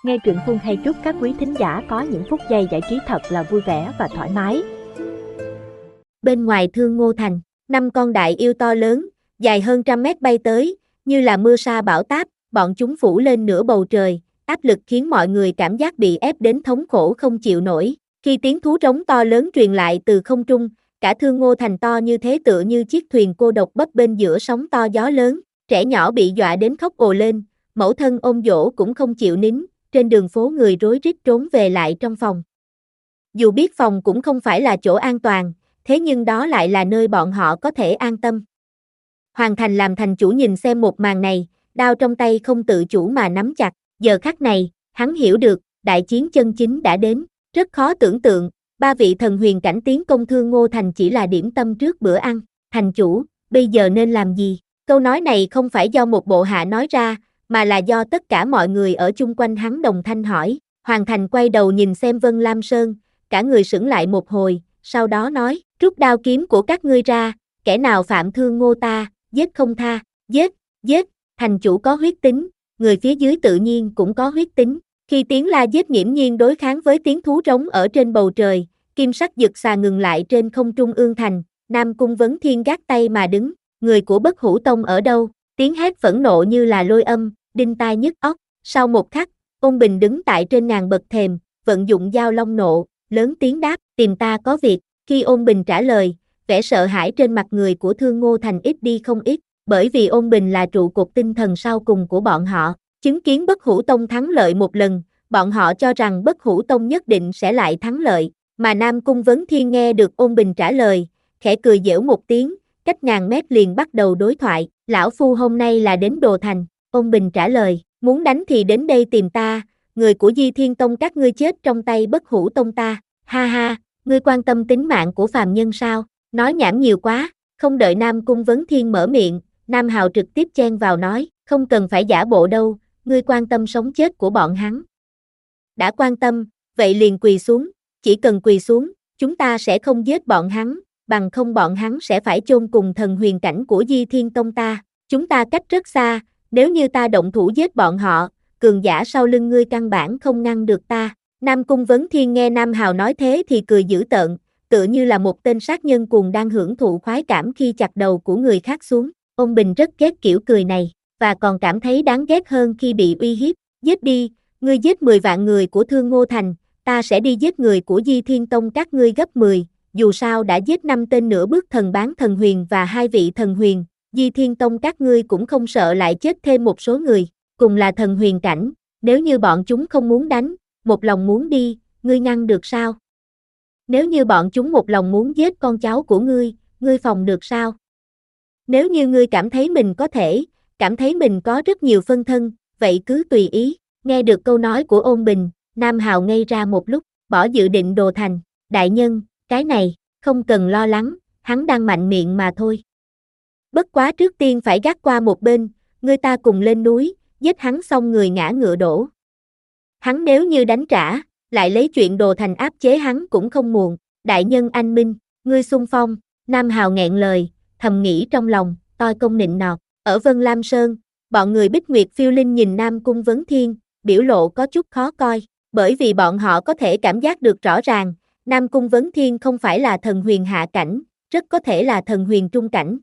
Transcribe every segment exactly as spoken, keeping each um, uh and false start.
Nghe truyện Phương hay chúc các quý thính giả có những phút giây giải trí thật là vui vẻ và thoải mái. Bên ngoài Thương Ngô Thành, năm con đại yêu to lớn, dài hơn trăm mét bay tới, như là mưa sa bão táp, bọn chúng phủ lên nửa bầu trời, áp lực khiến mọi người cảm giác bị ép đến thống khổ không chịu nổi. Khi tiếng thú trống to lớn truyền lại từ không trung, cả Thương Ngô Thành to như thế tựa như chiếc thuyền cô độc bấp bênh giữa sóng to gió lớn, trẻ nhỏ bị dọa đến khóc ồ lên, mẫu thân ôm dỗ cũng không chịu nín, trên đường phố người rối rít trốn về lại trong phòng. Dù biết phòng cũng không phải là chỗ an toàn, thế nhưng đó lại là nơi bọn họ có thể an tâm. Hoàng Thành làm thành chủ nhìn xem một màn này, đao trong tay không tự chủ mà nắm chặt, giờ khắc này, hắn hiểu được, đại chiến chân chính đã đến, rất khó tưởng tượng, ba vị thần huyền cảnh tiến công Thương Ngô Thành chỉ là điểm tâm trước bữa ăn. Thành chủ, bây giờ nên làm gì? Câu nói này không phải do một bộ hạ nói ra, mà là do tất cả mọi người ở chung quanh hắn đồng thanh hỏi. Hoàng Thành quay đầu nhìn xem Vân Lam Sơn, cả người sững lại một hồi, sau đó nói, rút đao kiếm của các ngươi ra, kẻ nào phạm Thương Ngô ta, giết không tha, giết, giết, thành chủ có huyết tính, người phía dưới tự nhiên cũng có huyết tính. Khi tiếng la giết nghiễm nhiên đối kháng với tiếng thú trống ở trên bầu trời, kim sắc dực xà ngừng lại trên không trung ương thành, Nam Cung Vấn Thiên gác tay mà đứng, người của Bất Hủ Tông ở đâu? Tiếng hét phẫn nộ như là lôi âm, đinh tai nhức óc. Sau một khắc, Ôn Bình đứng tại trên ngàn bậc thềm, vận dụng dao long nộ, lớn tiếng đáp, tìm ta có việc. Khi Ôn Bình trả lời, vẻ sợ hãi trên mặt người của Thương Ngô Thành ít đi không ít, bởi vì Ôn Bình là trụ cột tinh thần sau cùng của bọn họ. Chứng kiến Bất Hủ Tông thắng lợi một lần, bọn họ cho rằng Bất Hủ Tông nhất định sẽ lại thắng lợi, mà Nam Cung Vấn Thiên nghe được Ôn Bình trả lời, khẽ cười giễu một tiếng, cách ngàn mét liền bắt đầu đối thoại, lão phu hôm nay là đến Đồ Thành. Ôn Bình trả lời, muốn đánh thì đến đây tìm ta, người của Di Thiên Tông các ngươi chết trong tay Bất Hủ Tông ta, ha ha, ngươi quan tâm tính mạng của phàm nhân sao, nói nhảm nhiều quá. Không đợi Nam Cung Vấn Thiên mở miệng, Nam Hào trực tiếp chen vào nói, không cần phải giả bộ đâu, ngươi quan tâm sống chết của bọn hắn. Đã quan tâm, vậy liền quỳ xuống, chỉ cần quỳ xuống, chúng ta sẽ không giết bọn hắn, bằng không bọn hắn sẽ phải chôn cùng thần huyền cảnh của Di Thiên Tông ta, chúng ta cách rất xa, nếu như ta động thủ giết bọn họ, cường giả sau lưng ngươi căn bản không ngăn được ta. Nam Cung Vấn Thiên nghe Nam Hào nói thế thì cười dữ tợn, tựa như là một tên sát nhân cuồng đang hưởng thụ khoái cảm khi chặt đầu của người khác xuống. Ôn Bình rất ghét kiểu cười này, và còn cảm thấy đáng ghét hơn khi bị uy hiếp. Giết đi, ngươi giết mười vạn người của Thương Ngô Thành, ta sẽ đi giết người của Di Thiên Tông các ngươi gấp mười, dù sao đã giết năm tên nửa bước thần bán thần huyền và hai vị thần huyền, Di Thiên Tông các ngươi cũng không sợ lại chết thêm một số người, cùng là thần huyền cảnh, nếu như bọn chúng không muốn đánh, một lòng muốn đi, ngươi ngăn được sao? Nếu như bọn chúng một lòng muốn giết con cháu của ngươi, ngươi phòng được sao? Nếu như ngươi cảm thấy mình có thể, cảm thấy mình có rất nhiều phân thân, vậy cứ tùy ý. Nghe được câu nói của Ôn Bình, Nam Hào ngây ra một lúc, bỏ dự định Đồ Thành, đại nhân, cái này, không cần lo lắng, hắn đang mạnh miệng mà thôi. Bất quá trước tiên phải gác qua một bên, người ta cùng lên núi, giết hắn xong người ngã ngựa đổ. Hắn nếu như đánh trả, lại lấy chuyện Đồ Thành áp chế hắn cũng không muộn. Đại nhân anh minh, ngươi xung phong. Nam Hào nghẹn lời, thầm nghĩ trong lòng, toi công nịnh nọt. Ở Vân Lam Sơn, bọn người Bích Nguyệt Phiêu Linh nhìn Nam Cung Vấn Thiên, biểu lộ có chút khó coi, bởi vì bọn họ có thể cảm giác được rõ ràng, Nam Cung Vấn Thiên không phải là thần huyền hạ cảnh, rất có thể là thần huyền trung cảnh.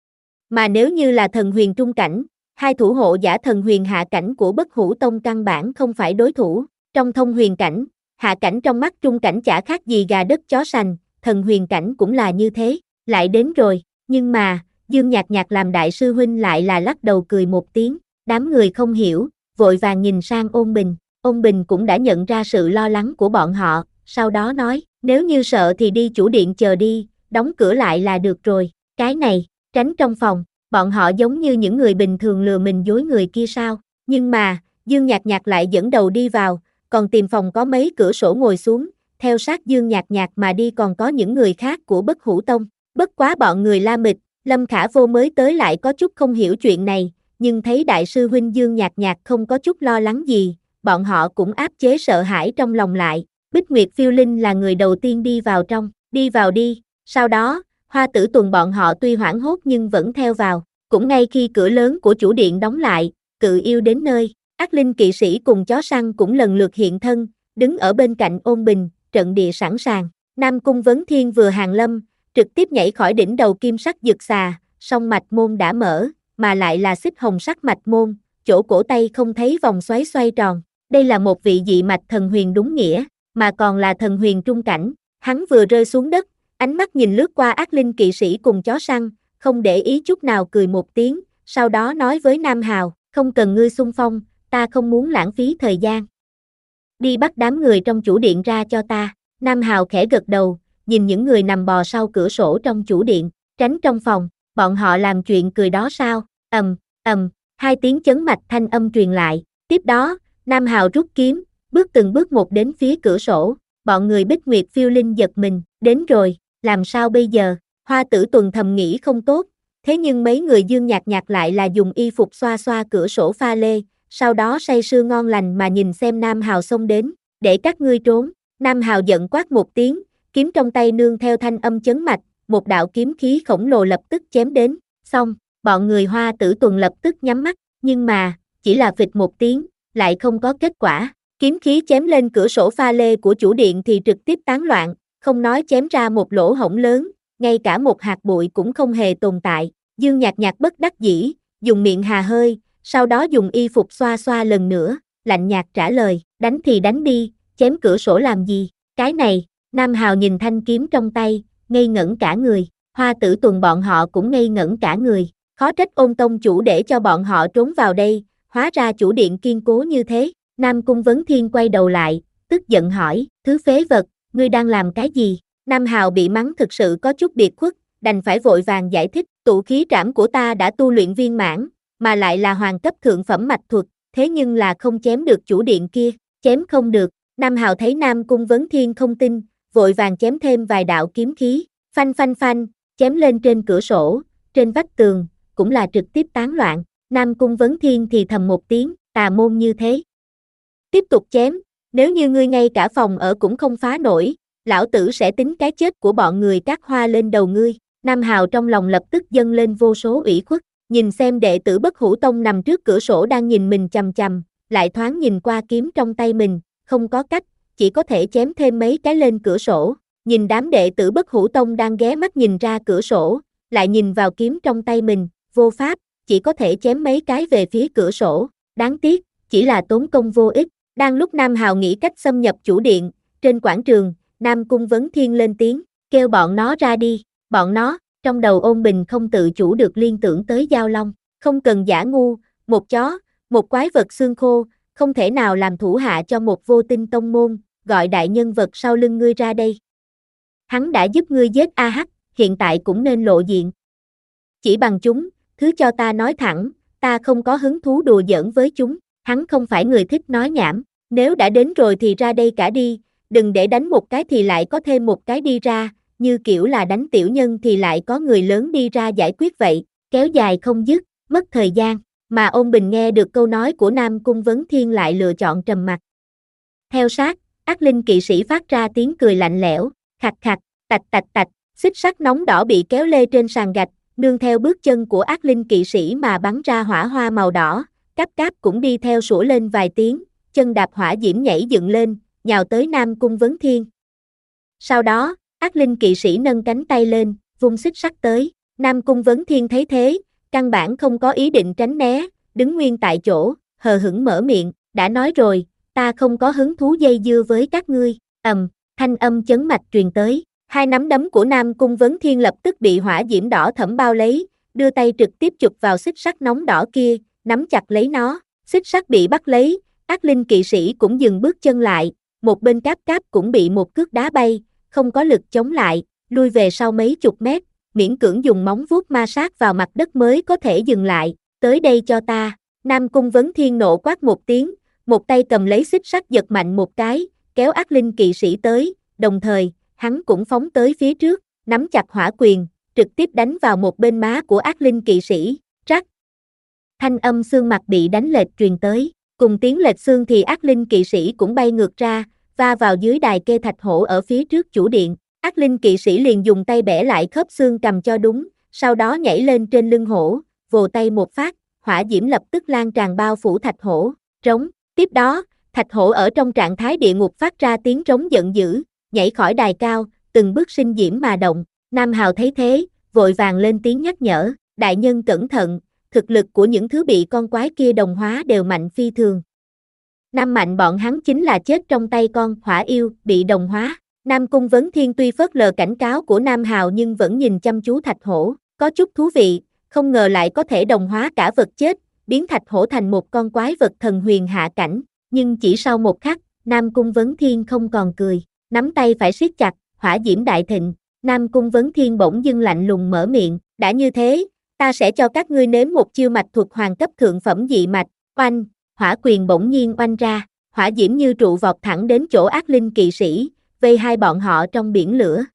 Mà nếu như là thần huyền trung cảnh, hai thủ hộ giả thần huyền hạ cảnh của Bất Hủ Tông căn bản không phải đối thủ. Trong thông huyền cảnh, hạ cảnh trong mắt trung cảnh chả khác gì gà đất chó sành, thần huyền cảnh cũng là như thế. Lại đến rồi, nhưng mà, Dương Nhạc Nhạc làm đại sư huynh lại là lắc đầu cười một tiếng, đám người không hiểu, vội vàng nhìn sang Ôn Bình. Ôn Bình cũng đã nhận ra sự lo lắng của bọn họ, sau đó nói, nếu như sợ thì đi chủ điện chờ đi, đóng cửa lại là được rồi. Cái này, tránh trong phòng, bọn họ giống như những người bình thường lừa mình dối người kia sao? Nhưng mà, Dương Nhạc Nhạc lại dẫn đầu đi vào, còn tìm phòng có mấy cửa sổ ngồi xuống, theo sát Dương Nhạc Nhạc mà đi còn có những người khác của Bất Hủ Tông. Bất quá bọn người La Mịch, Lâm Khả Vô mới tới lại có chút không hiểu chuyện này, nhưng thấy đại sư huynh Dương Nhạc Nhạc không có chút lo lắng gì, bọn họ cũng áp chế sợ hãi trong lòng lại. Bích Nguyệt Phiêu Linh là người đầu tiên đi vào trong, đi vào đi, sau đó, Hoa Tử Tuần bọn họ tuy hoảng hốt nhưng vẫn theo vào, cũng ngay khi cửa lớn của chủ điện đóng lại, Cự Yêu đến nơi, Ác linh kỵ sĩ cùng chó săn cũng lần lượt hiện thân, đứng ở bên cạnh ôn bình, trận địa sẵn sàng. Nam Cung Vấn Thiên vừa hàng lâm, trực tiếp nhảy khỏi đỉnh đầu kim sắc dực xà, song mạch môn đã mở, mà lại là xích hồng sắc mạch môn, chỗ cổ tay không thấy vòng xoáy xoay tròn. Đây là một vị dị mạch thần huyền đúng nghĩa, mà còn là thần huyền trung cảnh. Hắn vừa rơi xuống đất, ánh mắt nhìn lướt qua ác linh kỵ sĩ cùng chó săn, không để ý chút nào cười một tiếng, sau đó nói với Nam Hào, không cần ngươi xung phong, ta không muốn lãng phí thời gian. Đi bắt đám người trong chủ điện ra cho ta. Nam Hào khẽ gật đầu, nhìn những người nằm bò sau cửa sổ trong chủ điện, tránh trong phòng, bọn họ làm chuyện cười đó sao? Ầm, ầm, hai tiếng chấn mạch thanh âm truyền lại. Tiếp đó, Nam Hào rút kiếm, bước từng bước một đến phía cửa sổ, bọn người Bích Nguyệt phiêu linh giật mình, đến rồi, làm sao bây giờ? Hoa Tử Tuần thầm nghĩ không tốt, thế nhưng mấy người Dương Nhạc Nhạc lại là dùng y phục xoa xoa cửa sổ pha lê, sau đó say sưa ngon lành mà nhìn xem Nam Hào xông đến, để các ngươi trốn. Nam Hào giận quát một tiếng, kiếm trong tay nương theo thanh âm chấn mạch, một đạo kiếm khí khổng lồ lập tức chém đến, xong, bọn người Hoa Tử Tuần lập tức nhắm mắt, nhưng mà, chỉ là phịch một tiếng, lại không có kết quả, kiếm khí chém lên cửa sổ pha lê của chủ điện thì trực tiếp tán loạn, không nói chém ra một lỗ hổng lớn, ngay cả một hạt bụi cũng không hề tồn tại. Dương Nhạc Nhạc bất đắc dĩ, dùng miệng hà hơi, sau đó dùng y phục xoa xoa lần nữa, lạnh nhạt trả lời, đánh thì đánh đi, chém cửa sổ làm gì, cái này. Nam Hào nhìn thanh kiếm trong tay, ngây ngẩn cả người, Hoa Tử Tuần bọn họ cũng ngây ngẩn cả người, khó trách Ôn tông chủ để cho bọn họ trốn vào đây, hóa ra chủ điện kiên cố như thế. Nam Cung Vấn Thiên quay đầu lại, tức giận hỏi, thứ phế vật, ngươi đang làm cái gì? Nam Hào bị mắng thực sự có chút biệt khuất, đành phải vội vàng giải thích, tụ khí trảm của ta đã tu luyện viên mãn, mà lại là hoàng cấp thượng phẩm mạch thuật, thế nhưng là không chém được chủ điện kia, chém không được. Nam Hào thấy Nam Cung Vấn Thiên không tin, vội vàng chém thêm vài đạo kiếm khí, phanh phanh phanh, chém lên trên cửa sổ, trên vách tường, cũng là trực tiếp tán loạn. Nam Cung Vấn Thiên thì thầm một tiếng, tà môn như thế. Tiếp tục chém, nếu như ngươi ngay cả phòng ở cũng không phá nổi, lão tử sẽ tính cái chết của bọn người cát hoa lên đầu ngươi. Nam Hào trong lòng lập tức dâng lên vô số ủy khuất, nhìn xem đệ tử Bất Hủ Tông nằm trước cửa sổ đang nhìn mình chằm chằm, lại thoáng nhìn qua kiếm trong tay mình, không có cách, chỉ có thể chém thêm mấy cái lên cửa sổ. Nhìn đám đệ tử Bất Hủ Tông đang ghé mắt nhìn ra cửa sổ, lại nhìn vào kiếm trong tay mình, vô pháp, chỉ có thể chém mấy cái về phía cửa sổ. Đáng tiếc, chỉ là tốn công vô ích. Đang lúc Nam Hào nghĩ cách xâm nhập chủ điện, trên quảng trường, Nam Cung Vấn Thiên lên tiếng, kêu bọn nó ra đi. Bọn nó, trong đầu Ôn Bình không tự chủ được liên tưởng tới Giao Long, không cần giả ngu, một chó, một quái vật xương khô, không thể nào làm thủ hạ cho một vô tinh tông môn, gọi đại nhân vật sau lưng ngươi ra đây. Hắn đã giúp ngươi giết A Hắc, hiện tại cũng nên lộ diện. Chỉ bằng chúng, thứ cho ta nói thẳng, ta không có hứng thú đùa giỡn với chúng, hắn không phải người thích nói nhảm, nếu đã đến rồi thì ra đây cả đi, đừng để đánh một cái thì lại có thêm một cái đi ra, như kiểu là đánh tiểu nhân thì lại có người lớn đi ra giải quyết vậy, kéo dài không dứt, mất thời gian, mà Ôn Bình nghe được câu nói của Nam Cung Vấn Thiên lại lựa chọn trầm mặc. Theo sát, ác linh kỵ sĩ phát ra tiếng cười lạnh lẽo, khạch khạch, tạch tạch tạch, xích sắt nóng đỏ bị kéo lê trên sàn gạch, nương theo bước chân của ác linh kỵ sĩ mà bắn ra hỏa hoa màu đỏ, cáp cáp cũng đi theo sủa lên vài tiếng, chân đạp hỏa diễm nhảy dựng lên, nhào tới Nam Cung Vấn Thiên. Sau đó, ác linh kỵ sĩ nâng cánh tay lên, vung xích sắt tới, Nam Cung Vấn Thiên thấy thế, căn bản không có ý định tránh né, đứng nguyên tại chỗ, hờ hững mở miệng, đã nói rồi, ta không có hứng thú dây dưa với các ngươi. Ầm, thanh âm chấn mạch truyền tới, hai nắm đấm của Nam Cung Vấn Thiên lập tức bị hỏa diễm đỏ thẫm bao lấy, đưa tay trực tiếp chụp vào xích sắt nóng đỏ kia, nắm chặt lấy nó, xích sắt bị bắt lấy, ác linh kỵ sĩ cũng dừng bước chân lại, một bên cáp cáp cũng bị một cước đá bay, không có lực chống lại, lui về sau mấy chục mét, miễn cưỡng dùng móng vuốt ma sát vào mặt đất mới có thể dừng lại, tới đây cho ta. Nam Cung Vấn Thiên nộ quát một tiếng, một tay cầm lấy xích sắt giật mạnh một cái, kéo ác linh kỵ sĩ tới, đồng thời, hắn cũng phóng tới phía trước, nắm chặt hỏa quyền, trực tiếp đánh vào một bên má của ác linh kỵ sĩ, rắc. Thanh âm xương mặt bị đánh lệch truyền tới, cùng tiếng lệch xương thì ác linh kỵ sĩ cũng bay ngược ra, va vào dưới đài kê thạch hổ ở phía trước chủ điện. Ác linh kỵ sĩ liền dùng tay bẻ lại khớp xương cầm cho đúng, sau đó nhảy lên trên lưng hổ, vồ tay một phát, hỏa diễm lập tức lan tràn bao phủ thạch hổ, Trống. Tiếp đó, thạch hổ ở trong trạng thái địa ngục phát ra tiếng trống giận dữ, nhảy khỏi đài cao, từng bước sinh diễm mà động. Nam Hào thấy thế, vội vàng lên tiếng nhắc nhở, đại nhân cẩn thận, thực lực của những thứ bị con quái kia đồng hóa đều mạnh phi thường. Nam mạnh bọn hắn chính là chết trong tay con hỏa yêu, bị đồng hóa. Nam Cung Vấn Thiên tuy phớt lờ cảnh cáo của Nam Hào nhưng vẫn nhìn chăm chú thạch hổ, có chút thú vị, không ngờ lại có thể đồng hóa cả vật chết, biến thạch hổ thành một con quái vật thần huyền hạ cảnh. Nhưng chỉ sau một khắc, Nam Cung Vấn Thiên không còn cười, nắm tay phải siết chặt, hỏa diễm đại thịnh. Nam Cung Vấn Thiên bỗng dưng lạnh lùng mở miệng, đã như thế, ta sẽ cho các ngươi nếm một chiêu mạch thuật hoàng cấp thượng phẩm dị mạch. Oanh, hỏa quyền bỗng nhiên oanh ra, hỏa diễm như trụ vọt thẳng đến chỗ ác linh kỵ sĩ, vây hai bọn họ trong biển lửa.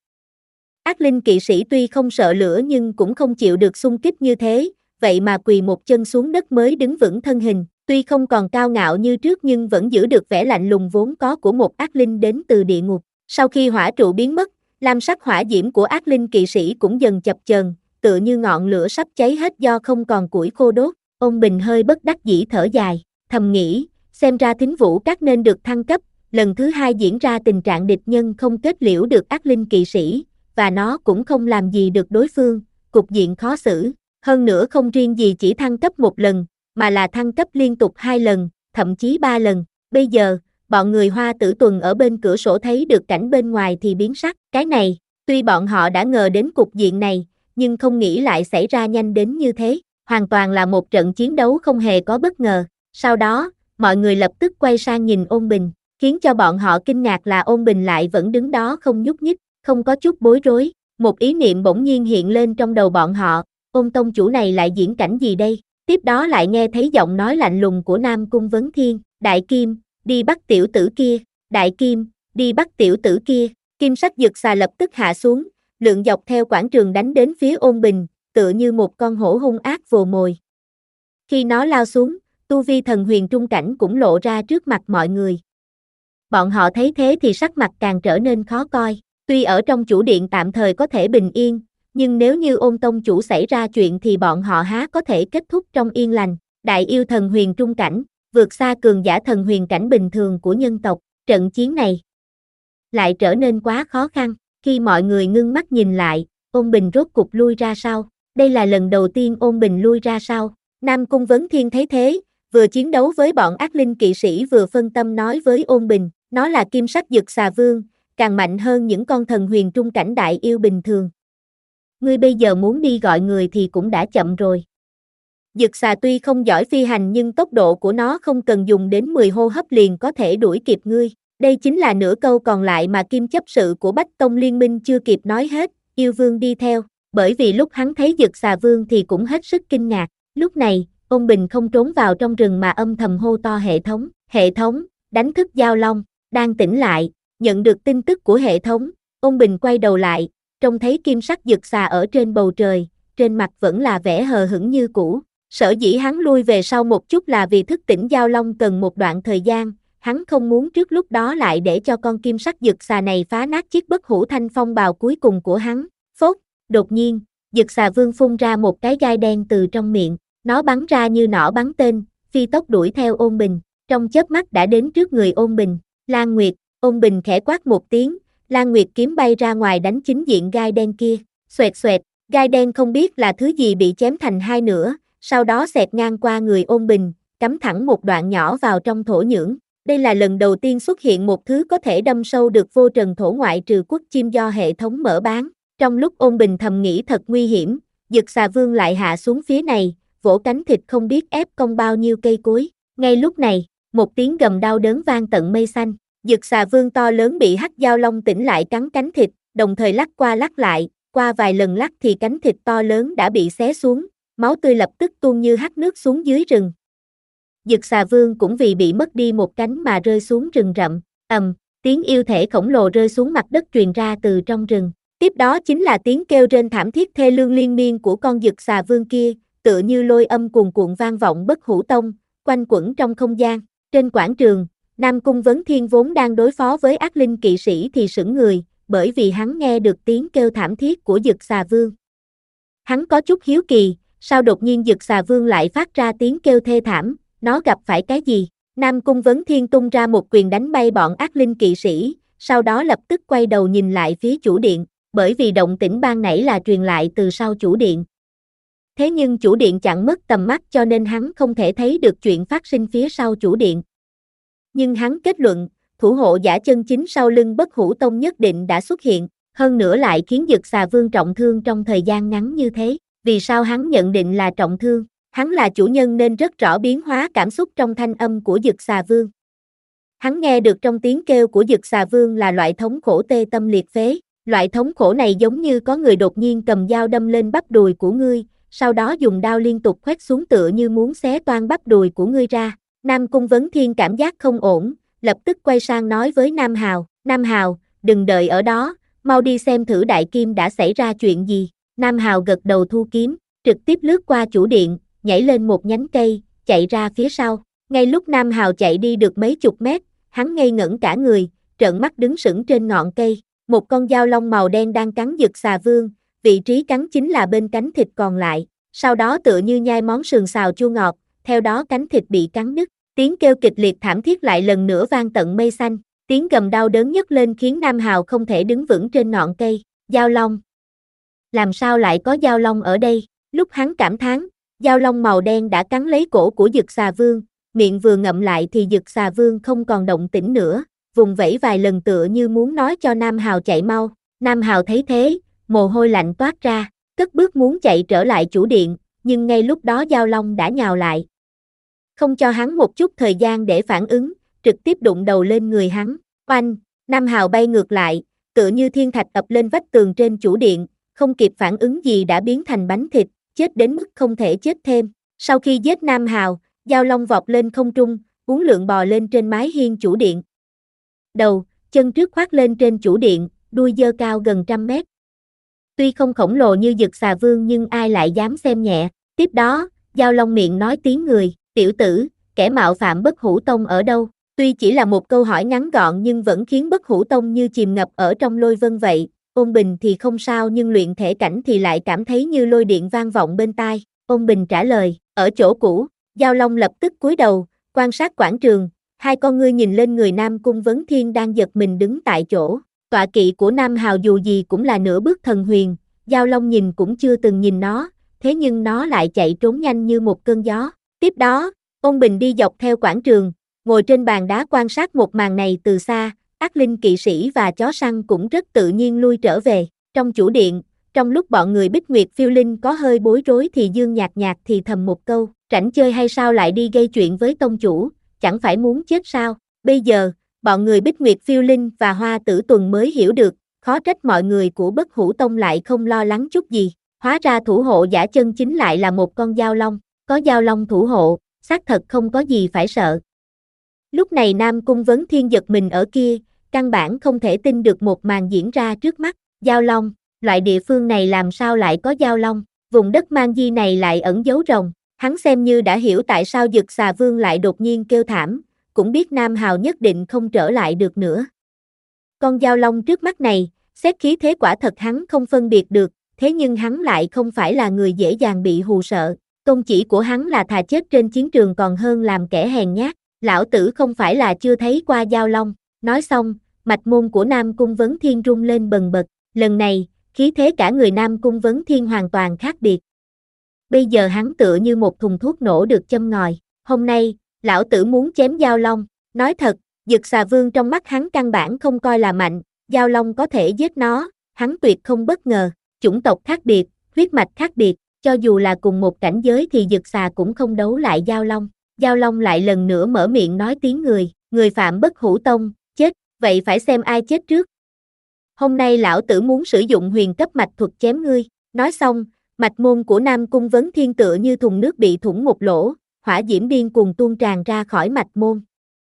Ác linh kỵ sĩ tuy không sợ lửa nhưng cũng không chịu được xung kích như thế, vậy mà quỳ một chân xuống đất mới đứng vững thân hình, tuy không còn cao ngạo như trước nhưng vẫn giữ được vẻ lạnh lùng vốn có của một ác linh đến từ địa ngục. Sau khi hỏa trụ biến mất, lam sắc hỏa diễm của ác linh kỵ sĩ cũng dần chập chờn, tựa như ngọn lửa sắp cháy hết do không còn củi khô đốt. Ôn Bình hơi bất đắc dĩ thở dài, thầm nghĩ, xem ra Thính Vũ Các nên được thăng cấp. Lần thứ hai diễn ra tình trạng địch nhân không kết liễu được ác linh kỵ sĩ, và nó cũng không làm gì được đối phương, cục diện khó xử. Hơn nữa không riêng gì chỉ thăng cấp một lần, mà là thăng cấp liên tục hai lần, thậm chí ba lần. Bây giờ, bọn người Hoa Tử Tuần ở bên cửa sổ thấy được cảnh bên ngoài thì biến sắc. Cái này, tuy bọn họ đã ngờ đến cục diện này, nhưng không nghĩ lại xảy ra nhanh đến như thế. Hoàn toàn là một trận chiến đấu không hề có bất ngờ. Sau đó, mọi người lập tức quay sang nhìn Ôn Bình, khiến cho bọn họ kinh ngạc là Ôn Bình lại vẫn đứng đó không nhúc nhích, không có chút bối rối. Một ý niệm bỗng nhiên hiện lên trong đầu bọn họ, Ôn tông chủ này lại diễn cảnh gì đây? Tiếp đó lại nghe thấy giọng nói lạnh lùng của Nam Cung Vấn Thiên, Đại Kim, đi bắt tiểu tử kia, Đại Kim, đi bắt tiểu tử kia. Kim sắc dực xà lập tức hạ xuống, lượn dọc theo quảng trường đánh đến phía Ôn Bình, tựa như một con hổ hung ác vồ mồi. Khi nó lao xuống, tu vi thần huyền trung cảnh cũng lộ ra trước mặt mọi người. Bọn họ thấy thế thì sắc mặt càng trở nên khó coi, tuy ở trong chủ điện tạm thời có thể bình yên, nhưng nếu như Ôn tông chủ xảy ra chuyện thì bọn họ há có thể kết thúc trong yên lành. Đại yêu thần huyền trung cảnh, vượt xa cường giả thần huyền cảnh bình thường của nhân tộc, trận chiến này lại trở nên quá khó khăn. Khi mọi người ngưng mắt nhìn lại, Ôn Bình rốt cục lui ra sau. Đây là lần đầu tiên Ôn Bình lui ra sau. Nam Cung Vấn Thiên thấy thế, vừa chiến đấu với bọn ác linh kỵ sĩ vừa phân tâm nói với Ôn Bình, nó là kim sắc dực xà vương, càng mạnh hơn những con thần huyền trung cảnh đại yêu bình thường. Ngươi bây giờ muốn đi gọi người thì cũng đã chậm rồi. Dực xà tuy không giỏi phi hành nhưng tốc độ của nó không cần dùng đến mười hô hấp liền có thể đuổi kịp ngươi. Đây chính là nửa câu còn lại mà kim chấp sự của Bách Tông Liên Minh chưa kịp nói hết, yêu vương đi theo, bởi vì lúc hắn thấy dực xà vương thì cũng hết sức kinh ngạc. Lúc này, Ôn Bình không trốn vào trong rừng mà âm thầm hô to hệ thống, hệ thống, đánh thức Giao Long, đang tỉnh lại. Nhận được tin tức của hệ thống, Ôn Bình quay đầu lại, trông thấy kim sắc dực xà ở trên bầu trời, trên mặt vẫn là vẻ hờ hững như cũ. Sở dĩ hắn lui về sau một chút là vì thức tỉnh Giao Long cần một đoạn thời gian, hắn không muốn trước lúc đó lại để cho con kim sắc dực xà này phá nát chiếc bất hủ thanh phong bào cuối cùng của hắn. Phốt, đột nhiên, dực xà vương phun ra một cái gai đen từ trong miệng, nó bắn ra như nỏ bắn tên, phi tốc đuổi theo Ôn Bình, trong chớp mắt đã đến trước người Ôn Bình. Lan Nguyệt, Ôn Bình khẽ quát một tiếng, Lan Nguyệt kiếm bay ra ngoài đánh chính diện gai đen kia, xoẹt xoẹt, gai đen không biết là thứ gì bị chém thành hai nửa, sau đó xẹt ngang qua người Ôn Bình, cắm thẳng một đoạn nhỏ vào trong thổ nhưỡng. Đây là lần đầu tiên xuất hiện một thứ có thể đâm sâu được vô trần thổ ngoại trừ quốc chim do hệ thống mở bán. Trong lúc Ôn Bình thầm nghĩ thật nguy hiểm, dực xà vương lại hạ xuống phía này, vỗ cánh thịt không biết ép cong bao nhiêu cây cối. Ngay lúc này, một tiếng gầm đau đớn vang tận mây xanh, dực xà vương to lớn bị hắc giao long tỉnh lại cắn cánh thịt, đồng thời lắc qua lắc lại, qua vài lần lắc thì cánh thịt to lớn đã bị xé xuống, máu tươi lập tức tuôn như hắc nước xuống dưới rừng. Dực xà vương cũng vì bị mất đi một cánh mà rơi xuống rừng rậm, ầm, tiếng yêu thể khổng lồ rơi xuống mặt đất truyền ra từ trong rừng. Tiếp đó chính là tiếng kêu rên thảm thiết thê lương liên miên của con dực xà vương kia, tựa như lôi âm cuồn cuộn vang vọng bất hủ tông, quanh quẩn trong không gian. Trên quảng trường, Nam Cung Vấn Thiên vốn đang đối phó với ác linh kỵ sĩ thì sững người, bởi vì hắn nghe được tiếng kêu thảm thiết của dực xà vương. Hắn có chút hiếu kỳ, sao đột nhiên dực xà vương lại phát ra tiếng kêu thê thảm, nó gặp phải cái gì? Nam Cung Vấn Thiên tung ra một quyền đánh bay bọn ác linh kỵ sĩ, sau đó lập tức quay đầu nhìn lại phía chủ điện, bởi vì động tĩnh ban nãy là truyền lại từ sau chủ điện. Thế nhưng chủ điện chặn mất tầm mắt cho nên hắn không thể thấy được chuyện phát sinh phía sau chủ điện. Nhưng hắn kết luận, thủ hộ giả chân chính sau lưng Bất Hủ Tông nhất định đã xuất hiện, hơn nữa lại khiến Dực Xà Vương trọng thương trong thời gian ngắn như thế. Vì sao hắn nhận định là trọng thương? Hắn là chủ nhân nên rất rõ biến hóa cảm xúc trong thanh âm của Dực Xà Vương. Hắn nghe được trong tiếng kêu của Dực Xà Vương là loại thống khổ tê tâm liệt phế, loại thống khổ này giống như có người đột nhiên cầm dao đâm lên bắp đùi của ngươi, sau đó dùng đao liên tục khoét xuống tựa như muốn xé toang bắp đùi của ngươi ra. Nam Cung Vấn Thiên cảm giác không ổn, lập tức quay sang nói với Nam Hào, Nam Hào, đừng đợi ở đó, mau đi xem thử Đại Kim đã xảy ra chuyện gì. Nam Hào gật đầu thu kiếm, trực tiếp lướt qua chủ điện, nhảy lên một nhánh cây, chạy ra phía sau. Ngay lúc Nam Hào chạy đi được mấy chục mét, hắn ngây ngẩn cả người, trợn mắt đứng sững trên ngọn cây. Một con dao long màu đen đang cắn Dực Xà Vương, vị trí cắn chính là bên cánh thịt còn lại. Sau đó tựa như nhai món sườn xào chua ngọt, theo đó cánh thịt bị cắn đứt. Tiếng kêu kịch liệt thảm thiết lại lần nữa vang tận mây xanh. Tiếng gầm đau đớn nhấc lên khiến Nam Hào không thể đứng vững trên ngọn cây. Dao long. Làm sao lại có dao long ở đây? Lúc hắn cảm thán, dao long màu đen đã cắn lấy cổ của Dực Xà Vương, miệng vừa ngậm lại thì Dực Xà Vương không còn động tĩnh nữa, vùng vẫy vài lần tựa như muốn nói cho Nam Hào chạy mau. Nam Hào thấy thế, mồ hôi lạnh toát ra, cất bước muốn chạy trở lại chủ điện, nhưng ngay lúc đó dao long đã nhào lại. Không cho hắn một chút thời gian để phản ứng, trực tiếp đụng đầu lên người hắn. Oanh, Nam Hào bay ngược lại, tựa như thiên thạch ập lên vách tường trên chủ điện, không kịp phản ứng gì đã biến thành bánh thịt, chết đến mức không thể chết thêm. Sau khi giết Nam Hào, dao long vọt lên không trung, uốn lượn bò lên trên mái hiên chủ điện. Đầu, chân trước khoác lên trên chủ điện, đuôi giơ cao gần trăm mét. Tuy không khổng lồ như Dực Xà Vương nhưng ai lại dám xem nhẹ. Tiếp đó, dao long miệng nói tiếng người, tiểu tử, kẻ mạo phạm Bất Hủ Tông ở đâu? Tuy chỉ là một câu hỏi ngắn gọn nhưng vẫn khiến Bất Hủ Tông như chìm ngập ở trong lôi vân vậy. Ôn Bình thì không sao nhưng luyện thể cảnh thì lại cảm thấy như lôi điện vang vọng bên tai. Ôn Bình trả lời, ở chỗ cũ. Dao long lập tức cúi đầu, quan sát quảng trường, hai con ngươi nhìn lên người Nam Cung Vấn Thiên đang giật mình đứng tại chỗ. Tọa kỵ của Nam Hào dù gì cũng là nửa bước thần huyền, dao long nhìn cũng chưa từng nhìn nó, thế nhưng nó lại chạy trốn nhanh như một cơn gió. Tiếp đó, Ôn Bình đi dọc theo quảng trường, ngồi trên bàn đá quan sát một màn này từ xa, ác linh kỵ sĩ và chó săn cũng rất tự nhiên lui trở về. Trong chủ điện, trong lúc bọn người Bích Nguyệt Phiêu Linh có hơi bối rối thì Dương nhạt nhạt thì thầm một câu, rảnh chơi hay sao lại đi gây chuyện với tông chủ, chẳng phải muốn chết sao? Bây giờ, bọn người Bích Nguyệt Phiêu Linh và Hoa Tử Tuần mới hiểu được, khó trách mọi người của Bất Hủ Tông lại không lo lắng chút gì. Hóa ra thủ hộ giả chân chính lại là một con dao long, có dao long thủ hộ, xác thật không có gì phải sợ. Lúc này Nam Cung Vấn Thiên giật mình ở kia, căn bản không thể tin được một màn diễn ra trước mắt. Dao long, loại địa phương này làm sao lại có dao long, vùng đất mang di này lại ẩn giấu rồng. Hắn xem như đã hiểu tại sao Dực Xà Vương lại đột nhiên kêu thảm, cũng biết Nam Hào nhất định không trở lại được nữa. Con dao long trước mắt này, xét khí thế quả thật hắn không phân biệt được, thế nhưng hắn lại không phải là người dễ dàng bị hù sợ. Tôn chỉ của hắn là thà chết trên chiến trường còn hơn làm kẻ hèn nhát. Lão tử không phải là chưa thấy qua dao long. Nói xong, mạch môn của Nam Cung Vấn Thiên rung lên bần bật. Lần này, khí thế cả người Nam Cung Vấn Thiên hoàn toàn khác biệt. Bây giờ hắn tựa như một thùng thuốc nổ được châm ngòi. Hôm nay, lão tử muốn chém dao long. Nói thật, Dực Xà Vương trong mắt hắn căn bản không coi là mạnh. Dao long có thể giết nó, hắn tuyệt không bất ngờ. Chủng tộc khác biệt, huyết mạch khác biệt, cho dù là cùng một cảnh giới thì Dực Xà cũng không đấu lại dao long. Dao long lại lần nữa mở miệng nói tiếng người, người phạm Bất Hủ Tông, chết, vậy phải xem ai chết trước. Hôm nay lão tử muốn sử dụng huyền cấp mạch thuật chém ngươi. Nói xong, mạch môn của Nam Cung Vấn Thiên tựa như thùng nước bị thủng một lỗ, hỏa diễm điên cuồng tuôn tràn ra khỏi mạch môn.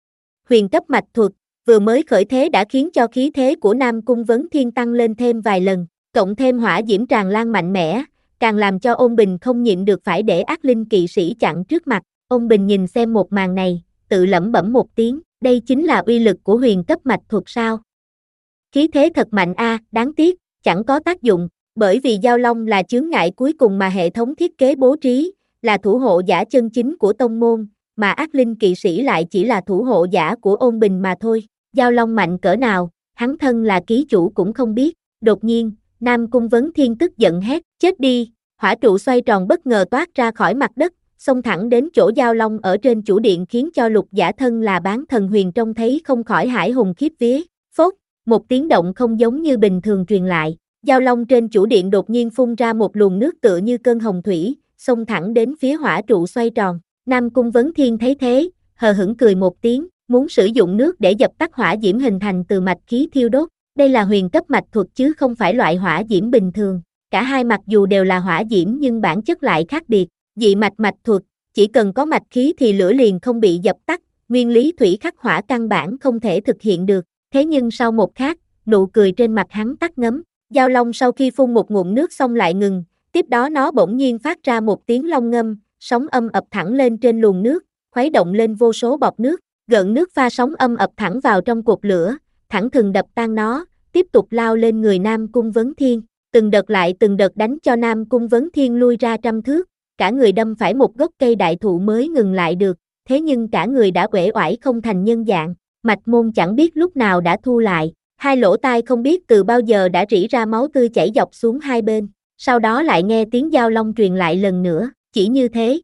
Huyền cấp mạch thuật, vừa mới khởi thế đã khiến cho khí thế của Nam Cung Vấn Thiên tăng lên thêm vài lần, cộng thêm hỏa diễm tràn lan mạnh mẽ, càng làm cho Ôn Bình không nhịn được phải để ác linh kỵ sĩ chặn trước mặt. Ôn Bình nhìn xem một màn này, tự lẩm bẩm một tiếng, đây chính là uy lực của huyền cấp mạch thuật sao? Khí thế thật mạnh a, à, đáng tiếc, chẳng có tác dụng, bởi vì dao long là chướng ngại cuối cùng mà hệ thống thiết kế bố trí, là thủ hộ giả chân chính của tông môn, mà ác linh kỵ sĩ lại chỉ là thủ hộ giả của ôn bình mà thôi. Giao Long mạnh cỡ nào, hắn thân là ký chủ cũng không biết. Đột nhiên, Nam Cung Vấn Thiên tức giận hét, chết đi, hỏa trụ xoay tròn bất ngờ toát ra khỏi mặt đất, xông thẳng đến chỗ Giao Long ở trên chủ điện khiến cho Lục Giả thân là bán thần huyền trông thấy không khỏi hải hùng khiếp vía. Phốt, một tiếng động không giống như bình thường truyền lại. Giao Long trên chủ điện đột nhiên phun ra một luồng nước tựa như cơn hồng thủy, xông thẳng đến phía hỏa trụ xoay tròn. Nam Cung Vấn Thiên thấy thế, hờ hững cười một tiếng, muốn sử dụng nước để dập tắt hỏa diễm hình thành từ mạch khí thiêu đốt. Đây là huyền cấp mạch thuật chứ không phải loại hỏa diễm bình thường. Cả hai mặc dù đều là hỏa diễm nhưng bản chất lại khác biệt. Dị mạch mạch thuật, chỉ cần có mạch khí thì lửa liền không bị dập tắt, nguyên lý thủy khắc hỏa căn bản không thể thực hiện được. Thế nhưng sau một khắc, nụ cười trên mặt hắn tắt ngấm. Giao Long sau khi phun một ngụm nước xong lại ngừng, tiếp đó nó bỗng nhiên phát ra một tiếng long ngâm, sóng âm ập thẳng lên trên luồng nước, khuấy động lên vô số bọt nước, gợn nước pha sóng âm ập thẳng vào trong cột lửa, thẳng thừng đập tan nó, tiếp tục lao lên người Nam Cung Vấn Thiên, từng đợt lại từng đợt đánh cho Nam Cung Vấn Thiên lui ra trăm thước, cả người đâm phải một gốc cây đại thụ mới ngừng lại được, thế nhưng cả người đã uể oải không thành nhân dạng, mạch môn chẳng biết lúc nào đã thu lại, hai lỗ tai không biết từ bao giờ đã rỉ ra máu tươi chảy dọc xuống hai bên, sau đó lại nghe tiếng Giao Long truyền lại lần nữa, chỉ như thế.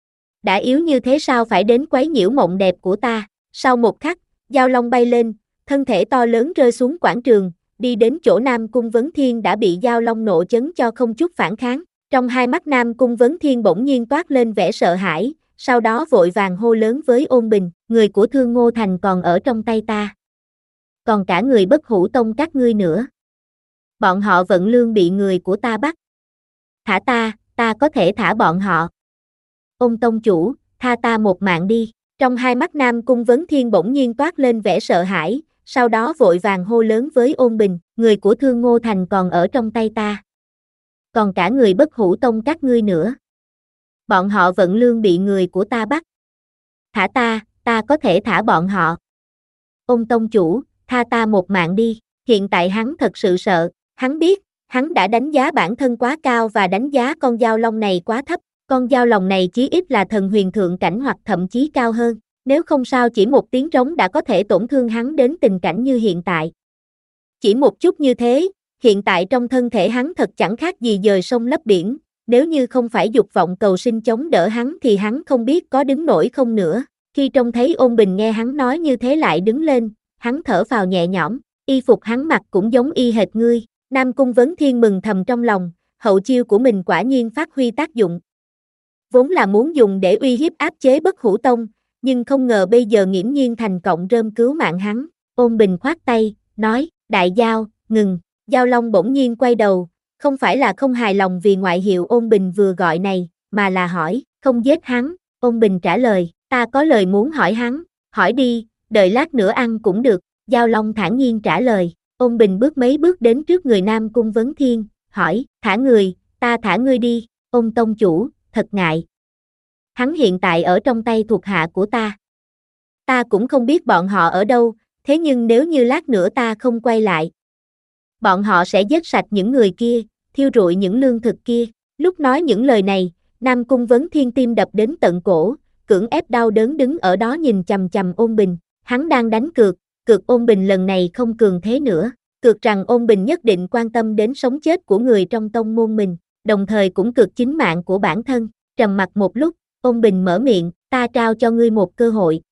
Đã yếu như thế sao phải đến quấy nhiễu mộng đẹp của ta, sau một khắc, Giao Long bay lên, thân thể to lớn rơi xuống quảng trường, đi đến chỗ Nam Cung Vấn Thiên đã bị Giao Long nộ chấn cho không chút phản kháng, trong hai mắt Nam Cung Vấn Thiên bỗng nhiên toát lên vẻ sợ hãi, sau đó vội vàng hô lớn với Ôn Bình, người của Thương Ngô Thành còn ở trong tay ta. Còn cả người Bất Hủ Tông các ngươi nữa. Bọn họ vận lương bị người của ta bắt. Thả ta, ta có thể thả bọn họ. Ôn tông chủ, tha ta một mạng đi. Trong hai mắt Nam Cung Vấn Thiên bỗng nhiên toát lên vẻ sợ hãi, sau đó vội vàng hô lớn với Ôn Bình, người của Thương Ngô Thành còn ở trong tay ta. Còn cả người Bất Hủ Tông các ngươi nữa. Bọn họ vận lương bị người của ta bắt. Thả ta, ta có thể thả bọn họ. Ôn tông chủ, tha ta một mạng đi. Hiện tại hắn thật sự sợ, hắn biết, hắn đã đánh giá bản thân quá cao và đánh giá con Giao Long này quá thấp. Con Giao Long này chí ít là thần huyền thượng cảnh hoặc thậm chí cao hơn, nếu không sao chỉ một tiếng rống đã có thể tổn thương hắn đến tình cảnh như hiện tại. Chỉ một chút như thế, hiện tại trong thân thể hắn thật chẳng khác gì dời sông lấp biển, nếu như không phải dục vọng cầu sinh chống đỡ hắn thì hắn không biết có đứng nổi không nữa. Khi trông thấy Ôn Bình nghe hắn nói như thế lại đứng lên, hắn thở phào nhẹ nhõm, y phục hắn mặc cũng giống y hệt ngươi. Nam Cung Vấn Thiên mừng thầm trong lòng, hậu chiêu của mình quả nhiên phát huy tác dụng. Vốn là muốn dùng để uy hiếp áp chế Bất Hủ Tông, nhưng không ngờ bây giờ nghiễm nhiên thành cọng rơm cứu mạng hắn. Ôn Bình khoát tay, nói, đại giao, ngừng. Giao Long bỗng nhiên quay đầu, không phải là không hài lòng vì ngoại hiệu Ôn Bình vừa gọi này, mà là hỏi, không giết hắn. Ôn Bình trả lời, ta có lời muốn hỏi hắn, hỏi đi, đợi lát nữa ăn cũng được. Giao Long thản nhiên trả lời. Ôn Bình bước mấy bước đến trước người Nam Cung Vấn Thiên, hỏi, thả người, ta thả ngươi đi. Ôn tông chủ, thật ngại. Hắn hiện tại ở trong tay thuộc hạ của ta. Ta cũng không biết bọn họ ở đâu, thế nhưng nếu như lát nữa ta không quay lại, bọn họ sẽ giết sạch những người kia, thiêu rụi những lương thực kia. Lúc nói những lời này, Nam Cung Vấn Thiên tim đập đến tận cổ, cưỡng ép đau đớn đứng ở đó nhìn chằm chằm Ôn Bình. Hắn đang đánh cược, cược Ôn Bình lần này không cường thế nữa, cược rằng Ôn Bình nhất định quan tâm đến sống chết của người trong tông môn mình, đồng thời cũng cược chính mạng của bản thân. Trầm mặc một lúc, Ôn Bình mở miệng, ta trao cho ngươi một cơ hội.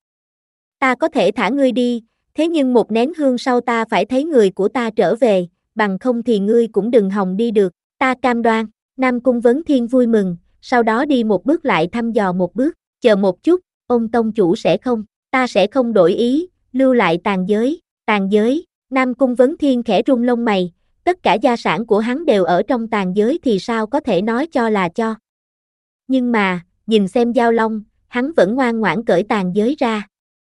Ta có thể thả ngươi đi, thế nhưng một nén hương sau ta phải thấy người của ta trở về, bằng không thì ngươi cũng đừng hòng đi được, ta cam đoan. Nam Cung Vấn Thiên vui mừng, sau đó đi một bước lại thăm dò một bước, chờ một chút, Ôn tông chủ sẽ không, ta sẽ không đổi ý, lưu lại tàn giới, tàn giới. Nam Cung Vấn Thiên khẽ rung lông mày, tất cả gia sản của hắn đều ở trong tàn giới thì sao có thể nói cho là cho. Nhưng mà, nhìn xem Giao Long, hắn vẫn ngoan ngoãn cởi tàn giới ra.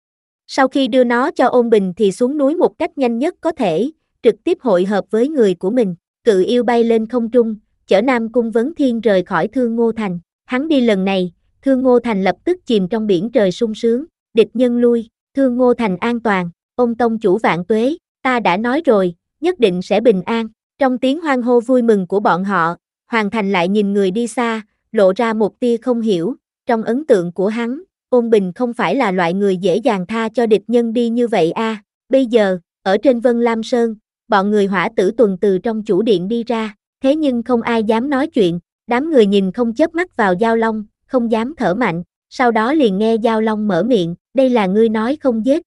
Sau khi đưa nó cho Ôn Bình thì xuống núi một cách nhanh nhất có thể, trực tiếp hội hợp với người của mình, cự yêu bay lên không trung, chở Nam Cung Vấn Thiên rời khỏi Thương Ngô Thành. Hắn đi lần này, Thương Ngô Thành lập tức chìm trong biển trời sung sướng, địch nhân lui, Thương Ngô Thành an toàn, Ôn tông chủ vạn tuế, ta đã nói rồi, nhất định sẽ bình an. Trong tiếng hoan hô vui mừng của bọn họ, Hoàng Thành lại nhìn người đi xa, lộ ra một tia không hiểu, trong ấn tượng của hắn, Ôn Bình không phải là loại người dễ dàng tha cho địch nhân đi như vậy a. Bây giờ, ở trên Vân Lam Sơn, bọn người Hỏa Tử Tuần từ trong chủ điện đi ra, thế nhưng không ai dám nói chuyện, đám người nhìn không chớp mắt vào Giao Long, không dám thở mạnh, sau đó liền nghe Giao Long mở miệng, đây là ngươi nói không giết.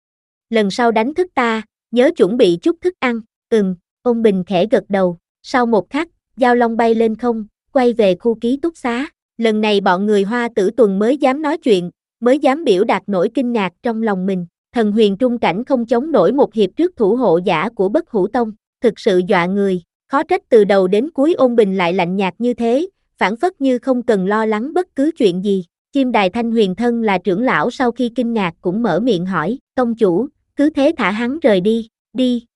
Lần sau đánh thức ta, nhớ chuẩn bị chút thức ăn, ừm, Ôn Bình khẽ gật đầu, sau một khắc, Giao Long bay lên không, quay về khu ký túc xá, lần này bọn người Hoa Tử Tuần mới dám nói chuyện, mới dám biểu đạt nỗi kinh ngạc trong lòng mình, thần huyền trung cảnh không chống nổi một hiệp trước thủ hộ giả của Bất Hủ Tông, thực sự dọa người, khó trách từ đầu đến cuối Ôn Bình lại lạnh nhạt như thế, phản phất như không cần lo lắng bất cứ chuyện gì. Chim Đài Thanh Huyền thân là trưởng lão sau khi kinh ngạc cũng mở miệng hỏi, tông chủ, cứ thế thả hắn rời đi, đi.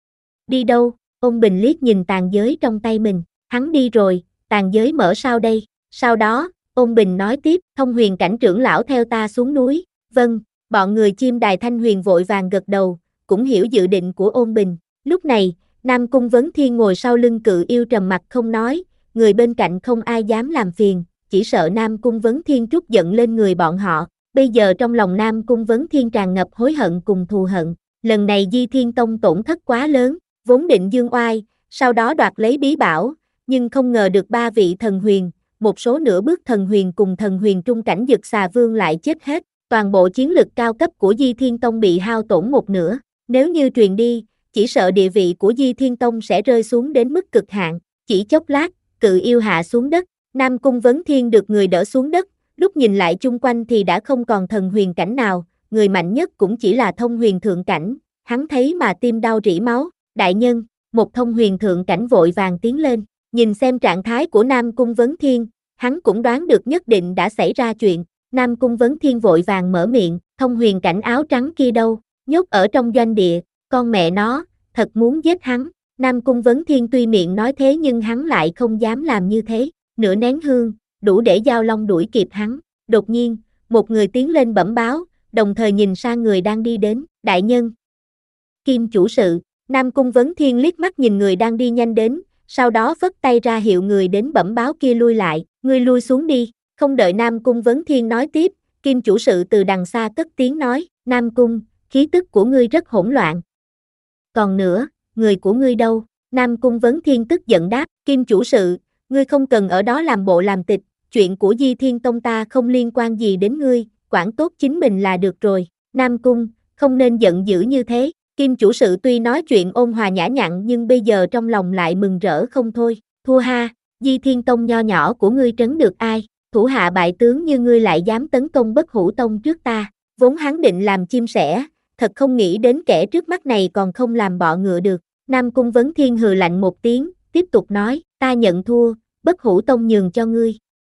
Đi đâu? Ôn Bình liếc nhìn tàn giới trong tay mình, hắn đi rồi, tàn giới mở sao đây? Sau đó, Ôn Bình nói tiếp, thông huyền cảnh trưởng lão theo ta xuống núi, vâng, bọn người Chim Đài Thanh Huyền vội vàng gật đầu, cũng hiểu dự định của Ôn Bình. Lúc này, Nam Cung Vấn Thiên ngồi sau lưng Cự Yêu trầm mặt không nói, người bên cạnh không ai dám làm phiền, chỉ sợ Nam Cung Vấn Thiên trút giận lên người bọn họ. Bây giờ trong lòng Nam Cung Vấn Thiên tràn ngập hối hận cùng thù hận, lần này Di Thiên Tông tổn thất quá lớn, vốn định dương oai, sau đó đoạt lấy bí bảo, nhưng không ngờ được ba vị thần huyền, một số nửa bước thần huyền cùng thần huyền trung cảnh Dực Xà Vương lại chết hết, toàn bộ chiến lực cao cấp của Di Thiên Tông bị hao tổn một nửa, nếu như truyền đi, chỉ sợ địa vị của Di Thiên Tông sẽ rơi xuống đến mức cực hạn, chỉ chốc lát, Cự Yêu hạ xuống đất, Nam Cung Vấn Thiên được người đỡ xuống đất, lúc nhìn lại chung quanh thì đã không còn thần huyền cảnh nào, người mạnh nhất cũng chỉ là thông huyền thượng cảnh, hắn thấy mà tim đau rỉ máu, đại nhân, một thông huyền thượng cảnh vội vàng tiến lên, nhìn xem trạng thái của Nam Cung Vấn Thiên, hắn cũng đoán được nhất định đã xảy ra chuyện, Nam Cung Vấn Thiên vội vàng mở miệng, thông huyền cảnh áo trắng kia đâu, nhốt ở trong doanh địa, con mẹ nó, thật muốn giết hắn, Nam Cung Vấn Thiên tuy miệng nói thế nhưng hắn lại không dám làm như thế, nửa nén hương, đủ để Giao Long đuổi kịp hắn, đột nhiên, một người tiến lên bẩm báo, đồng thời nhìn sang người đang đi đến, đại nhân. Kim chủ sự, Nam Cung Vấn Thiên liếc mắt nhìn người đang đi nhanh đến, sau đó phất tay ra hiệu người đến bẩm báo kia lui lại, ngươi lui xuống đi, không đợi Nam Cung Vấn Thiên nói tiếp, Kim chủ sự từ đằng xa cất tiếng nói, Nam Cung, khí tức của ngươi rất hỗn loạn. Còn nữa, người của ngươi đâu? Nam Cung Vấn Thiên tức giận đáp, Kim chủ sự, ngươi không cần ở đó làm bộ làm tịch, chuyện của Di Thiên Tông ta không liên quan gì đến ngươi, quản tốt chính mình là được rồi. Nam Cung, không nên giận dữ như thế, Kim chủ sự tuy nói chuyện ôn hòa nhã nhặn nhưng bây giờ trong lòng lại mừng rỡ không thôi, thua ha, Di Thiên Tông nho nhỏ của ngươi trấn được ai, thủ hạ bại tướng như ngươi lại dám tấn công Bất Hủ Tông trước ta, vốn hắn định làm chim sẻ, thật không nghĩ đến kẻ trước mắt này còn không làm bọ ngựa được. Nam Cung Vấn Thiên hừ lạnh một tiếng, tiếp tục nói, ta nhận thua, Bất Hủ Tông nhường cho ngươi.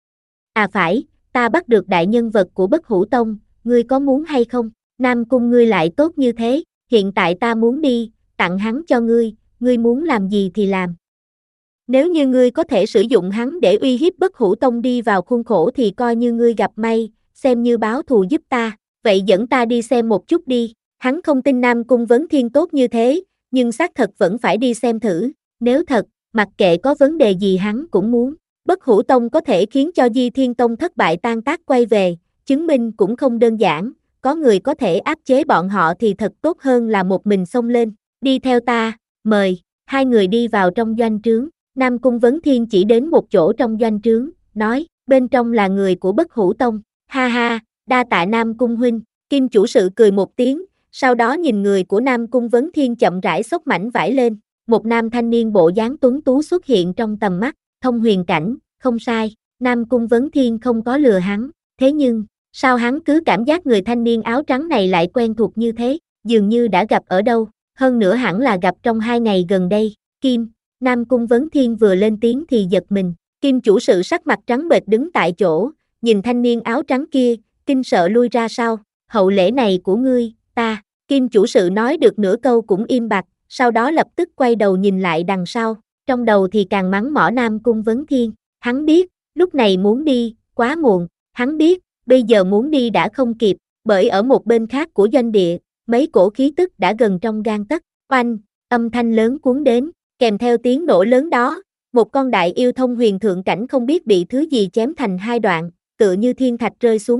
À phải, ta bắt được đại nhân vật của Bất Hủ Tông, ngươi có muốn hay không? Nam Cung ngươi lại tốt như thế, hiện tại ta muốn đi, tặng hắn cho ngươi, ngươi muốn làm gì thì làm. Nếu như ngươi có thể sử dụng hắn để uy hiếp Bất Hủ Tông đi vào khuôn khổ thì coi như ngươi gặp may, xem như báo thù giúp ta, vậy dẫn ta đi xem một chút đi. Hắn không tin Nam Cung Vấn Thiên tốt như thế, nhưng xác thật vẫn phải đi xem thử, nếu thật, mặc kệ có vấn đề gì hắn cũng muốn. Bất Hủ Tông có thể khiến cho Di Thiên Tông thất bại tan tác quay về, chứng minh cũng không đơn giản, có người có thể áp chế bọn họ thì thật tốt hơn là một mình xông lên. Đi theo ta, mời, hai người đi vào trong doanh trướng, Nam Cung Vấn Thiên chỉ đến một chỗ trong doanh trướng, nói, bên trong là người của Bất Hủ Tông, ha ha, đa tạ Nam Cung huynh, Kim chủ sự cười một tiếng, sau đó nhìn người của Nam Cung Vấn Thiên chậm rãi xốc mảnh vải lên, một nam thanh niên bộ dáng tuấn tú xuất hiện trong tầm mắt, thông huyền cảnh, không sai, Nam Cung Vấn Thiên không có lừa hắn, thế nhưng, sao hắn cứ cảm giác người thanh niên áo trắng này lại quen thuộc như thế, dường như đã gặp ở đâu, hơn nữa hẳn là gặp trong hai ngày gần đây, Kim, Nam Cung Vấn Thiên vừa lên tiếng thì giật mình, Kim chủ sự sắc mặt trắng bệch đứng tại chỗ, nhìn thanh niên áo trắng kia, kinh sợ lui ra sau, hậu lễ này của ngươi, ta, Kim chủ sự nói được nửa câu cũng im bặt, sau đó lập tức quay đầu nhìn lại đằng sau, trong đầu thì càng mắng mỏ Nam Cung Vấn Thiên, hắn biết, lúc này muốn đi, quá muộn, hắn biết, bây giờ muốn đi đã không kịp, bởi ở một bên khác của doanh địa, mấy cổ khí tức đã gần trong gang tấc, oanh, âm thanh lớn cuốn đến, kèm theo tiếng nổ lớn đó, một con đại yêu thông huyền thượng cảnh không biết bị thứ gì chém thành hai đoạn, tựa như thiên thạch rơi xuống đất,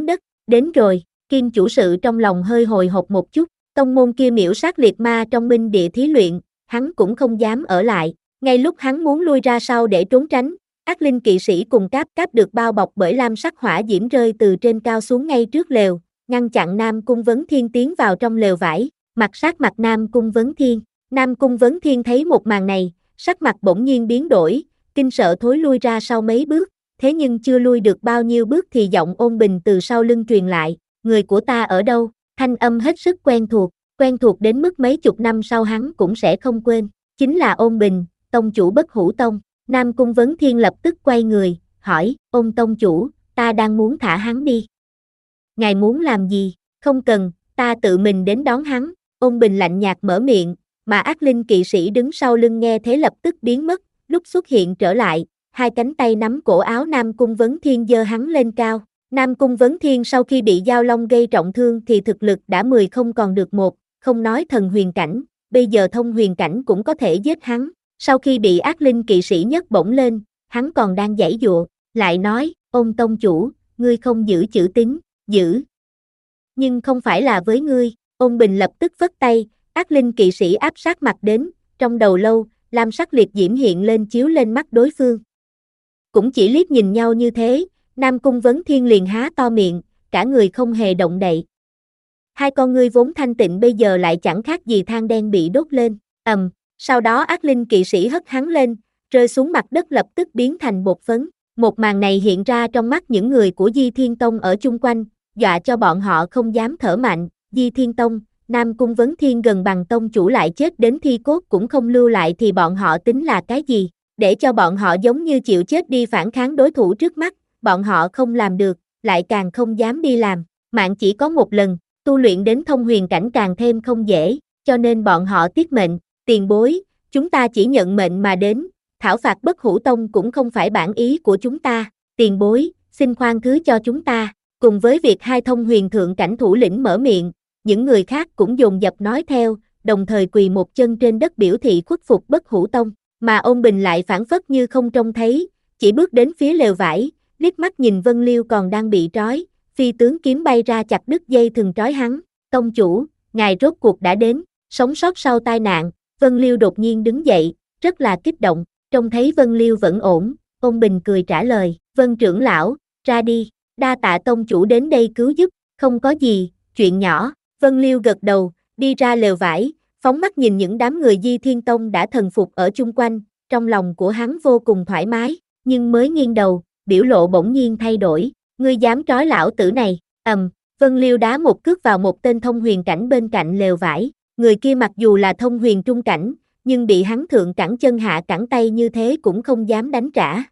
Đến rồi, Kim chủ sự trong lòng hơi hồi hộp một chút, tông môn kia miễu sát liệt ma trong minh địa thí luyện, hắn cũng không dám ở lại, ngay lúc hắn muốn lui ra sau để trốn tránh, ác linh kỵ sĩ cùng cáp cáp được bao bọc bởi lam sắc hỏa diễm rơi từ trên cao xuống ngay trước lều, ngăn chặn Nam Cung Vấn Thiên tiến vào trong lều vải, mặt sát mặt Nam Cung Vấn Thiên. Nam Cung Vấn Thiên thấy một màn này, sắc mặt bỗng nhiên biến đổi, kinh sợ thối lui ra sau mấy bước, thế nhưng chưa lui được bao nhiêu bước thì giọng Ôn Bình từ sau lưng truyền lại, người của ta ở đâu, thanh âm hết sức quen thuộc, quen thuộc đến mức mấy chục năm sau hắn cũng sẽ không quên, chính là Ôn Bình, tông chủ Bất Hủ Tông. Nam Cung Vấn Thiên lập tức quay người, hỏi, Ôn tông chủ, ta đang muốn thả hắn đi. Ngài muốn làm gì? Không cần, ta tự mình đến đón hắn. Ôn Bình lạnh nhạt mở miệng, mà ác linh kỵ sĩ đứng sau lưng nghe thế lập tức biến mất, lúc xuất hiện trở lại, hai cánh tay nắm cổ áo Nam Cung Vấn Thiên giơ hắn lên cao. Nam Cung Vấn Thiên sau khi bị Giao Long gây trọng thương thì thực lực đã mười không còn được một, không nói thần huyền cảnh, bây giờ thông huyền cảnh cũng có thể giết hắn. Sau khi bị ác linh kỵ sĩ nhấc bổng lên, hắn còn đang giãy giụa, lại nói, Ôn tông chủ, ngươi không giữ chữ tín, giữ. Nhưng không phải là với ngươi, Ôn Bình lập tức phất tay, ác linh kỵ sĩ áp sát mặt đến, trong đầu lâu, lam sắc liệt diễm hiện lên chiếu lên mắt đối phương. Cũng chỉ liếc nhìn nhau như thế, Nam Cung Vấn Thiên liền há to miệng, cả người không hề động đậy. Hai con ngươi vốn thanh tịnh bây giờ lại chẳng khác gì than đen bị đốt lên, ầm, sau đó ác linh kỵ sĩ hất hắn lên, rơi xuống mặt đất lập tức biến thành bột phấn. Một màn này hiện ra trong mắt những người của Di Thiên Tông ở chung quanh, dọa cho bọn họ không dám thở mạnh. Di Thiên Tông, Nam Cung Vấn Thiên gần bằng tông chủ lại chết đến thi cốt cũng không lưu lại thì bọn họ tính là cái gì? Để cho bọn họ giống như chịu chết đi phản kháng đối thủ trước mắt, bọn họ không làm được, lại càng không dám đi làm. Mạng chỉ có một lần, tu luyện đến thông huyền cảnh càng thêm không dễ, cho nên bọn họ tiết mệnh. Tiền bối, chúng ta chỉ nhận mệnh mà đến, thảo phạt Bất Hủ Tông cũng không phải bản ý của chúng ta. Tiền bối, xin khoan thứ cho chúng ta. Cùng với việc hai thông huyền thượng cảnh thủ lĩnh mở miệng, những người khác cũng dồn dập nói theo, đồng thời quỳ một chân trên đất biểu thị khuất phục Bất Hủ Tông, mà Ôn Bình lại phản phất như không trông thấy, chỉ bước đến phía lều vải, liếc mắt nhìn Vân Liêu còn đang bị trói, phi tướng kiếm bay ra chặt đứt dây thừng trói hắn. Tông chủ, ngài rốt cuộc đã đến, sống sót sau tai nạn. Vân Liêu đột nhiên đứng dậy, rất là kích động, trông thấy Vân Liêu vẫn ổn, Ôn Bình cười trả lời, Vân trưởng lão, ra đi, đa tạ tông chủ đến đây cứu giúp, không có gì, chuyện nhỏ. Vân Liêu gật đầu, đi ra lều vải, phóng mắt nhìn những đám người Di Thiên Tông đã thần phục ở chung quanh, trong lòng của hắn vô cùng thoải mái, nhưng mới nghiêng đầu, biểu lộ bỗng nhiên thay đổi, ngươi dám trói lão tử này, ầm, Vân Liêu đá một cước vào một tên thông huyền cảnh bên cạnh lều vải, người kia mặc dù là thông huyền trung cảnh, nhưng bị hắn thượng cẳng chân hạ cẳng tay như thế cũng không dám đánh trả.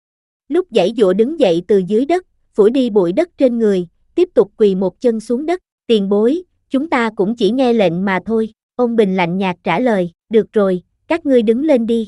Lúc giãy giụa đứng dậy từ dưới đất, phủi đi bụi đất trên người, tiếp tục quỳ một chân xuống đất, tiền bối, chúng ta cũng chỉ nghe lệnh mà thôi. Ôn Bình lạnh nhạt trả lời, được rồi, các ngươi đứng lên đi.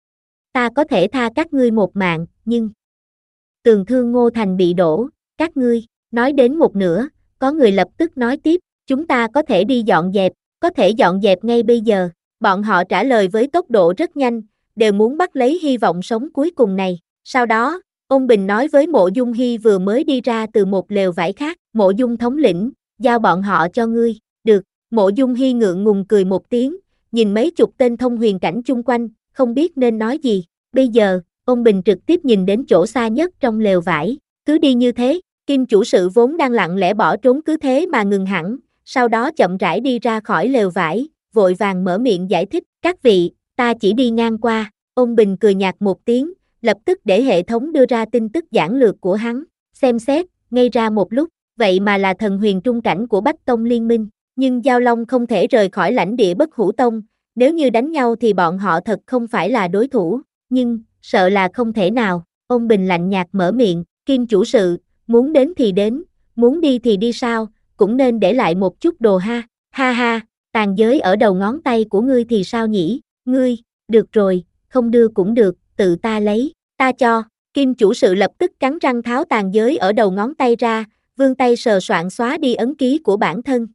Ta có thể tha các ngươi một mạng, nhưng tường thương Ngô Thành bị đổ, các ngươi, nói đến một nửa, có người lập tức nói tiếp, chúng ta có thể đi dọn dẹp, có thể dọn dẹp ngay bây giờ. Bọn họ trả lời với tốc độ rất nhanh, đều muốn bắt lấy hy vọng sống cuối cùng này. Sau đó, Ôn Bình nói với Mộ Dung Hy vừa mới đi ra từ một lều vải khác, Mộ Dung thống lĩnh, giao bọn họ cho ngươi, được. Mộ Dung Hy ngượng ngùng cười một tiếng, nhìn mấy chục tên thông huyền cảnh chung quanh, không biết nên nói gì. Bây giờ, Ôn Bình trực tiếp nhìn đến chỗ xa nhất trong lều vải, cứ đi như thế, Kim chủ sự vốn đang lặng lẽ bỏ trốn cứ thế mà ngừng hẳn, sau đó chậm rãi đi ra khỏi lều vải, vội vàng mở miệng giải thích, các vị, ta chỉ đi ngang qua. Ôn Bình cười nhạt một tiếng, lập tức để hệ thống đưa ra tin tức giản lược của hắn, xem xét, ngây ra một lúc, vậy mà là thần huyền trung cảnh của Bách Tông Liên Minh, nhưng Giao Long không thể rời khỏi lãnh địa Bất Hủ Tông, nếu như đánh nhau thì bọn họ thật không phải là đối thủ, nhưng, sợ là không thể nào. Ôn Bình lạnh nhạt mở miệng, Kim chủ sự, muốn đến thì đến, muốn đi thì đi sao, cũng nên để lại một chút đồ ha, ha ha, tàn giới ở đầu ngón tay của ngươi thì sao nhỉ, ngươi, được rồi, không đưa cũng được, tự ta lấy, ta cho. Kim chủ sự lập tức cắn răng tháo tàn giới ở đầu ngón tay ra, vươn tay sờ soạn xóa đi ấn ký của bản thân.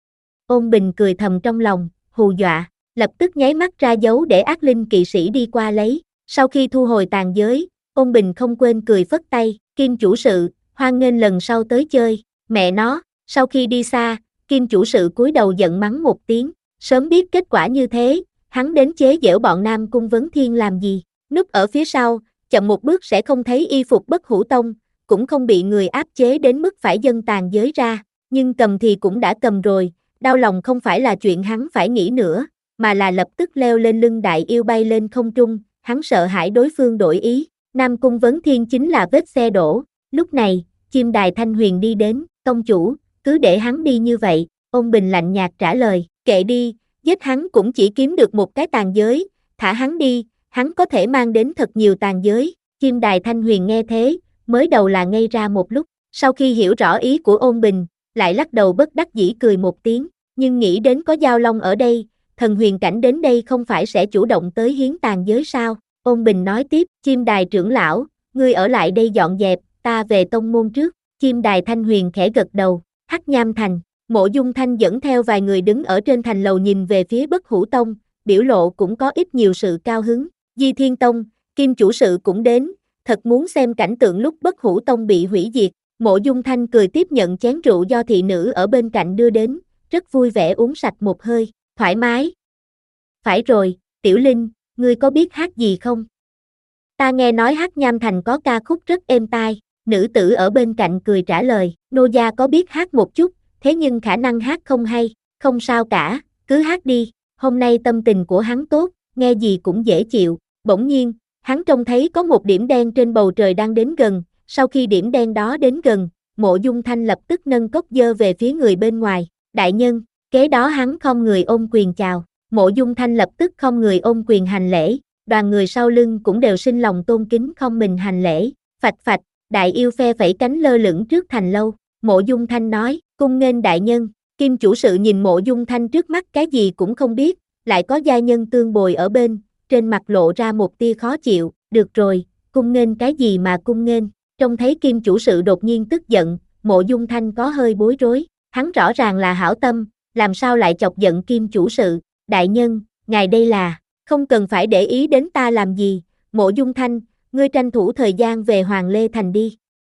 Ôn Bình cười thầm trong lòng, hù dọa, lập tức nháy mắt ra dấu để ác linh kỵ sĩ đi qua lấy. Sau khi thu hồi tàn giới, Ôn Bình không quên cười phất tay, Kim chủ sự, hoan nghênh lần sau tới chơi, Mẹ nó, sau khi đi xa, Kim chủ sự cúi đầu giận mắng một tiếng, sớm biết kết quả như thế, hắn đến chế giễu bọn Nam Cung Vấn Thiên làm gì, núp ở phía sau, chậm một bước sẽ không thấy y phục Bất Hủ Tông, cũng không bị người áp chế đến mức phải dâng tàn giới ra, nhưng cầm thì cũng đã cầm rồi, đau lòng không phải là chuyện hắn phải nghĩ nữa, mà là lập tức leo lên lưng đại yêu bay lên không trung, hắn sợ hãi đối phương đổi ý, Nam Cung Vấn Thiên chính là vết xe đổ, lúc này, chim đài Thanh Huyền đi đến, tông chủ, cứ để hắn đi như vậy, Ôn Bình lạnh nhạt trả lời, kệ đi, giết hắn cũng chỉ kiếm được một cái tàn giới, thả hắn đi, hắn có thể mang đến thật nhiều tàn giới, chim đài Thanh Huyền nghe thế, mới đầu là ngây ra một lúc, sau khi hiểu rõ ý của Ôn Bình, lại lắc đầu bất đắc dĩ cười một tiếng, nhưng nghĩ đến có Giao Long ở đây, thần huyền cảnh đến đây không phải sẽ chủ động tới hiến tàn giới sao, Ôn Bình nói tiếp, chim đài trưởng lão, ngươi ở lại đây dọn dẹp, ta về tông môn trước, chim đài Thanh Huyền khẽ gật đầu, Hắc Nham Thành, Mộ Dung Thanh dẫn theo vài người đứng ở trên thành lầu nhìn về phía Bất Hủ Tông, biểu lộ cũng có ít nhiều sự cao hứng, Di Thiên Tông, Kim chủ sự cũng đến, thật muốn xem cảnh tượng lúc Bất Hủ Tông bị hủy diệt, Mộ Dung Thanh cười tiếp nhận chén rượu do thị nữ ở bên cạnh đưa đến, rất vui vẻ uống sạch một hơi, thoải mái. Phải rồi, Tiểu Linh, ngươi có biết hát gì không? Ta nghe nói Hắc Nham Thành có ca khúc rất êm tai, nữ tử ở bên cạnh cười trả lời, nô gia có biết hát một chút, thế nhưng khả năng hát không hay, không sao cả, cứ hát đi, hôm nay tâm tình của hắn tốt, nghe gì cũng dễ chịu, bỗng nhiên, hắn trông thấy có một điểm đen trên bầu trời đang đến gần, sau khi điểm đen đó đến gần, Mộ Dung Thanh lập tức nâng cốc dơ về phía người bên ngoài, đại nhân, kế đó hắn khom người ôm quyền chào, Mộ Dung Thanh lập tức khom người ôm quyền hành lễ, đoàn người sau lưng cũng đều sinh lòng tôn kính khom mình hành lễ, phạch phạch, đại yêu phe phẩy cánh lơ lửng trước thành lâu, Mộ Dung Thanh nói, cung nghênh đại nhân, Kim chủ sự nhìn Mộ Dung Thanh trước mắt cái gì cũng không biết, lại có gia nhân tương bồi ở bên, trên mặt lộ ra một tia khó chịu, được rồi, cung nghênh cái gì mà cung nghênh, trông thấy Kim chủ sự đột nhiên tức giận, Mộ Dung Thanh có hơi bối rối, hắn rõ ràng là hảo tâm, làm sao lại chọc giận Kim chủ sự, đại nhân, ngài đây là, không cần phải để ý đến ta làm gì, Mộ Dung Thanh, ngươi tranh thủ thời gian về Hoàng Lê Thành đi.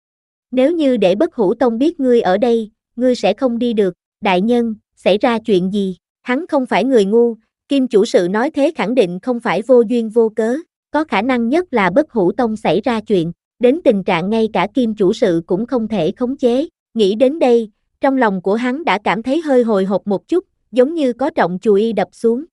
Nếu như để Bất Hủ Tông biết ngươi ở đây, ngươi sẽ không đi được, đại nhân, xảy ra chuyện gì, hắn không phải người ngu, Kim chủ sự nói thế khẳng định không phải vô duyên vô cớ, có khả năng nhất là Bất Hủ Tông xảy ra chuyện, đến tình trạng ngay cả Kim chủ sự cũng không thể khống chế, nghĩ đến đây, trong lòng của hắn đã cảm thấy hơi hồi hộp một chút, giống như có trọng chùi y đập xuống.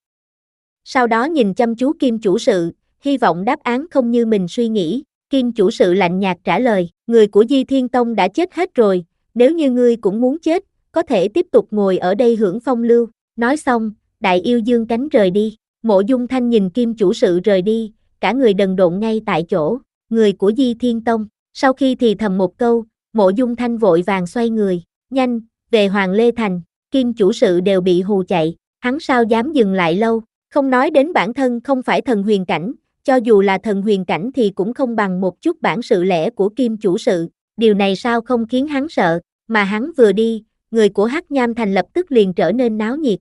Sau đó nhìn chăm chú Kim chủ sự, hy vọng đáp án không như mình suy nghĩ, Kim chủ sự lạnh nhạt trả lời, người của Di Thiên Tông đã chết hết rồi, nếu như ngươi cũng muốn chết, có thể tiếp tục ngồi ở đây hưởng phong lưu, nói xong, đại yêu dương cánh rời đi, Mộ Dung Thanh nhìn Kim chủ sự rời đi, cả người đần độn ngay tại chỗ, người của Di Thiên Tông, sau khi thì thầm một câu, Mộ Dung Thanh vội vàng xoay người, nhanh, về Hoàng Lê Thành, Kim chủ sự đều bị hù chạy, hắn sao dám dừng lại lâu, không nói đến bản thân không phải thần huyền cảnh, cho dù là thần huyền cảnh thì cũng không bằng một chút bản sự lẻ của Kim chủ sự, điều này sao không khiến hắn sợ, mà hắn vừa đi, người của Hắc Nham Thành lập tức liền trở nên náo nhiệt.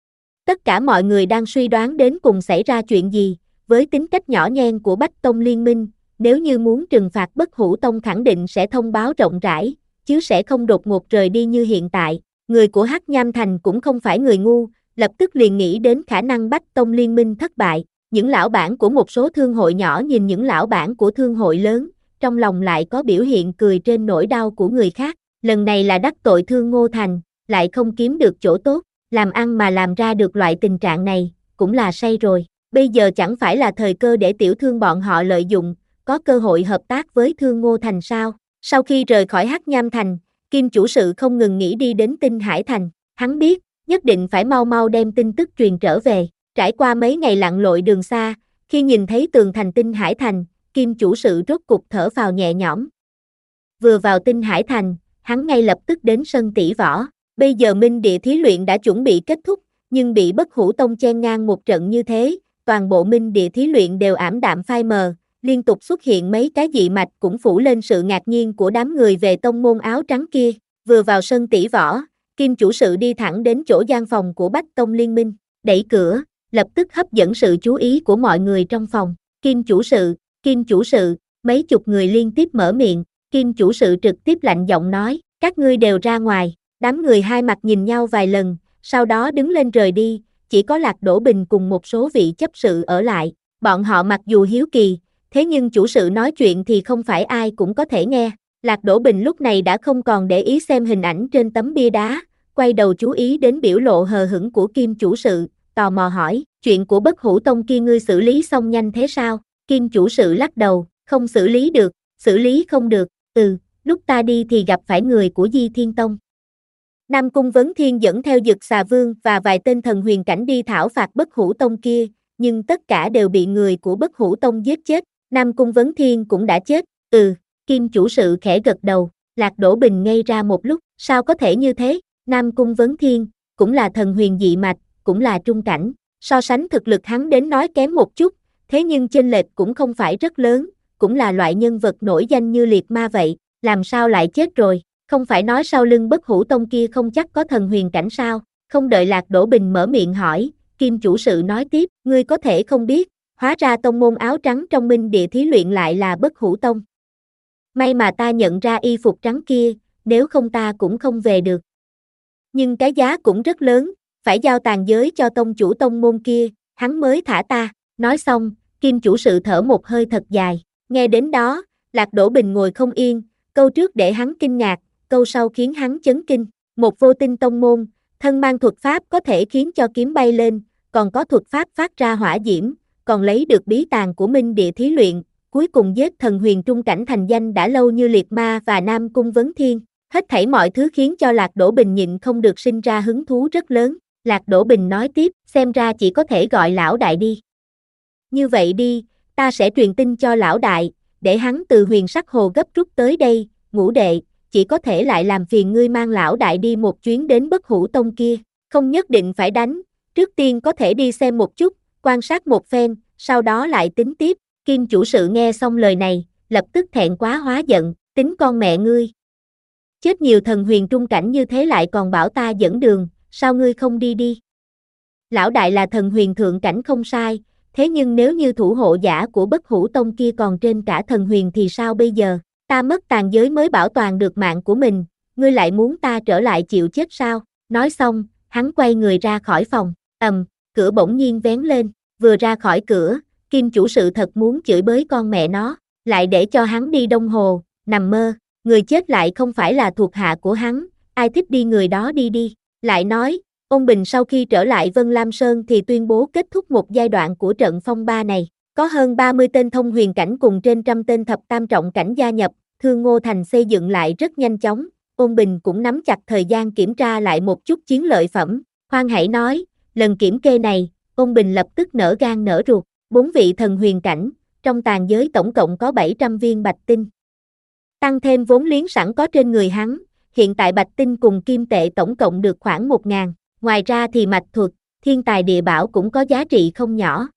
Tất cả mọi người đang suy đoán đến cùng xảy ra chuyện gì, với tính cách nhỏ nhen của Bách Tông Liên minh, nếu như muốn trừng phạt Bất Hủ Tông khẳng định sẽ thông báo rộng rãi, chứ sẽ không đột ngột rời đi như hiện tại, người của Hắc Nham Thành cũng không phải người ngu, lập tức liền nghĩ đến khả năng Bách Tông Liên minh thất bại, những lão bản của một số thương hội nhỏ nhìn những lão bản của thương hội lớn, trong lòng lại có biểu hiện cười trên nỗi đau của người khác, lần này là đắc tội Thương Ngô Thành, lại không kiếm được chỗ tốt, làm ăn mà làm ra được loại tình trạng này, cũng là say rồi, bây giờ chẳng phải là thời cơ để tiểu thương bọn họ lợi dụng, có cơ hội hợp tác với Thương Ngô Thành sao, sau khi rời khỏi Hắc Nham Thành, Kim chủ sự không ngừng nghĩ đi đến Tinh Hải Thành, hắn biết, nhất định phải mau mau đem tin tức truyền trở về, trải qua mấy ngày lặn lội đường xa, khi nhìn thấy tường thành Tinh Hải Thành, Kim chủ sự rốt cục thở phào nhẹ nhõm. Vừa vào Tinh Hải Thành, hắn ngay lập tức đến sân tỷ võ, bây giờ Minh Địa thí luyện đã chuẩn bị kết thúc, nhưng bị Bất Hủ Tông chen ngang một trận như thế, toàn bộ Minh Địa thí luyện đều ảm đạm phai mờ, liên tục xuất hiện mấy cái dị mạch cũng phủ lên sự ngạc nhiên của đám người về tông môn áo trắng kia, vừa vào sân tỷ võ, Kim chủ sự đi thẳng đến chỗ gian phòng của Bách Tông Liên minh, đẩy cửa, lập tức hấp dẫn sự chú ý của mọi người trong phòng, Kim chủ sự, Kim chủ sự, mấy chục người liên tiếp mở miệng, Kim chủ sự trực tiếp lạnh giọng nói, Các ngươi đều ra ngoài, đám người hai mặt nhìn nhau vài lần, sau đó đứng lên rời đi, chỉ có Lạc Đỗ Bình cùng một số vị chấp sự ở lại. Bọn họ mặc dù hiếu kỳ, thế nhưng chủ sự nói chuyện thì không phải ai cũng có thể nghe. Lạc Đỗ Bình lúc này đã không còn để ý xem hình ảnh trên tấm bia đá, quay đầu chú ý đến biểu lộ hờ hững của Kim chủ sự, tò mò hỏi, chuyện của Bất Hủ Tông kia ngươi xử lý xong nhanh thế sao? Kim chủ sự lắc đầu, không xử lý được, xử lý không được, ừ, lúc ta đi thì gặp phải người của Di Thiên Tông. Nam Cung Vấn Thiên dẫn theo Dực Xà Vương và vài tên thần huyền cảnh đi thảo phạt Bất Hủ Tông kia, nhưng tất cả đều bị người của Bất Hủ Tông giết chết. Nam Cung Vấn Thiên cũng đã chết, ừ, Kim chủ sự khẽ gật đầu. Lạc Đỗ Bình ngây ra một lúc, sao có thể như thế? Nam Cung Vấn Thiên, cũng là thần huyền dị mạch, cũng là trung cảnh, so sánh thực lực hắn đến nói kém một chút, thế nhưng chênh lệch cũng không phải rất lớn, cũng là loại nhân vật nổi danh như liệt ma vậy, làm sao lại chết rồi? Không phải nói sau lưng Bất Hủ Tông kia không chắc có thần huyền cảnh sao? Không đợi Lạc Đỗ Bình mở miệng hỏi, Kim chủ sự nói tiếp, ngươi có thể không biết, hóa ra tông môn áo trắng trong Minh Địa thí luyện lại là Bất Hủ Tông. May mà ta nhận ra y phục trắng kia, nếu không ta cũng không về được. Nhưng cái giá cũng rất lớn, phải giao tàn giới cho tông chủ tông môn kia, hắn mới thả ta. Nói xong, Kim chủ sự thở một hơi thật dài. Nghe đến đó, Lạc Đỗ Bình ngồi không yên, câu trước để hắn kinh ngạc, câu sau khiến hắn chấn kinh. Một vô tinh tông môn, thân mang thuật pháp có thể khiến cho kiếm bay lên, còn có thuật pháp phát ra hỏa diễm, còn lấy được bí tàng của Minh Địa thí luyện, cuối cùng giết thần huyền trung cảnh thành danh đã lâu như liệt ma và Nam Cung Vấn Thiên. Hết thảy mọi thứ khiến cho Lạc Đỗ Bình nhịn không được sinh ra hứng thú rất lớn. Lạc Đỗ Bình nói tiếp, xem ra chỉ có thể gọi lão đại đi. Như vậy đi, ta sẽ truyền tin cho lão đại, để hắn từ Huyền Sắc Hồ gấp rút tới đây. Ngũ đệ, chỉ có thể lại làm phiền ngươi mang lão đại đi một chuyến đến Bất Hủ Tông kia, không nhất định phải đánh, trước tiên có thể đi xem một chút, quan sát một phen, sau đó lại tính tiếp. Kim chủ sự nghe xong lời này, lập tức thẹn quá hóa giận, tính con mẹ ngươi. Chết nhiều thần huyền trung cảnh như thế lại còn bảo ta dẫn đường, sao ngươi không đi đi? Lão đại là thần huyền thượng cảnh không sai, thế nhưng nếu như thủ hộ giả của Bất Hủ Tông kia còn trên cả thần huyền thì sao bây giờ? Ta mất tàn giới mới bảo toàn được mạng của mình, ngươi lại muốn ta trở lại chịu chết sao? Nói xong, hắn quay người ra khỏi phòng, ầm, cửa bỗng nhiên vén lên, vừa ra khỏi cửa, Kim chủ sự thật muốn chửi bới con mẹ nó, lại để cho hắn đi Đông Hồ, nằm mơ, người chết lại không phải là thuộc hạ của hắn, ai thích đi người đó đi đi. Lại nói, Ôn Bình sau khi trở lại Vân Lam Sơn thì tuyên bố kết thúc một giai đoạn của trận phong ba này, có hơn ba mươi tên thông huyền cảnh cùng trên trăm tên thập tam trọng cảnh gia nhập, Thương Ngô Thành xây dựng lại rất nhanh chóng, Ôn Bình cũng nắm chặt thời gian kiểm tra lại một chút chiến lợi phẩm, khoan hãy nói, lần kiểm kê này, Ôn Bình lập tức nở gan nở ruột, bốn vị thần huyền cảnh, trong tàn giới tổng cộng có bảy trăm viên bạch tinh. Tăng thêm vốn liếng sẵn có trên người hắn, hiện tại bạch tinh cùng kim tệ tổng cộng được khoảng một ngàn, ngoài ra thì mạch thuật, thiên tài địa bảo cũng có giá trị không nhỏ.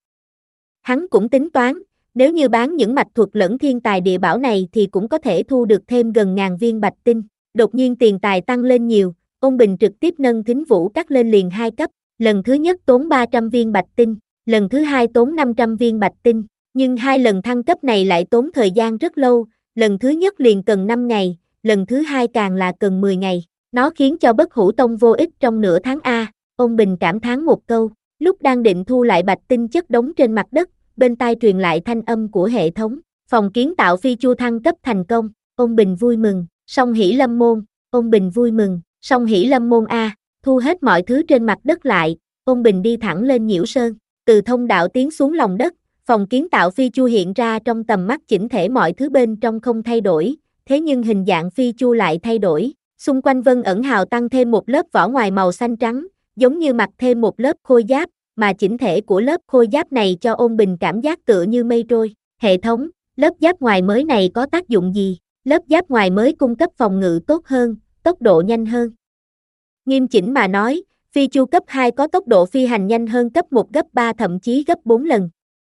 Hắn cũng tính toán, nếu như bán những mạch thuật lẫn thiên tài địa bảo này thì cũng có thể thu được thêm gần ngàn viên bạch tinh. Đột nhiên tiền tài tăng lên nhiều, Ôn Bình trực tiếp nâng Thính Vũ Các lên liền hai cấp, lần thứ nhất tốn ba trăm viên bạch tinh, lần thứ hai tốn năm trăm viên bạch tinh, nhưng hai lần thăng cấp này lại tốn thời gian rất lâu, lần thứ nhất liền cần năm ngày, lần thứ hai càng là cần mười ngày. Nó khiến cho Bất Hủ Tông vô ích trong nửa tháng A. Ôn Bình cảm thán một câu, lúc đang định thu lại bạch tinh chất đống trên mặt đất, bên tai truyền lại thanh âm của hệ thống, phòng kiến tạo phi chu thăng cấp thành công. Ôn Bình vui mừng, Song Hỷ Lâm Môn, Ôn Bình vui mừng, Song Hỷ Lâm Môn A, thu hết mọi thứ trên mặt đất lại, Ôn Bình đi thẳng lên Nhiễu Sơn, từ thông đạo tiến xuống lòng đất, phòng kiến tạo phi chu hiện ra trong tầm mắt chỉnh thể, mọi thứ bên trong không thay đổi, thế nhưng hình dạng phi chu lại thay đổi, xung quanh Vân Ẩn Hào tăng thêm một lớp vỏ ngoài màu xanh trắng, giống như mặc thêm một lớp khôi giáp, mà chỉnh thể của lớp khôi giáp này cho Ôn Bình cảm giác tựa như mây trôi. Hệ thống, lớp giáp ngoài mới này có tác dụng gì? Lớp giáp ngoài mới cung cấp phòng ngự tốt hơn, tốc độ nhanh hơn. Nghiêm chỉnh mà nói, phi chu cấp hai có tốc độ phi hành nhanh hơn cấp một gấp ba thậm chí gấp bốn lần.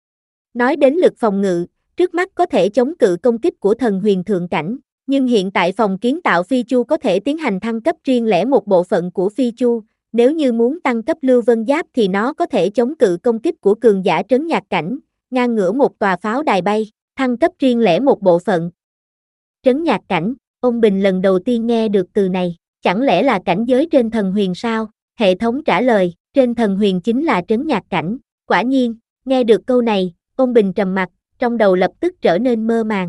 Nói đến lực phòng ngự, trước mắt có thể chống cự công kích của thần huyền thượng cảnh, nhưng hiện tại phòng kiến tạo phi chu có thể tiến hành thăng cấp riêng lẻ một bộ phận của phi chu, nếu như muốn tăng cấp Lưu Vân Giáp thì nó có thể chống cự công kích của cường giả trấn nhạc cảnh, ngang ngửa một tòa pháo đài bay, thăng cấp riêng lẻ một bộ phận. Trấn nhạc cảnh, Ôn Bình lần đầu tiên nghe được từ này, chẳng lẽ là cảnh giới trên thần huyền sao? Hệ thống trả lời, trên thần huyền chính là trấn nhạc cảnh. Quả nhiên, nghe được câu này, Ôn Bình trầm mặt, trong đầu lập tức trở nên mơ màng.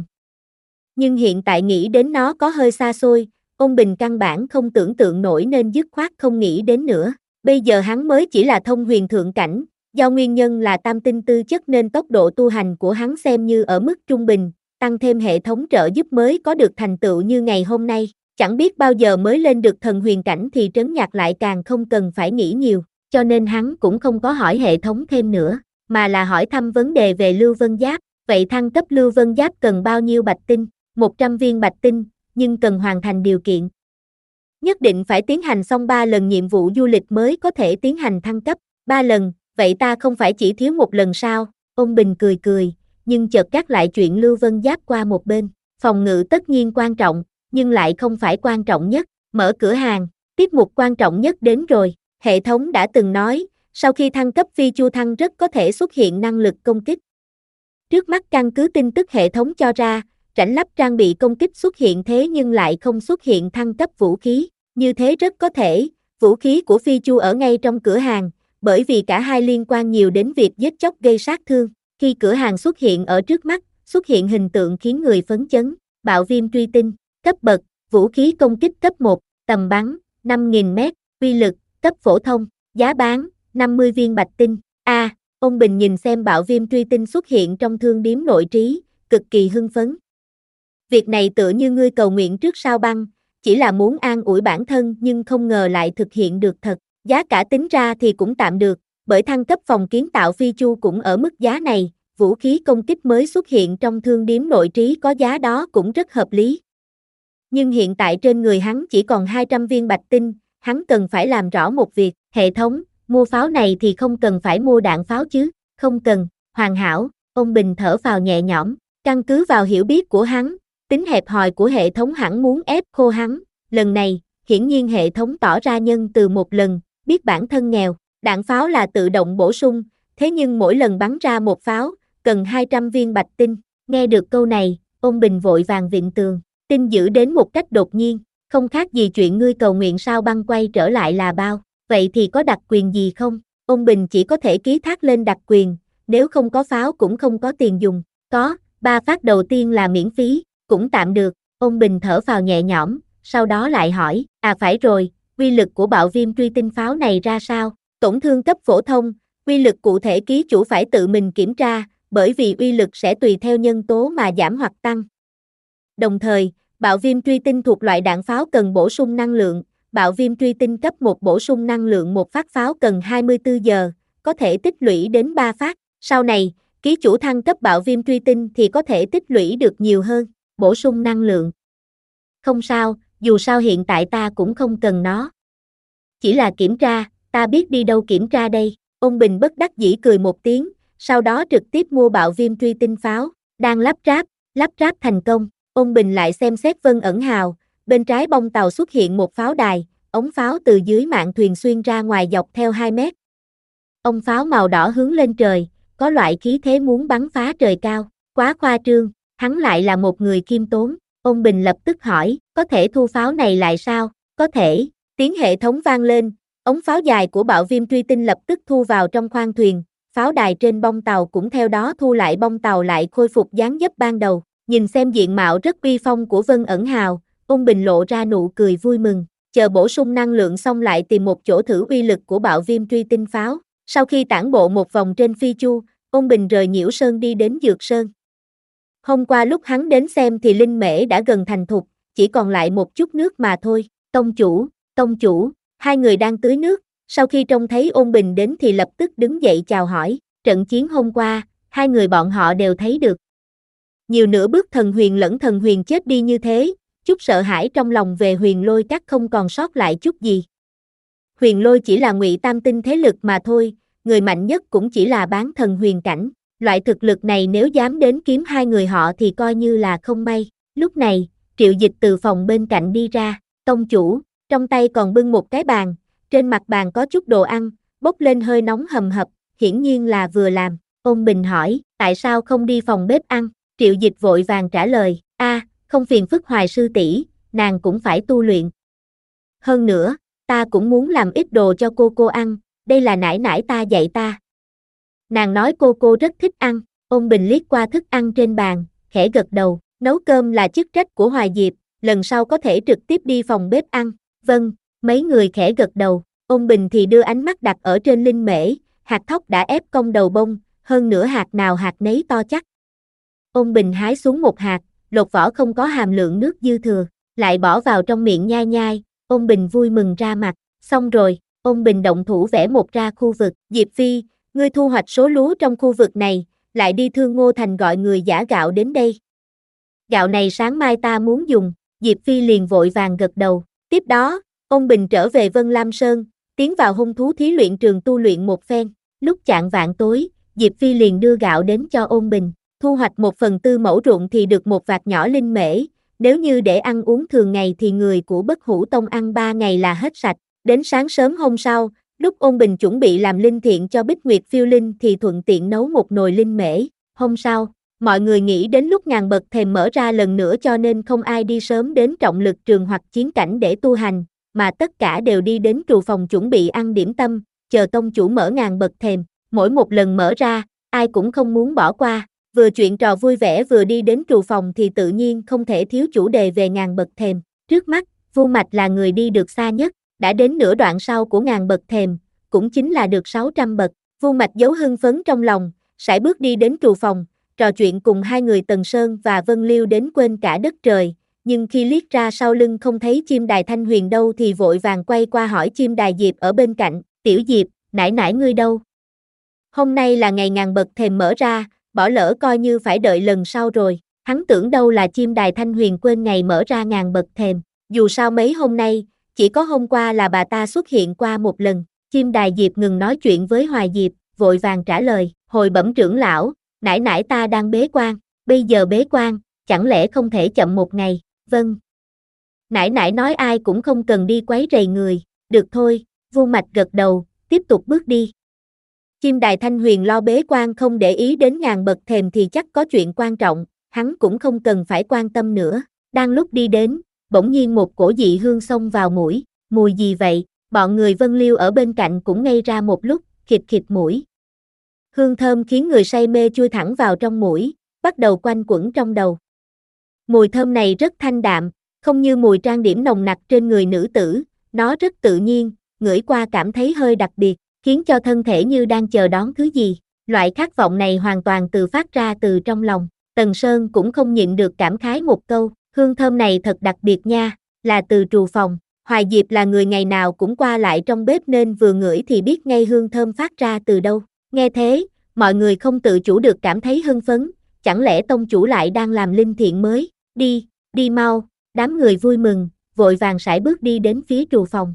Nhưng hiện tại nghĩ đến nó có hơi xa xôi, Ôn Bình căn bản không tưởng tượng nổi nên dứt khoát không nghĩ đến nữa. Bây giờ hắn mới chỉ là thông huyền thượng cảnh, do nguyên nhân là tam tinh tư chất nên tốc độ tu hành của hắn xem như ở mức trung bình, tăng thêm hệ thống trợ giúp mới có được thành tựu như ngày hôm nay. Chẳng biết bao giờ mới lên được thần huyền cảnh thì trấn nhạc lại càng không cần phải nghĩ nhiều, cho nên hắn cũng không có hỏi hệ thống thêm nữa, mà là hỏi thăm vấn đề về Lưu Vân Giáp. Vậy thăng cấp Lưu Vân Giáp cần bao nhiêu bạch tinh? một trăm viên bạch tinh, nhưng cần hoàn thành điều kiện. Nhất định phải tiến hành xong ba lần nhiệm vụ du lịch mới có thể tiến hành thăng cấp. ba lần, vậy ta không phải chỉ thiếu một lần sao? Ôn Bình cười cười, nhưng chợt gác lại chuyện Lưu Vân Giáp qua một bên. Phòng ngự tất nhiên quan trọng, nhưng lại không phải quan trọng nhất. Mở cửa hàng, tiết mục quan trọng nhất đến rồi. Hệ thống đã từng nói, sau khi thăng cấp phi chu thăng rất có thể xuất hiện năng lực công kích. Trước mắt căn cứ tin tức hệ thống cho ra, rãnh lắp trang bị công kích xuất hiện thế nhưng lại không xuất hiện thăng cấp vũ khí. Như thế rất có thể, vũ khí của phi chu ở ngay trong cửa hàng, bởi vì cả hai liên quan nhiều đến việc giết chóc gây sát thương. Khi cửa hàng xuất hiện ở trước mắt, xuất hiện hình tượng khiến người phấn chấn. Bạo viêm truy tinh, cấp bậc, vũ khí công kích cấp một, tầm bắn, năm nghìn mét, uy lực, cấp phổ thông, giá bán, năm mươi viên bạch tinh. A, à, Ôn Bình nhìn xem bạo viêm truy tinh xuất hiện trong thương điếm nội trí, cực kỳ hưng phấn. Việc này tựa như ngươi cầu nguyện trước sao băng, chỉ là muốn an ủi bản thân nhưng không ngờ lại thực hiện được thật. Giá cả tính ra thì cũng tạm được, bởi thăng cấp phòng kiến tạo phi chu cũng ở mức giá này, vũ khí công kích mới xuất hiện trong thương điếm nội trí có giá đó cũng rất hợp lý. Nhưng hiện tại trên người hắn chỉ còn hai trăm viên bạch tinh, hắn cần phải làm rõ một việc. Hệ thống, mua pháo này thì không cần phải mua đạn pháo chứ? Không cần, hoàn hảo. Ôn Bình thở phào nhẹ nhõm, căn cứ vào hiểu biết của hắn, tính hẹp hòi của hệ thống hẳn muốn ép khô hắn. Lần này, hiển nhiên hệ thống tỏ ra nhân từ một lần, biết bản thân nghèo. Đạn pháo là tự động bổ sung, thế nhưng mỗi lần bắn ra một pháo, cần hai trăm viên bạch tinh. Nghe được câu này, Ôn Bình vội vàng vịn tường, tin giữ đến một cách đột nhiên, không khác gì chuyện ngươi cầu nguyện sao băng quay trở lại là bao. Vậy thì có đặc quyền gì không? Ôn Bình chỉ có thể ký thác lên đặc quyền, nếu không có pháo cũng không có tiền dùng. Có, ba phát đầu tiên là miễn phí, cũng tạm được. Ôn Bình thở phào nhẹ nhõm, sau đó lại hỏi, à phải rồi, uy lực của bạo viêm truy tinh pháo này ra sao? Tổn thương cấp phổ thông, uy lực cụ thể ký chủ phải tự mình kiểm tra, bởi vì uy lực sẽ tùy theo nhân tố mà giảm hoặc tăng. Đồng thời, bạo viêm truy tinh thuộc loại đạn pháo cần bổ sung năng lượng, bạo viêm truy tinh cấp một bổ sung năng lượng một phát pháo cần hai mươi tư giờ, có thể tích lũy đến ba phát. Sau này, ký chủ thăng cấp bạo viêm truy tinh thì có thể tích lũy được nhiều hơn, bổ sung năng lượng. Không sao, dù sao hiện tại ta cũng không cần nó. Chỉ là kiểm tra, ta biết đi đâu kiểm tra đây. Ôn Bình bất đắc dĩ cười một tiếng, sau đó trực tiếp mua bạo viêm truy tinh pháo, đang lắp ráp, lắp ráp thành công. Ôn Bình lại xem xét Vân Ẩn Hào, bên trái bông tàu xuất hiện một pháo đài, ống pháo từ dưới mạn thuyền xuyên ra ngoài dọc theo hai mét. Ông pháo màu đỏ hướng lên trời, có loại khí thế muốn bắn phá trời cao, quá khoa trương, hắn lại là một người khiêm tốn. Ôn Bình lập tức hỏi, có thể thu pháo này lại sao? Có thể, tiếng hệ thống vang lên, ống pháo dài của bạo viêm truy tinh lập tức thu vào trong khoang thuyền, pháo đài trên bông tàu cũng theo đó thu lại, bông tàu lại khôi phục dáng dấp ban đầu. Nhìn xem diện mạo rất uy phong của Vân Ẩn Hào, Ôn Bình lộ ra nụ cười vui mừng, chờ bổ sung năng lượng xong lại tìm một chỗ thử uy lực của bạo viêm truy tinh pháo. Sau khi tản bộ một vòng trên phi chu, Ôn Bình rời Nhiễu Sơn đi đến Dược Sơn. Hôm qua lúc hắn đến xem thì linh mễ đã gần thành thục, chỉ còn lại một chút nước mà thôi. Tông chủ, tông chủ, hai người đang tưới nước, sau khi trông thấy Ôn Bình đến thì lập tức đứng dậy chào hỏi. Trận chiến hôm qua, hai người bọn họ đều thấy được. Nhiều nửa bước thần huyền lẫn thần huyền chết đi như thế, chút sợ hãi trong lòng về Huyền Lôi Các không còn sót lại chút gì. Huyền Lôi chỉ là ngụy tam tinh thế lực mà thôi, người mạnh nhất cũng chỉ là bán thần huyền cảnh. Loại thực lực này nếu dám đến kiếm hai người họ thì coi như là không may. Lúc này, Triệu Dịch từ phòng bên cạnh đi ra, tông chủ, trong tay còn bưng một cái bàn, trên mặt bàn có chút đồ ăn, bốc lên hơi nóng hầm hập, hiển nhiên là vừa làm. Ôn Bình hỏi, tại sao không đi phòng bếp ăn? Triệu Dịch vội vàng trả lời, a, không phiền phức Hoài sư tỷ, nàng cũng phải tu luyện. Hơn nữa, ta cũng muốn làm ít đồ cho cô cô ăn, đây là nải nải ta dạy ta. Nàng nói cô cô rất thích ăn, Ôn Bình liếc qua thức ăn trên bàn, khẽ gật đầu, nấu cơm là chức trách của Hoài Diệp, lần sau có thể trực tiếp đi phòng bếp ăn. Vâng, mấy người khẽ gật đầu, Ôn Bình thì đưa ánh mắt đặt ở trên linh mễ, hạt thóc đã ép cong đầu bông, hơn nữa hạt nào hạt nấy to chắc. Ôn Bình hái xuống một hạt, lột vỏ không có hàm lượng nước dư thừa, lại bỏ vào trong miệng nhai nhai, Ôn Bình vui mừng ra mặt, xong rồi, Ôn Bình động thủ vẽ một ra khu vực, Diệp Phi, ngươi thu hoạch số lúa trong khu vực này, lại đi Thương Ngô Thành gọi người giã gạo đến đây. Gạo này sáng mai ta muốn dùng, Diệp Phi liền vội vàng gật đầu, tiếp đó, Ôn Bình trở về Vân Lam Sơn, tiến vào hung thú thí luyện trường tu luyện một phen, lúc chạng vạng tối, Diệp Phi liền đưa gạo đến cho Ôn Bình, thu hoạch một phần tư mẫu ruộng thì được một vạt nhỏ linh mễ, nếu như để ăn uống thường ngày thì người của Bất Hủ Tông ăn ba ngày là hết sạch, đến sáng sớm hôm sau, lúc Ôn Bình chuẩn bị làm linh thiện cho Bích Nguyệt Phiêu Linh thì thuận tiện nấu một nồi linh mễ, hôm sau, mọi người nghĩ đến lúc ngàn bậc thềm mở ra lần nữa cho nên không ai đi sớm đến trọng lực trường hoặc chiến cảnh để tu hành, mà tất cả đều đi đến trù phòng chuẩn bị ăn điểm tâm, chờ tông chủ mở ngàn bậc thềm, mỗi một lần mở ra, ai cũng không muốn bỏ qua, vừa chuyện trò vui vẻ vừa đi đến trù phòng thì tự nhiên không thể thiếu chủ đề về ngàn bậc thềm, trước mắt, Vu Mạch là người đi được xa nhất, đã đến nửa đoạn sau của ngàn bậc thềm, cũng chính là được sáu trăm bậc, Vu Mạch giấu hưng phấn trong lòng, sải bước đi đến trù phòng, trò chuyện cùng hai người Tần Sơn và Vân Liêu đến quên cả đất trời, nhưng khi liếc ra sau lưng không thấy chim đài Thanh Huyền đâu thì vội vàng quay qua hỏi chim đài Diệp ở bên cạnh, tiểu Diệp, nãy nãy ngươi đâu? Hôm nay là ngày ngàn bậc thềm mở ra, bỏ lỡ coi như phải đợi lần sau rồi, hắn tưởng đâu là chim đài Thanh Huyền quên ngày mở ra ngàn bậc thềm, dù sao mấy hôm nay, chỉ có hôm qua là bà ta xuất hiện qua một lần, chim đài Diệp ngừng nói chuyện với Hoài Diệp, vội vàng trả lời, hồi bẩm trưởng lão, nãy nãy ta đang bế quan, bây giờ bế quan, chẳng lẽ không thể chậm một ngày, vâng. Nãy nãy nói ai cũng không cần đi quấy rầy người, được thôi, Vu Mạch gật đầu, tiếp tục bước đi. Chim đài Thanh Huyền lo bế quan không để ý đến ngàn bậc thềm thì chắc có chuyện quan trọng, hắn cũng không cần phải quan tâm nữa, đang lúc đi đến, bỗng nhiên một cổ dị hương xông vào mũi, mùi gì vậy, bọn người Vân Liêu ở bên cạnh cũng ngây ra một lúc, khịt khịt mũi. Hương thơm khiến người say mê chui thẳng vào trong mũi, bắt đầu quanh quẩn trong đầu. Mùi thơm này rất thanh đạm, không như mùi trang điểm nồng nặc trên người nữ tử, nó rất tự nhiên, ngửi qua cảm thấy hơi đặc biệt, khiến cho thân thể như đang chờ đón thứ gì. Loại khát vọng này hoàn toàn từ phát ra từ trong lòng. Tần Sơn cũng không nhịn được cảm khái một câu, hương thơm này thật đặc biệt nha, là từ trù phòng. Hoài Diệp là người ngày nào cũng qua lại trong bếp nên vừa ngửi thì biết ngay hương thơm phát ra từ đâu. Nghe thế, mọi người không tự chủ được cảm thấy hưng phấn, chẳng lẽ tông chủ lại đang làm linh thiện mới, đi, đi mau, đám người vui mừng, vội vàng sải bước đi đến phía trù phòng.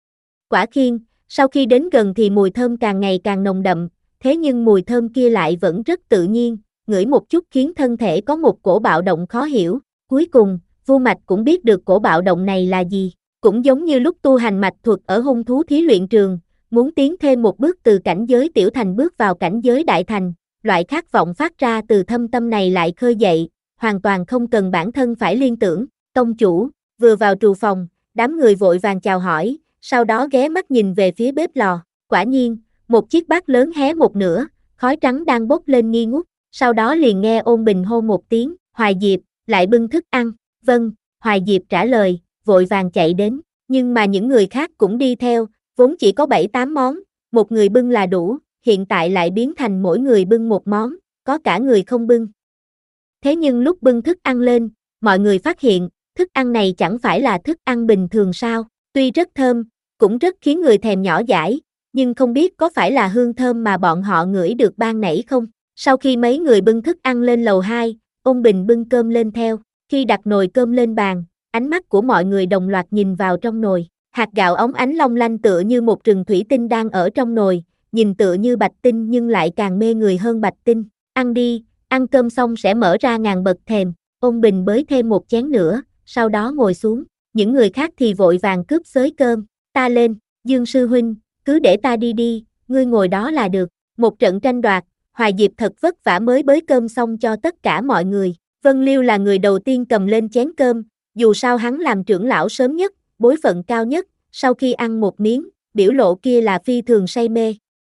Quả khiên, sau khi đến gần thì mùi thơm càng ngày càng nồng đậm, thế nhưng mùi thơm kia lại vẫn rất tự nhiên, ngửi một chút khiến thân thể có một cổ bạo động khó hiểu, cuối cùng, Vu Mạch cũng biết được cổ bạo động này là gì, cũng giống như lúc tu hành mạch thuật ở hung thú thí luyện trường, muốn tiến thêm một bước từ cảnh giới tiểu thành bước vào cảnh giới đại thành, loại khát vọng phát ra từ thâm tâm này lại khơi dậy, hoàn toàn không cần bản thân phải liên tưởng, tông chủ, vừa vào trù phòng, đám người vội vàng chào hỏi, sau đó ghé mắt nhìn về phía bếp lò, quả nhiên, một chiếc bát lớn hé một nửa, khói trắng đang bốc lên nghi ngút, sau đó liền nghe Ôn Bình hô một tiếng, Hoài Diệp, lại bưng thức ăn, vâng, Hoài Diệp trả lời, vội vàng chạy đến, nhưng mà những người khác cũng đi theo, vốn chỉ có bảy tám món, một người bưng là đủ, hiện tại lại biến thành mỗi người bưng một món, có cả người không bưng. Thế nhưng lúc bưng thức ăn lên, mọi người phát hiện, thức ăn này chẳng phải là thức ăn bình thường sao, tuy rất thơm, cũng rất khiến người thèm nhỏ dãi, nhưng không biết có phải là hương thơm mà bọn họ ngửi được ban nãy không. Sau khi mấy người bưng thức ăn lên lầu hai, Ôn Bình bưng cơm lên theo, khi đặt nồi cơm lên bàn, ánh mắt của mọi người đồng loạt nhìn vào trong nồi, hạt gạo óng ánh long lanh tựa như một rừng thủy tinh đang ở trong nồi, nhìn tựa như bạch tinh nhưng lại càng mê người hơn bạch tinh, ăn đi, ăn cơm xong sẽ mở ra ngàn bậc thềm, Ôn Bình bới thêm một chén nữa, sau đó ngồi xuống, những người khác thì vội vàng cướp xới cơm, ta lên, Dương sư huynh, cứ để ta đi đi, ngươi ngồi đó là được, một trận tranh đoạt, Hoài Diệp thật vất vả mới bới cơm xong cho tất cả mọi người, Vân Liêu là người đầu tiên cầm lên chén cơm, dù sao hắn làm trưởng lão sớm nhất, bối phận cao nhất, sau khi ăn một miếng, biểu lộ kia là phi thường say mê.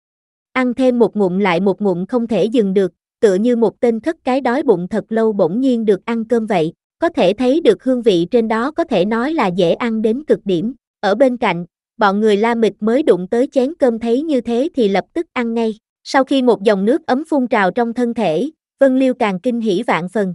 Ăn thêm một ngụm lại một ngụm không thể dừng được, tựa như một tên thất cái đói bụng thật lâu bỗng nhiên được ăn cơm vậy, có thể thấy được hương vị trên đó có thể nói là dễ ăn đến cực điểm. Ở bên cạnh, bọn người La Mịch mới đụng tới chén cơm thấy như thế thì lập tức ăn ngay. Sau khi một dòng nước ấm phun trào trong thân thể, Vân Liêu càng kinh hỉ vạn phần.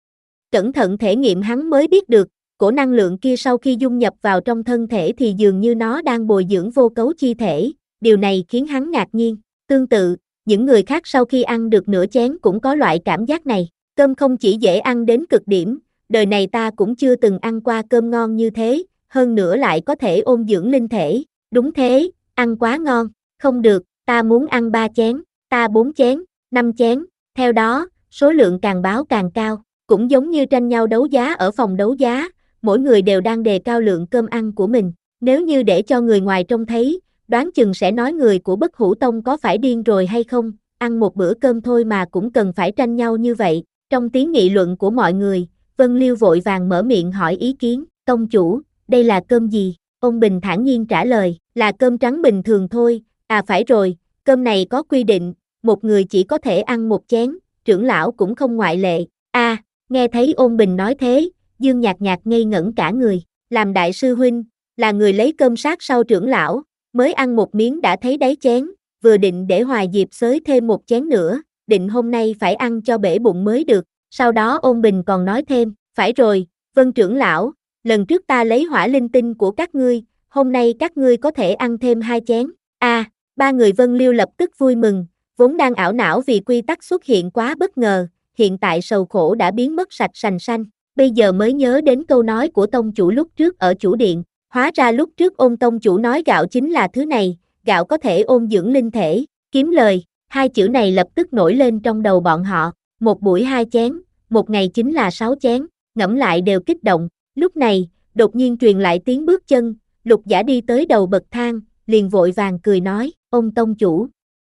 Cẩn thận thể nghiệm hắn mới biết được, cổ năng lượng kia sau khi dung nhập vào trong thân thể thì dường như nó đang bồi dưỡng vô cấu chi thể, điều này khiến hắn ngạc nhiên. Tương tự, những người khác sau khi ăn được nửa chén cũng có loại cảm giác này. Cơm không chỉ dễ ăn đến cực điểm, đời này ta cũng chưa từng ăn qua cơm ngon như thế, hơn nữa lại có thể ôn dưỡng linh thể. Đúng thế, ăn quá ngon, không được, ta muốn ăn ba chén, ta bốn chén, năm chén, theo đó, số lượng càng báo càng cao, cũng giống như tranh nhau đấu giá ở phòng đấu giá, mỗi người đều đang đề cao lượng cơm ăn của mình, nếu như để cho người ngoài trông thấy, đoán chừng sẽ nói người của Bất Hủ Tông có phải điên rồi hay không, ăn một bữa cơm thôi mà cũng cần phải tranh nhau như vậy. Trong tiếng nghị luận của mọi người, Vân Liêu vội vàng mở miệng hỏi ý kiến, tông chủ, đây là cơm gì? Ông Bình thản nhiên trả lời, là cơm trắng bình thường thôi, à phải rồi, cơm này có quy định, một người chỉ có thể ăn một chén, trưởng lão cũng không ngoại lệ. A, à, nghe thấy Ôn Bình nói thế, Dương Nhạc Nhạc ngây ngẩn cả người, làm đại sư huynh, là người lấy cơm sát sau trưởng lão, mới ăn một miếng đã thấy đáy chén, vừa định để Hoài Diệp xới thêm một chén nữa, định hôm nay phải ăn cho bể bụng mới được, sau đó Ôn Bình còn nói thêm, phải rồi, Vân trưởng lão, lần trước ta lấy hỏa linh tinh của các ngươi, hôm nay các ngươi có thể ăn thêm hai chén. A, à, ba người Vân Liêu lập tức vui mừng, vốn đang ảo não vì quy tắc xuất hiện quá bất ngờ, hiện tại sầu khổ đã biến mất sạch sành xanh, bây giờ mới nhớ đến câu nói của tông chủ lúc trước ở chủ điện, hóa ra lúc trước Ôn tông chủ nói gạo chính là thứ này, gạo có thể ôn dưỡng linh thể, kiếm lời, hai chữ này lập tức nổi lên trong đầu bọn họ, một buổi hai chén, một ngày chính là sáu chén, ngẫm lại đều kích động, lúc này, đột nhiên truyền lại tiếng bước chân, Lục Giả đi tới đầu bậc thang, liền vội vàng cười nói, Ôn tông chủ.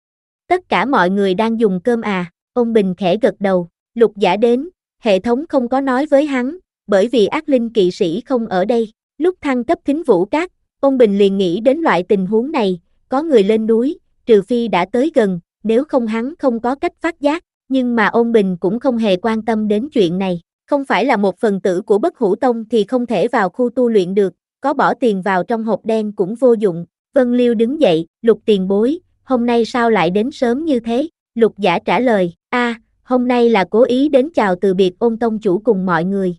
Tất cả mọi người đang dùng cơm à, Ôn Bình khẽ gật đầu, Lục Giả đến, hệ thống không có nói với hắn, bởi vì ác linh kỵ sĩ không ở đây, lúc thăng cấp Thính Vũ Các, Ôn Bình liền nghĩ đến loại tình huống này, có người lên núi, trừ phi đã tới gần, nếu không hắn không có cách phát giác, nhưng mà Ôn Bình cũng không hề quan tâm đến chuyện này, không phải là một phần tử của Bất Hủ Tông thì không thể vào khu tu luyện được, có bỏ tiền vào trong hộp đen cũng vô dụng. Vân Liêu đứng dậy, Lục tiền bối, hôm nay sao lại đến sớm như thế? Lục Giả trả lời, a, hôm nay là cố ý đến chào từ biệt Ôn tông chủ cùng mọi người.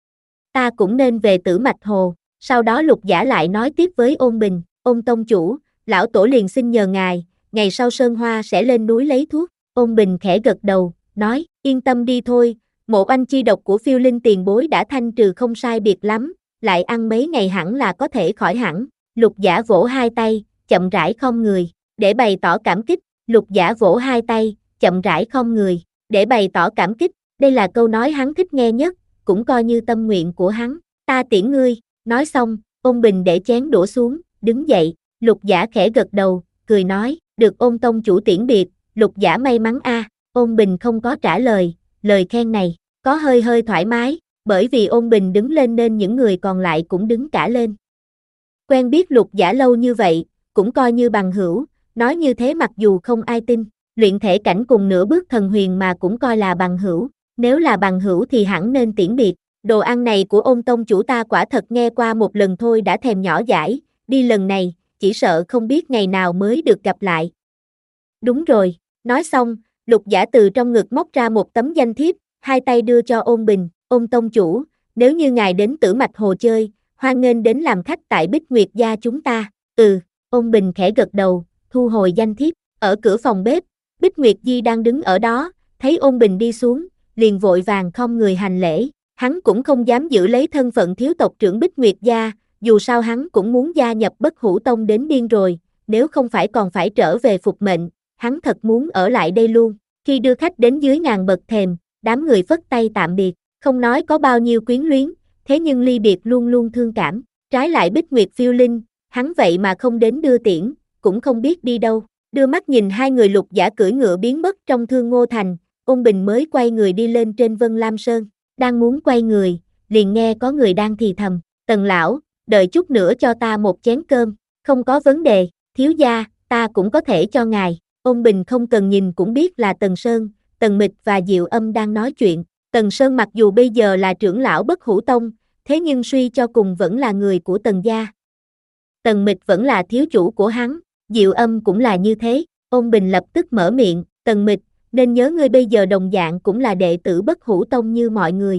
Ta cũng nên về Tử Mạch Hồ. Sau đó Lục Giả lại nói tiếp với Ôn Bình, Ôn tông chủ, lão tổ liền xin nhờ ngài, ngày sau Sơn Hoa sẽ lên núi lấy thuốc. Ôn Bình khẽ gật đầu, nói, yên tâm đi thôi, một anh chi độc của Phiêu Linh tiền bối đã thanh trừ không sai biệt lắm, lại ăn mấy ngày hẳn là có thể khỏi hẳn. Lục Giả vỗ hai tay, chậm rãi khom người, để bày tỏ cảm kích. Lục Giả vỗ hai tay, chậm rãi khom người, để bày tỏ cảm kích. Đây là câu nói hắn thích nghe nhất, cũng coi như tâm nguyện của hắn. Ta tiễn ngươi. Nói xong, Ôn Bình để chén đũa xuống, đứng dậy. Lục Giả khẽ gật đầu, cười nói, được Ôn tông chủ tiễn biệt. Lục Giả may mắn a. À. Ôn Bình không có trả lời, lời khen này có hơi hơi thoải mái, bởi vì Ôn Bình đứng lên nên những người còn lại cũng đứng cả lên. Quen biết Lục Giả lâu như vậy, cũng coi như bằng hữu, nói như thế mặc dù không ai tin, luyện thể cảnh cùng nửa bước thần huyền mà cũng coi là bằng hữu, nếu là bằng hữu thì hẳn nên tiễn biệt. Đồ ăn này của Ôn tông chủ ta quả thật nghe qua một lần thôi đã thèm nhỏ dãi, đi lần này, chỉ sợ không biết ngày nào mới được gặp lại. Đúng rồi, nói xong, Lục Giả từ trong ngực móc ra một tấm danh thiếp, hai tay đưa cho Ôn Bình, Ôn tông chủ, nếu như ngài đến Tử Mạch Hồ chơi, hoan nghênh đến làm khách tại Bích Nguyệt gia chúng ta. Ừ, Ôn Bình khẽ gật đầu, thu hồi danh thiếp, ở cửa phòng bếp, Bích Nguyệt Di đang đứng ở đó, thấy Ôn Bình đi xuống, liền vội vàng khom người hành lễ, hắn cũng không dám giữ lấy thân phận thiếu tộc trưởng Bích Nguyệt gia, dù sao hắn cũng muốn gia nhập Bất Hủ Tông đến điên rồi, nếu không phải còn phải trở về phục mệnh, hắn thật muốn ở lại đây luôn. Khi đưa khách đến dưới ngàn bậc thềm, đám người phất tay tạm biệt, không nói có bao nhiêu quyến luyến, thế nhưng ly biệt luôn luôn thương cảm, trái lại Bích Nguyệt Phiêu Linh, hắn vậy mà không đến đưa tiễn, cũng không biết đi đâu, đưa mắt nhìn hai người Lục Giả cưỡi ngựa biến mất trong Thương Ngô Thành, Ôn Bình mới quay người đi lên trên Vân Lam Sơn, đang muốn quay người, liền nghe có người đang thì thầm, Tần lão, đợi chút nữa cho ta một chén cơm, không có vấn đề, thiếu gia, ta cũng có thể cho ngài, Ôn Bình không cần nhìn cũng biết là Tần Sơn, Tần Mịch và Diệu Âm đang nói chuyện, Tần Sơn mặc dù bây giờ là trưởng lão Bất Hủ Tông, thế nhưng suy cho cùng vẫn là người của Tần gia. Tần Mịch vẫn là thiếu chủ của hắn, Diệu Âm cũng là như thế, Ôn Bình lập tức mở miệng, Tần Mịch, nên nhớ ngươi bây giờ đồng dạng cũng là đệ tử Bất Hủ Tông như mọi người.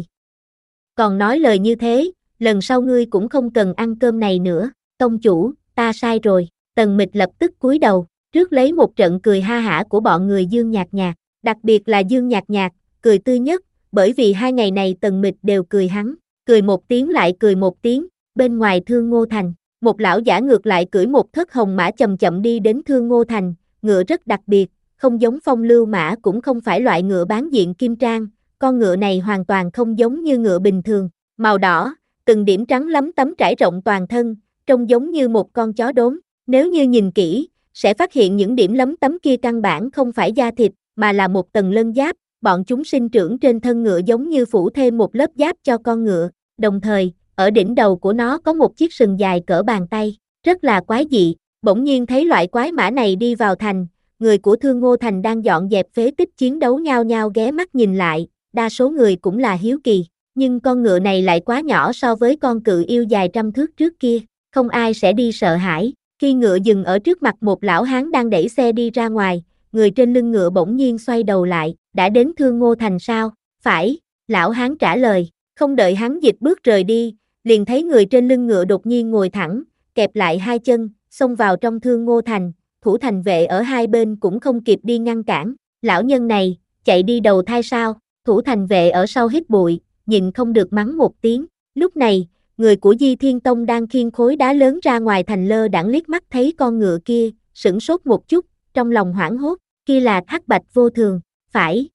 Còn nói lời như thế, lần sau ngươi cũng không cần ăn cơm này nữa, tông chủ, ta sai rồi, Tần Mịch lập tức cúi đầu, trước lấy một trận cười ha hả của bọn người Dương Nhạc Nhạc, đặc biệt là Dương Nhạc Nhạc, cười tươi nhất, bởi vì hai ngày này Tần Mịch đều cười hắn, cười một tiếng lại cười một tiếng, bên ngoài Thương Ngô Thành, một lão giả ngược lại cưỡi một thất hồng mã chậm chậm đi đến Thương Ngô Thành, ngựa rất đặc biệt, không giống phong lưu mã cũng không phải loại ngựa bán diện kim trang, con ngựa này hoàn toàn không giống như ngựa bình thường, màu đỏ, từng điểm trắng lấm tấm trải rộng toàn thân, trông giống như một con chó đốm, nếu như nhìn kỹ, sẽ phát hiện những điểm lấm tấm kia căn bản không phải da thịt, mà là một tầng lân giáp, bọn chúng sinh trưởng trên thân ngựa giống như phủ thêm một lớp giáp cho con ngựa, đồng thời, ở đỉnh đầu của nó có một chiếc sừng dài cỡ bàn tay, rất là quái dị, bỗng nhiên thấy loại quái mã này đi vào thành, người của Thương Ngô Thành đang dọn dẹp phế tích chiến đấu nhao nhao ghé mắt nhìn lại, đa số người cũng là hiếu kỳ, nhưng con ngựa này lại quá nhỏ so với con cự yêu dài trăm thước trước kia, không ai sẽ đi sợ hãi. Khi ngựa dừng ở trước mặt một lão hán đang đẩy xe đi ra ngoài, người trên lưng ngựa bỗng nhiên xoay đầu lại, đã đến Thương Ngô Thành sao? Phải, lão hán trả lời, không đợi hắn dịch bước rời đi, liền thấy người trên lưng ngựa đột nhiên ngồi thẳng, kẹp lại hai chân, xông vào trong Thương Ngô Thành, thủ thành vệ ở hai bên cũng không kịp đi ngăn cản, lão nhân này, chạy đi đầu thai sao? Thủ thành vệ ở sau hít bụi, nhịn không được mắng một tiếng, lúc này, người của Di Thiên Tông đang khiêng khối đá lớn ra ngoài thành lơ đãng liếc mắt thấy con ngựa kia, sửng sốt một chút, trong lòng hoảng hốt, kia là Hắc Bạch Vô Thường, phải.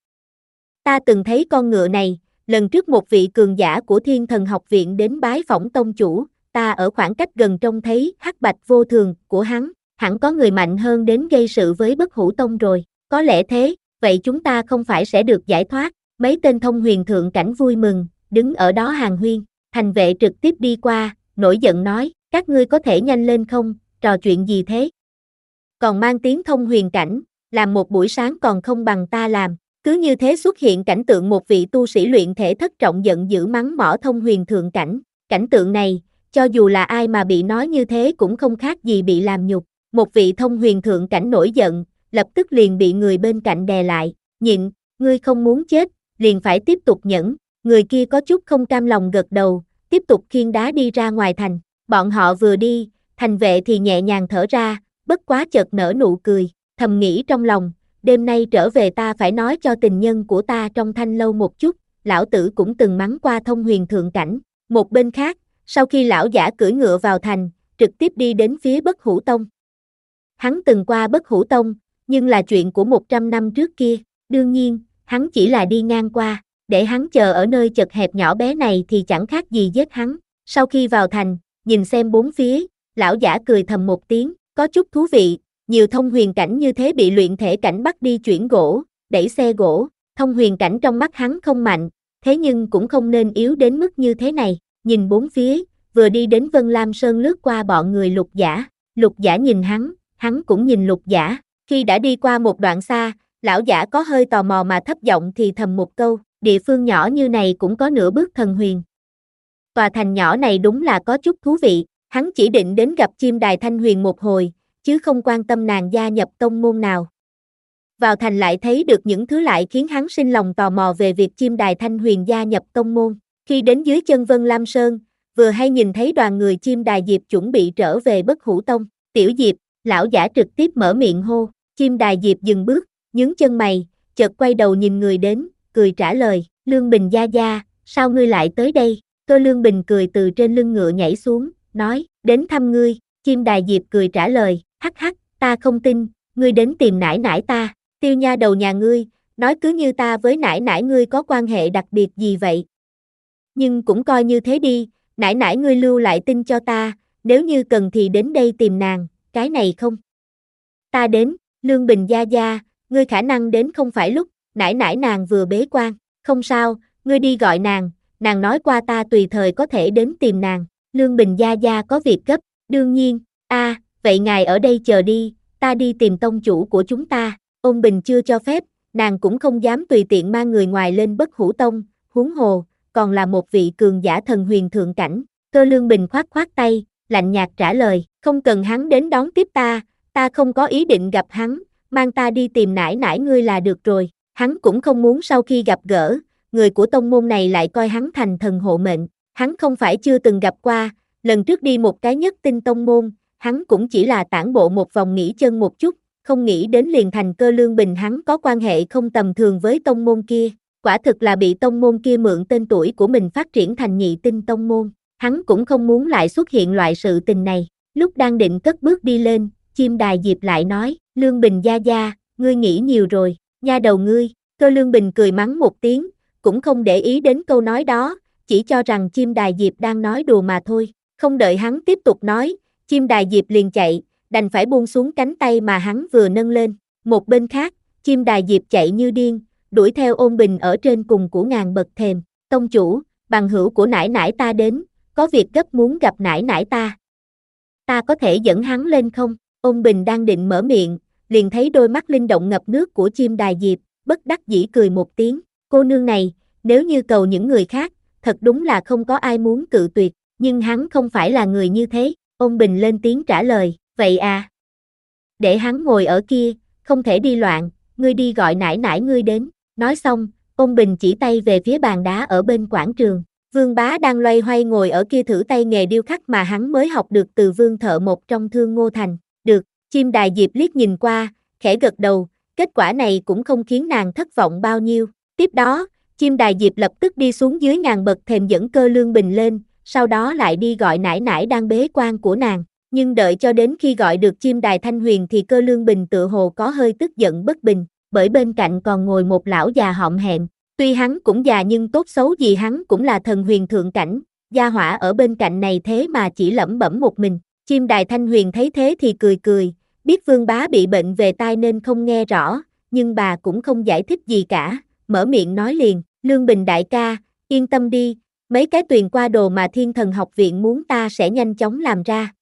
Ta từng thấy con ngựa này, lần trước một vị cường giả của Thiên Thần Học Viện đến bái phỏng tông chủ, ta ở khoảng cách gần trông thấy Hắc Bạch Vô Thường của hắn, hẳn có người mạnh hơn đến gây sự với Bất Hủ Tông rồi, có lẽ thế, vậy chúng ta không phải sẽ được giải thoát, mấy tên thông huyền thượng cảnh vui mừng, đứng ở đó hàn huyên. Thành vệ trực tiếp đi qua, nổi giận nói, các ngươi có thể nhanh lên không, trò chuyện gì thế? Còn mang tiếng thông huyền cảnh, làm một buổi sáng còn không bằng ta làm, cứ như thế xuất hiện cảnh tượng một vị tu sĩ luyện thể thất trọng giận dữ mắng mỏ thông huyền thượng cảnh, cảnh tượng này, cho dù là ai mà bị nói như thế cũng không khác gì bị làm nhục, một vị thông huyền thượng cảnh nổi giận, lập tức liền bị người bên cạnh đè lại, nhịn, ngươi không muốn chết, liền phải tiếp tục nhẫn. Người kia có chút không cam lòng gật đầu, tiếp tục khiêng đá đi ra ngoài thành, bọn họ vừa đi, thành vệ thì nhẹ nhàng thở ra, bất quá chợt nở nụ cười, thầm nghĩ trong lòng, đêm nay trở về ta phải nói cho tình nhân của ta trong thanh lâu một chút, lão tử cũng từng mắng qua thông huyền thượng cảnh, một bên khác, sau khi lão giả cưỡi ngựa vào thành, trực tiếp đi đến phía Bất Hủ Tông. Hắn từng qua Bất Hủ Tông, nhưng là chuyện của một trăm năm trước kia, đương nhiên, hắn chỉ là đi ngang qua. Để hắn chờ ở nơi chật hẹp nhỏ bé này thì chẳng khác gì giết hắn. Sau khi vào thành, nhìn xem bốn phía, lão giả cười thầm một tiếng, có chút thú vị, nhiều thông huyền cảnh như thế bị luyện thể cảnh bắt đi chuyển gỗ, đẩy xe gỗ, thông huyền cảnh trong mắt hắn không mạnh, thế nhưng cũng không nên yếu đến mức như thế này, nhìn bốn phía, vừa đi đến Vân Lam Sơn lướt qua bọn người Lục Giả, Lục Giả nhìn hắn, hắn cũng nhìn Lục Giả, khi đã đi qua một đoạn xa, lão giả có hơi tò mò mà thấp giọng thì thầm một câu. Địa phương nhỏ như này cũng có nửa bước thần huyền. Tòa thành nhỏ này đúng là có chút thú vị, hắn chỉ định đến gặp chim đài Thanh Huyền một hồi, chứ không quan tâm nàng gia nhập tông môn nào. Vào thành lại thấy được những thứ lại khiến hắn sinh lòng tò mò về việc chim đài Thanh Huyền gia nhập tông môn. Khi đến dưới chân Vân Lam Sơn, vừa hay nhìn thấy đoàn người chim đài Diệp chuẩn bị trở về Bất Hủ Tông. Tiểu Diệp, lão giả trực tiếp mở miệng hô, chim đài Diệp dừng bước, nhướng chân mày, chợt quay đầu nhìn người đến, cười trả lời, Lương Bình gia gia, sao ngươi lại tới đây? Cơ Lương Bình cười từ trên lưng ngựa nhảy xuống, nói, đến thăm ngươi, chim đài Diệp cười trả lời, hắc hắc, ta không tin, ngươi đến tìm nải nải ta, Tiêu nha đầu nhà ngươi, nói cứ như ta với nải nải ngươi có quan hệ đặc biệt gì vậy? Nhưng cũng coi như thế đi, nải nải ngươi lưu lại tin cho ta, nếu như cần thì đến đây tìm nàng, cái này không? Ta đến, Lương Bình gia gia, ngươi khả năng đến không phải lúc nải nải nàng vừa bế quan, không sao, ngươi đi gọi nàng, nàng nói qua ta tùy thời có thể đến tìm nàng. Lương Bình gia gia có việc gấp, đương nhiên, a, à, vậy ngài ở đây chờ đi, ta đi tìm tông chủ của chúng ta. Ôn Bình chưa cho phép, nàng cũng không dám tùy tiện mang người ngoài lên Bất Hủ Tông, huống hồ, còn là một vị cường giả thần huyền thượng cảnh. Cơ Lương Bình khoát khoát tay, lạnh nhạt trả lời, không cần hắn đến đón tiếp ta, ta không có ý định gặp hắn, mang ta đi tìm nải nải ngươi là được rồi. Hắn cũng không muốn sau khi gặp gỡ, người của tông môn này lại coi hắn thành thần hộ mệnh. Hắn không phải chưa từng gặp qua, lần trước đi một cái nhất tinh tông môn, hắn cũng chỉ là tản bộ một vòng nghỉ chân một chút, không nghĩ đến liền thành Cơ Lương Bình hắn có quan hệ không tầm thường với tông môn kia. Quả thực là bị tông môn kia mượn tên tuổi của mình phát triển thành nhị tinh tông môn. Hắn cũng không muốn lại xuất hiện loại sự tình này. Lúc đang định cất bước đi lên, chim đài Diệp lại nói, Lương Bình gia gia, ngươi nghĩ nhiều rồi, nha đầu ngươi. Cơ Lương Bình cười mắng một tiếng, cũng không để ý đến câu nói đó, chỉ cho rằng chim đài Diệp đang nói đùa mà thôi. Không đợi hắn tiếp tục nói, chim đài Diệp liền chạy, đành phải buông xuống cánh tay mà hắn vừa nâng lên. Một bên khác, chim đài Diệp chạy như điên, đuổi theo Ôn Bình ở trên cùng của ngàn bậc thềm. Tông chủ, bằng hữu của nải nải ta đến, có việc gấp muốn gặp nải nải ta. Ta có thể dẫn hắn lên không? Ôn Bình đang định mở miệng, liền thấy đôi mắt linh động ngập nước của chim đài Diệp, bất đắc dĩ cười một tiếng. Cô nương này, nếu như cầu những người khác, thật đúng là không có ai muốn cự tuyệt, nhưng hắn không phải là người như thế. Ôn Bình lên tiếng trả lời, vậy à? Để hắn ngồi ở kia, không thể đi loạn, ngươi đi gọi nải nải ngươi đến. Nói xong, Ôn Bình chỉ tay về phía bàn đá ở bên quảng trường. Vương Bá đang loay hoay ngồi ở kia thử tay nghề điêu khắc mà hắn mới học được từ Vương Thợ một trong Thương Ngô Thành. Được, chim đài Diệp liếc nhìn qua, khẽ gật đầu, kết quả này cũng không khiến nàng thất vọng bao nhiêu. Tiếp đó, chim đài Diệp lập tức đi xuống dưới ngàn bậc thềm dẫn Cơ Lương Bình lên, sau đó lại đi gọi nải nải đang bế quan của nàng. Nhưng đợi cho đến khi gọi được chim đài Thanh Huyền thì Cơ Lương Bình tựa hồ có hơi tức giận bất bình, bởi bên cạnh còn ngồi một lão già hõm hẹm. Tuy hắn cũng già nhưng tốt xấu gì hắn cũng là thần huyền thượng cảnh, gia hỏa ở bên cạnh này thế mà chỉ lẩm bẩm một mình. Chim đài Thanh Huyền thấy thế thì cười cười, biết Vương Bá bị bệnh về tai nên không nghe rõ, nhưng bà cũng không giải thích gì cả, mở miệng nói liền, Lương Bình đại ca, yên tâm đi, mấy cái tuyền qua đồ mà Thiên Thần học viện muốn ta sẽ nhanh chóng làm ra.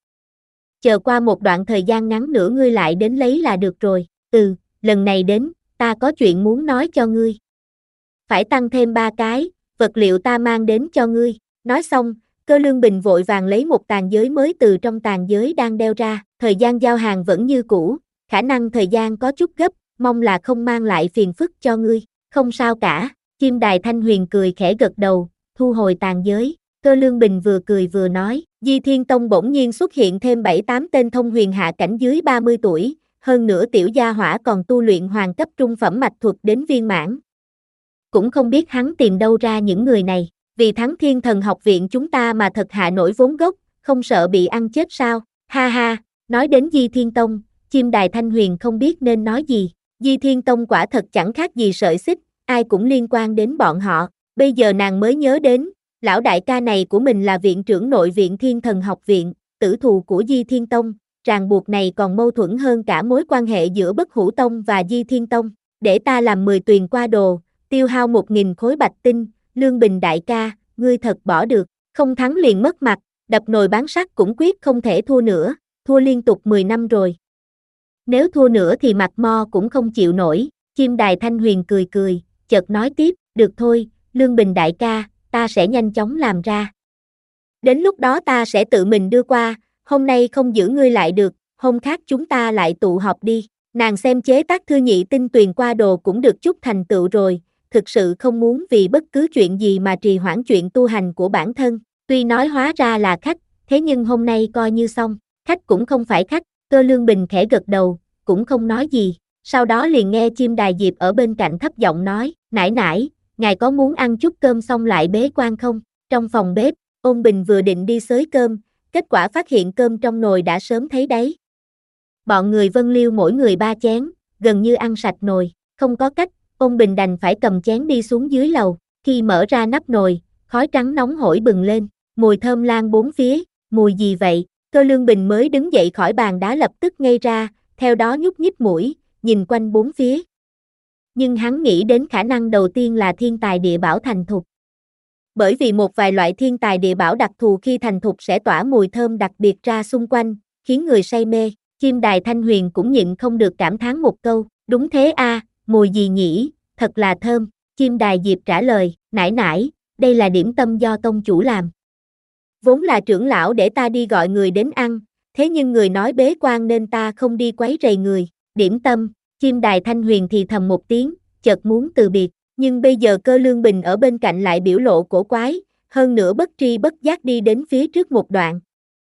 Chờ qua một đoạn thời gian ngắn nữa ngươi lại đến lấy là được rồi. Ừ, lần này đến, ta có chuyện muốn nói cho ngươi. Phải tăng thêm ba cái, vật liệu ta mang đến cho ngươi. Nói xong, Cơ Lương Bình vội vàng lấy một tàn giới mới từ trong tàn giới đang đeo ra. Thời gian giao hàng vẫn như cũ, khả năng thời gian có chút gấp, mong là không mang lại phiền phức cho ngươi. Không sao cả, chim đài Thanh Huyền cười khẽ gật đầu, thu hồi tàn giới. Cơ Lương Bình vừa cười vừa nói, Di Thiên Tông bỗng nhiên xuất hiện thêm bảy tám tên thông huyền hạ cảnh dưới ba mươi tuổi, hơn nữa tiểu gia hỏa còn tu luyện hoàng cấp trung phẩm mạch thuật đến viên mãn. Cũng không biết hắn tìm đâu ra những người này, vì thắng Thiên Thần học viện chúng ta mà thật hạ nổi vốn gốc, không sợ bị ăn chết sao? Ha ha, nói đến Di Thiên Tông, chim đài Thanh Huyền không biết nên nói gì. Di Thiên Tông quả thật chẳng khác gì sợi xích, ai cũng liên quan đến bọn họ. Bây giờ nàng mới nhớ đến, lão đại ca này của mình là viện trưởng nội viện Thiên Thần học viện, tử thù của Di Thiên Tông, ràng buộc này còn mâu thuẫn hơn cả mối quan hệ giữa Bất Hủ Tông và Di Thiên Tông. Để ta làm mười tuyền qua đồ, tiêu hao một nghìn khối bạch tinh, Lương Bình đại ca, ngươi thật bỏ được, không thắng liền mất mặt, đập nồi bán sắt cũng quyết không thể thua nữa, thua liên tục mười năm rồi. Nếu thua nữa thì mặt mo cũng không chịu nổi. Chim đài Thanh Huyền cười cười, chợt nói tiếp, được thôi, Lương Bình đại ca, ta sẽ nhanh chóng làm ra. Đến lúc đó ta sẽ tự mình đưa qua, hôm nay không giữ ngươi lại được, hôm khác chúng ta lại tụ họp đi. Nàng xem chế tác thư nhị tinh tuyền qua đồ cũng được chút thành tựu rồi, thực sự không muốn vì bất cứ chuyện gì mà trì hoãn chuyện tu hành của bản thân. Tuy nói hóa ra là khách, thế nhưng hôm nay coi như xong, khách cũng không phải khách. Cơ Lương Bình khẽ gật đầu, cũng không nói gì, sau đó liền nghe chim đài Diệp ở bên cạnh thấp giọng nói, nải nải, ngài có muốn ăn chút cơm xong lại bế quan không? Trong phòng bếp, Ôn Bình vừa định đi xới cơm, kết quả phát hiện cơm trong nồi đã sớm thấy đáy. Bọn người Vân Liêu mỗi người ba chén, gần như ăn sạch nồi, không có cách, Ôn Bình đành phải cầm chén đi xuống dưới lầu, khi mở ra nắp nồi, khói trắng nóng hổi bừng lên, mùi thơm lan bốn phía, mùi gì vậy? Cơ Lương Bình mới đứng dậy khỏi bàn đá lập tức ngây ra, theo đó nhúc nhích mũi, nhìn quanh bốn phía. Nhưng hắn nghĩ đến khả năng đầu tiên là thiên tài địa bảo thành thục. bởi vì một vài loại thiên tài địa bảo đặc thù khi thành thục sẽ tỏa mùi thơm đặc biệt ra xung quanh, khiến người say mê. Chim đài Thanh Huyền cũng nhịn không được cảm thán một câu, đúng thế a, mùi gì nhỉ, thật là thơm. Chim đài Diệp trả lời, nãi nãi, đây là điểm tâm do tông chủ làm. Vốn là trưởng lão để ta đi gọi người đến ăn, thế nhưng người nói bế quan nên ta không đi quấy rầy người. Điểm tâm, chim đài Thanh Huyền thì thầm một tiếng, chợt muốn từ biệt, nhưng bây giờ Cơ Lương Bình ở bên cạnh lại biểu lộ cổ quái, hơn nữa bất tri bất giác đi đến phía trước một đoạn.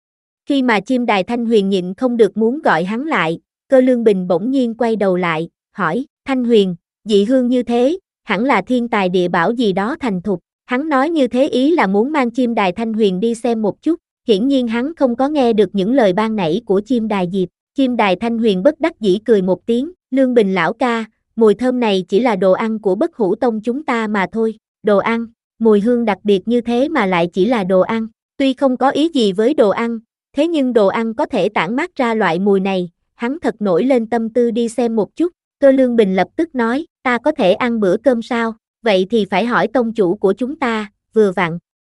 Khi mà chim đài Thanh Huyền nhịn không được muốn gọi hắn lại, Cơ Lương Bình bỗng nhiên quay đầu lại, hỏi, Thanh Huyền, dị hương như thế, hẳn là thiên tài địa bảo gì đó thành thục. Hắn nói như thế ý là muốn mang chim đài Thanh Huyền đi xem một chút, hiển nhiên hắn không có nghe được những lời ban nãy của chim đài Diệp. Chim đài Thanh Huyền bất đắc dĩ cười một tiếng, Lương Bình lão ca, mùi thơm này chỉ là đồ ăn của Bất Hủ Tông chúng ta mà thôi. Đồ ăn, mùi hương đặc biệt như thế mà lại chỉ là đồ ăn. Tuy không có ý gì với đồ ăn, thế nhưng đồ ăn có thể tản mát ra loại mùi này, hắn thật nổi lên tâm tư đi xem một chút. Cơ Lương Bình lập tức nói, ta có thể ăn bữa cơm sao? Vậy thì phải hỏi tông chủ của chúng ta, vừa vặn.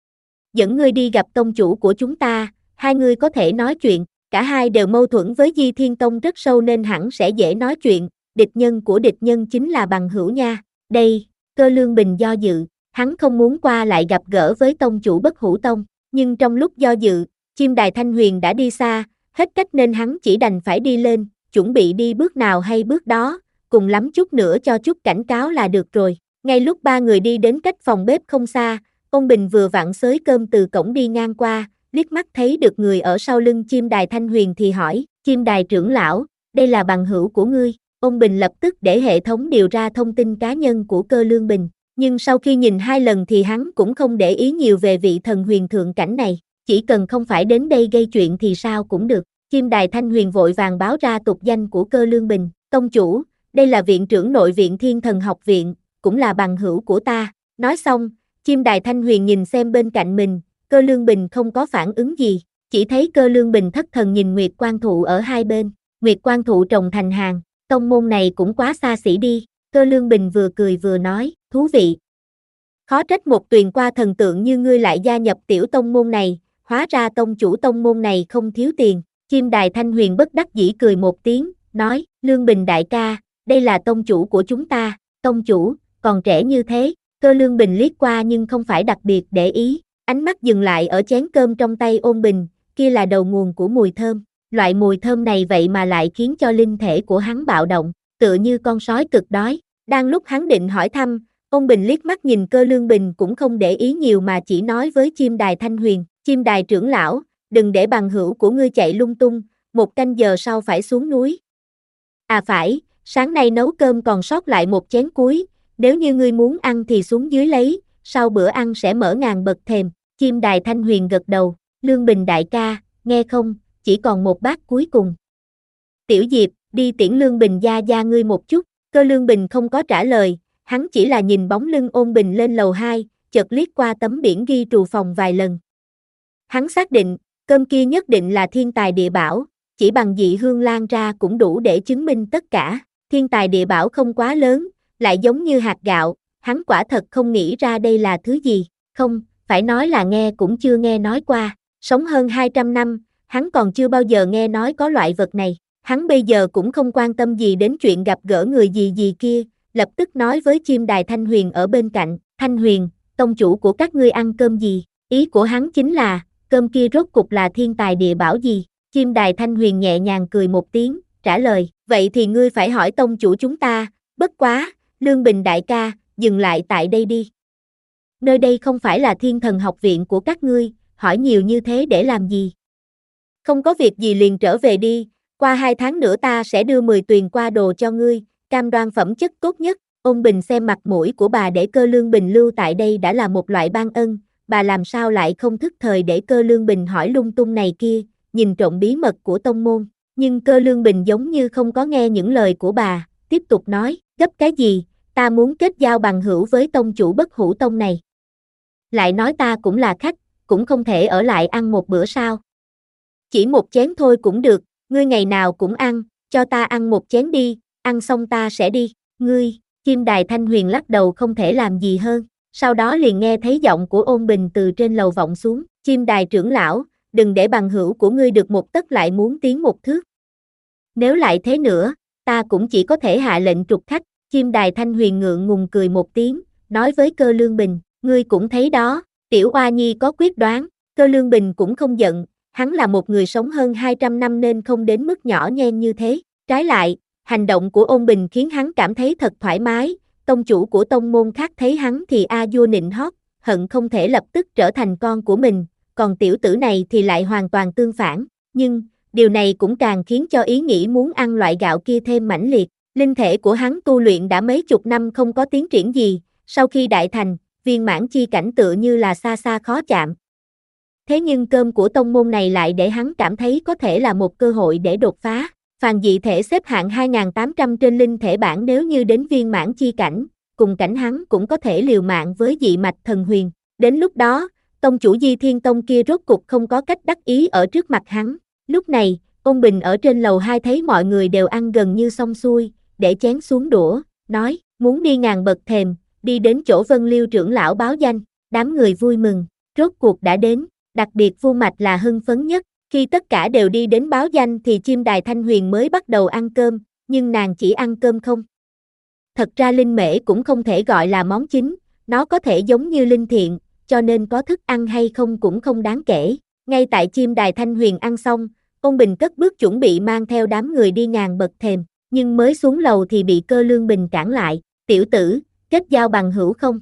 Dẫn ngươi đi gặp tông chủ của chúng ta, hai ngươi có thể nói chuyện, cả hai đều mâu thuẫn với Di Thiên Tông rất sâu nên hẳn sẽ dễ nói chuyện, địch nhân của địch nhân chính là bằng hữu nha. Đây, Cơ Lương Bình do dự, hắn không muốn qua lại gặp gỡ với tông chủ Bất Hủ Tông, nhưng trong lúc do dự, chim đài Thanh Huyền đã đi xa, hết cách nên hắn chỉ đành phải đi lên, chuẩn bị đi bước nào hay bước đó, cùng lắm chút nữa cho chút cảnh cáo là được rồi. Ngay lúc ba người đi đến cách phòng bếp không xa, Ôn Bình vừa vặn xới cơm từ cổng đi ngang qua, liếc mắt thấy được người ở sau lưng chim đài Thanh Huyền thì hỏi, chim đài trưởng lão, đây là bằng hữu của ngươi. Ôn Bình lập tức để hệ thống điều ra thông tin cá nhân của Cơ Lương Bình, nhưng sau khi nhìn hai lần thì hắn cũng không để ý nhiều về vị thần huyền thượng cảnh này, chỉ cần không phải đến đây gây chuyện thì sao cũng được. Chim đài Thanh Huyền vội vàng báo ra tục danh của Cơ Lương Bình, tông chủ, đây là viện trưởng nội viện Thiên Thần Học Viện, cũng là bằng hữu của ta. Nói xong, chim đài Thanh Huyền nhìn xem bên cạnh mình, Cơ Lương Bình không có phản ứng gì, chỉ thấy Cơ Lương Bình thất thần nhìn Nguyệt Quan Thụ ở hai bên, Nguyệt Quan Thụ trồng thành hàng, tông môn này cũng quá xa xỉ đi. Cơ Lương Bình vừa cười vừa nói, thú vị. Khó trách một tuyền qua thần tượng như ngươi lại gia nhập tiểu tông môn này, hóa ra tông chủ tông môn này không thiếu tiền. Chim đài Thanh Huyền bất đắc dĩ cười một tiếng, nói, Lương Bình đại ca, đây là tông chủ của chúng ta. Tông chủ, còn trẻ như thế. Cơ Lương Bình liếc qua nhưng không phải đặc biệt để ý, ánh mắt dừng lại ở chén cơm trong tay Ôn Bình, kia là đầu nguồn của mùi thơm. Loại mùi thơm này vậy mà lại khiến cho linh thể của hắn bạo động, tựa như con sói cực đói. Đang lúc hắn định hỏi thăm, Ôn Bình liếc mắt nhìn Cơ Lương Bình cũng không để ý nhiều mà chỉ nói với chim đài Thanh Huyền, chim đài trưởng lão, đừng để bằng hữu của ngươi chạy lung tung, một canh giờ sau phải xuống núi. À phải, sáng nay nấu cơm còn sót lại một chén cuối, nếu như ngươi muốn ăn thì xuống dưới lấy, sau bữa ăn sẽ mở ngàn bậc thềm. Chim đài Thanh Huyền gật đầu, Lương Bình đại ca, nghe không, chỉ còn một bát cuối cùng. Tiểu Diệp, đi tiễn Lương Bình gia gia ngươi một chút. Cơ Lương Bình không có trả lời, hắn chỉ là nhìn bóng lưng Ôn Bình lên lầu hai, chợt liếc qua tấm biển ghi trù phòng vài lần. Hắn xác định, cơm kia nhất định là thiên tài địa bảo, chỉ bằng dị hương lan ra cũng đủ để chứng minh tất cả. Thiên tài địa bảo không quá lớn, lại giống như hạt gạo, hắn quả thật không nghĩ ra đây là thứ gì. Không, phải nói là nghe cũng chưa nghe nói qua. Sống hơn hai trăm năm, hắn còn chưa bao giờ nghe nói có loại vật này. Hắn bây giờ cũng không quan tâm gì đến chuyện gặp gỡ người gì gì kia, lập tức nói với chim đài Thanh Huyền ở bên cạnh, Thanh Huyền, tông chủ của các ngươi ăn cơm gì? Ý của hắn chính là, cơm kia rốt cục là thiên tài địa bảo gì? Chim đài Thanh Huyền nhẹ nhàng cười một tiếng, trả lời, vậy thì ngươi phải hỏi tông chủ chúng ta, bất quá, Lương Bình đại ca, dừng lại tại đây đi. Nơi đây không phải là Thiên Thần Học Viện của các ngươi, hỏi nhiều như thế để làm gì? Không có việc gì liền trở về đi, qua hai tháng nữa ta sẽ đưa mười tuyền qua đồ cho ngươi, cam đoan phẩm chất tốt nhất. Ôn Bình xem mặt mũi của bà để Cơ Lương Bình lưu tại đây đã là một loại ban ân, bà làm sao lại không thức thời để Cơ Lương Bình hỏi lung tung này kia, nhìn trộm bí mật của tông môn. Nhưng Cơ Lương Bình giống như không có nghe những lời của bà, tiếp tục nói, gấp cái gì, ta muốn kết giao bằng hữu với tông chủ Bất Hủ Tông này. Lại nói ta cũng là khách, cũng không thể ở lại ăn một bữa sao. Chỉ một chén thôi cũng được, ngươi ngày nào cũng ăn, cho ta ăn một chén đi, ăn xong ta sẽ đi. Ngươi, chim đài Thanh Huyền lắc đầu không thể làm gì hơn. Sau đó liền nghe thấy giọng của Ôn Bình từ trên lầu vọng xuống, Chim Đài trưởng lão, đừng để bằng hữu của ngươi được một tấc lại muốn tiến một thước. Nếu lại thế nữa, ta cũng chỉ có thể hạ lệnh trục khách. Chim Đài Thanh Huyền ngượng ngùng cười một tiếng, nói với Cơ Lương Bình, ngươi cũng thấy đó, tiểu oa nhi có quyết đoán. Cơ Lương Bình cũng không giận, hắn là một người sống hơn hai trăm năm nên không đến mức nhỏ nhen như thế. Trái lại, hành động của Ôn Bình khiến hắn cảm thấy thật thoải mái. Tông chủ của tông môn khác thấy hắn thì a vua nịnh hót, hận không thể lập tức trở thành con của mình, còn tiểu tử này thì lại hoàn toàn tương phản. Nhưng, điều này cũng càng khiến cho ý nghĩ muốn ăn loại gạo kia thêm mãnh liệt. Linh thể của hắn tu luyện đã mấy chục năm không có tiến triển gì, sau khi đại thành, viên mãn chi cảnh tựa như là xa xa khó chạm. Thế nhưng cơm của tông môn này lại để hắn cảm thấy có thể là một cơ hội để đột phá. Phàn dị thể xếp hạng hai nghìn tám trăm trên linh thể bảng, nếu như đến viên mãn chi cảnh, cùng cảnh hắn cũng có thể liều mạng với dị mạch thần huyền. Đến lúc đó, tông chủ Di Thiên Tông kia rốt cục không có cách đắc ý ở trước mặt hắn. Lúc này, Ôn Bình ở trên lầu hai thấy mọi người đều ăn gần như xong xuôi, để chén xuống đũa, nói, muốn đi ngàn bậc thềm, đi đến chỗ Vân Liêu trưởng lão báo danh. Đám người vui mừng, rốt cuộc đã đến, đặc biệt Vu Mạch là hưng phấn nhất. Khi tất cả đều đi đến báo danh thì Chim Đài Thanh Huyền mới bắt đầu ăn cơm, nhưng nàng chỉ ăn cơm không. Thật ra linh mễ cũng không thể gọi là món chính, nó có thể giống như linh thiện, cho nên có thức ăn hay không cũng không đáng kể. Ngay tại Chim Đài Thanh Huyền ăn xong, Ôn Bình cất bước chuẩn bị mang theo đám người đi ngàn bậc thềm, nhưng mới xuống lầu thì bị Cơ Lương Bình cản lại, tiểu tử, kết giao bằng hữu không?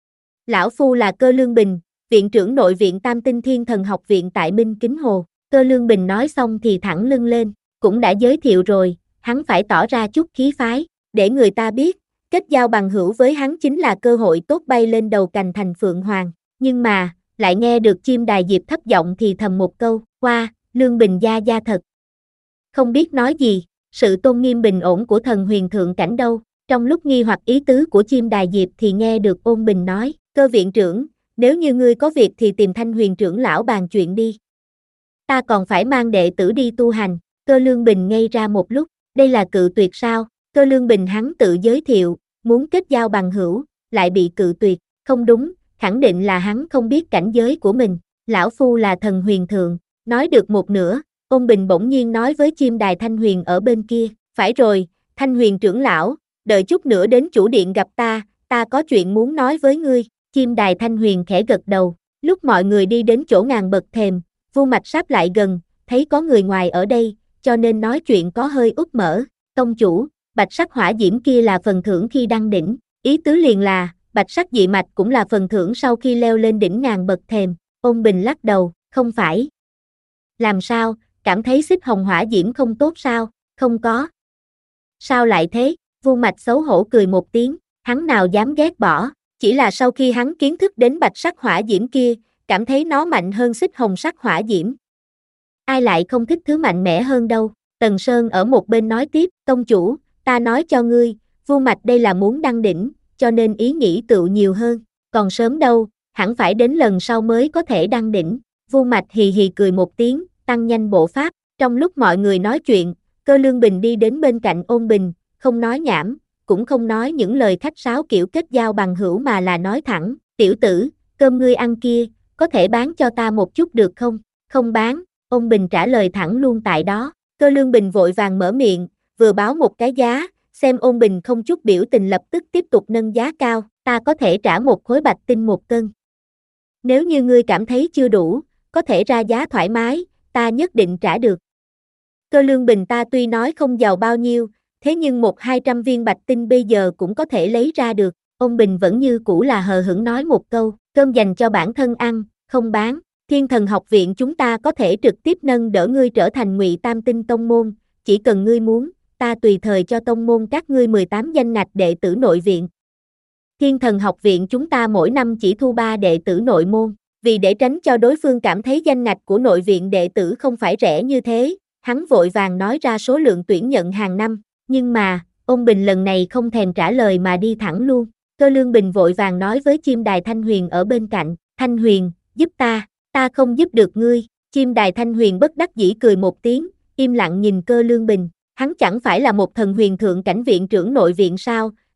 Lão phu là Cơ Lương Bình, viện trưởng nội viện Tam Tinh Thiên Thần Học viện tại Minh Kính Hồ. Cơ Lương Bình nói xong thì thẳng lưng lên, cũng đã giới thiệu rồi, hắn phải tỏ ra chút khí phái, để người ta biết, kết giao bằng hữu với hắn chính là cơ hội tốt bay lên đầu cành thành Phượng Hoàng. Nhưng mà, lại nghe được Chim Đài Diệp thấp giọng thì thầm một câu, qua, Lương Bình gia gia thật. Không biết nói gì, sự tôn nghiêm bình ổn của thần huyền thượng cảnh đâu. Trong lúc nghi hoặc ý tứ của Chim Đài Diệp thì nghe được Ôn Bình nói, Cơ viện trưởng, nếu như ngươi có việc thì tìm Thanh Huyền trưởng lão bàn chuyện đi. Ta còn phải mang đệ tử đi tu hành. Cơ Lương Bình ngây ra một lúc, đây là cự tuyệt sao? Cơ Lương Bình hắn tự giới thiệu, muốn kết giao bằng hữu, lại bị cự tuyệt, không đúng, khẳng định là hắn không biết cảnh giới của mình. Lão phu là thần huyền thượng, nói được một nửa, Ôn Bình bỗng nhiên nói với Chim Đài Thanh Huyền ở bên kia, phải rồi, Thanh Huyền trưởng lão, đợi chút nữa đến chủ điện gặp ta, ta có chuyện muốn nói với ngươi. Chim Đài Thanh Huyền khẽ gật đầu, lúc mọi người đi đến chỗ ngàn bậc thềm, Vu Mạch sáp lại gần, thấy có người ngoài ở đây, cho nên nói chuyện có hơi úp mở. Tông chủ, bạch sắc hỏa diễm kia là phần thưởng khi đăng đỉnh, ý tứ liền là, bạch sắc dị mạch cũng là phần thưởng sau khi leo lên đỉnh ngàn bậc thềm. Ôn Bình lắc đầu, không phải. Làm sao, cảm thấy xích hồng hỏa diễm không tốt sao? Không có. Sao lại thế? Vu Mạch xấu hổ cười một tiếng, hắn nào dám ghét bỏ, chỉ là sau khi hắn kiến thức đến bạch sắc hỏa diễm kia, cảm thấy nó mạnh hơn xích hồng sắc hỏa diễm. Ai lại không thích thứ mạnh mẽ hơn đâu. Tần Sơn ở một bên nói tiếp, tông chủ, ta nói cho ngươi, Vu Mạch đây là muốn đăng đỉnh, cho nên ý nghĩ tựu nhiều hơn, còn sớm đâu, hẳn phải đến lần sau mới có thể đăng đỉnh. Vu Mạch hì hì cười một tiếng, tăng nhanh bộ pháp. Trong lúc mọi người nói chuyện, Cơ Lương Bình đi đến bên cạnh Ôn Bình, không nói nhảm, cũng không nói những lời khách sáo kiểu kết giao bằng hữu mà là nói thẳng, tiểu tử, cơm ngươi ăn kia, có thể bán cho ta một chút được không? Không bán. Ôn Bình trả lời thẳng luôn tại đó. Cơ Lương Bình vội vàng mở miệng, vừa báo một cái giá, xem Ôn Bình không chút biểu tình lập tức tiếp tục nâng giá cao, ta có thể trả một khối bạch tinh một cân. Nếu như ngươi cảm thấy chưa đủ, có thể ra giá thoải mái, ta nhất định trả được. Cơ Lương Bình ta tuy nói không giàu bao nhiêu, thế nhưng một hai trăm viên bạch tinh bây giờ cũng có thể lấy ra được. Ôn Bình vẫn như cũ là hờ hững nói một câu, cơm dành cho bản thân ăn, không bán. Thiên Thần Học viện chúng ta có thể trực tiếp nâng đỡ ngươi trở thành Ngụy Tam Tinh tông môn, chỉ cần ngươi muốn, ta tùy thời cho tông môn các ngươi mười tám danh ngạch đệ tử nội viện. Thiên Thần Học viện chúng ta mỗi năm chỉ thu ba đệ tử nội môn, vì để tránh cho đối phương cảm thấy danh ngạch của nội viện đệ tử không phải rẻ như thế, hắn vội vàng nói ra số lượng tuyển nhận hàng năm, nhưng mà, Ôn Bình lần này không thèm trả lời mà đi thẳng luôn. Cơ Lương Bình vội vàng nói với Chim Đài Thanh Huyền ở bên cạnh, Thanh Huyền, giúp ta, ta không giúp được ngươi. Chim Đài Thanh Huyền bất đắc dĩ cười một tiếng, im lặng nhìn Cơ Lương Bình, hắn chẳng phải là một thần huyền thượng cảnh viện trưởng nội viện sao,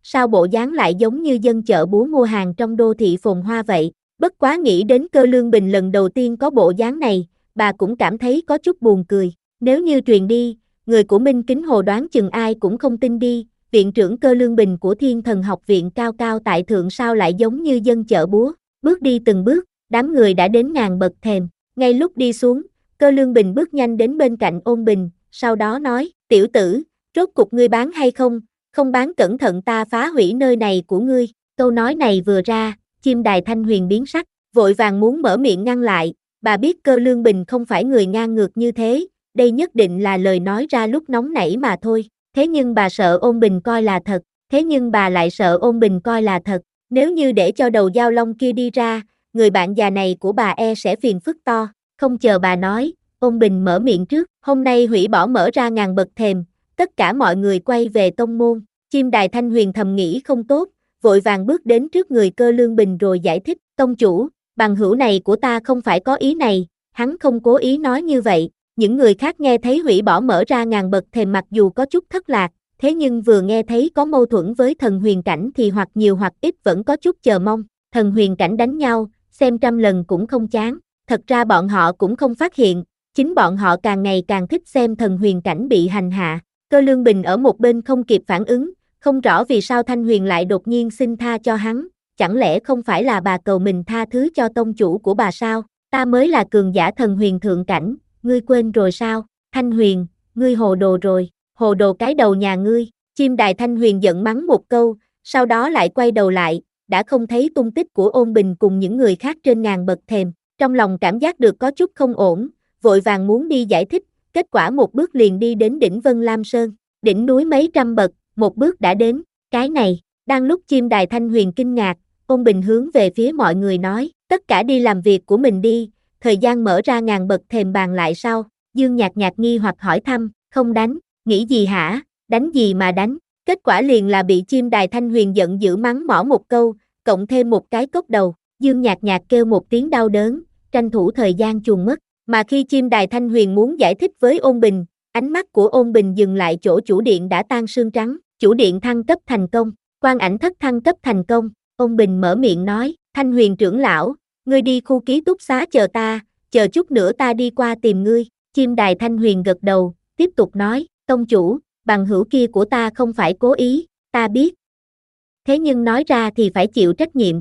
sao bộ dáng lại giống như dân chợ búa mua hàng trong đô thị phồn hoa vậy. Bất quá nghĩ đến Cơ Lương Bình lần đầu tiên có bộ dáng này, bà cũng cảm thấy có chút buồn cười. Nếu như truyền đi, người của Minh Kính Hồ đoán chừng ai cũng không tin đi, viện trưởng Cơ Lương Bình của Thiên Thần Học viện cao cao tại thượng sao lại giống như dân chợ búa. Bước đi từng bước, đám người đã đến ngàn bậc thềm. Ngay lúc đi xuống, Cơ Lương Bình bước nhanh đến bên cạnh Ôn Bình, sau đó nói, tiểu tử, rốt cục ngươi bán hay không, không bán cẩn thận ta phá hủy nơi này của ngươi. Câu nói này vừa ra, Chim Đài Thanh Huyền biến sắc, vội vàng muốn mở miệng ngăn lại, bà biết Cơ Lương Bình không phải người ngang ngược như thế, đây nhất định là lời nói ra lúc nóng nảy mà thôi. Thế nhưng bà sợ Ôn Bình coi là thật, thế nhưng bà lại sợ Ôn Bình coi là thật, nếu như để cho đầu dao long kia đi ra, người bạn già này của bà e sẽ phiền phức to. Không chờ bà nói, Ôn Bình mở miệng trước, hôm nay hủy bỏ mở ra ngàn bậc thềm, tất cả mọi người quay về tông môn. Chim Đài Thanh Huyền thầm nghĩ không tốt, vội vàng bước đến trước người Cơ Lương Bình rồi giải thích, tông chủ, bằng hữu này của ta không phải có ý này, hắn không cố ý nói như vậy. Những người khác nghe thấy hủy bỏ mở ra ngàn bậc thềm mặc dù có chút thất lạc, thế nhưng vừa nghe thấy có mâu thuẫn với thần huyền cảnh thì hoặc nhiều hoặc ít vẫn có chút chờ mong. Thần huyền cảnh đánh nhau, xem trăm lần cũng không chán. Thật ra bọn họ cũng không phát hiện, chính bọn họ càng ngày càng thích xem thần huyền cảnh bị hành hạ. Cơ Lương Bình ở một bên không kịp phản ứng, không rõ vì sao Thanh Huyền lại đột nhiên xin tha cho hắn, chẳng lẽ không phải là bà cầu mình tha thứ cho tông chủ của bà sao? Ta mới là cường giả thần huyền thượng cảnh, ngươi quên rồi sao? Thanh Huyền, ngươi hồ đồ rồi, hồ đồ cái đầu nhà ngươi. Chim Đài Thanh Huyền giận mắng một câu, sau đó lại quay đầu lại, đã không thấy tung tích của Ôn Bình cùng những người khác trên ngàn bậc thềm. Trong lòng cảm giác được có chút không ổn, vội vàng muốn đi giải thích, kết quả một bước liền đi đến đỉnh Vân Lam Sơn, đỉnh núi mấy trăm bậc, một bước đã đến. Cái này, đang lúc Chim Đài Thanh Huyền kinh ngạc, Ôn Bình hướng về phía mọi người nói, tất cả đi làm việc của mình đi, thời gian mở ra ngàn bậc thềm bàn lại sau. Dương Nhạc Nhạc nghi hoặc hỏi thăm, không đánh, nghĩ gì hả, đánh gì mà đánh? Kết quả liền là bị Chim Đài Thanh Huyền giận dữ mắng mỏ một câu, cộng thêm một cái cốc đầu. Dương Nhạc Nhạc kêu một tiếng đau đớn, tranh thủ thời gian chuồn mất. Mà khi Chim Đài Thanh Huyền muốn giải thích với Ôn Bình, ánh mắt của Ôn Bình dừng lại chỗ chủ điện đã tan xương trắng. Chủ điện thăng cấp thành công, Quan Ảnh Thất thăng cấp thành công. Ôn Bình mở miệng nói, Thanh Huyền trưởng lão, ngươi đi khu ký túc xá chờ ta, chờ chút nữa ta đi qua tìm ngươi. Chim Đài Thanh Huyền gật đầu, tiếp tục nói, tông chủ, bằng hữu kia của ta không phải cố ý, ta biết. Thế nhưng nói ra thì phải chịu trách nhiệm.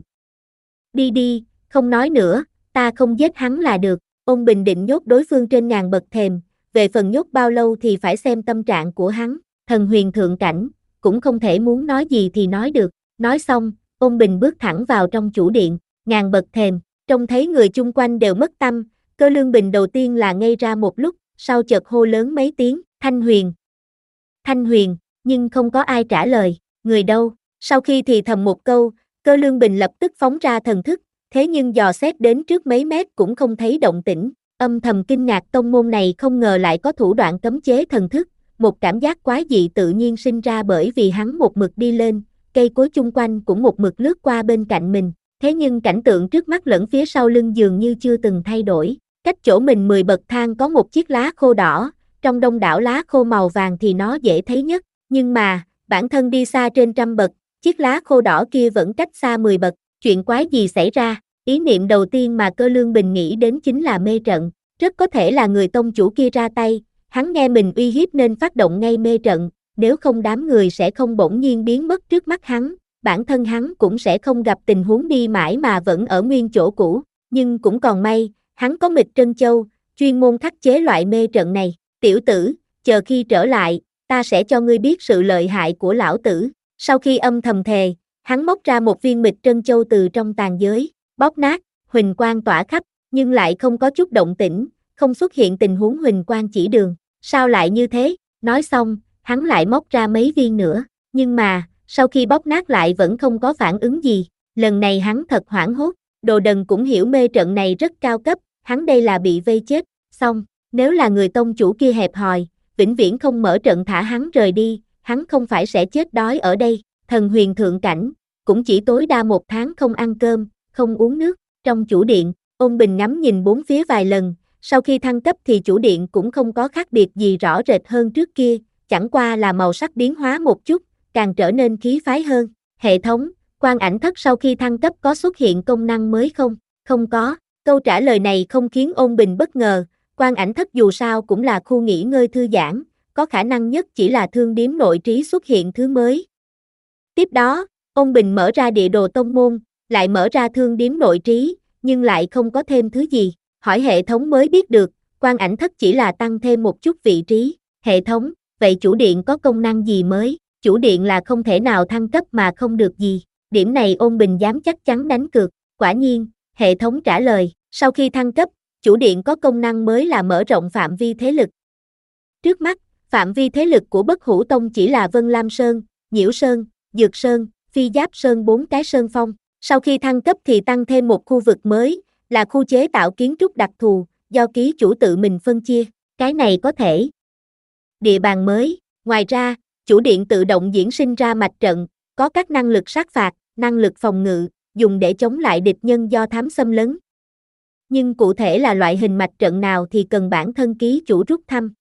Đi đi, không nói nữa, ta không giết hắn là được. Ôn Bình định nhốt đối phương trên ngàn bậc thềm, về phần nhốt bao lâu thì phải xem tâm trạng của hắn. Thần huyền thượng cảnh, cũng không thể muốn nói gì thì nói được. Nói xong, Ôn Bình bước thẳng vào trong chủ điện, ngàn bậc thềm, trông thấy người chung quanh đều mất tâm. Cơ Lương Bình đầu tiên là ngây ra một lúc, sau chợt hô lớn mấy tiếng, Thanh Huyền. Thanh Huyền, nhưng không có ai trả lời, người đâu? Sau khi thì thầm một câu, Cơ Lương Bình lập tức phóng ra thần thức, thế nhưng dò xét đến trước mấy mét cũng không thấy động tĩnh, âm thầm kinh ngạc tông môn này không ngờ lại có thủ đoạn cấm chế thần thức, một cảm giác quái dị tự nhiên sinh ra bởi vì hắn một mực đi lên, cây cối chung quanh cũng một mực lướt qua bên cạnh mình, thế nhưng cảnh tượng trước mắt lẫn phía sau lưng dường như chưa từng thay đổi, cách chỗ mình mười bậc thang có một chiếc lá khô đỏ, trong đông đảo lá khô màu vàng thì nó dễ thấy nhất, nhưng mà, bản thân đi xa trên trăm bậc, chiếc lá khô đỏ kia vẫn cách xa mười bậc, chuyện quái gì xảy ra? Ý niệm đầu tiên mà Cơ Lương Bình nghĩ đến chính là mê trận, rất có thể là người tông chủ kia ra tay, hắn nghe mình uy hiếp nên phát động ngay mê trận, nếu không đám người sẽ không bỗng nhiên biến mất trước mắt hắn, bản thân hắn cũng sẽ không gặp tình huống đi mãi mà vẫn ở nguyên chỗ cũ, nhưng cũng còn may, hắn có Mịch Trân Châu, chuyên môn khắc chế loại mê trận này, tiểu tử, chờ khi trở lại, ta sẽ cho ngươi biết sự lợi hại của lão tử. Sau khi âm thầm thề, hắn móc ra một viên Mịch Trân Châu từ trong tàn giới, bóp nát, huỳnh quang tỏa khắp, nhưng lại không có chút động tĩnh, không xuất hiện tình huống huỳnh quang chỉ đường. Sao lại như thế? Nói xong, hắn lại móc ra mấy viên nữa, nhưng mà, sau khi bóp nát lại vẫn không có phản ứng gì. Lần này hắn thật hoảng hốt, Đồ Đần cũng hiểu mê trận này rất cao cấp, hắn đây là bị vây chết. Xong, nếu là người tông chủ kia hẹp hòi, vĩnh viễn không mở trận thả hắn rời đi, hắn không phải sẽ chết đói ở đây. Thần huyền thượng cảnh, cũng chỉ tối đa một tháng không ăn cơm, không uống nước. Trong chủ điện, Ôn Bình ngắm nhìn bốn phía vài lần, sau khi thăng cấp thì chủ điện cũng không có khác biệt gì rõ rệt hơn trước kia, chẳng qua là màu sắc biến hóa một chút, càng trở nên khí phái hơn. Hệ thống, Quan Ảnh Thất sau khi thăng cấp có xuất hiện công năng mới không? Không có. Câu trả lời này không khiến Ôn Bình bất ngờ, Quan Ảnh Thất dù sao cũng là khu nghỉ ngơi thư giãn, có khả năng nhất chỉ là thương điếm nội trí xuất hiện thứ mới. Tiếp đó, Ôn Bình mở ra địa đồ tông môn, lại mở ra thương điếm nội trí, nhưng lại không có thêm thứ gì. Hỏi hệ thống mới biết được, Quan Ảnh Thất chỉ là tăng thêm một chút vị trí. Hệ thống, vậy chủ điện có công năng gì mới? Chủ điện là không thể nào thăng cấp mà không được gì. Điểm này Ôn Bình dám chắc chắn đánh cược. Quả nhiên, hệ thống trả lời, sau khi thăng cấp, chủ điện có công năng mới là mở rộng phạm vi thế lực. Trước mắt, phạm vi thế lực của Bất Hủ Tông chỉ là Vân Lam Sơn, Nhiễu Sơn, Dược Sơn, Phi Giáp Sơn bốn cái sơn phong. Sau khi thăng cấp thì tăng thêm một khu vực mới, là khu chế tạo kiến trúc đặc thù, do ký chủ tự mình phân chia. Cái này có thể. Địa bàn mới, ngoài ra, chủ điện tự động diễn sinh ra mạch trận, có các năng lực sát phạt, năng lực phòng ngự, dùng để chống lại địch nhân do thám xâm lấn. Nhưng cụ thể là loại hình mạch trận nào thì cần bản thân ký chủ rút thăm.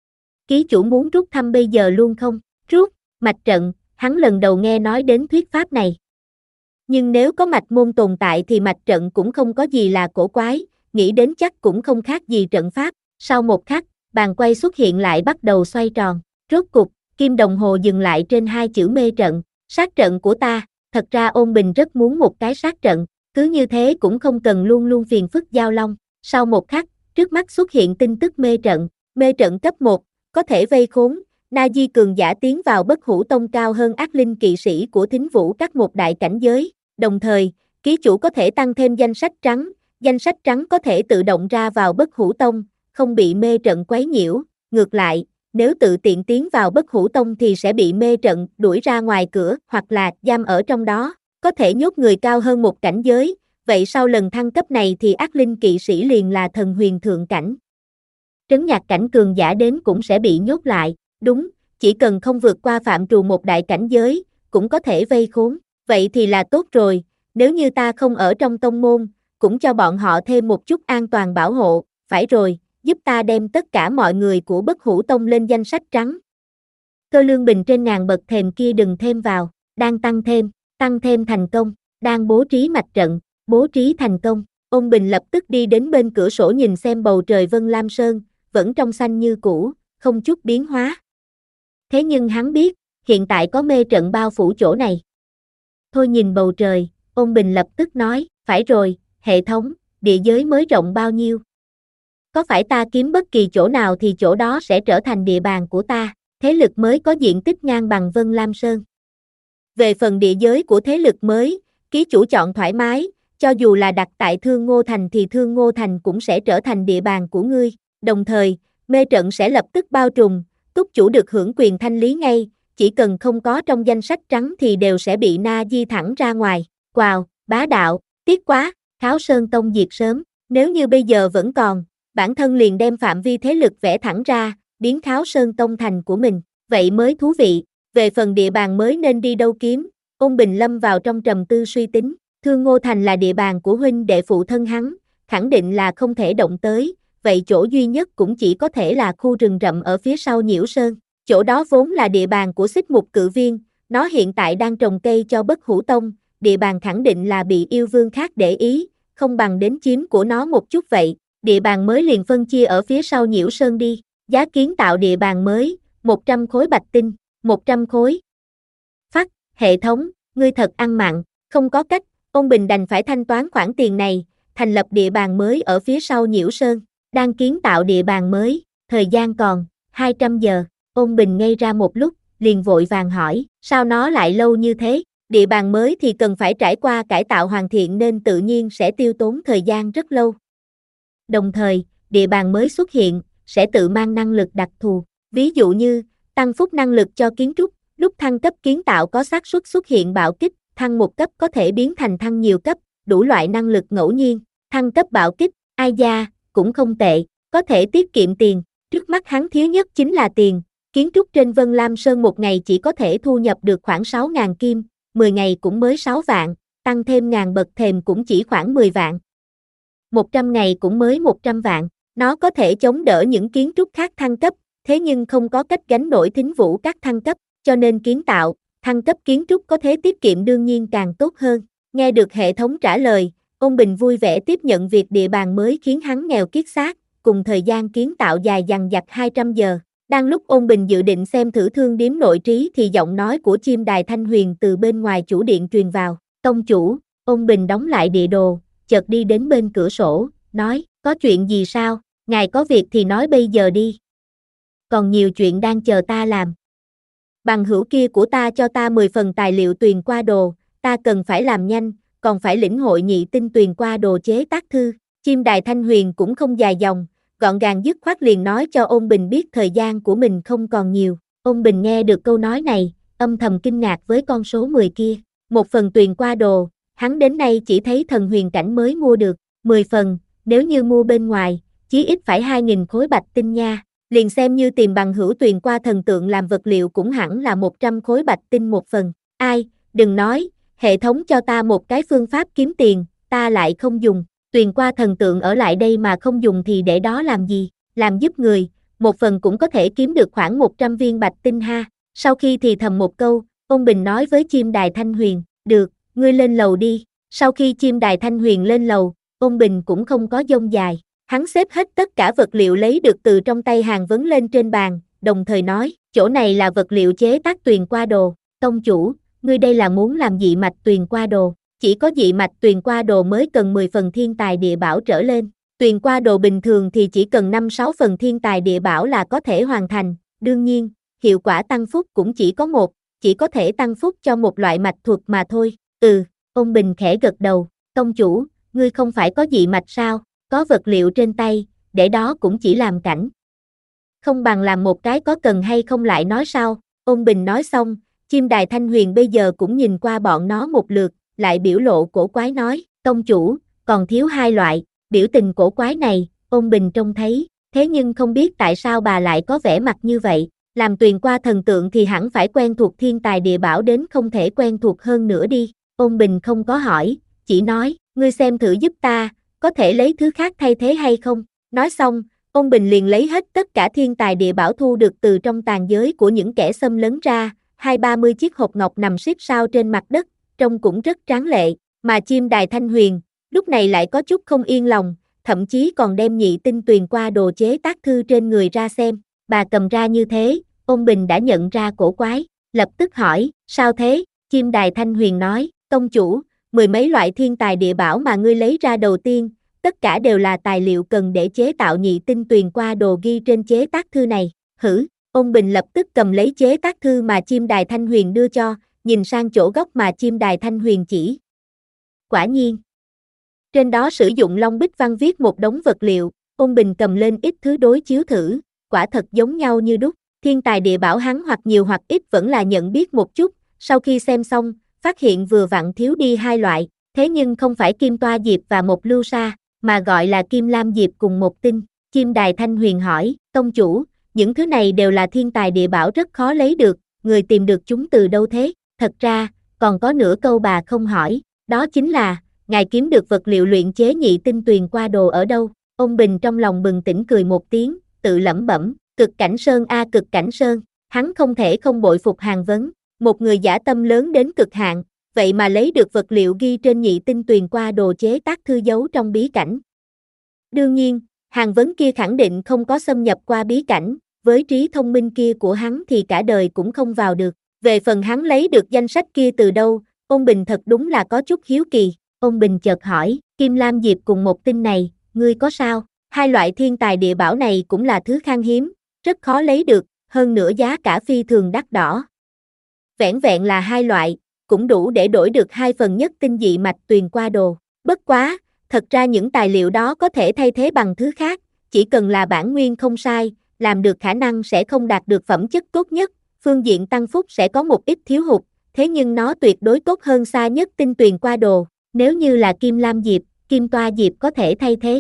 Ký chủ muốn rút thăm bây giờ luôn không? Rút, mạch trận, hắn lần đầu nghe nói đến thuyết pháp này. Nhưng nếu có mạch môn tồn tại thì mạch trận cũng không có gì là cổ quái, nghĩ đến chắc cũng không khác gì trận pháp. Sau một khắc, bàn quay xuất hiện lại bắt đầu xoay tròn. Rốt cục, kim đồng hồ dừng lại trên hai chữ mê trận. Sát trận của ta, thật ra Ôn Bình rất muốn một cái sát trận, cứ như thế cũng không cần luôn luôn phiền phức giao long. Sau một khắc, trước mắt xuất hiện tin tức mê trận. Mê trận cấp một, có thể vây khốn, na di cường giả tiến vào Bất Hủ Tông cao hơn ác linh kỵ sĩ của Thính Vũ các một đại cảnh giới. Đồng thời, ký chủ có thể tăng thêm danh sách trắng, danh sách trắng có thể tự động ra vào Bất Hủ Tông, không bị mê trận quấy nhiễu. Ngược lại, nếu tự tiện tiến vào Bất Hủ Tông thì sẽ bị mê trận đuổi ra ngoài cửa hoặc là giam ở trong đó, có thể nhốt người cao hơn một cảnh giới. Vậy sau lần thăng cấp này thì ác linh kỵ sĩ liền là thần huyền thượng cảnh. Trấn nhạc cảnh cường giả đến cũng sẽ bị nhốt lại. Đúng, chỉ cần không vượt qua phạm trù một đại cảnh giới, cũng có thể vây khốn. Vậy thì là tốt rồi, nếu như ta không ở trong tông môn, cũng cho bọn họ thêm một chút an toàn bảo hộ, phải rồi, giúp ta đem tất cả mọi người của Bất Hủ Tông lên danh sách trắng. Cơ lương bình trên ngàn bậc thềm kia đừng thêm vào, đang tăng thêm, tăng thêm thành công, đang bố trí mạch trận, bố trí thành công. Ôn Bình lập tức đi đến bên cửa sổ nhìn xem bầu trời Vân Lam Sơn, vẫn trong xanh như cũ, không chút biến hóa. Thế nhưng hắn biết, hiện tại có mê trận bao phủ chỗ này. Thôi nhìn bầu trời, Ôn Bình lập tức nói, phải rồi, hệ thống, địa giới mới rộng bao nhiêu? Có phải ta kiếm bất kỳ chỗ nào thì chỗ đó sẽ trở thành địa bàn của ta, thế lực mới có diện tích ngang bằng Vân Lam Sơn. Về phần địa giới của thế lực mới, ký chủ chọn thoải mái, cho dù là đặt tại Thương Ngô Thành thì Thương Ngô Thành cũng sẽ trở thành địa bàn của ngươi, đồng thời, mê trận sẽ lập tức bao trùm, túc chủ được hưởng quyền thanh lý ngay, chỉ cần không có trong danh sách trắng thì đều sẽ bị na di thẳng ra ngoài. Wow, bá đạo, tiếc quá, Kháo Sơn Tông diệt sớm, nếu như bây giờ vẫn còn, bản thân liền đem phạm vi thế lực vẽ thẳng ra, biến Kháo Sơn Tông thành của mình, vậy mới thú vị. Về phần địa bàn mới nên đi đâu kiếm, Ôn Bình lâm vào trong trầm tư suy tính, Thương Ngô Thành là địa bàn của huynh đệ phụ thân hắn, khẳng định là không thể động tới, vậy chỗ duy nhất cũng chỉ có thể là khu rừng rậm ở phía sau Nhiễu Sơn, chỗ đó vốn là địa bàn của Xích Mục Cự Viên, nó hiện tại đang trồng cây cho Bất Hủ Tông, địa bàn khẳng định là bị yêu vương khác để ý, không bằng đến chiếm của nó một chút vậy, địa bàn mới liền phân chia ở phía sau Nhiễu Sơn đi, giá kiến tạo địa bàn mới, một trăm khối bạch tinh, một trăm khối. Phắc, hệ thống, ngươi thật ăn mặn, không có cách, Ôn Bình đành phải thanh toán khoản tiền này, thành lập địa bàn mới ở phía sau Nhiễu Sơn, đang kiến tạo địa bàn mới, thời gian còn, hai trăm giờ, Ôn Bình ngây ra một lúc, liền vội vàng hỏi, sao nó lại lâu như thế, địa bàn mới thì cần phải trải qua cải tạo hoàn thiện nên tự nhiên sẽ tiêu tốn thời gian rất lâu. Đồng thời, địa bàn mới xuất hiện, sẽ tự mang năng lực đặc thù, ví dụ như, tăng phúc năng lực cho kiến trúc, lúc thăng cấp kiến tạo có xác suất xuất hiện bạo kích, thăng một cấp có thể biến thành thăng nhiều cấp, đủ loại năng lực ngẫu nhiên, thăng cấp bạo kích, ai da, cũng không tệ, có thể tiết kiệm tiền, trước mắt hắn thiếu nhất chính là tiền, kiến trúc trên Vân Lam Sơn một ngày chỉ có thể thu nhập được khoảng sáu ngàn kim, mười ngày cũng mới sáu vạn, tăng thêm ngàn bậc thềm cũng chỉ khoảng mười vạn. một trăm ngày cũng mới một trăm vạn, nó có thể chống đỡ những kiến trúc khác thăng cấp, thế nhưng không có cách gánh nổi Thính Vũ các thăng cấp, cho nên kiến tạo, thăng cấp kiến trúc có thế tiết kiệm đương nhiên càng tốt hơn. Nghe được hệ thống trả lời, Ôn Bình vui vẻ tiếp nhận việc địa bàn mới khiến hắn nghèo kiết xác, cùng thời gian kiến tạo dài dằng dặc hai trăm giờ. Đang lúc Ôn Bình dự định xem thử thương điếm nội trí thì giọng nói của chim đài Thanh Huyền từ bên ngoài chủ điện truyền vào. Tông chủ, Ôn Bình đóng lại địa đồ, chợt đi đến bên cửa sổ, nói, có chuyện gì sao, ngài có việc thì nói bây giờ đi. Còn nhiều chuyện đang chờ ta làm. Bằng hữu kia của ta cho ta mười phần tài liệu tuyền qua đồ, ta cần phải làm nhanh, còn phải lĩnh hội nhị tinh tuyền qua đồ chế tác thư. Chim đài Thanh Huyền cũng không dài dòng, gọn gàng dứt khoát liền nói cho Ôn Bình biết thời gian của mình không còn nhiều. Ôn Bình nghe được câu nói này, âm thầm kinh ngạc với con số mười kia. Một phần tuyền qua đồ, hắn đến nay chỉ thấy thần huyền cảnh mới mua được, mười phần, nếu như mua bên ngoài, chí ít phải hai nghìn khối bạch tinh nha. Liền xem như tìm bằng hữu tuyền qua thần tượng làm vật liệu cũng hẳn là một trăm khối bạch tinh một phần. Ai, đừng nói, hệ thống cho ta một cái phương pháp kiếm tiền, ta lại không dùng. Tuyền qua thần tượng ở lại đây mà không dùng thì để đó làm gì, làm giúp người, một phần cũng có thể kiếm được khoảng một trăm viên bạch tinh ha. Sau khi thì thầm một câu, Ôn Bình nói với chim đài Thanh Huyền, được, ngươi lên lầu đi. Sau khi chim đài Thanh Huyền lên lầu, Ôn Bình cũng không có dông dài. Hắn xếp hết tất cả vật liệu lấy được từ trong tay Hàng Vấn lên trên bàn, đồng thời nói, chỗ này là vật liệu chế tác tuyền qua đồ. Tông chủ, ngươi đây là muốn làm dị mạch tuyền qua đồ. Chỉ có dị mạch tuyền qua đồ mới cần mười phần thiên tài địa bảo trở lên. Tuyền qua đồ bình thường thì chỉ cần năm sáu phần thiên tài địa bảo là có thể hoàn thành. Đương nhiên, hiệu quả tăng phúc cũng chỉ có một, chỉ có thể tăng phúc cho một loại mạch thuật mà thôi. Ừ, Ôn Bình khẽ gật đầu, tông chủ, ngươi không phải có dị mạch sao, có vật liệu trên tay, để đó cũng chỉ làm cảnh. Không bằng làm một cái có cần hay không lại nói sao. Ôn Bình nói xong, chim đài Thanh Huyền bây giờ cũng nhìn qua bọn nó một lượt, lại biểu lộ cổ quái nói, tông chủ, còn thiếu hai loại. Biểu tình cổ quái này, Ôn Bình trông thấy, thế nhưng không biết tại sao bà lại có vẻ mặt như vậy. Làm tuyền qua thần tượng thì hẳn phải quen thuộc thiên tài địa bảo đến không thể quen thuộc hơn nữa đi. Ôn Bình không có hỏi, chỉ nói, ngươi xem thử giúp ta, có thể lấy thứ khác thay thế hay không? Nói xong, Ôn Bình liền lấy hết tất cả thiên tài địa bảo thu được từ trong tàn giới của những kẻ xâm lấn ra, hai ba mươi chiếc hộp ngọc nằm xếp sao trên mặt đất, trông cũng rất tráng lệ, mà chim đài Thanh Huyền, lúc này lại có chút không yên lòng, thậm chí còn đem nhị tinh tuyền qua đồ chế tác thư trên người ra xem. Bà cầm ra như thế, Ôn Bình đã nhận ra cổ quái, lập tức hỏi, sao thế? Chim đài Thanh Huyền nói, tông chủ, mười mấy loại thiên tài địa bảo mà ngươi lấy ra đầu tiên, tất cả đều là tài liệu cần để chế tạo nhị tinh tuyền qua đồ ghi trên chế tác thư này. Hử? Ôn Bình lập tức cầm lấy chế tác thư mà chim đài Thanh Huyền đưa cho, nhìn sang chỗ góc mà chim đài Thanh Huyền chỉ. Quả nhiên, trên đó sử dụng long bích văn viết một đống vật liệu. Ôn Bình cầm lên ít thứ đối chiếu thử, quả thật giống nhau như đúc. Thiên tài địa bảo hắn hoặc nhiều hoặc ít vẫn là nhận biết một chút, sau khi xem xong, phát hiện vừa vặn thiếu đi hai loại, thế nhưng không phải kim toa diệp và một lưu sa, mà gọi là kim lam diệp cùng một tinh. Chim đài Thanh Huyền hỏi, tông chủ, những thứ này đều là thiên tài địa bảo rất khó lấy được, người tìm được chúng từ đâu thế? Thật ra, còn có nửa câu bà không hỏi, đó chính là, ngài kiếm được vật liệu luyện chế nhị tinh tuyền qua đồ ở đâu? Ôn Bình trong lòng bừng tỉnh cười một tiếng, tự lẩm bẩm, cực cảnh sơn a cực cảnh sơn, hắn không thể không bội phục Hàng Vấn, một người dã tâm lớn đến cực hạn, vậy mà lấy được vật liệu ghi trên nhị tinh tuyền qua đồ chế tác thư giấu trong bí cảnh. Đương nhiên, Hàng Vấn kia khẳng định không có xâm nhập qua bí cảnh, với trí thông minh kia của hắn thì cả đời cũng không vào được. Về phần hắn lấy được danh sách kia từ đâu, Ôn Bình thật đúng là có chút hiếu kỳ. Ôn Bình chợt hỏi, Kim Lam Diệp cùng một tinh này, ngươi có sao? Hai loại thiên tài địa bảo này cũng là thứ khan hiếm, rất khó lấy được, hơn nữa giá cả phi thường đắt đỏ. Vẻn vẹn là hai loại, cũng đủ để đổi được hai phần nhất tinh dị mạch tuyền qua đồ. Bất quá, thật ra những tài liệu đó có thể thay thế bằng thứ khác, chỉ cần là bản nguyên không sai, làm được khả năng sẽ không đạt được phẩm chất tốt nhất, phương diện tăng phúc sẽ có một ít thiếu hụt, thế nhưng nó tuyệt đối tốt hơn xa nhất tinh tuyền qua đồ. Nếu như là kim lam diệp, kim toa diệp có thể thay thế.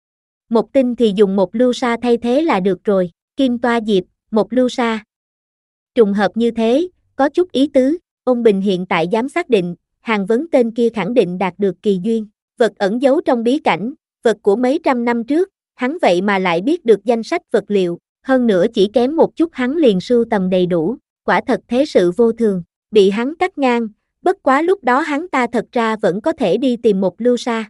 Một tinh thì dùng một lưu sa thay thế là được rồi, kim toa diệp, một lưu sa. Trùng hợp như thế, có chút ý tứ. Ôn Bình hiện tại dám xác định, Hàng Vấn tên kia khẳng định đạt được kỳ duyên, vật ẩn giấu trong bí cảnh, vật của mấy trăm năm trước, hắn vậy mà lại biết được danh sách vật liệu, hơn nữa chỉ kém một chút hắn liền sưu tầm đầy đủ, quả thật thế sự vô thường. bị hắn cắt ngang, bất quá lúc đó hắn ta thật ra vẫn có thể đi tìm một lưu sa.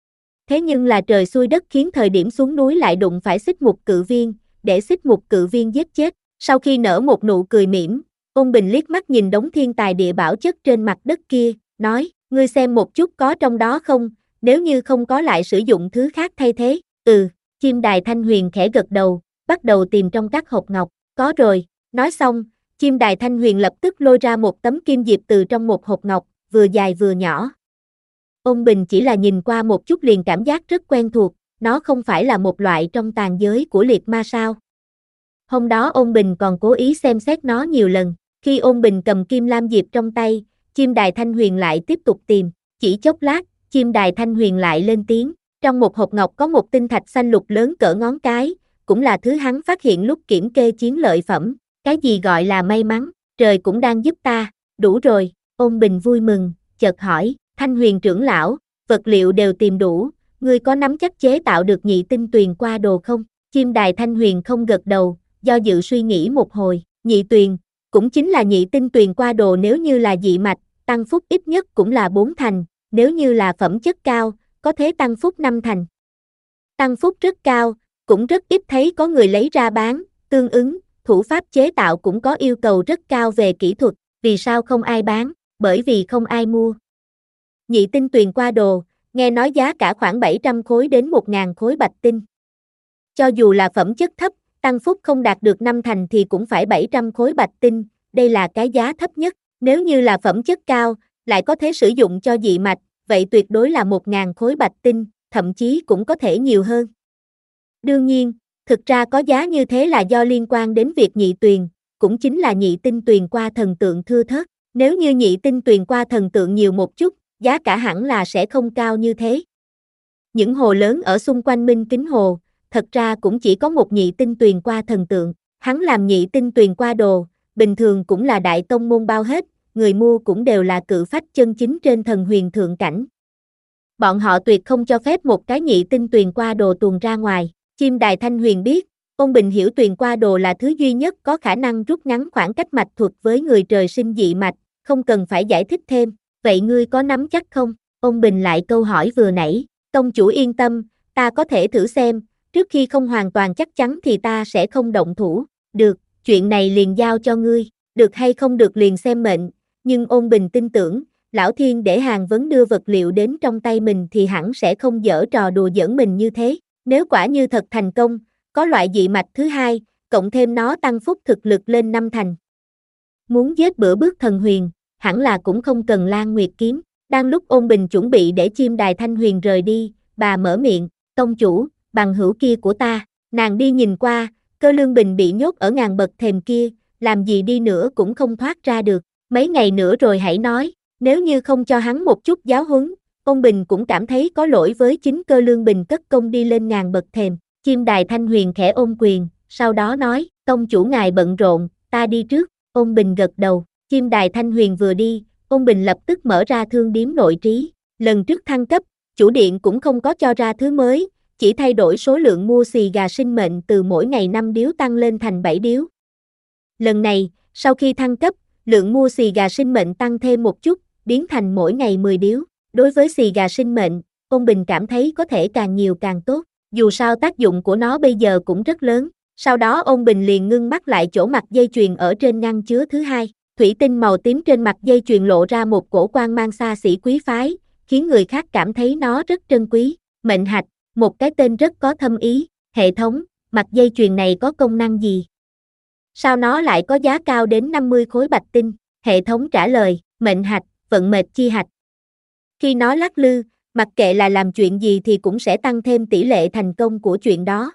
Thế nhưng là trời xui đất khiến thời điểm xuống núi lại đụng phải Xích Mục Cự Viên, để Xích Mục Cự Viên giết chết. Sau khi nở một nụ cười mỉm, Ôn Bình liếc mắt nhìn đống thiên tài địa bảo chất trên mặt đất kia, nói, ngươi xem một chút có trong đó không, nếu như không có lại sử dụng thứ khác thay thế. Ừ, chim đài Thanh Huyền khẽ gật đầu, bắt đầu tìm trong các hộp ngọc, có rồi. Nói xong, chim đài Thanh Huyền lập tức lôi ra một tấm kim diệp từ trong một hộp ngọc, vừa dài vừa nhỏ. Ôn Bình chỉ là nhìn qua một chút liền cảm giác rất quen thuộc, nó không phải là một loại trong tàn giới của liệt ma sao. Hôm đó Ôn Bình còn cố ý xem xét nó nhiều lần, khi Ôn Bình cầm kim lam diệp trong tay, chim đài Thanh Huyền lại tiếp tục tìm, chỉ chốc lát, chim đài Thanh Huyền lại lên tiếng, trong một hộp ngọc có một tinh thạch xanh lục lớn cỡ ngón cái, cũng là thứ hắn phát hiện lúc kiểm kê chiến lợi phẩm, cái gì gọi là may mắn, trời cũng đang giúp ta, đủ rồi. Ôn Bình vui mừng, chợt hỏi, Thanh Huyền trưởng lão, vật liệu đều tìm đủ, ngươi có nắm chắc chế tạo được nhị tinh tuyền qua đồ không? Chim đài Thanh Huyền không gật đầu, do dự suy nghĩ một hồi, nhị tuyền, cũng chính là nhị tinh tuyền qua đồ nếu như là dị mạch, tăng phúc ít nhất cũng là bốn thành, nếu như là phẩm chất cao, có thể tăng phúc năm thành. Tăng phúc rất cao, cũng rất ít thấy có người lấy ra bán, tương ứng, thủ pháp chế tạo cũng có yêu cầu rất cao về kỹ thuật, vì sao không ai bán, bởi vì không ai mua. Nhị tinh tuyền qua đồ, nghe nói giá cả khoảng bảy trăm khối đến một nghìn khối bạch tinh. Cho dù là phẩm chất thấp, tăng phúc không đạt được năm thành thì cũng phải bảy trăm khối bạch tinh, đây là cái giá thấp nhất. Nếu như là phẩm chất cao, lại có thể sử dụng cho dị mạch, vậy tuyệt đối là một nghìn khối bạch tinh, thậm chí cũng có thể nhiều hơn. Đương nhiên, thực ra có giá như thế là do liên quan đến việc nhị tuyền, cũng chính là nhị tinh tuyền qua thần tượng thưa thớt. Nếu như nhị tinh tuyền qua thần tượng nhiều một chút, giá cả hẳn là sẽ không cao như thế. Những hồ lớn ở xung quanh Minh Kính Hồ, thật ra cũng chỉ có một nhị tinh tuyền qua thần tượng, hắn làm nhị tinh tuyền qua đồ, bình thường cũng là đại tông môn bao hết, người mua cũng đều là cự phách chân chính trên thần huyền thượng cảnh. Bọn họ tuyệt không cho phép một cái nhị tinh tuyền qua đồ tuồn ra ngoài. Chim đài Thanh Huyền biết, Ôn Bình hiểu tuyền qua đồ là thứ duy nhất có khả năng rút ngắn khoảng cách mạch thuật với người trời sinh dị mạch, không cần phải giải thích thêm. Vậy ngươi có nắm chắc không? Ôn Bình lại câu hỏi vừa nãy. Tông chủ yên tâm, ta có thể thử xem, trước khi không hoàn toàn chắc chắn thì ta sẽ không động thủ. Được, chuyện này liền giao cho ngươi, được hay không được liền xem mệnh, nhưng Ôn Bình tin tưởng, Lão Thiên để hàng vấn đưa vật liệu đến trong tay mình thì hẳn sẽ không giở trò đùa giỡn mình như thế. Nếu quả như thật thành công, có loại dị mạch thứ hai, cộng thêm nó tăng phúc thực lực lên năm thành. Muốn giết bữa bước thần huyền, hẳn là cũng không cần Lan Nguyệt kiếm. Đang lúc Ôn Bình chuẩn bị để chim đài Thanh Huyền rời đi, bà mở miệng, tông chủ, bằng hữu kia của ta. Nàng đi nhìn qua, Cơ Lương Bình bị nhốt ở ngàn bậc thềm kia, làm gì đi nữa cũng không thoát ra được. Mấy ngày nữa rồi hãy nói, nếu như không cho hắn một chút giáo huấn, Ôn Bình cũng cảm thấy có lỗi với chính Cơ Lương Bình cất công đi lên ngàn bậc thềm. Chim đài Thanh Huyền khẽ ôm quyền, sau đó nói, tông chủ ngài bận rộn, ta đi trước. Ôn Bình gật đầu, chim đài Thanh Huyền vừa đi, Ôn Bình lập tức mở ra thương điếm nội trí. Lần trước thăng cấp, chủ điện cũng không có cho ra thứ mới, chỉ thay đổi số lượng mua xì gà sinh mệnh từ mỗi ngày năm điếu tăng lên thành bảy điếu. Lần này, sau khi thăng cấp, lượng mua xì gà sinh mệnh tăng thêm một chút, biến thành mỗi ngày mười điếu. Đối với xì gà sinh mệnh, Ôn Bình cảm thấy có thể càng nhiều càng tốt, dù sao tác dụng của nó bây giờ cũng rất lớn. Sau đó Ôn Bình liền ngưng mắt lại chỗ mặt dây chuyền ở trên ngăn chứa thứ hai, thủy tinh màu tím trên mặt dây chuyền lộ ra một cổ quang mang xa xỉ quý phái, khiến người khác cảm thấy nó rất trân quý. Mệnh hạch, một cái tên rất có thâm ý. Hệ thống, mặt dây chuyền này có công năng gì? Sao nó lại có giá cao đến năm mươi khối bạch tinh? Hệ thống trả lời, mệnh hạch, vận mệnh chi hạch. Khi nó lắc lư, mặc kệ là làm chuyện gì thì cũng sẽ tăng thêm tỷ lệ thành công của chuyện đó.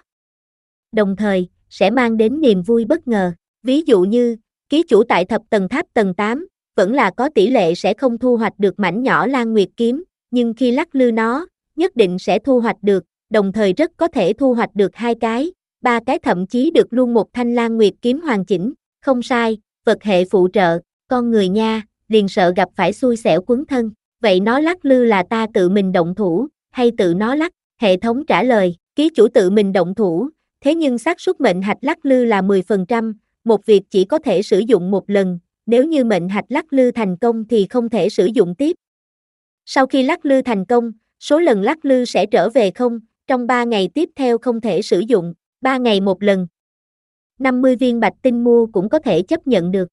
Đồng thời, sẽ mang đến niềm vui bất ngờ. Ví dụ như, ký chủ tại thập tầng tháp tầng tám, vẫn là có tỷ lệ sẽ không thu hoạch được mảnh nhỏ Lan Nguyệt kiếm, nhưng khi lắc lư nó, nhất định sẽ thu hoạch được, đồng thời rất có thể thu hoạch được hai cái, ba cái thậm chí được luôn một thanh Lan Nguyệt kiếm hoàn chỉnh. Không sai, vật hệ phụ trợ, con người nha, liền sợ gặp phải xui xẻo quấn thân. Vậy nó lắc lư là ta tự mình động thủ, hay tự nó lắc? Hệ thống trả lời, ký chủ tự mình động thủ, thế nhưng xác suất mệnh hạch lắc lư là mười phần trăm, một việc chỉ có thể sử dụng một lần, nếu như mệnh hạch lắc lư thành công thì không thể sử dụng tiếp. Sau khi lắc lư thành công, số lần lắc lư sẽ trở về không, trong ba ngày tiếp theo không thể sử dụng, ba ngày một lần. năm mươi viên bạch tinh mua cũng có thể chấp nhận được.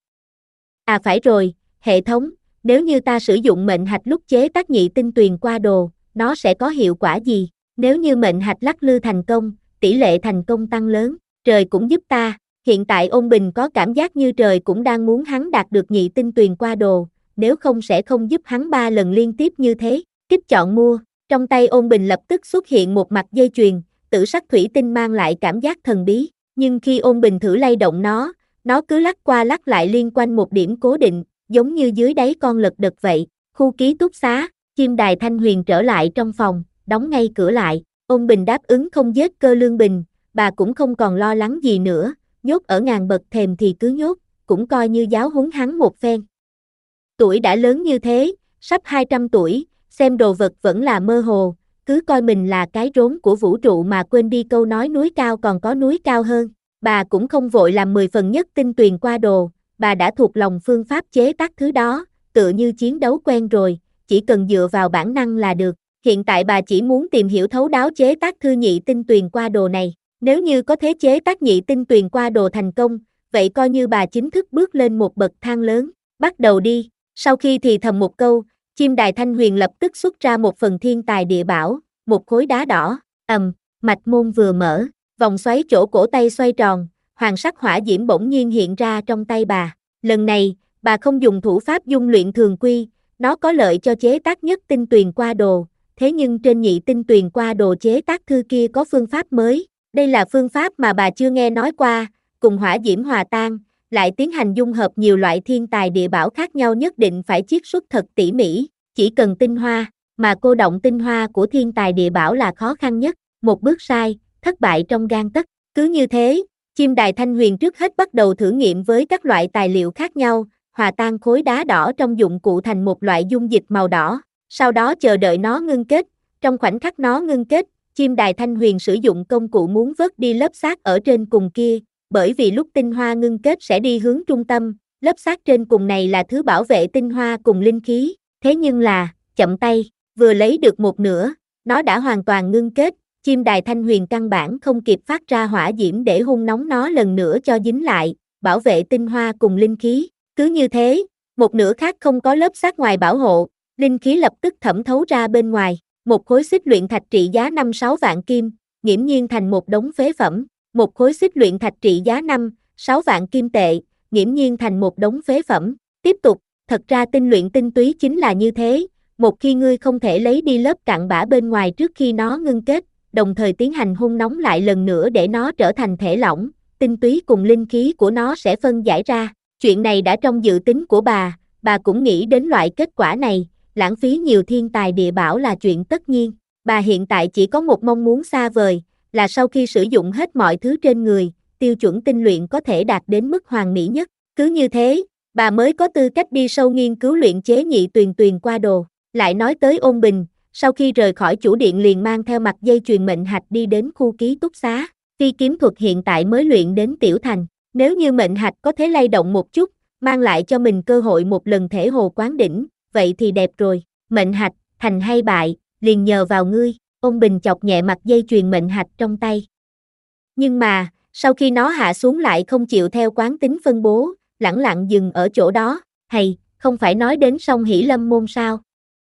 À phải rồi, hệ thống, nếu như ta sử dụng mệnh hạch lúc chế tác nhị tinh tuyền qua đồ, nó sẽ có hiệu quả gì? Nếu như mệnh hạch lắc lư thành công, tỷ lệ thành công tăng lớn, trời cũng giúp ta. Hiện tại Ôn Bình có cảm giác như trời cũng đang muốn hắn đạt được nhị tinh tuyền qua đồ, nếu không sẽ không giúp hắn ba lần liên tiếp như thế. Kích chọn mua, trong tay Ôn Bình lập tức xuất hiện một mặt dây chuyền, tử sắc thủy tinh mang lại cảm giác thần bí, nhưng khi Ôn Bình thử lay động nó, nó cứ lắc qua lắc lại liên quanh một điểm cố định, giống như dưới đáy con lật đật vậy. Khu ký túc xá, Chim Đài Thanh Huyền trở lại trong phòng, đóng ngay cửa lại. Ôn Bình đáp ứng không giết Cơ Lương Bình, bà cũng không còn lo lắng gì nữa, nhốt ở ngàn bậc thềm thì cứ nhốt, cũng coi như giáo huấn hắn một phen. Tuổi đã lớn như thế, sắp hai trăm tuổi, xem đồ vật vẫn là mơ hồ, cứ coi mình là cái rốn của vũ trụ mà quên đi câu nói núi cao còn có núi cao hơn. Bà cũng không vội làm mười phần nhất tinh tuyền qua đồ, bà đã thuộc lòng phương pháp chế tác thứ đó, tựa như chiến đấu quen rồi, chỉ cần dựa vào bản năng là được. Hiện tại bà chỉ muốn tìm hiểu thấu đáo chế tác thư nhị tinh tuyền qua đồ này. Nếu như có thể chế tác nhị tinh tuyền qua đồ thành công, vậy coi như bà chính thức bước lên một bậc thang lớn. Bắt đầu đi. Sau khi thì thầm một câu, Chim Đài Thanh Huyền lập tức xuất ra một phần thiên tài địa bảo, một khối đá đỏ. Ầm, mạch môn vừa mở, vòng xoáy chỗ cổ tay xoay tròn, hoàng sắc hỏa diễm bỗng nhiên hiện ra trong tay bà. Lần này, bà không dùng thủ pháp dung luyện thường quy, nó có lợi cho chế tác nhất tinh tuyền qua đồ, thế nhưng trên nhị tinh tuyền qua đồ chế tác thư kia có phương pháp mới. Đây là phương pháp mà bà chưa nghe nói qua, cùng hỏa diễm hòa tan, lại tiến hành dung hợp nhiều loại thiên tài địa bảo khác nhau, nhất định phải chiết xuất thật tỉ mỉ, chỉ cần tinh hoa, mà cô động tinh hoa của thiên tài địa bảo là khó khăn nhất, một bước sai, thất bại trong gang tấc. Cứ như thế, Chim Đài Thanh Huyền trước hết bắt đầu thử nghiệm với các loại tài liệu khác nhau, hòa tan khối đá đỏ trong dụng cụ thành một loại dung dịch màu đỏ, sau đó chờ đợi nó ngưng kết. Trong khoảnh khắc nó ngưng kết, Chim Đài Thanh Huyền sử dụng công cụ muốn vớt đi lớp xác ở trên cùng kia, bởi vì lúc tinh hoa ngưng kết sẽ đi hướng trung tâm, lớp xác trên cùng này là thứ bảo vệ tinh hoa cùng linh khí, thế nhưng là, chậm tay, vừa lấy được một nửa, nó đã hoàn toàn ngưng kết. Chim Đài Thanh Huyền căn bản không kịp phát ra hỏa diễm để hun nóng nó lần nữa cho dính lại, bảo vệ tinh hoa cùng linh khí. Cứ như thế, một nửa khác không có lớp xác ngoài bảo hộ, linh khí lập tức thẩm thấu ra bên ngoài. Một khối xích luyện thạch trị giá năm sáu vạn kim, nghiễm nhiên thành một đống phế phẩm. Một khối xích luyện thạch trị giá năm, sáu vạn kim tệ, nghiễm nhiên thành một đống phế phẩm. Tiếp tục, thật ra tinh luyện tinh túy chính là như thế, một khi ngươi không thể lấy đi lớp cặn bã bên ngoài trước khi nó ngưng kết, đồng thời tiến hành hun nóng lại lần nữa để nó trở thành thể lỏng, tinh túy cùng linh khí của nó sẽ phân giải ra. Chuyện này đã trong dự tính của bà, bà cũng nghĩ đến loại kết quả này, lãng phí nhiều thiên tài địa bảo là chuyện tất nhiên. Bà hiện tại chỉ có một mong muốn xa vời, là sau khi sử dụng hết mọi thứ trên người, tiêu chuẩn tinh luyện có thể đạt đến mức hoàn mỹ nhất. Cứ như thế, bà mới có tư cách đi sâu nghiên cứu luyện chế nhị tuyền tuyền qua đồ. Lại nói tới Ôn Bình, sau khi rời khỏi chủ điện liền mang theo mặt dây chuyền mệnh hạch đi đến khu ký túc xá. Phi kiếm thuật hiện tại mới luyện đến tiểu thành, nếu như mệnh hạch có thể lay động một chút, mang lại cho mình cơ hội một lần thể hồ quán đỉnh, vậy thì đẹp rồi. Mệnh hạch, thành hay bại, liền nhờ vào ngươi. Ôn Bình chọc nhẹ mặt dây chuyền mệnh hạch trong tay. Nhưng mà, sau khi nó hạ xuống lại không chịu theo quán tính phân bố, lẳng lặng dừng ở chỗ đó. Hay, không phải nói đến Song Hỷ Lâm môn sao?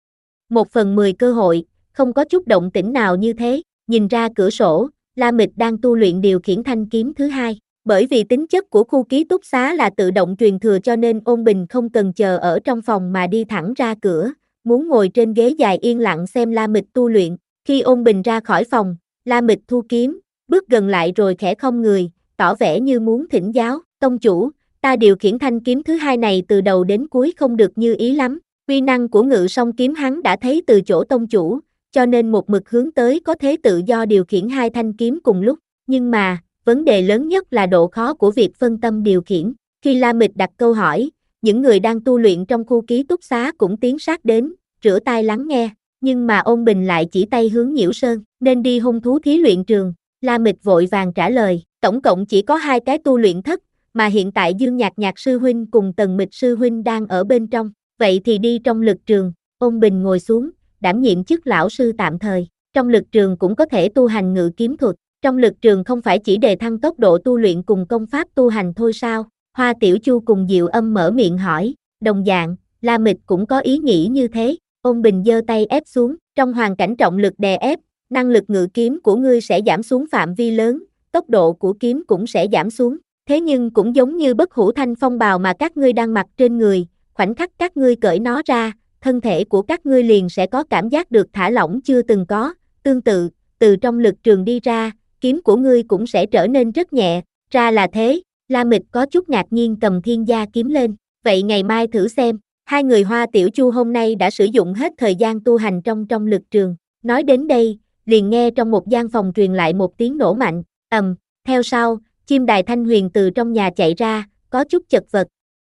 Một phần mười cơ hội, không có chút động tĩnh nào như thế. Nhìn ra cửa sổ, La Mịch đang tu luyện điều khiển thanh kiếm thứ hai. Bởi vì tính chất của khu ký túc xá là tự động truyền thừa cho nên Ôn Bình không cần chờ ở trong phòng mà đi thẳng ra cửa, muốn ngồi trên ghế dài yên lặng xem La Mịch tu luyện. Khi Ôn Bình ra khỏi phòng, La Mịch thu kiếm, bước gần lại rồi khẽ khom người, tỏ vẻ như muốn thỉnh giáo. Tông chủ, ta điều khiển thanh kiếm thứ hai này từ đầu đến cuối không được như ý lắm. Uy năng của Ngự Song kiếm hắn đã thấy từ chỗ tông chủ, cho nên một mực hướng tới có thể tự do điều khiển hai thanh kiếm cùng lúc. Nhưng mà, vấn đề lớn nhất là độ khó của việc phân tâm điều khiển. Khi La Mịch đặt câu hỏi, những người đang tu luyện trong khu ký túc xá cũng tiến sát đến, rửa tai lắng nghe. Nhưng mà Ôn Bình lại chỉ tay hướng Nhiễu Sơn, nên đi hung thú thí luyện trường. La Mịch vội vàng trả lời, tổng cộng chỉ có hai cái tu luyện thất, mà hiện tại Dương Nhạc Nhạc sư huynh cùng Tần Mịch sư huynh đang ở bên trong, vậy thì đi trong lực trường. Ôn Bình ngồi xuống, đảm nhiệm chức lão sư tạm thời. Trong lực trường cũng có thể tu hành ngự kiếm thuật. Trong lực trường không phải chỉ đề thăng tốc độ tu luyện cùng công pháp tu hành thôi sao? Hoa Tiểu Chu cùng Diệu Âm mở miệng hỏi. Đồng dạng, La Mịch cũng có ý nghĩ như thế. Ôn Bình giơ tay ép xuống. Trong hoàn cảnh trọng lực đè ép, năng lực ngự kiếm của ngươi sẽ giảm xuống phạm vi lớn, tốc độ của kiếm cũng sẽ giảm xuống. Thế nhưng cũng giống như bất hủ thanh phong bào mà các ngươi đang mặc trên người, khoảnh khắc các ngươi cởi nó ra, thân thể của các ngươi liền sẽ có cảm giác được thả lỏng chưa từng có. Tương tự, từ trong lực trường đi ra, kiếm của ngươi cũng sẽ trở nên rất nhẹ. Ra là thế, La Mịch có chút ngạc nhiên cầm thiên gia kiếm lên. Vậy ngày mai thử xem. Hai người Hoa Tiểu Chu hôm nay đã sử dụng hết thời gian tu hành trong trong lực trường. Nói đến đây, liền nghe trong một gian phòng truyền lại một tiếng nổ mạnh, ầm, theo sau, chim đài Thanh Huyền từ trong nhà chạy ra, có chút chật vật.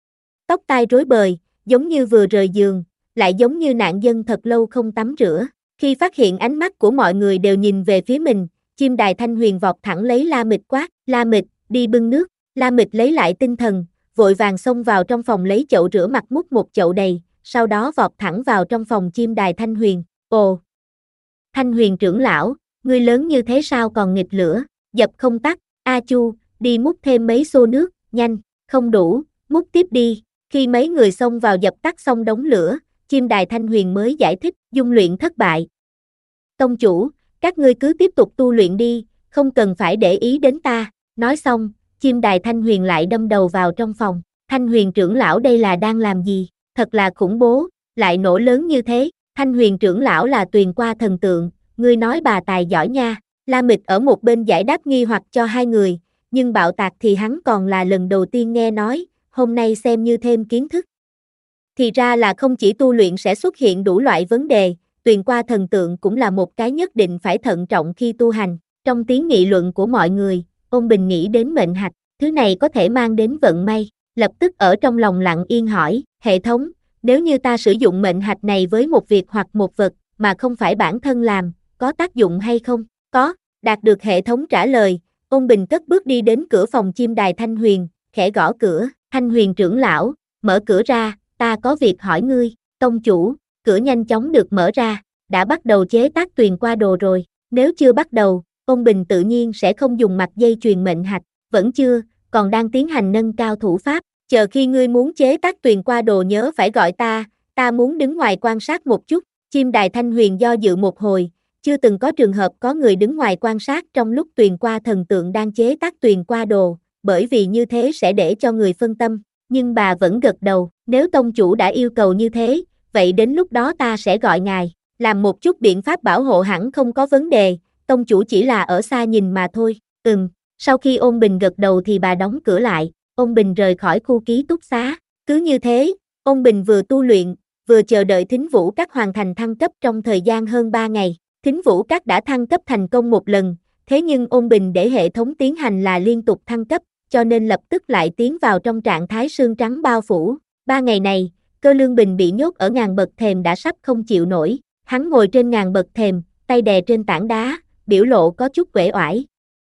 Tóc tai rối bời, giống như vừa rời giường, lại giống như nạn dân thật lâu không tắm rửa. Khi phát hiện ánh mắt của mọi người đều nhìn về phía mình, chim đài Thanh Huyền vọt thẳng lấy La Mịch quát, La Mịch, đi bưng nước. La Mịch lấy lại tinh thần, vội vàng xông vào trong phòng lấy chậu rửa mặt múc một chậu đầy, sau đó vọt thẳng vào trong phòng chim đài Thanh Huyền. Ồ! Thanh Huyền trưởng lão, ngươi lớn như thế sao còn nghịch lửa, dập không tắt, A Chu, đi múc thêm mấy xô nước, nhanh, không đủ, múc tiếp đi. Khi mấy người xông vào dập tắt xong đống lửa, chim đài Thanh Huyền mới giải thích, dung luyện thất bại. Tông chủ, các ngươi cứ tiếp tục tu luyện đi, không cần phải để ý đến ta. Nói xong, chim đài Thanh Huyền lại đâm đầu vào trong phòng. Thanh Huyền trưởng lão đây là đang làm gì? Thật là khủng bố, lại nổ lớn như thế. Thanh Huyền trưởng lão là Tuyền Qua thần tượng, ngươi nói bà tài giỏi nha. La Mịch ở một bên giải đáp nghi hoặc cho hai người, nhưng bạo tạc thì hắn còn là lần đầu tiên nghe nói, hôm nay xem như thêm kiến thức. Thì ra là không chỉ tu luyện sẽ xuất hiện đủ loại vấn đề, Tuyền Qua thần tượng cũng là một cái nhất định phải thận trọng khi tu hành. Trong tiếng nghị luận của mọi người, Ôn Bình nghĩ đến mệnh hạch, thứ này có thể mang đến vận may, lập tức ở trong lòng lặng yên hỏi, hệ thống, nếu như ta sử dụng mệnh hạch này với một việc hoặc một vật, mà không phải bản thân làm, có tác dụng hay không? Có, đạt được hệ thống trả lời, Ôn Bình cất bước đi đến cửa phòng chim đài Thanh Huyền, khẽ gõ cửa, Thanh Huyền trưởng lão, mở cửa ra, ta có việc hỏi ngươi. Tông chủ, cửa nhanh chóng được mở ra, đã bắt đầu chế tác Tuyền Qua đồ rồi, nếu chưa bắt đầu, Ôn Bình tự nhiên sẽ không dùng mặt dây chuyền mệnh hạch, vẫn chưa, còn đang tiến hành nâng cao thủ pháp, chờ khi ngươi muốn chế tác Tuyền Qua đồ nhớ phải gọi ta, ta muốn đứng ngoài quan sát một chút. Chim đài Thanh Huyền do dự một hồi, chưa từng có trường hợp có người đứng ngoài quan sát trong lúc Tuyền Qua thần tượng đang chế tác Tuyền Qua đồ, bởi vì như thế sẽ để cho người phân tâm, nhưng bà vẫn gật đầu, nếu tông chủ đã yêu cầu như thế, vậy đến lúc đó ta sẽ gọi ngài, làm một chút biện pháp bảo hộ hẳn không có vấn đề, tông chủ chỉ là ở xa nhìn mà thôi. Ừm, sau khi Ôn Bình gật đầu thì bà đóng cửa lại, Ôn Bình rời khỏi khu ký túc xá, cứ như thế, Ôn Bình vừa tu luyện, vừa chờ đợi Thính Vũ Các hoàn thành thăng cấp trong thời gian hơn ba ngày. Thính Vũ Các đã thăng cấp thành công một lần, thế nhưng Ôn Bình để hệ thống tiến hành là liên tục thăng cấp, cho nên lập tức lại tiến vào trong trạng thái sương trắng bao phủ. Ba ngày này, Cơ Lương Bình bị nhốt ở ngàn bậc thềm đã sắp không chịu nổi, hắn ngồi trên ngàn bậc thềm, tay đè trên tảng đá, biểu lộ có chút uể oải.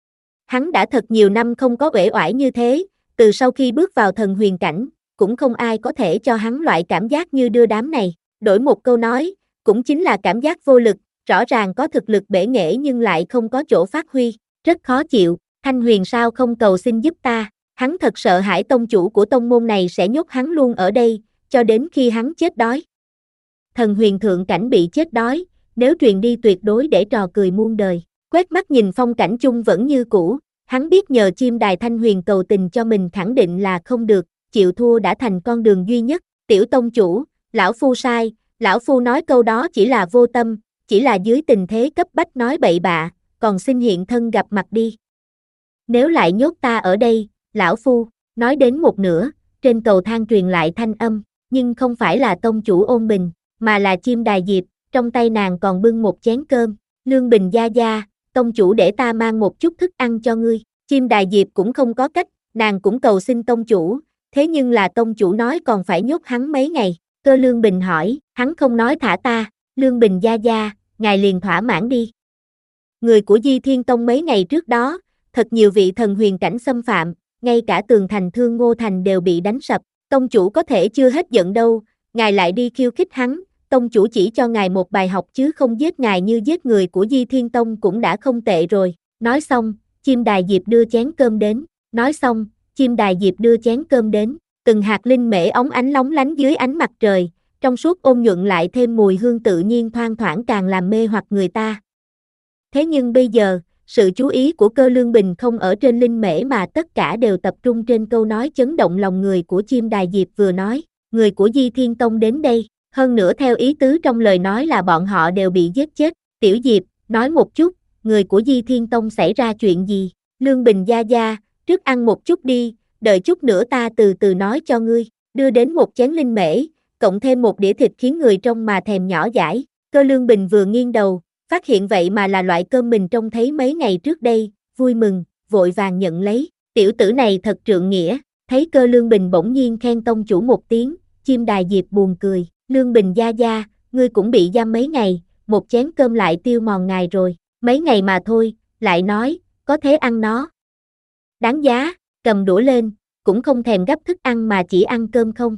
Hắn đã thật nhiều năm không có uể oải như thế, từ sau khi bước vào thần huyền cảnh, cũng không ai có thể cho hắn loại cảm giác như đưa đám này. Đổi một câu nói, cũng chính là cảm giác vô lực, rõ ràng có thực lực bể nghệ nhưng lại không có chỗ phát huy, rất khó chịu. Thanh Huyền sao không cầu xin giúp ta, hắn thật sợ hãi tông chủ của tông môn này sẽ nhốt hắn luôn ở đây, cho đến khi hắn chết đói. Thần huyền thượng cảnh bị chết đói, nếu truyền đi tuyệt đối để trò cười muôn đời. Quét mắt nhìn phong cảnh chung vẫn như cũ, hắn biết nhờ chim đài Thanh Huyền cầu tình cho mình khẳng định là không được, chịu thua đã thành con đường duy nhất. Tiểu tông chủ, lão phu sai, lão phu nói câu đó chỉ là vô tâm, chỉ là dưới tình thế cấp bách nói bậy bạ, còn xin hiện thân gặp mặt đi. Nếu lại nhốt ta ở đây, lão phu, nói đến một nửa, trên cầu thang truyền lại thanh âm, nhưng không phải là tông chủ Ôn Bình, mà là chim đài Diệp, trong tay nàng còn bưng một chén cơm. Lương Bình gia gia, tông chủ để ta mang một chút thức ăn cho ngươi. Chim đài Diệp cũng không có cách, nàng cũng cầu xin tông chủ, thế nhưng là tông chủ nói còn phải nhốt hắn mấy ngày. Cơ Lương Bình hỏi, hắn không nói thả ta. Lương Bình gia gia, ngài liền thỏa mãn đi. Người của Di Thiên Tông mấy ngày trước đó, thật nhiều vị thần huyền cảnh xâm phạm, ngay cả tường thành Thương Ngô Thành đều bị đánh sập. Tông chủ có thể chưa hết giận đâu, ngài lại đi khiêu khích hắn, tông chủ chỉ cho ngài một bài học chứ không giết ngài như giết người của Di Thiên Tông cũng đã không tệ rồi. Nói xong, Chim Đài Diệp đưa chén cơm đến. Nói xong, Chim Đài Diệp đưa chén cơm đến. Từng hạt linh mễ óng ánh lóng lánh dưới ánh mặt trời, trong suốt ôn nhuận lại thêm mùi hương tự nhiên thoang thoảng càng làm mê hoặc người ta. Thế nhưng bây giờ, sự chú ý của Cơ Lương Bình không ở trên linh mễ mà tất cả đều tập trung trên câu nói chấn động lòng người của Chim Đài Diệp vừa nói, người của Di Thiên Tông đến đây, hơn nữa theo ý tứ trong lời nói là bọn họ đều bị giết chết. Tiểu Diệp, nói một chút, người của Di Thiên Tông xảy ra chuyện gì? Lương Bình gia gia, trước ăn một chút đi, đợi chút nữa ta từ từ nói cho ngươi. Đưa đến một chén linh mễ, cộng thêm một đĩa thịt khiến người trông mà thèm nhỏ dãi. Cơ Lương Bình vừa nghiêng đầu, phát hiện vậy mà là loại cơm mình trông thấy mấy ngày trước đây, vui mừng, vội vàng nhận lấy. Tiểu tử này thật trượng nghĩa. Thấy Cơ Lương Bình bỗng nhiên khen tông chủ một tiếng, Chim Đài Diệp buồn cười. Lương Bình gia gia, ngươi cũng bị giam mấy ngày, một chén cơm lại tiêu mòn ngài rồi. Mấy ngày mà thôi, lại nói, có thế ăn nó. Đáng giá, cầm đũa lên, cũng không thèm gắp thức ăn mà chỉ ăn cơm không.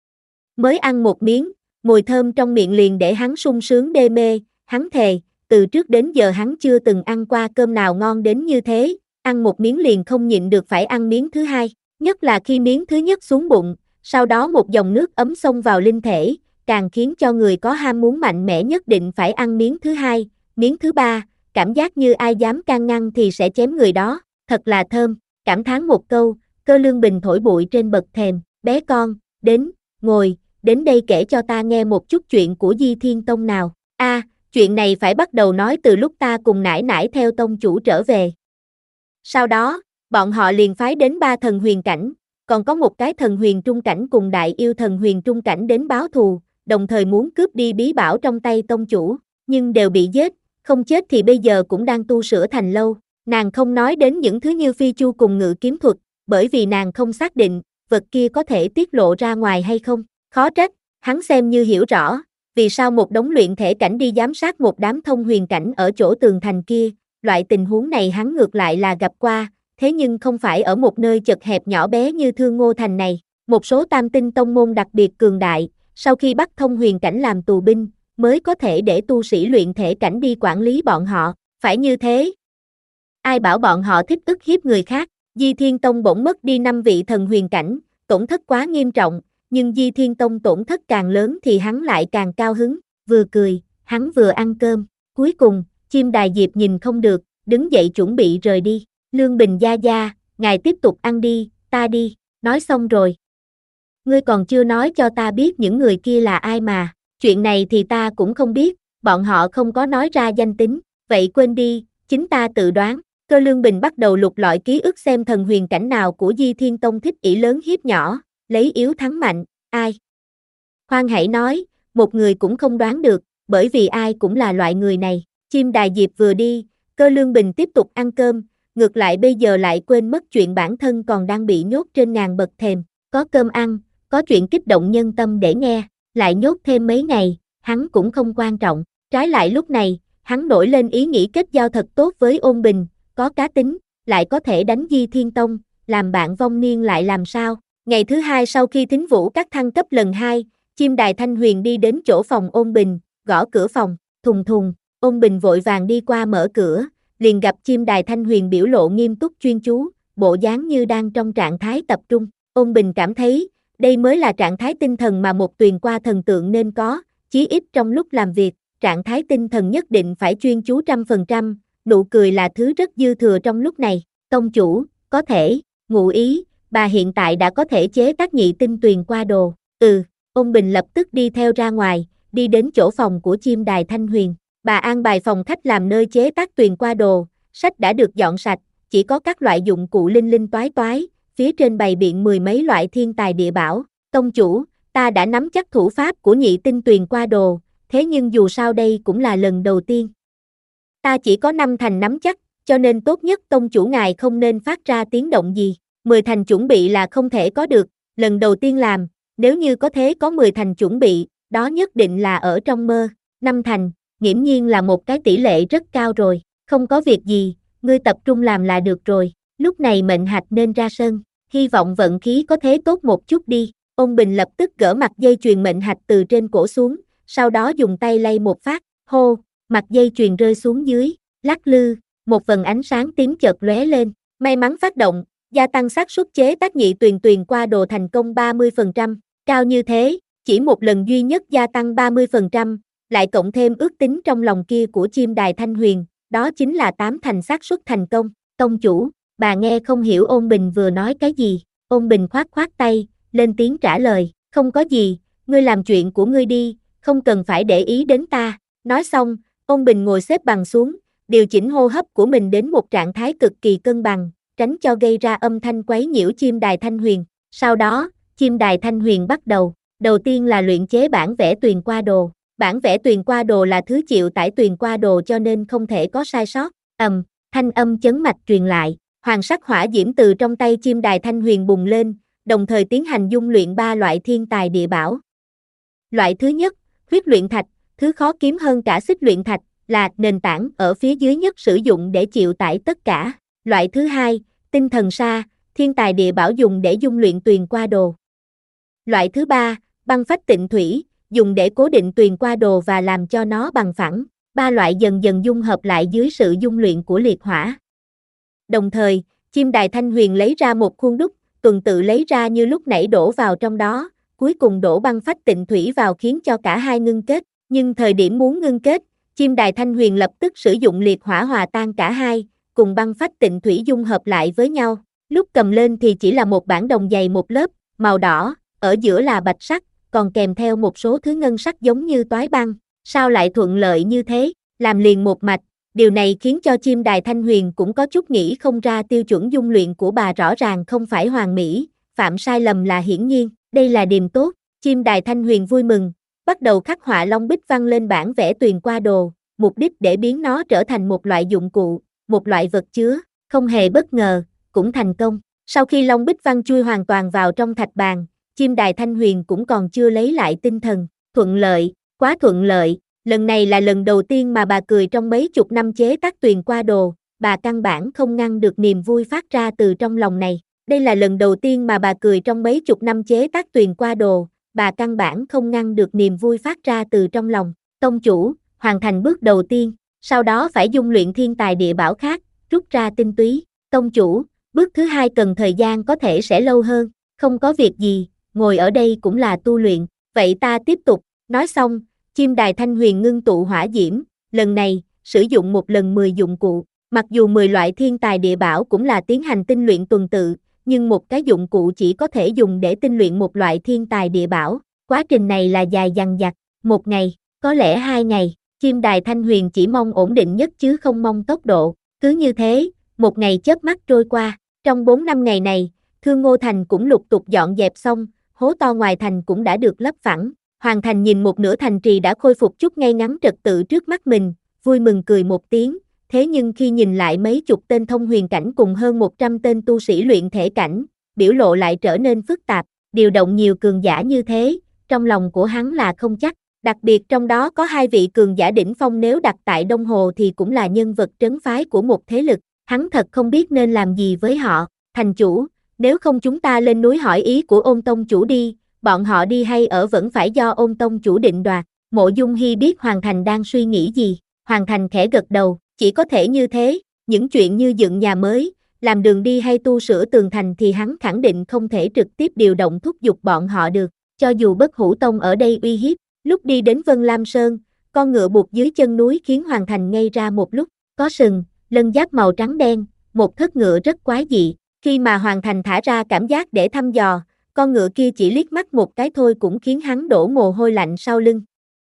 Mới ăn một miếng, mùi thơm trong miệng liền để hắn sung sướng đê mê, hắn thề, từ trước đến giờ hắn chưa từng ăn qua cơm nào ngon đến như thế, ăn một miếng liền không nhịn được phải ăn miếng thứ hai, nhất là khi miếng thứ nhất xuống bụng, sau đó một dòng nước ấm xông vào linh thể, càng khiến cho người có ham muốn mạnh mẽ nhất định phải ăn miếng thứ hai, miếng thứ ba, cảm giác như ai dám can ngăn thì sẽ chém người đó, thật là thơm, cảm thán một câu, Cơ Lương Bình thổi bụi trên bậc thềm, bé con, đến, ngồi, đến đây kể cho ta nghe một chút chuyện của Di Thiên Tông nào. A, à, chuyện này phải bắt đầu nói từ lúc ta cùng nải nải theo tông chủ trở về. Sau đó, bọn họ liền phái đến ba thần huyền cảnh, còn có một cái thần huyền trung cảnh cùng đại yêu thần huyền trung cảnh đến báo thù, đồng thời muốn cướp đi bí bảo trong tay tông chủ, nhưng đều bị giết, không chết thì bây giờ cũng đang tu sửa thành lâu. Nàng không nói đến những thứ như phi chu cùng ngự kiếm thuật, bởi vì nàng không xác định, vật kia có thể tiết lộ ra ngoài hay không. Khó trách, hắn xem như hiểu rõ, vì sao một đống luyện thể cảnh đi giám sát một đám thông huyền cảnh ở chỗ tường thành kia, loại tình huống này hắn ngược lại là gặp qua, thế nhưng không phải ở một nơi chật hẹp nhỏ bé như Thương Ngô Thành này. Một số tam tinh tông môn đặc biệt cường đại, sau khi bắt thông huyền cảnh làm tù binh, mới có thể để tu sĩ luyện thể cảnh đi quản lý bọn họ, phải như thế. Ai bảo bọn họ thích ức hiếp người khác, Di Thiên Tông bỗng mất đi năm vị thần huyền cảnh, tổn thất quá nghiêm trọng, nhưng Di Thiên Tông tổn thất càng lớn thì hắn lại càng cao hứng, vừa cười, hắn vừa ăn cơm, cuối cùng, Chim Đài Diệp nhìn không được, đứng dậy chuẩn bị rời đi, Lương Bình gia gia, ngài tiếp tục ăn đi, ta đi, nói xong rồi. Ngươi còn chưa nói cho ta biết những người kia là ai mà, chuyện này thì ta cũng không biết, bọn họ không có nói ra danh tính, vậy quên đi, chính ta tự đoán. Cơ Lương Bình bắt đầu lục lọi ký ức xem thần huyền cảnh nào của Di Thiên Tông thích ỷ lớn hiếp nhỏ, lấy yếu thắng mạnh, ai? Khoan hãy nói, một người cũng không đoán được, bởi vì ai cũng là loại người này. Chim Đài Diệp vừa đi, Cơ Lương Bình tiếp tục ăn cơm, ngược lại bây giờ lại quên mất chuyện bản thân còn đang bị nhốt trên ngàn bậc thềm, có cơm ăn, có chuyện kích động nhân tâm để nghe, lại nhốt thêm mấy ngày, hắn cũng không quan trọng. Trái lại lúc này, hắn nổi lên ý nghĩ kết giao thật tốt với Ôn Bình, có cá tính, lại có thể đánh Di Thiên Tông, làm bạn vong niên lại làm sao. Ngày thứ hai sau khi Thính Vũ các thăng cấp lần hai, Chim Đài Thanh Huyền đi đến chỗ phòng Ôn Bình, gõ cửa phòng, thùng thùng, Ôn Bình vội vàng đi qua mở cửa, liền gặp Chim Đài Thanh Huyền biểu lộ nghiêm túc chuyên chú, bộ dáng như đang trong trạng thái tập trung. Ôn Bình cảm thấy, đây mới là trạng thái tinh thần mà một tuyền qua thần tượng nên có, chí ít trong lúc làm việc, trạng thái tinh thần nhất định phải chuyên chú trăm phần trăm, nụ cười là thứ rất dư thừa trong lúc này. Tông chủ, có thể, ngụ ý, bà hiện tại đã có thể chế tác nhị tinh tuyền qua đồ. Ừ, Ôn Bình lập tức đi theo ra ngoài, đi đến chỗ phòng của Chim Đài Thanh Huyền. Bà an bài phòng khách làm nơi chế tác tuyền qua đồ, sách đã được dọn sạch, chỉ có các loại dụng cụ linh linh toái toái, phía trên bày biện mười mấy loại thiên tài địa bảo. Tông chủ, ta đã nắm chắc thủ pháp của nhị tinh tuyền qua đồ, thế nhưng dù sao đây cũng là lần đầu tiên. Ta chỉ có năm thành nắm chắc, cho nên tốt nhất tông chủ ngài không nên phát ra tiếng động gì. Mười thành chuẩn bị là không thể có được, lần đầu tiên làm, nếu như có thế có mười thành chuẩn bị, đó nhất định là ở trong mơ. Năm thành, nghiễm nhiên là một cái tỷ lệ rất cao rồi, không có việc gì, ngươi tập trung làm là được rồi. Lúc này mệnh hạch nên ra sân, hy vọng vận khí có thế tốt một chút đi. Ôn Bình lập tức gỡ mặt dây chuyền mệnh hạch từ trên cổ xuống, sau đó dùng tay lay một phát, hô, mặt dây chuyền rơi xuống dưới, lắc lư, một vầng ánh sáng tím chợt lóe lên, may mắn phát động, gia tăng xác suất chế tác nhị tuyền tuyền qua đồ thành công ba mươi phần trăm, cao như thế, chỉ một lần duy nhất gia tăng ba mươi phần trăm, lại cộng thêm ước tính trong lòng kia của chim đài Thanh Huyền, đó chính là tám thành xác suất thành công. Tông chủ, bà nghe không hiểu Ôn Bình vừa nói cái gì. Ôn Bình khoát khoát tay, lên tiếng trả lời, không có gì, ngươi làm chuyện của ngươi đi, không cần phải để ý đến ta. Nói xong, Ôn Bình ngồi xếp bằng xuống, điều chỉnh hô hấp của mình đến một trạng thái cực kỳ cân bằng, tránh cho gây ra âm thanh quấy nhiễu chim đài Thanh Huyền. Sau đó, chim đài Thanh Huyền bắt đầu, đầu tiên là luyện chế bản vẽ tuyền qua đồ. Bản vẽ tuyền qua đồ là thứ chịu tải tuyền qua đồ cho nên không thể có sai sót. Ầm, thanh âm chấn mạch truyền lại, hoàng sắc hỏa diễm từ trong tay chim đài Thanh Huyền bùng lên, đồng thời tiến hành dung luyện ba loại thiên tài địa bảo. Loại thứ nhất, huyết luyện thạch, thứ khó kiếm hơn cả xích luyện thạch, là nền tảng ở phía dưới nhất sử dụng để chịu tải tất cả. Loại thứ hai, tinh thần sa, thiên tài địa bảo dùng để dung luyện tuyền qua đồ. Loại thứ ba, băng phách tịnh thủy, dùng để cố định tuyền qua đồ và làm cho nó bằng phẳng. Ba loại dần dần dung hợp lại dưới sự dung luyện của liệt hỏa. Đồng thời, chim đài Thanh Huyền lấy ra một khuôn đúc, tuần tự lấy ra như lúc nãy đổ vào trong đó, cuối cùng đổ băng phách tịnh thủy vào khiến cho cả hai ngưng kết. Nhưng thời điểm muốn ngưng kết, chim đài Thanh Huyền lập tức sử dụng liệt hỏa hòa tan cả hai, cùng băng phách tịnh thủy dung hợp lại với nhau. Lúc cầm lên thì chỉ là một bản đồng dày một lớp, màu đỏ, ở giữa là bạch sắc, còn kèm theo một số thứ ngân sắc giống như toái băng. Sao lại thuận lợi như thế, làm liền một mạch, điều này khiến cho chim đài Thanh Huyền cũng có chút nghĩ không ra. Tiêu chuẩn dung luyện của bà rõ ràng không phải hoàn mỹ, phạm sai lầm là hiển nhiên, đây là điềm tốt. Chim đài Thanh Huyền vui mừng, bắt đầu khắc họa long bích văn lên bản vẽ tuyền qua đồ, mục đích để biến nó trở thành một loại dụng cụ, một loại vật chứa. Không hề bất ngờ, cũng thành công. Sau khi long bích văn chui hoàn toàn vào trong thạch bàn, chim đài Thanh Huyền cũng còn chưa lấy lại tinh thần. Thuận lợi, quá thuận lợi, lần này là lần đầu tiên mà bà cười trong mấy chục năm chế tác tuyền qua đồ, bà căn bản không ngăn được niềm vui phát ra từ trong lòng này. Đây là lần đầu tiên mà bà cười trong mấy chục năm chế tác tuyền qua đồ, bà căn bản không ngăn được niềm vui phát ra từ trong lòng. Tông chủ, hoàn thành bước đầu tiên, sau đó phải dung luyện thiên tài địa bảo khác, rút ra tinh túy. Tông chủ, bước thứ hai cần thời gian có thể sẽ lâu hơn, không có việc gì, ngồi ở đây cũng là tu luyện, vậy ta tiếp tục. Nói xong, chim đài Thanh Huyền ngưng tụ hỏa diễm, lần này, sử dụng một lần mười dụng cụ. Mặc dù mười loại thiên tài địa bảo cũng là tiến hành tinh luyện tuần tự, nhưng một cái dụng cụ chỉ có thể dùng để tinh luyện một loại thiên tài địa bảo. Quá trình này là dài dằng dặc, một ngày, có lẽ hai ngày. Chim đài Thanh Huyền chỉ mong ổn định nhất chứ không mong tốc độ. Cứ như thế, một ngày chớp mắt trôi qua. Trong bốn năm ngày này, Thương Ngô Thành cũng lục tục dọn dẹp xong, hố to ngoài thành cũng đã được lấp phẳng. Hoàng thành nhìn một nửa thành trì đã khôi phục chút ngay ngắn trật tự trước mắt mình, vui mừng cười một tiếng. Thế nhưng khi nhìn lại mấy chục tên thông huyền cảnh cùng hơn một trăm tên tu sĩ luyện thể cảnh, biểu lộ lại trở nên phức tạp. Điều động nhiều cường giả như thế, trong lòng của hắn là không chắc. Đặc biệt trong đó có hai vị cường giả đỉnh phong, nếu đặt tại Đông Hồ thì cũng là nhân vật trấn phái của một thế lực. Hắn thật không biết nên làm gì với họ. Thành chủ, nếu không chúng ta lên núi hỏi ý của Ôn tông chủ đi, bọn họ đi hay ở vẫn phải do Ôn tông chủ định đoạt. Mộ Dung Hi biết Hoàng Thành đang suy nghĩ gì. Hoàng Thành khẽ gật đầu, chỉ có thể như thế. Những chuyện như dựng nhà mới, làm đường đi hay tu sửa tường thành thì hắn khẳng định không thể trực tiếp điều động thúc giục bọn họ được. Cho dù Bất Hủ Tông ở đây uy hiếp, lúc đi đến Vân Lam Sơn, con ngựa buộc dưới chân núi khiến Hoàng Thành ngây ra một lúc. Có sừng, lân giáp màu trắng đen, một thất ngựa rất quái dị. Khi mà Hoàng Thành thả ra cảm giác để thăm dò, con ngựa kia chỉ liếc mắt một cái thôi cũng khiến hắn đổ mồ hôi lạnh sau lưng.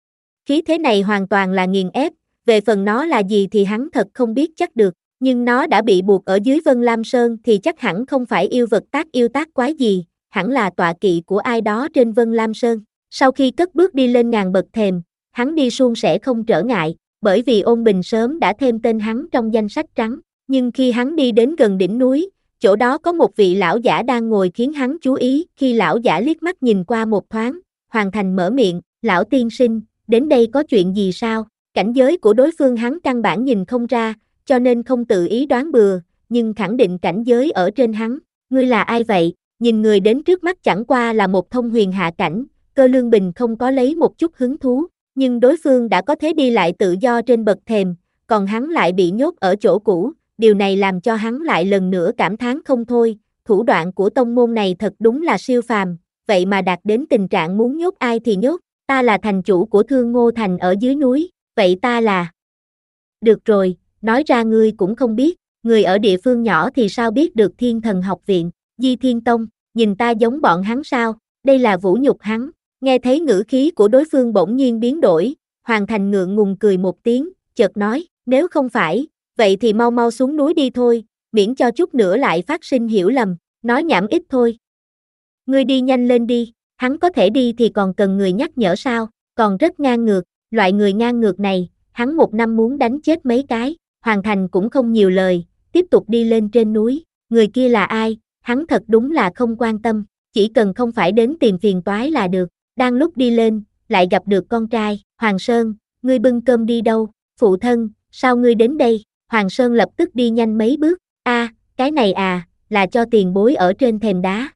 Khí thế này hoàn toàn là nghiền ép, về phần nó là gì thì hắn thật không biết chắc được, nhưng nó đã bị buộc ở dưới Vân Lam Sơn thì chắc hẳn không phải yêu vật tác yêu tác quái gì, hẳn là tọa kỵ của ai đó trên Vân Lam Sơn. Sau khi cất bước đi lên ngàn bậc thềm, hắn đi suôn sẻ không trở ngại, bởi vì Ôn Bình sớm đã thêm tên hắn trong danh sách trắng. Nhưng khi hắn đi đến gần đỉnh núi, chỗ đó có một vị lão giả đang ngồi khiến hắn chú ý. Khi lão giả liếc mắt nhìn qua một thoáng, Hoàng Thành mở miệng, lão tiên sinh, đến đây có chuyện gì sao? Cảnh giới của đối phương hắn căn bản nhìn không ra, cho nên không tự ý đoán bừa, nhưng khẳng định cảnh giới ở trên hắn. Ngươi là ai vậy? Nhìn người đến trước mắt chẳng qua là một thông huyền hạ cảnh, Cơ Lương Bình không có lấy một chút hứng thú, nhưng đối phương đã có thế đi lại tự do trên bậc thềm, còn hắn lại bị nhốt ở chỗ cũ, điều này làm cho hắn lại lần nữa cảm thán không thôi, thủ đoạn của tông môn này thật đúng là siêu phàm, vậy mà đạt đến tình trạng muốn nhốt ai thì nhốt, ta là thành chủ của Thương Ngô Thành ở dưới núi, vậy ta là... Được rồi, nói ra ngươi cũng không biết, người ở địa phương nhỏ thì sao biết được Thiên Thần Học Viện, Di Thiên Tông, nhìn ta giống bọn hắn sao, đây là vũ nhục hắn, nghe thấy ngữ khí của đối phương bỗng nhiên biến đổi, Hoàng Thành ngượng ngùng cười một tiếng, chợt nói, nếu không phải, vậy thì mau mau xuống núi đi thôi, miễn cho chút nữa lại phát sinh hiểu lầm, nói nhảm ít thôi. Ngươi đi nhanh lên đi, hắn có thể đi thì còn cần người nhắc nhở sao, còn rất ngang ngược, loại người ngang ngược này, hắn một năm muốn đánh chết mấy cái, Hoàng Thành cũng không nhiều lời, tiếp tục đi lên trên núi, người kia là ai, hắn thật đúng là không quan tâm, chỉ cần không phải đến tìm phiền toái là được, đang lúc đi lên, lại gặp được con trai, Hoàng Sơn, ngươi bưng cơm đi đâu, phụ thân, sao ngươi đến đây, Hoàng Sơn lập tức đi nhanh mấy bước, a, cái này à, là cho tiền bối ở trên thềm đá.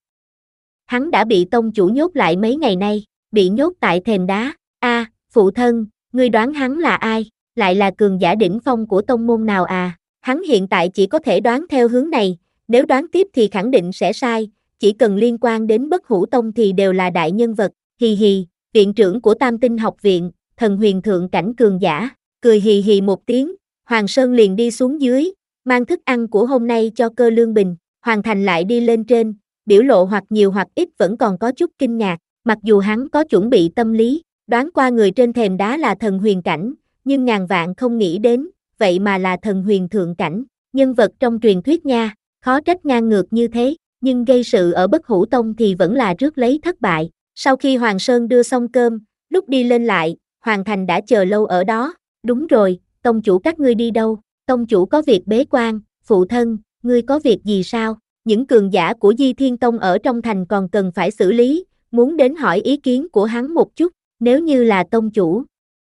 Hắn đã bị tông chủ nhốt lại mấy ngày nay, bị nhốt tại thềm đá, a, phụ thân, ngươi đoán hắn là ai, lại là cường giả đỉnh phong của tông môn nào à, hắn hiện tại chỉ có thể đoán theo hướng này, nếu đoán tiếp thì khẳng định sẽ sai, chỉ cần liên quan đến Bất Hủ Tông thì đều là đại nhân vật, hì hì, viện trưởng của Tam Tinh Học Viện, thần huyền thượng cảnh cường giả, cười hì hì một tiếng, Hoàng Sơn liền đi xuống dưới, mang thức ăn của hôm nay cho Cơ Lương Bình, Hoàng Thành lại đi lên trên, biểu lộ hoặc nhiều hoặc ít vẫn còn có chút kinh ngạc, mặc dù hắn có chuẩn bị tâm lý, đoán qua người trên thềm đá là thần huyền cảnh, nhưng ngàn vạn không nghĩ đến, vậy mà là thần huyền thượng cảnh, nhân vật trong truyền thuyết nha, khó trách ngang ngược như thế, nhưng gây sự ở Bất Hủ Tông thì vẫn là rước lấy thất bại. Sau khi Hoàng Sơn đưa xong cơm, lúc đi lên lại, Hoàng Thành đã chờ lâu ở đó, đúng rồi, tông chủ các ngươi đi đâu, tông chủ có việc bế quan, phụ thân, ngươi có việc gì sao, những cường giả của Di Thiên Tông ở trong thành còn cần phải xử lý, muốn đến hỏi ý kiến của hắn một chút, nếu như là tông chủ.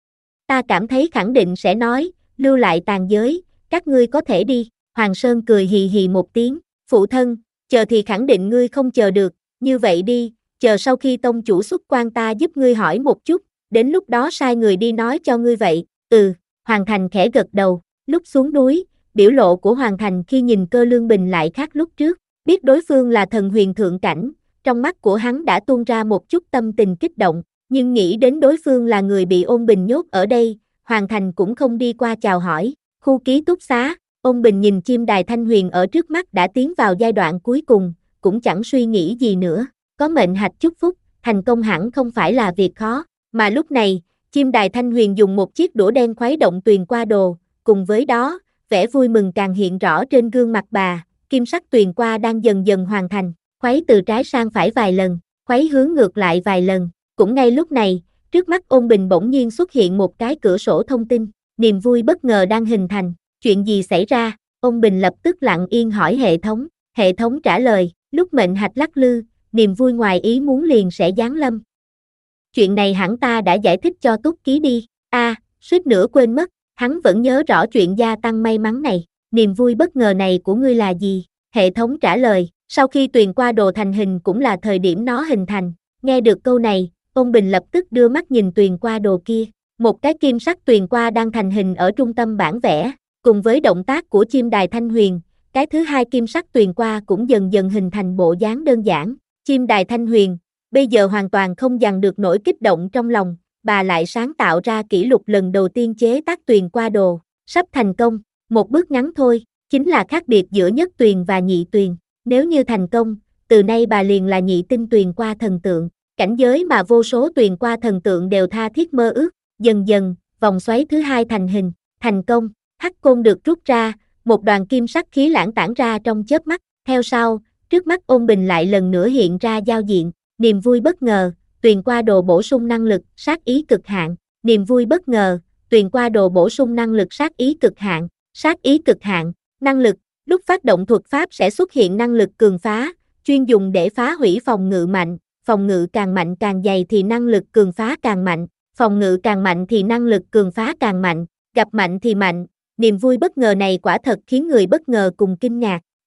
Ta cảm thấy khẳng định sẽ nói, lưu lại tàn giới, các ngươi có thể đi, Hoàng Sơn cười hì hì một tiếng, phụ thân, chờ thì khẳng định ngươi không chờ được, như vậy đi, chờ sau khi tông chủ xuất quan ta giúp ngươi hỏi một chút, đến lúc đó sai người đi nói cho ngươi vậy, ừ, Hoàng Thành khẽ gật đầu, lúc xuống núi, biểu lộ của Hoàng Thành khi nhìn Cơ Lương Bình lại khác lúc trước, biết đối phương là thần huyền thượng cảnh, trong mắt của hắn đã tuôn ra một chút tâm tình kích động, nhưng nghĩ đến đối phương là người bị Ôn Bình nhốt ở đây, Hoàng Thành cũng không đi qua chào hỏi, khu ký túc xá, Ôn Bình nhìn chim đài thanh huyền ở trước mắt đã tiến vào giai đoạn cuối cùng, cũng chẳng suy nghĩ gì nữa, có mệnh hạch chúc phúc, thành công hẳn không phải là việc khó, mà lúc này, chim đài thanh huyền dùng một chiếc đũa đen khuấy động tuyền qua đồ, cùng với đó, vẻ vui mừng càng hiện rõ trên gương mặt bà, kim sắc tuyền qua đang dần dần hoàn thành, khuấy từ trái sang phải vài lần, khuấy hướng ngược lại vài lần, cũng ngay lúc này, trước mắt Ôn Bình bỗng nhiên xuất hiện một cái cửa sổ thông tin, niềm vui bất ngờ đang hình thành, chuyện gì xảy ra, Ôn Bình lập tức lặng yên hỏi hệ thống, hệ thống trả lời, lúc mệnh hạch lắc lư, niềm vui ngoài ý muốn liền sẽ giáng lâm. Chuyện này hẳn ta đã giải thích cho Túc Ký đi, a, à, suýt nữa quên mất, hắn vẫn nhớ rõ chuyện gia tăng may mắn này, niềm vui bất ngờ này của ngươi là gì? Hệ thống trả lời, sau khi tuyền qua đồ thành hình cũng là thời điểm nó hình thành, nghe được câu này, Ôn Bình lập tức đưa mắt nhìn tuyền qua đồ kia, một cái kim sắc tuyền qua đang thành hình ở trung tâm bản vẽ, cùng với động tác của chim đài thanh huyền, cái thứ hai kim sắc tuyền qua cũng dần dần hình thành bộ dáng đơn giản, chim đài thanh huyền, bây giờ hoàn toàn không dằn được nỗi kích động trong lòng, bà lại sáng tạo ra kỷ lục lần đầu tiên chế tác tuyền qua đồ, sắp thành công, một bước ngắn thôi, chính là khác biệt giữa nhất tuyền và nhị tuyền, nếu như thành công, từ nay bà liền là nhị tinh tuyền qua thần tượng, cảnh giới mà vô số tuyền qua thần tượng đều tha thiết mơ ước, dần dần, vòng xoáy thứ hai thành hình, thành công, hắc côn được rút ra, một đoàn kim sắc khí lãng tản ra trong chớp mắt, theo sau, trước mắt Ôn Bình lại lần nữa hiện ra giao diện, niềm vui bất ngờ, tuyền qua đồ bổ sung năng lực, sát ý cực hạn, niềm vui bất ngờ, tuyền qua đồ bổ sung năng lực sát ý cực hạn, sát ý cực hạn, năng lực, lúc phát động thuật pháp sẽ xuất hiện năng lực cường phá, chuyên dùng để phá hủy phòng ngự mạnh, phòng ngự càng mạnh càng dày thì năng lực cường phá càng mạnh, phòng ngự càng mạnh thì năng lực cường phá càng mạnh, gặp mạnh thì mạnh, niềm vui bất ngờ này quả thật khiến người bất ngờ cùng kinh ngạc.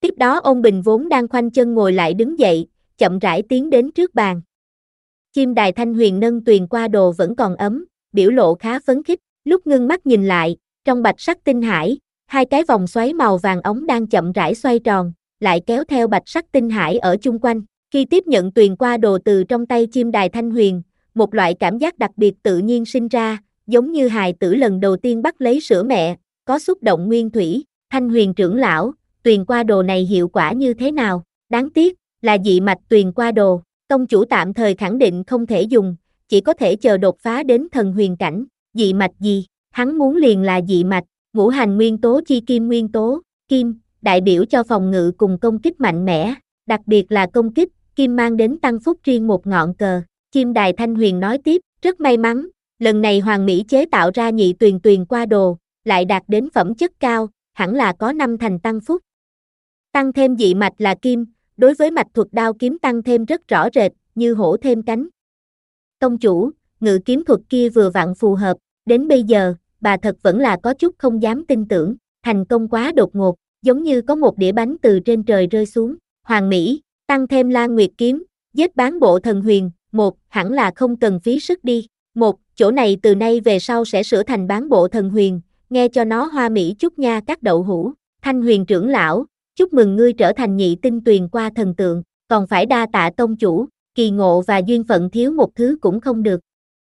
Tiếp đó Ôn Bình vốn đang khoanh chân ngồi lại đứng dậy, chậm rãi tiến đến trước bàn. Chim đài Thanh Huyền nâng tuyền qua đồ vẫn còn ấm, biểu lộ khá phấn khích, lúc ngưng mắt nhìn lại, trong bạch sắc tinh hải, hai cái vòng xoáy màu vàng óng đang chậm rãi xoay tròn, lại kéo theo bạch sắc tinh hải ở chung quanh. Khi tiếp nhận tuyền qua đồ từ trong tay chim đài Thanh Huyền, một loại cảm giác đặc biệt tự nhiên sinh ra, giống như hài tử lần đầu tiên bắt lấy sữa mẹ, có xúc động nguyên thủy. Thanh Huyền trưởng lão, tuyền qua đồ này hiệu quả như thế nào? Đáng tiếc, là dị mạch tuyền qua đồ, tông chủ tạm thời khẳng định không thể dùng, chỉ có thể chờ đột phá đến thần huyền cảnh. Dị mạch gì? Hắn muốn liền là dị mạch, ngũ hành nguyên tố chi kim nguyên tố, kim, đại biểu cho phòng ngự cùng công kích mạnh mẽ, đặc biệt là công kích, kim mang đến tăng phúc riêng một ngọn cờ. Chim đài Thanh Huyền nói tiếp, rất may mắn, lần này Hoàng Mỹ chế tạo ra nhị tuyền tuyền qua đồ, lại đạt đến phẩm chất cao, hẳn là có năm thành tăng phúc. Tăng thêm dị mạch là kim, đối với mạch thuật đao kiếm tăng thêm rất rõ rệt, như hổ thêm cánh. Tông chủ, ngự kiếm thuật kia vừa vặn phù hợp, đến bây giờ, bà thật vẫn là có chút không dám tin tưởng, thành công quá đột ngột, giống như có một đĩa bánh từ trên trời rơi xuống. Hoàng Mỹ, tăng thêm Lan Nguyệt kiếm, giết bán bộ thần huyền, một, hẳn là không cần phí sức đi. Một, chỗ này từ nay về sau sẽ sửa thành bán bộ thần huyền, nghe cho nó hoa mỹ chút nha các đậu hũ. Thanh Huyền trưởng lão, chúc mừng ngươi trở thành nhị tinh tuyền qua thần tượng, còn phải đa tạ tông chủ, kỳ ngộ và duyên phận thiếu một thứ cũng không được.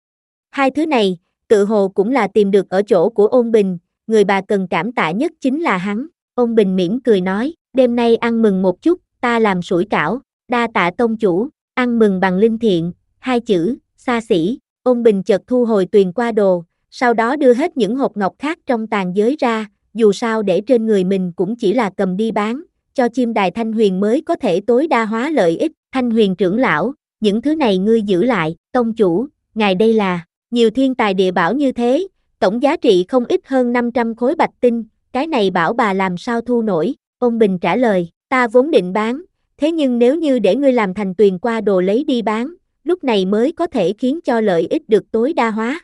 Hai thứ này, tự hồ cũng là tìm được ở chỗ của Ôn Bình, người bà cần cảm tạ nhất chính là hắn. Ôn Bình mỉm cười nói, đêm nay ăn mừng một chút, ta làm sủi cảo, đa tạ tông chủ, ăn mừng bằng linh thiện, hai chữ, xa xỉ. Ôn Bình chợt thu hồi tuyền qua đồ, sau đó đưa hết những hộp ngọc khác trong tàn giới ra, dù sao để trên người mình cũng chỉ là cầm đi bán, cho chim đài Thanh Huyền mới có thể tối đa hóa lợi ích. Thanh Huyền trưởng lão, những thứ này ngươi giữ lại. Tông chủ, ngài đây là, nhiều thiên tài địa bảo như thế, tổng giá trị không ít hơn năm trăm khối bạch tinh, cái này bảo bà làm sao thu nổi. Ôn Bình trả lời, ta vốn định bán, thế nhưng nếu như để ngươi làm thành tuyền qua đồ lấy đi bán, lúc này mới có thể khiến cho lợi ích được tối đa hóa.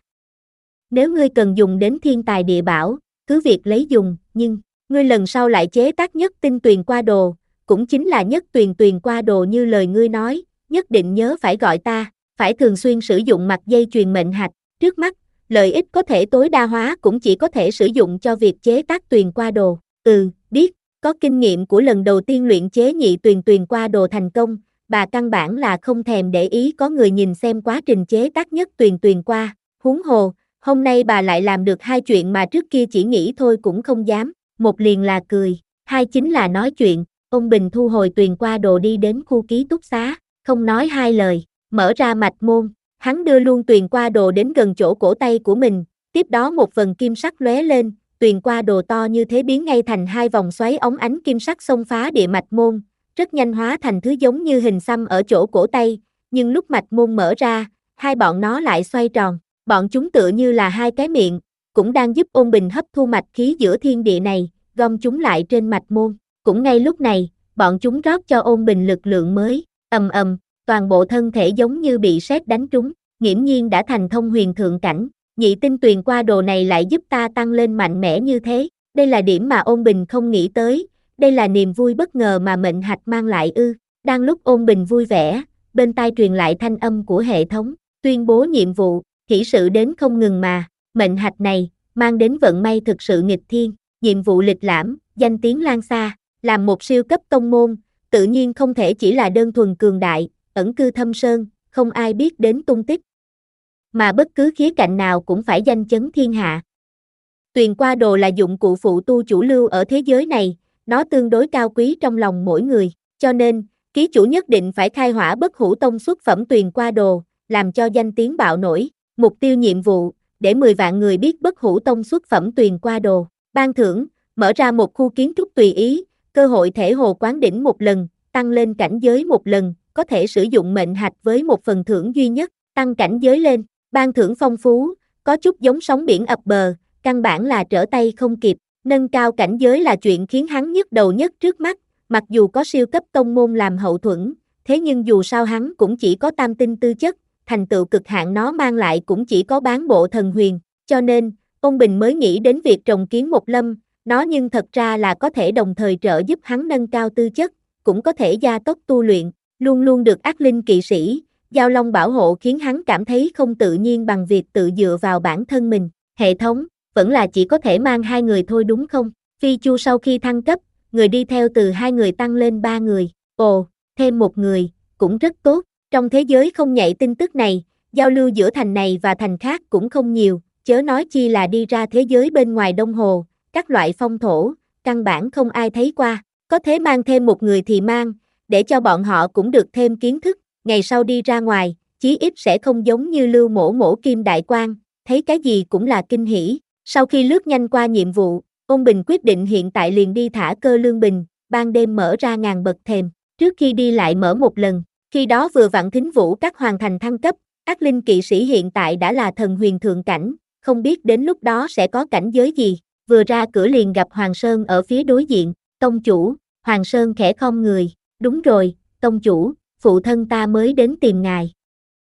Nếu ngươi cần dùng đến thiên tài địa bảo, cứ việc lấy dùng, nhưng, ngươi lần sau lại chế tác nhất tinh tuyền qua đồ, cũng chính là nhất tuyền tuyền qua đồ như lời ngươi nói, nhất định nhớ phải gọi ta, phải thường xuyên sử dụng mặt dây chuyền mệnh hạch, trước mắt, lợi ích có thể tối đa hóa cũng chỉ có thể sử dụng cho việc chế tác tuyền qua đồ. Ừ, biết, có kinh nghiệm của lần đầu tiên luyện chế nhị tuyền tuyền qua đồ thành công, bà căn bản là không thèm để ý có người nhìn xem quá trình chế tác nhất tuyền tuyền qua, huống hồ, hôm nay bà lại làm được hai chuyện mà trước kia chỉ nghĩ thôi cũng không dám, một liền là cười, hai chính là nói chuyện. Ôn Bình thu hồi tuyền qua đồ đi đến khu ký túc xá, không nói hai lời, mở ra mạch môn, hắn đưa luôn tuyền qua đồ đến gần chỗ cổ tay của mình, tiếp đó một vần kim sắc lóe lên, tuyền qua đồ to như thế biến ngay thành hai vòng xoáy óng ánh kim sắc xông phá địa mạch môn, rất nhanh hóa thành thứ giống như hình xăm ở chỗ cổ tay, nhưng lúc mạch môn mở ra, hai bọn nó lại xoay tròn, bọn chúng tựa như là hai cái miệng, cũng đang giúp Ôn Bình hấp thu mạch khí giữa thiên địa này, gom chúng lại trên mạch môn. Cũng ngay lúc này, bọn chúng rót cho Ôn Bình lực lượng mới, ầm ầm, toàn bộ thân thể giống như bị sét đánh trúng, nghiễm nhiên đã thành thông huyền thượng cảnh, nhị tinh tuyền qua đồ này lại giúp ta tăng lên mạnh mẽ như thế, đây là điểm mà Ôn Bình không nghĩ tới, đây là niềm vui bất ngờ mà mệnh hạch mang lại ư. Đang lúc Ôn Bình vui vẻ, bên tai truyền lại thanh âm của hệ thống, tuyên bố nhiệm vụ, hỷ sự đến không ngừng mà, mệnh hạch này, mang đến vận may thực sự nghịch thiên, nhiệm vụ lịch lãm, danh tiếng lan xa, làm một siêu cấp tông môn, tự nhiên không thể chỉ là đơn thuần cường đại, ẩn cư thâm sơn, không ai biết đến tung tích, mà bất cứ khía cạnh nào cũng phải danh chấn thiên hạ. Tuyền qua đồ là dụng cụ phụ tu chủ lưu ở thế giới này, nó tương đối cao quý trong lòng mỗi người, cho nên, ký chủ nhất định phải khai hỏa bất hủ tông xuất phẩm tuyền qua đồ, làm cho danh tiếng bạo nổi. Mục tiêu nhiệm vụ, để mười vạn người biết bất hủ tông xuất phẩm tuyền qua đồ. Ban thưởng, mở ra một khu kiến trúc tùy ý, cơ hội thể hồ quán đỉnh một lần, tăng lên cảnh giới một lần, có thể sử dụng mệnh hạch với một phần thưởng duy nhất, tăng cảnh giới lên. Ban thưởng phong phú, có chút giống sóng biển ập bờ, căn bản là trở tay không kịp. Nâng cao cảnh giới là chuyện khiến hắn nhức đầu nhất trước mắt, mặc dù có siêu cấp tông môn làm hậu thuẫn, thế nhưng dù sao hắn cũng chỉ có tam tinh tư chất, thành tựu cực hạn nó mang lại cũng chỉ có bán bộ thần huyền, cho nên, Ôn Bình mới nghĩ đến việc trồng kiến một lâm, nó nhưng thật ra là có thể đồng thời trợ giúp hắn nâng cao tư chất, cũng có thể gia tốc tu luyện, luôn luôn được ác linh kỵ sĩ, Giao Long bảo hộ khiến hắn cảm thấy không tự nhiên bằng việc tự dựa vào bản thân mình. Hệ thống, vẫn là chỉ có thể mang hai người thôi đúng không? Phi Chu sau khi thăng cấp, người đi theo từ hai người tăng lên ba người. Ồ, thêm một người, cũng rất tốt. Trong thế giới không nhạy tin tức này, giao lưu giữa thành này và thành khác cũng không nhiều, chớ nói chi là đi ra thế giới bên ngoài Đông Hồ, các loại phong thổ, căn bản không ai thấy qua. Có thế mang thêm một người thì mang, để cho bọn họ cũng được thêm kiến thức, ngày sau đi ra ngoài, chí ít sẽ không giống như Lưu Mỗ Mỗ Kim Đại Quang, thấy cái gì cũng là kinh hỉ. Sau khi lướt nhanh qua nhiệm vụ, Ôn Bình quyết định hiện tại liền đi thả Cơ Lương Bình, ban đêm mở ra ngàn bậc thềm, trước khi đi lại mở một lần, khi đó vừa vặn Thính Vũ các hoàn thành thăng cấp, ác linh kỵ sĩ hiện tại đã là thần huyền thượng cảnh, không biết đến lúc đó sẽ có cảnh giới gì, vừa ra cửa liền gặp Hoàng Sơn ở phía đối diện, tông chủ, Hoàng Sơn khẽ khom người, đúng rồi, tông chủ, phụ thân ta mới đến tìm ngài.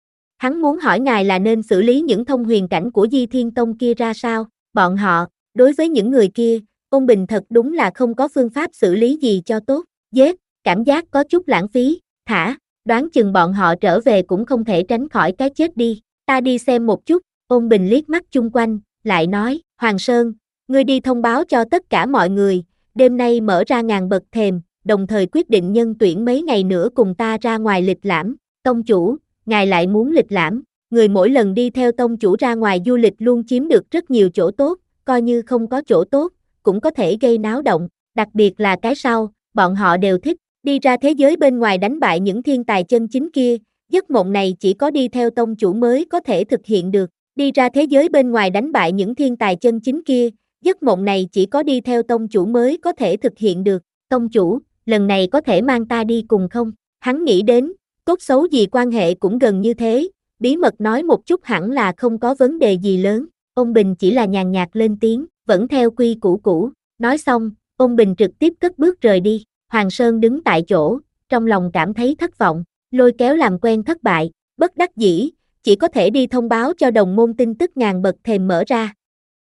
Hắn muốn hỏi ngài là nên xử lý những thông huyền cảnh của Di Thiên Tông kia ra sao, bọn họ, đối với những người kia, Ôn Bình thật đúng là không có phương pháp xử lý gì cho tốt, giết, cảm giác có chút lãng phí, thả, đoán chừng bọn họ trở về cũng không thể tránh khỏi cái chết đi, ta đi xem một chút, Ôn Bình liếc mắt chung quanh, lại nói, Hoàng Sơn, ngươi đi thông báo cho tất cả mọi người, đêm nay mở ra ngàn bậc thềm, đồng thời quyết định nhân tuyển mấy ngày nữa cùng ta ra ngoài lịch lãm, tông chủ, ngài lại muốn lịch lãm, người mỗi lần đi theo tông chủ ra ngoài du lịch luôn chiếm được rất nhiều chỗ tốt, coi như không có chỗ tốt, cũng có thể gây náo động, đặc biệt là cái sau, bọn họ đều thích, đi ra thế giới bên ngoài đánh bại những thiên tài chân chính kia, giấc mộng này chỉ có đi theo tông chủ mới có thể thực hiện được, đi ra thế giới bên ngoài đánh bại những thiên tài chân chính kia, giấc mộng này chỉ có đi theo tông chủ mới có thể thực hiện được, tông chủ, lần này có thể mang ta đi cùng không? Hắn nghĩ đến, cốt xấu gì quan hệ cũng gần như thế, bí mật nói một chút hẳn là không có vấn đề gì lớn, Ôn Bình chỉ là nhàn nhạt lên tiếng, vẫn theo quy củ cũ, nói xong, Ôn Bình trực tiếp cất bước rời đi, Hoàng Sơn đứng tại chỗ, trong lòng cảm thấy thất vọng, lôi kéo làm quen thất bại, bất đắc dĩ, chỉ có thể đi thông báo cho đồng môn tin tức ngàn bậc thềm mở ra.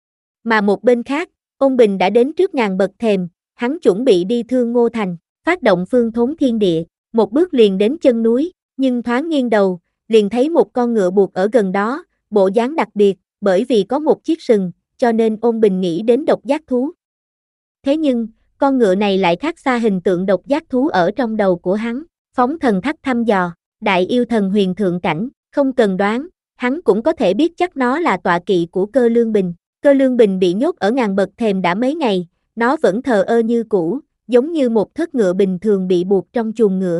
Mà một bên khác, Ôn Bình đã đến trước ngàn bậc thềm, hắn chuẩn bị đi Thương Ngô Thành, phát động phương thốn thiên địa, một bước liền đến chân núi, nhưng thoáng nghiêng đầu, liền thấy một con ngựa buộc ở gần đó, bộ dáng đặc biệt, bởi vì có một chiếc sừng, cho nên Ôn Bình nghĩ đến độc giác thú. Thế nhưng, con ngựa này lại khác xa hình tượng độc giác thú ở trong đầu của hắn, phóng thần thắt thăm dò, đại yêu thần huyền thượng cảnh, không cần đoán, hắn cũng có thể biết chắc nó là tọa kỵ của Cơ Lương Bình. Cơ Lương Bình bị nhốt ở ngàn bậc thềm đã mấy ngày, nó vẫn thờ ơ như cũ, giống như một thất ngựa bình thường bị buộc trong chuồng ngựa.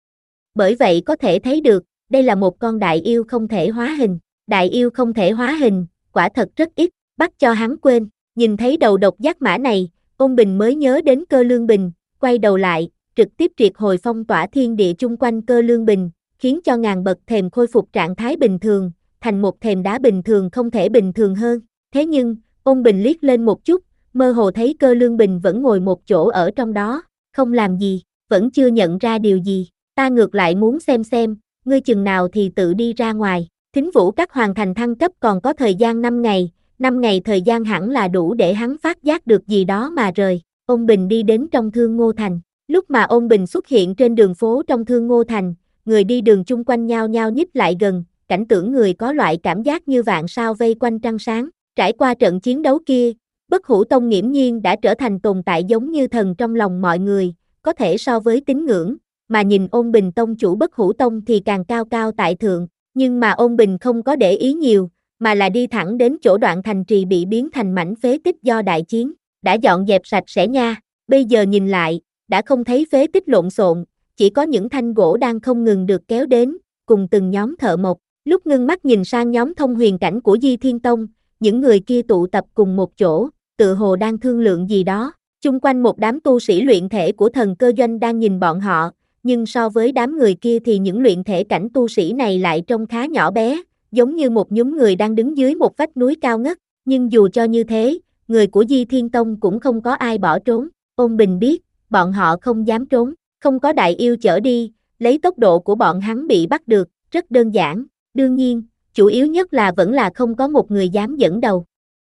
Bởi vậy có thể thấy được, đây là một con đại yêu không thể hóa hình. Đại yêu không thể hóa hình, quả thật rất ít, bắt cho hắn quên, nhìn thấy đầu độc giác mã này, Ôn Bình mới nhớ đến Cơ Lương Bình, quay đầu lại, trực tiếp triệt hồi phong tỏa thiên địa chung quanh Cơ Lương Bình, khiến cho ngàn bậc thềm khôi phục trạng thái bình thường, thành một thềm đá bình thường không thể bình thường hơn. Thế nhưng, Ôn Bình liếc lên một chút, mơ hồ thấy Cơ Lương Bình vẫn ngồi một chỗ ở trong đó, không làm gì, vẫn chưa nhận ra điều gì, ta ngược lại muốn xem xem, ngươi chừng nào thì tự đi ra ngoài. Thính Vũ các hoàn thành thăng cấp còn có thời gian năm ngày, năm ngày thời gian hẳn là đủ để hắn phát giác được gì đó mà rời. Ôn Bình đi đến trong Thương Ngô Thành, lúc mà Ôn Bình xuất hiện trên đường phố trong Thương Ngô Thành, người đi đường chung quanh nhao nhao nhích lại gần, cảnh tượng người có loại cảm giác như vạn sao vây quanh trăng sáng. Trải qua trận chiến đấu kia, Bất Hủ Tông nghiễm nhiên đã trở thành tồn tại giống như thần trong lòng mọi người, có thể so với tín ngưỡng, mà nhìn Ôn Bình tông chủ Bất Hủ Tông thì càng cao cao tại thượng. Nhưng mà Ôn Bình không có để ý nhiều, mà là đi thẳng đến chỗ đoạn thành trì bị biến thành mảnh phế tích do đại chiến, đã dọn dẹp sạch sẽ nha, bây giờ nhìn lại, đã không thấy phế tích lộn xộn, chỉ có những thanh gỗ đang không ngừng được kéo đến, cùng từng nhóm thợ mộc, lúc ngưng mắt nhìn sang nhóm thông huyền cảnh của Di Thiên Tông, những người kia tụ tập cùng một chỗ, tự hồ đang thương lượng gì đó, chung quanh một đám tu sĩ luyện thể của thần cơ doanh đang nhìn bọn họ. Nhưng so với đám người kia thì những luyện thể cảnh tu sĩ này lại trông khá nhỏ bé, giống như một nhóm người đang đứng dưới một vách núi cao ngất, nhưng dù cho như thế, người của Di Thiên Tông cũng không có ai bỏ trốn, Ôn Bình biết, bọn họ không dám trốn, không có đại yêu chở đi, lấy tốc độ của bọn hắn bị bắt được, rất đơn giản, đương nhiên, chủ yếu nhất là vẫn là không có một người dám dẫn đầu.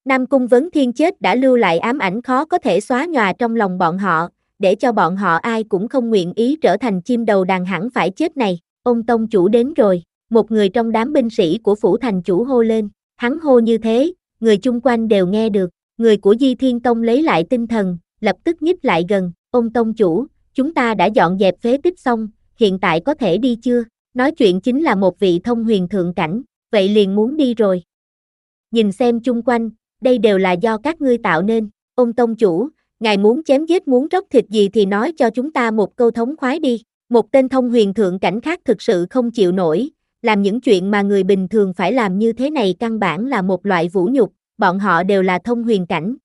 Nam Cung Vấn Thiên chết đã lưu lại ám ảnh khó có thể xóa nhòa trong lòng bọn họ, để cho bọn họ ai cũng không nguyện ý trở thành chim đầu đàn hẳn phải chết này. Ông tông chủ đến rồi, một người trong đám binh sĩ của phủ thành chủ hô lên, hắn hô như thế, người chung quanh đều nghe được, người của Di Thiên Tông lấy lại tinh thần, lập tức nhích lại gần, ông tông chủ, chúng ta đã dọn dẹp phế tích xong, hiện tại có thể đi chưa? Nói chuyện chính là một vị thông huyền thượng cảnh, vậy liền muốn đi rồi. Nhìn xem chung quanh, đây đều là do các ngươi tạo nên, ông tông chủ, ngài muốn chém giết muốn róc thịt gì thì nói cho chúng ta một câu thống khoái đi. Một tên thông huyền thượng cảnh khác thực sự không chịu nổi, làm những chuyện mà người bình thường phải làm như thế này căn bản là một loại vũ nhục, bọn họ đều là thông huyền cảnh.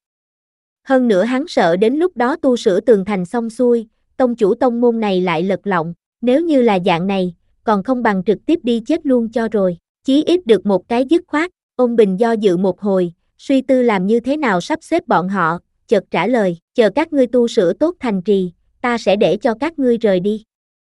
Hơn nữa hắn sợ đến lúc đó tu sửa tường thành xong xuôi, tông chủ tông môn này lại lật lọng, nếu như là dạng này, còn không bằng trực tiếp đi chết luôn cho rồi, chí ít được một cái dứt khoát. Ôn Bình do dự một hồi, suy tư làm như thế nào sắp xếp bọn họ, chợt trả lời, chờ các ngươi tu sửa tốt thành trì, ta sẽ để cho các ngươi rời đi.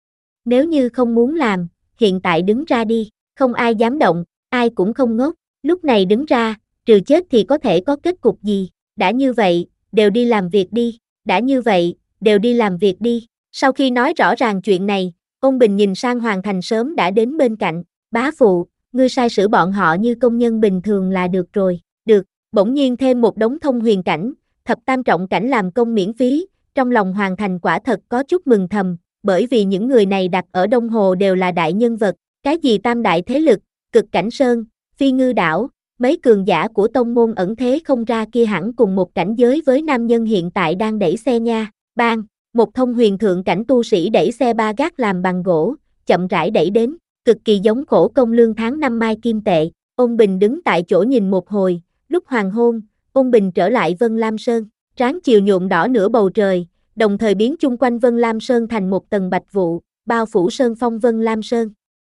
Nếu như không muốn làm, hiện tại đứng ra đi, không ai dám động, ai cũng không ngốc, lúc này đứng ra, trừ chết thì có thể có kết cục gì, đã như vậy, đều đi làm việc đi, đã như vậy, đều đi làm việc đi. Sau khi nói rõ ràng chuyện này, Ôn Bình nhìn sang Hoàng Thành sớm đã đến bên cạnh, bá phụ, ngươi sai sử bọn họ như công nhân bình thường là được rồi, được, bỗng nhiên thêm một đống thông huyền cảnh, thập tam trọng cảnh làm công miễn phí, trong lòng Hoàng Thành quả thật có chút mừng thầm, bởi vì những người này đặt ở Đông Hồ đều là đại nhân vật, cái gì tam đại thế lực, Cực Cảnh Sơn, Phi Ngư Đảo, mấy cường giả của tông môn ẩn thế không ra kia hẳn cùng một cảnh giới với nam nhân hiện tại đang đẩy xe nha, bang, một thông huyền thượng cảnh tu sĩ đẩy xe ba gác làm bằng gỗ, chậm rãi đẩy đến, cực kỳ giống khổ công lương tháng năm mai kim tệ. Ôn Bình đứng tại chỗ nhìn một hồi, lúc hoàng hôn, Ôn Bình trở lại Vân Lam Sơn, tráng chiều nhuộm đỏ nửa bầu trời, đồng thời biến chung quanh Vân Lam Sơn thành một tầng bạch vụ, bao phủ sơn phong Vân Lam Sơn.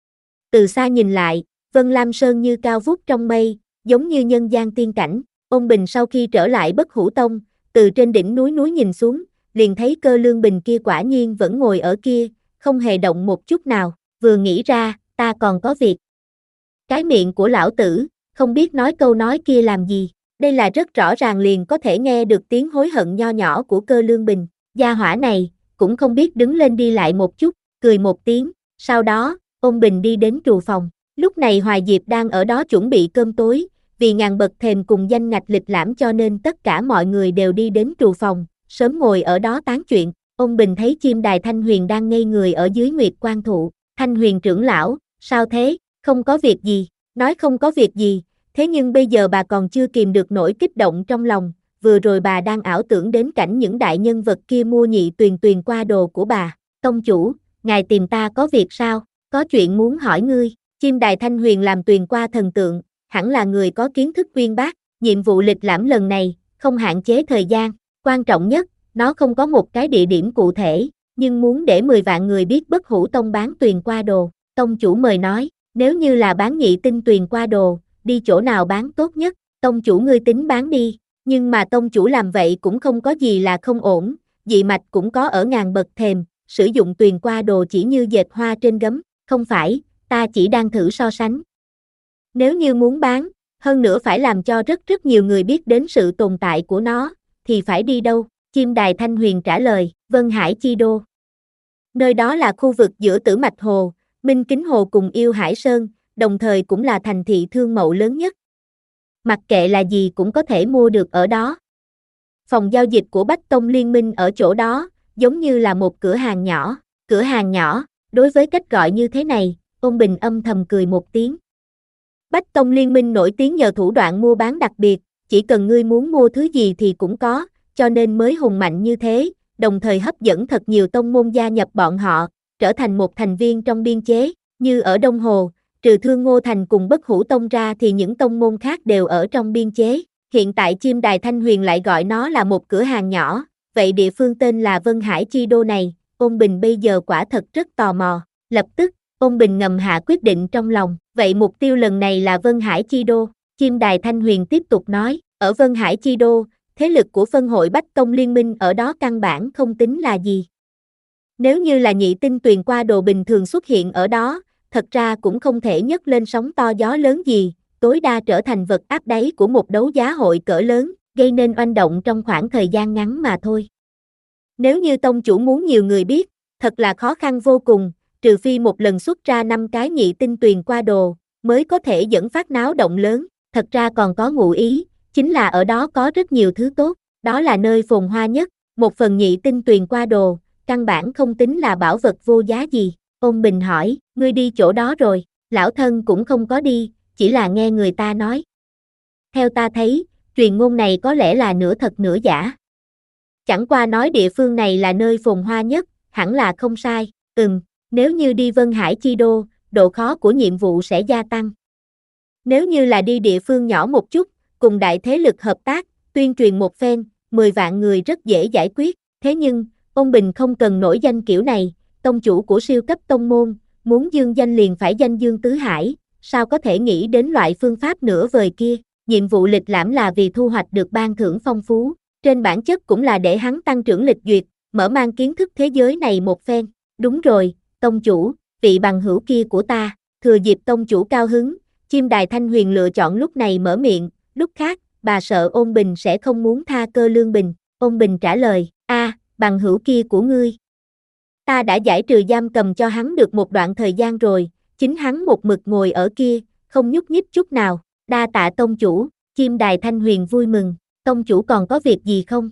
Từ xa nhìn lại, Vân Lam Sơn như cao vút trong mây, giống như nhân gian tiên cảnh. Ôn Bình sau khi trở lại Bất Hủ Tông, từ trên đỉnh núi núi nhìn xuống, liền thấy Cơ Lương Bình kia quả nhiên vẫn ngồi ở kia, không hề động một chút nào, vừa nghĩ ra, ta còn có việc. Cái miệng của lão tử, không biết nói câu nói kia làm gì, đây là rất rõ ràng liền có thể nghe được tiếng hối hận nho nhỏ của Cơ Lương Bình, gia hỏa này, cũng không biết đứng lên đi lại một chút, cười một tiếng, sau đó, Ôn Bình đi đến trù phòng, lúc này Hoài Diệp đang ở đó chuẩn bị cơm tối, vì ngàn bậc thềm cùng danh ngạch lịch lãm cho nên tất cả mọi người đều đi đến trù phòng, sớm ngồi ở đó tán chuyện. Ôn Bình thấy chim đài Thanh Huyền đang ngây người ở dưới nguyệt quan thụ, Thanh Huyền trưởng lão, sao thế, không có việc gì, nói không có việc gì, thế nhưng bây giờ bà còn chưa kìm được nỗi kích động trong lòng, vừa rồi bà đang ảo tưởng đến cảnh những đại nhân vật kia mua nhị tuyền tuyền qua đồ của bà. Tông chủ, ngài tìm ta có việc sao, có chuyện muốn hỏi ngươi. Chim đài Thanh Huyền làm tuyền qua thần tượng, hẳn là người có kiến thức uyên bác, nhiệm vụ lịch lãm lần này, không hạn chế thời gian, quan trọng nhất, nó không có một cái địa điểm cụ thể, nhưng muốn để mười vạn người biết Bất Hủ Tông bán tuyền qua đồ. Tông chủ mời nói, nếu như là bán nhị tinh tuyền qua đồ, đi chỗ nào bán tốt nhất, tông chủ ngươi tính bán đi, nhưng mà tông chủ làm vậy cũng không có gì là không ổn, dị mạch cũng có ở ngàn bậc thềm, sử dụng tuyền qua đồ chỉ như dệt hoa trên gấm, không phải, ta chỉ đang thử so sánh. Nếu như muốn bán, hơn nữa phải làm cho rất rất nhiều người biết đến sự tồn tại của nó, thì phải đi đâu? Chim đài Thanh Huyền trả lời, Vân Hải Chi Đô. Nơi đó là khu vực giữa Tử Mạch Hồ, Minh Kính Hồ cùng Yêu Hải Sơn, đồng thời cũng là thành thị thương mậu lớn nhất. Mặc kệ là gì cũng có thể mua được ở đó. Phòng giao dịch của Bách Tông Liên Minh ở chỗ đó, giống như là một cửa hàng nhỏ. Cửa hàng nhỏ, đối với cách gọi như thế này, Ôn Bình âm thầm cười một tiếng. Bách Tông Liên Minh nổi tiếng nhờ thủ đoạn mua bán đặc biệt, chỉ cần ngươi muốn mua thứ gì thì cũng có, cho nên mới hùng mạnh như thế, đồng thời hấp dẫn thật nhiều tông môn gia nhập bọn họ, trở thành một thành viên trong biên chế, như ở Đông Hồ, trừ Thương Ngô Thành cùng Bất Hủ Tông ra thì những tông môn khác đều ở trong biên chế. Hiện tại chim đài Thanh Huyền lại gọi nó là một cửa hàng nhỏ, vậy địa phương tên là Vân Hải Chi Đô này, Ôn Bình bây giờ quả thật rất tò mò, lập tức, Ôn Bình ngầm hạ quyết định trong lòng, vậy mục tiêu lần này là Vân Hải Chi Đô. Chim đài Thanh Huyền tiếp tục nói, ở Vân Hải Chi Đô, thế lực của phân hội Bách Tông Liên Minh ở đó căn bản không tính là gì. Nếu như là nhị tinh tuyền qua đồ bình thường xuất hiện ở đó, thật ra cũng không thể nhấc lên sóng to gió lớn gì, tối đa trở thành vật áp đáy của một đấu giá hội cỡ lớn, gây nên oanh động trong khoảng thời gian ngắn mà thôi. Nếu như tông chủ muốn nhiều người biết, thật là khó khăn vô cùng, trừ phi một lần xuất ra năm cái nhị tinh tuyền qua đồ, mới có thể dẫn phát náo động lớn, thật ra còn có ngụ ý, chính là ở đó có rất nhiều thứ tốt, đó là nơi phồn hoa nhất, một phần nhị tinh tuyền qua đồ, căn bản không tính là bảo vật vô giá gì. Ôn Bình hỏi, ngươi đi chỗ đó rồi, lão thân cũng không có đi, chỉ là nghe người ta nói. Theo ta thấy, truyền ngôn này có lẽ là nửa thật nửa giả. Chẳng qua nói địa phương này là nơi phồn hoa nhất, hẳn là không sai, ừm, nếu như đi Vân Hải Chi Đô, độ khó của nhiệm vụ sẽ gia tăng. Nếu như là đi địa phương nhỏ một chút, cùng đại thế lực hợp tác, tuyên truyền một phen, mười vạn người rất dễ giải quyết, thế nhưng, Ôn Bình không cần nổi danh kiểu này, tông chủ của siêu cấp tông môn, muốn dương danh liền phải danh dương tứ hải, sao có thể nghĩ đến loại phương pháp nửa vời kia, nhiệm vụ lịch lãm là vì thu hoạch được ban thưởng phong phú, trên bản chất cũng là để hắn tăng trưởng lịch duyệt, mở mang kiến thức thế giới này một phen, đúng rồi, tông chủ, vị bằng hữu kia của ta, thừa dịp tông chủ cao hứng, Chim Đài Thanh Huyền lựa chọn lúc này mở miệng, lúc khác, bà sợ Ôn Bình sẽ không muốn tha Cơ Lương Bình, Ôn Bình trả lời, a, bằng hữu kia của ngươi. Ta đã giải trừ giam cầm cho hắn được một đoạn thời gian rồi, chính hắn một mực ngồi ở kia, không nhúc nhích chút nào, đa tạ tông chủ, Chim Đài Thanh Huyền vui mừng, tông chủ còn có việc gì không?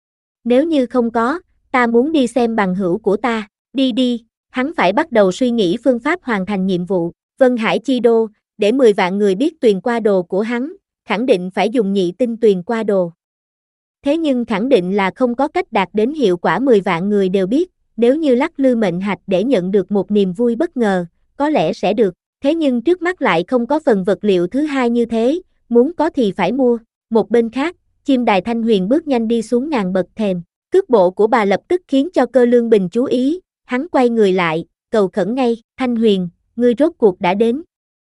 Nếu như không có, ta muốn đi xem bằng hữu của ta, đi đi, hắn phải bắt đầu suy nghĩ phương pháp hoàn thành nhiệm vụ, Vân Hải Chi Đô, để mười vạn người biết tuyền qua đồ của hắn, khẳng định phải dùng nhị tinh tuyền qua đồ. Thế nhưng khẳng định là không có cách đạt đến hiệu quả mười vạn người đều biết, nếu như lắc lư mệnh hạch để nhận được một niềm vui bất ngờ, có lẽ sẽ được, thế nhưng trước mắt lại không có phần vật liệu thứ hai như thế, muốn có thì phải mua. Một bên khác, Chim Đài Thanh Huyền bước nhanh đi xuống ngàn bậc thềm, cước bộ của bà lập tức khiến cho Cơ Lương Bình chú ý, hắn quay người lại, cầu khẩn ngay, Thanh Huyền, ngươi rốt cuộc đã đến.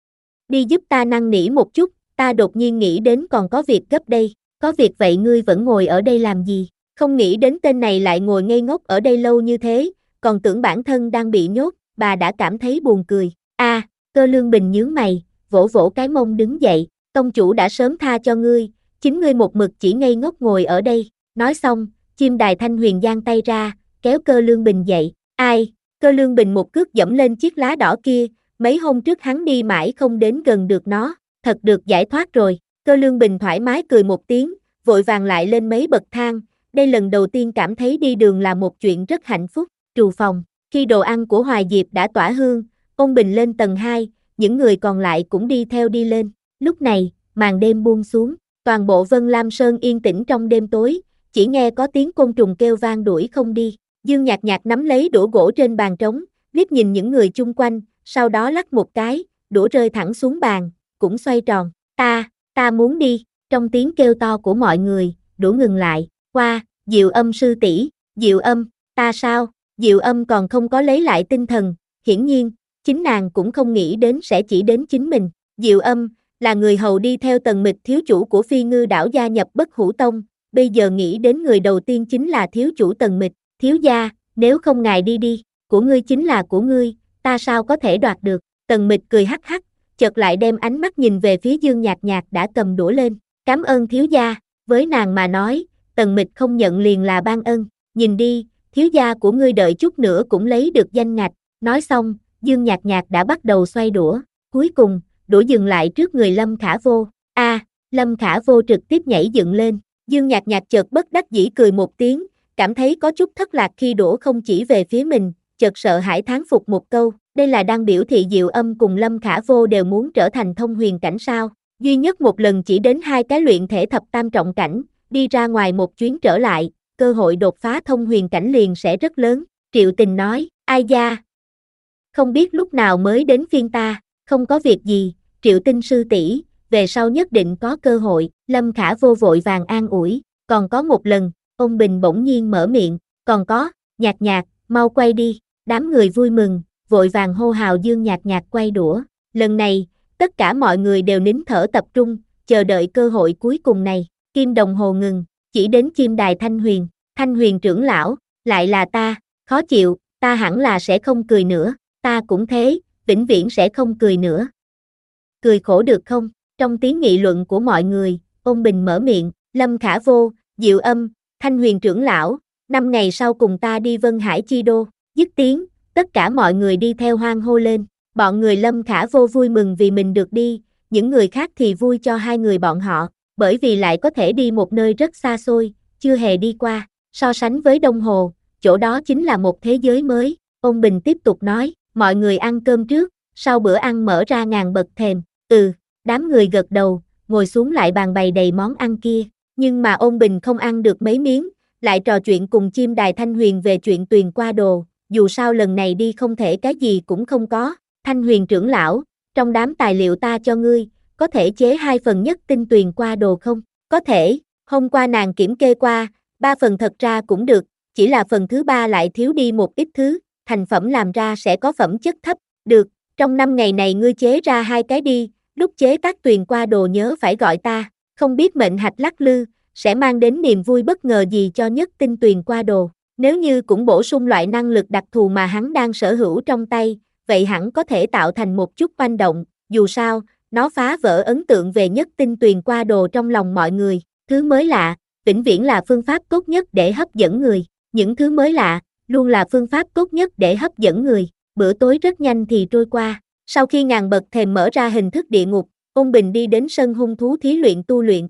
Đi giúp ta năn nỉ một chút, ta đột nhiên nghĩ đến còn có việc gấp đây, có việc vậy ngươi vẫn ngồi ở đây làm gì, không nghĩ đến tên này lại ngồi ngây ngốc ở đây lâu như thế, còn tưởng bản thân đang bị nhốt, bà đã cảm thấy buồn cười, a, à, Cơ Lương Bình nhướng mày, vỗ vỗ cái mông đứng dậy, tông chủ đã sớm tha cho ngươi, chính ngươi một mực chỉ ngây ngốc ngồi ở đây, nói xong, Chim Đài Thanh Huyền giang tay ra, kéo Cơ Lương Bình dậy, ai, Cơ Lương Bình một cước dẫm lên chiếc lá đỏ kia, mấy hôm trước hắn đi mãi không đến gần được nó, thật được giải thoát rồi, Cơ Lương Bình thoải mái cười một tiếng, vội vàng lại lên mấy bậc thang, đây lần đầu tiên cảm thấy đi đường là một chuyện rất hạnh phúc, trù phòng, khi đồ ăn của Hoài Diệp đã tỏa hương, Ôn Bình lên tầng hai, những người còn lại cũng đi theo đi lên, lúc này, màn đêm buông xuống, toàn bộ Vân Lam Sơn yên tĩnh trong đêm tối, chỉ nghe có tiếng côn trùng kêu vang đuổi không đi, Dương Nhạc Nhạc nắm lấy đũa gỗ trên bàn trống, liếc nhìn những người chung quanh, sau đó lắc một cái, đũa rơi thẳng xuống bàn, cũng xoay tròn, ta, ta muốn đi, trong tiếng kêu to của mọi người, đũa ngừng lại, qua, Diệu Âm sư tỷ, Diệu Âm, ta sao, Diệu Âm còn không có lấy lại tinh thần, hiển nhiên, chính nàng cũng không nghĩ đến sẽ chỉ đến chính mình, Diệu Âm, là người hầu đi theo Tần Mịch thiếu chủ của Phi Ngư đảo gia nhập Bất Hủ Tông, bây giờ nghĩ đến người đầu tiên chính là thiếu chủ Tần Mịch, thiếu gia, nếu không ngài đi đi, của ngươi chính là của ngươi, ta sao có thể đoạt được, Tần Mịch cười hắc hắc, chợt lại đem ánh mắt nhìn về phía Dương Nhạc Nhạc đã cầm đũa lên, cảm ơn thiếu gia, với nàng mà nói, Tần Mịch không nhận liền là ban ân, nhìn đi, thiếu gia của ngươi đợi chút nữa cũng lấy được danh ngạch, nói xong, Dương Nhạc Nhạc đã bắt đầu xoay đũa, cuối cùng, đũa dừng lại trước người Lâm Khả Vô, a, à, Lâm Khả Vô trực tiếp nhảy dựng lên, Dương Nhạc Nhạc chợt bất đắc dĩ cười một tiếng, cảm thấy có chút thất lạc khi đũa không chỉ về phía mình, chợt sợ hãi thán phục một câu, đây là đang biểu thị Diệu Âm cùng Lâm Khả Vô đều muốn trở thành thông huyền cảnh sao, duy nhất một lần chỉ đến hai cái luyện thể thập tam trọng cảnh, đi ra ngoài một chuyến trở lại, cơ hội đột phá thông huyền cảnh liền sẽ rất lớn, Triệu Tình nói, ai da, không biết lúc nào mới đến phiên ta, không có việc gì, Triệu Tinh sư tỷ, về sau nhất định có cơ hội, Lâm Khả Vô vội vàng an ủi, còn có một lần, Ôn Bình bỗng nhiên mở miệng, còn có, Nhạc Nhạc, mau quay đi, đám người vui mừng, vội vàng hô hào Dương Nhạc Nhạc quay đũa, lần này, tất cả mọi người đều nín thở tập trung, chờ đợi cơ hội cuối cùng này, kim đồng hồ ngừng, chỉ đến Chim Đài Thanh Huyền, Thanh Huyền trưởng lão, lại là ta, khó chịu, ta hẳn là sẽ không cười nữa, ta cũng thế, vĩnh viễn sẽ không cười nữa. Cười khổ được không, Trong tiếng nghị luận của mọi người, Ôn Bình mở miệng, Lâm Khả Vô, Diệu Âm, Thanh Huyền trưởng lão, năm ngày sau cùng ta đi Vân Hải Chi Đô, dứt tiếng, tất cả mọi người đi theo hoan hô lên, bọn người Lâm Khả Vô vui mừng vì mình được đi, những người khác thì vui cho hai người bọn họ, bởi vì lại có thể đi một nơi rất xa xôi, chưa hề đi qua, so sánh với Đông Hồ, chỗ đó chính là một thế giới mới, Ôn Bình tiếp tục nói, mọi người ăn cơm trước, sau bữa ăn mở ra ngàn bậc thềm, ừ, đám người gật đầu, ngồi xuống lại bàn bày đầy món ăn kia, nhưng mà Ôn Bình không ăn được mấy miếng, lại trò chuyện cùng chim đài Thanh Huyền về chuyện Tuyền qua đồ, dù sao lần này đi không thể cái gì cũng không có, Thanh Huyền trưởng lão, trong đám tài liệu ta cho ngươi, có thể chế hai phần nhất tinh Tuyền qua đồ không? Có thể, hôm qua nàng kiểm kê qua, ba phần thật ra cũng được, chỉ là phần thứ ba lại thiếu đi một ít thứ, thành phẩm làm ra sẽ có phẩm chất thấp, được, trong năm ngày này ngươi chế ra hai cái đi, lúc chế tác Tuyền qua đồ nhớ phải gọi ta, không biết mệnh hạch lắc lư, sẽ mang đến niềm vui bất ngờ gì cho nhất tinh Tuyền qua đồ, nếu như cũng bổ sung loại năng lực đặc thù mà hắn đang sở hữu trong tay, vậy hẳn có thể tạo thành một chút oanh động, dù sao, nó phá vỡ ấn tượng về nhất tinh Tuyền qua đồ trong lòng mọi người, thứ mới lạ, vĩnh viễn là phương pháp tốt nhất để hấp dẫn người, những thứ mới lạ, luôn là phương pháp tốt nhất để hấp dẫn người, bữa tối rất nhanh thì trôi qua, sau khi ngàn bậc thềm mở ra hình thức địa ngục, Ôn Bình đi đến sân hung thú thí luyện tu luyện.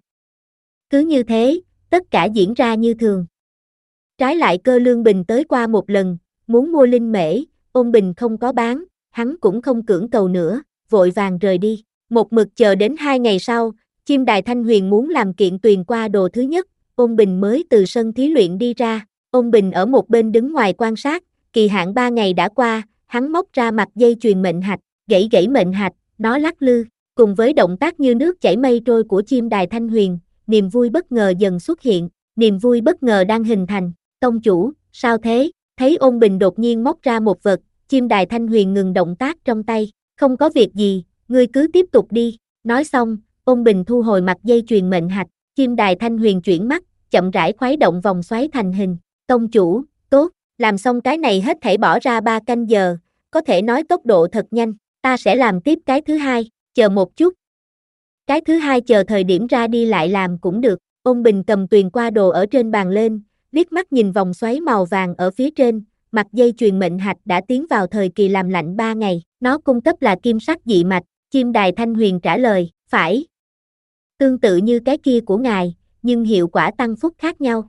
Cứ như thế, tất cả diễn ra như thường. Trái lại Cơ Lương Bình tới qua một lần, muốn mua linh mễ, Ôn Bình không có bán, hắn cũng không cưỡng cầu nữa, vội vàng rời đi. Một mực chờ đến hai ngày sau, chim đài Thanh Huyền muốn làm kiện Tuyền qua đồ thứ nhất, Ôn Bình mới từ sân thí luyện đi ra, Ôn Bình ở một bên đứng ngoài quan sát, kỳ hạn ba ngày đã qua, hắn móc ra mặt dây chuyền mệnh hạch, gãy gãy mệnh hạch, nó lắc lư, cùng với động tác như nước chảy mây trôi của chim đài Thanh Huyền, niềm vui bất ngờ dần xuất hiện, niềm vui bất ngờ đang hình thành, tông chủ, sao thế, thấy Ôn Bình đột nhiên móc ra một vật, chim đài Thanh Huyền ngừng động tác trong tay, không có việc gì, ngươi cứ tiếp tục đi, nói xong, Ôn Bình thu hồi mặt dây chuyền mệnh hạch, chim đài Thanh Huyền chuyển mắt, chậm rãi khuấy động vòng xoáy thành hình, tông chủ, tốt, làm xong cái này hết thảy bỏ ra ba canh giờ, có thể nói tốc độ thật nhanh, ta sẽ làm tiếp cái thứ hai, chờ một chút. Cái thứ hai chờ thời điểm ra đi lại làm cũng được, Ôn Bình cầm Tuyền qua đồ ở trên bàn lên, liếc mắt nhìn vòng xoáy màu vàng ở phía trên, mặt dây chuyền mệnh hạch đã tiến vào thời kỳ làm lạnh ba ngày, nó cung cấp là kim sắc dị mạch, chim đài Thanh Huyền trả lời, phải. Tương tự như cái kia của ngài, nhưng hiệu quả tăng phúc khác nhau.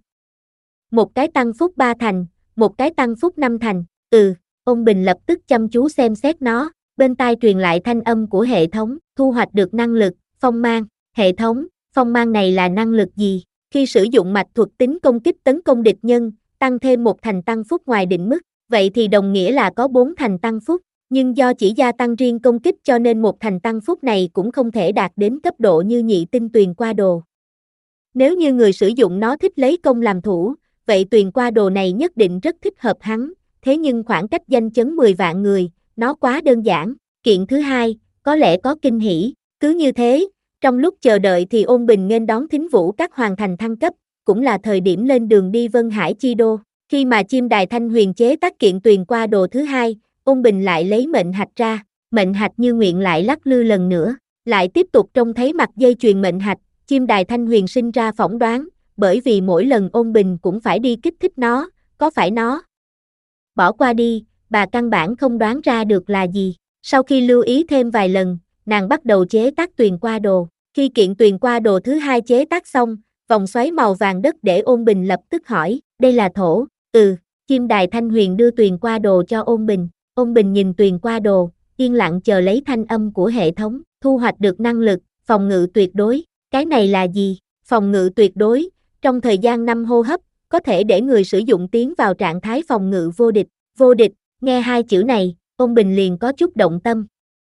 Một cái tăng phúc ba thành, một cái tăng phúc năm thành, ừ, Ôn Bình lập tức chăm chú xem xét nó, bên tai truyền lại thanh âm của hệ thống, thu hoạch được năng lực, phong mang, hệ thống, phong mang này là năng lực gì? Khi sử dụng mạch thuật tính công kích tấn công địch nhân, tăng thêm một thành tăng phúc ngoài định mức, vậy thì đồng nghĩa là có bốn thành tăng phúc, nhưng do chỉ gia tăng riêng công kích cho nên một thành tăng phúc này cũng không thể đạt đến cấp độ như nhị tinh Tuyền qua đồ. Nếu như người sử dụng nó thích lấy công làm thủ, vậy Tuyền qua đồ này nhất định rất thích hợp hắn, thế nhưng khoảng cách danh chấn mười vạn người, nó quá đơn giản. Kiện thứ hai, có lẽ có kinh hỉ, cứ như thế, trong lúc chờ đợi thì Ôn Bình nghênh đón Thính Vũ các hoàn thành thăng cấp, cũng là thời điểm lên đường đi Vân Hải Chi Đô, khi mà chim đài Thanh Huyền chế tác kiện Tuyền qua đồ thứ hai, Ôn Bình lại lấy mệnh hạch ra, mệnh hạch như nguyện lại lắc lư lần nữa, lại tiếp tục trông thấy mặt dây chuyền mệnh hạch, chim đài Thanh Huyền sinh ra phỏng đoán, bởi vì mỗi lần Ôn Bình cũng phải đi kích thích nó, có phải nó bỏ qua đi, bà căn bản không đoán ra được là gì. Sau khi lưu ý thêm vài lần, nàng bắt đầu chế tác Tuyền qua đồ. Khi kiện Tuyền qua đồ thứ hai chế tác xong, vòng xoáy màu vàng đất để Ôn Bình lập tức hỏi, đây là thổ, ừ, chim đài Thanh Huyền đưa Tuyền qua đồ cho Ôn Bình. Ôn Bình nhìn Tuyền qua đồ, yên lặng chờ lấy thanh âm của hệ thống, thu hoạch được năng lực, phòng ngự tuyệt đối. Cái này là gì? Phòng ngự tuyệt đối, trong thời gian năm hô hấp, có thể để người sử dụng tiến vào trạng thái phòng ngự vô địch. Vô địch, nghe hai chữ này, Ôn Bình liền có chút động tâm.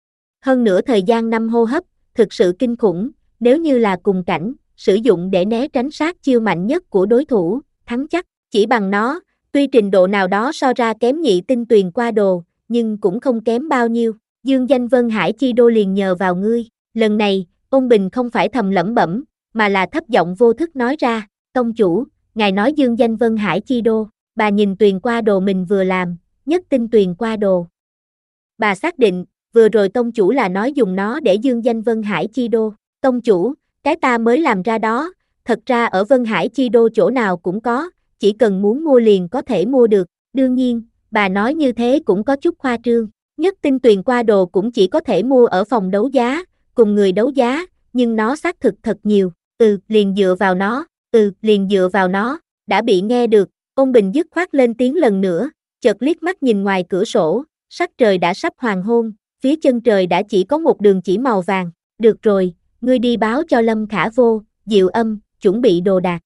Hơn nữa thời gian năm hô hấp, thực sự kinh khủng, nếu như là cùng cảnh, sử dụng để né tránh sát chiêu mạnh nhất của đối thủ, thắng chắc, chỉ bằng nó, tuy trình độ nào đó so ra kém nhị tinh Tuyền qua đồ, nhưng cũng không kém bao nhiêu, dương danh Vân Hải Chi Đô liền nhờ vào ngươi, lần này, Ôn Bình không phải thầm lẩm bẩm, mà là thấp giọng vô thức nói ra, tông chủ, ngài nói dương danh Vân Hải Chi Đô, bà nhìn Tuyền qua đồ mình vừa làm, nhất tinh Tuyền qua đồ. Bà xác định, vừa rồi tông chủ là nói dùng nó để dương danh Vân Hải Chi Đô, Tông chủ, cái ta mới làm ra đó, thật ra ở Vân Hải Chi Đô chỗ nào cũng có, chỉ cần muốn mua liền có thể mua được, đương nhiên, bà nói như thế cũng có chút khoa trương, nhất tinh tuyền qua đồ cũng chỉ có thể mua ở phòng đấu giá, cùng người đấu giá, nhưng nó xác thực thật nhiều, ừ, liền dựa vào nó, ừ, liền dựa vào nó, đã bị nghe được, Ôn Bình dứt khoát lên tiếng lần nữa, chợt liếc mắt nhìn ngoài cửa sổ, sắc trời đã sắp hoàng hôn, phía chân trời đã chỉ có một đường chỉ màu vàng, được rồi, ngươi đi báo cho Lâm Khả Vô, Diệu Âm, chuẩn bị đồ đạc.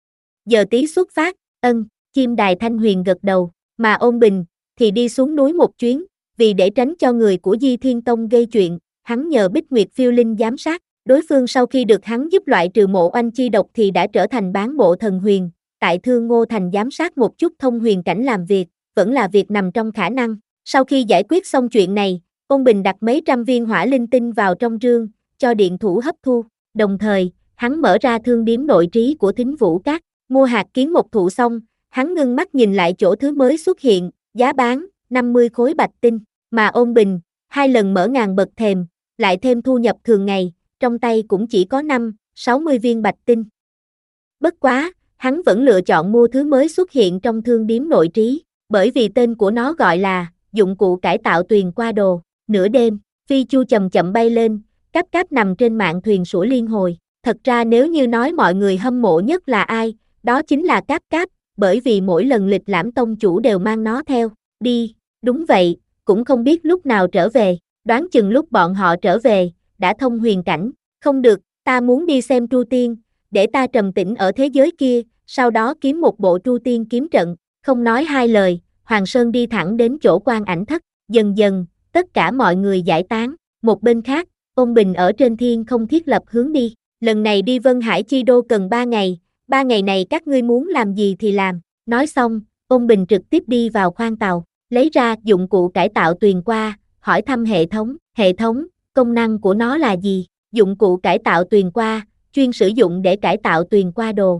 Giờ tí xuất phát, ân, chim đài Thanh Huyền gật đầu, mà Ôn Bình, thì đi xuống núi một chuyến, vì để tránh cho người của Di Thiên Tông gây chuyện, hắn nhờ Bích Nguyệt Phiêu Linh giám sát, đối phương sau khi được hắn giúp loại trừ mộ oanh chi độc thì đã trở thành bán bộ thần huyền, tại Thương Ngô Thành giám sát một chút thông huyền cảnh làm việc, vẫn là việc nằm trong khả năng. Sau khi giải quyết xong chuyện này, Ôn Bình đặt mấy trăm viên hỏa linh tinh vào trong rương, cho điện thủ hấp thu, đồng thời, hắn mở ra thương điếm nội trí của Thính Vũ Các, mua hạt kiến một thụ xong, hắn ngưng mắt nhìn lại chỗ thứ mới xuất hiện, giá bán, năm mươi khối bạch tinh, mà Ôn Bình, hai lần mở ngàn bậc thềm, lại thêm thu nhập thường ngày, trong tay cũng chỉ có năm, sáu mươi viên bạch tinh. Bất quá, hắn vẫn lựa chọn mua thứ mới xuất hiện trong thương điếm nội trí, bởi vì tên của nó gọi là dụng cụ cải tạo tuyền qua đồ. Nửa đêm, phi chu chậm chậm bay lên, cáp cáp nằm trên mạn thuyền sủa liên hồi. Thật ra nếu như nói mọi người hâm mộ nhất là ai, đó chính là cáp cáp, bởi vì mỗi lần lịch lãm tông chủ đều mang nó theo, đi, đúng vậy, cũng không biết lúc nào trở về, đoán chừng lúc bọn họ trở về, đã thông huyền cảnh, không được, ta muốn đi xem Tru Tiên, để ta trầm tĩnh ở thế giới kia, sau đó kiếm một bộ Tru Tiên kiếm trận, không nói hai lời, Hoàng Sơn đi thẳng đến chỗ Quan Ảnh Thất, dần dần, tất cả mọi người giải tán, một bên khác, Ôn Bình ở trên thiên không thiết lập hướng đi, lần này đi Vân Hải Chi Đô cần ba ngày, ba ngày này các ngươi muốn làm gì thì làm, nói xong, Ôn Bình trực tiếp đi vào khoang tàu, lấy ra dụng cụ cải tạo tuyền qua, hỏi thăm hệ thống, hệ thống, công năng của nó là gì, dụng cụ cải tạo tuyền qua, chuyên sử dụng để cải tạo tuyền qua đồ.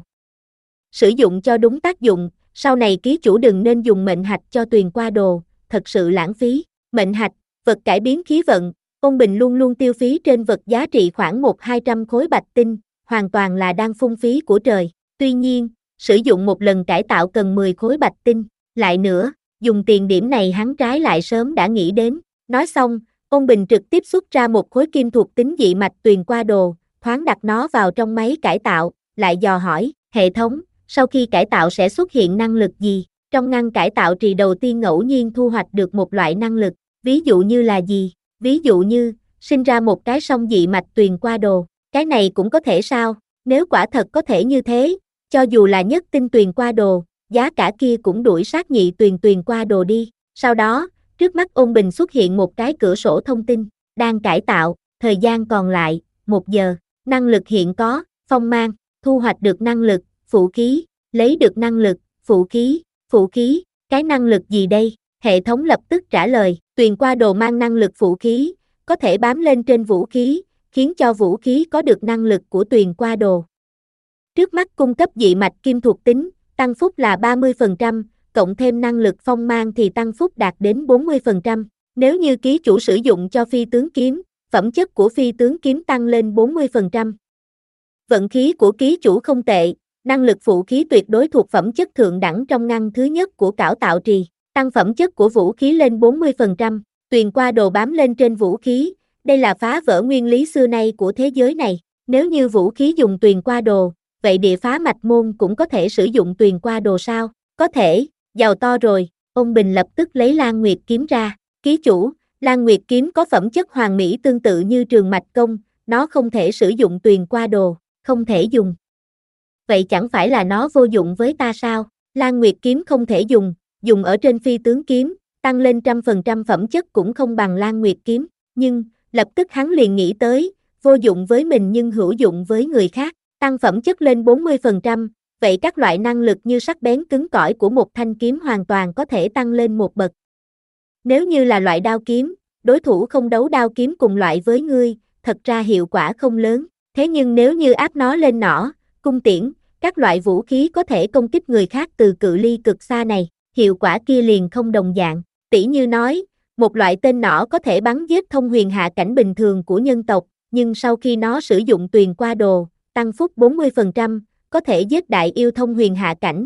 Sử dụng cho đúng tác dụng, sau này ký chủ đừng nên dùng mệnh hạch cho tuyền qua đồ, thật sự lãng phí, mệnh hạch, vật cải biến khí vận, Ôn Bình luôn luôn tiêu phí trên vật giá trị khoảng một hai trăm khối bạch tinh, hoàn toàn là đang phung phí của trời, tuy nhiên, sử dụng một lần cải tạo cần mười khối bạch tinh, lại nữa, dùng tiền điểm này hắn trái lại sớm đã nghĩ đến, nói xong, Ôn Bình trực tiếp xuất ra một khối kim thuộc tính dị mạch tuyền qua đồ, thoáng đặt nó vào trong máy cải tạo, lại dò hỏi, hệ thống, sau khi cải tạo sẽ xuất hiện năng lực gì, trong ngăn cải tạo trì đầu tiên ngẫu nhiên thu hoạch được một loại năng lực, ví dụ như là gì, ví dụ như, sinh ra một cái song dị mạch tuyền qua đồ, cái này cũng có thể sao, nếu quả thật có thể như thế, cho dù là nhất tinh tuyền qua đồ, giá cả kia cũng đuổi sát nhị tuyền tuyền qua đồ đi, sau đó, trước mắt Ôn Bình xuất hiện một cái cửa sổ thông tin, đang cải tạo, thời gian còn lại, một giờ, năng lực hiện có, phong mang, thu hoạch được năng lực, vũ khí, lấy được năng lực, vũ khí, vũ khí, cái năng lực gì đây? Hệ thống lập tức trả lời, tuyền qua đồ mang năng lực vũ khí, có thể bám lên trên vũ khí, khiến cho vũ khí có được năng lực của tuyền qua đồ. Trước mắt cung cấp dị mạch kim thuộc tính, tăng phúc là ba mươi phần trăm, cộng thêm năng lực phong mang thì tăng phúc đạt đến bốn mươi phần trăm. Nếu như ký chủ sử dụng cho phi tướng kiếm, phẩm chất của phi tướng kiếm tăng lên bốn mươi phần trăm. Vận khí của ký chủ không tệ, năng lực vũ khí tuyệt đối thuộc phẩm chất thượng đẳng trong ngăn thứ nhất của cảo tạo trì, tăng phẩm chất của vũ khí lên bốn mươi phần trăm, tuyền qua đồ bám lên trên vũ khí, đây là phá vỡ nguyên lý xưa nay của thế giới này, nếu như vũ khí dùng tuyền qua đồ, vậy địa phá mạch môn cũng có thể sử dụng tuyền qua đồ sao? Có thể, giàu to rồi, Ôn Bình lập tức lấy Lan Nguyệt kiếm ra, ký chủ, Lan Nguyệt kiếm có phẩm chất hoàn mỹ tương tự như Trường Mạch Công, nó không thể sử dụng tuyền qua đồ, không thể dùng. Vậy chẳng phải là nó vô dụng với ta sao? Lan Nguyệt kiếm không thể dùng, dùng ở trên phi tướng kiếm, tăng lên trăm phần trăm phẩm chất cũng không bằng Lan Nguyệt kiếm, nhưng, lập tức hắn liền nghĩ tới, vô dụng với mình nhưng hữu dụng với người khác, tăng phẩm chất lên bốn mươi phần trăm, vậy các loại năng lực như sắc bén cứng cỏi của một thanh kiếm hoàn toàn có thể tăng lên một bậc. Nếu như là loại đao kiếm, đối thủ không đấu đao kiếm cùng loại với ngươi, thật ra hiệu quả không lớn, thế nhưng nếu như áp nó lên nỏ, cung tiễn, các loại vũ khí có thể công kích người khác từ cự ly cực xa này, hiệu quả kia liền không đồng dạng, tỉ như nói, một loại tên nỏ có thể bắn giết thông huyền hạ cảnh bình thường của nhân tộc, nhưng sau khi nó sử dụng tuyền qua đồ, tăng phúc bốn mươi phần trăm, có thể giết đại yêu thông huyền hạ cảnh.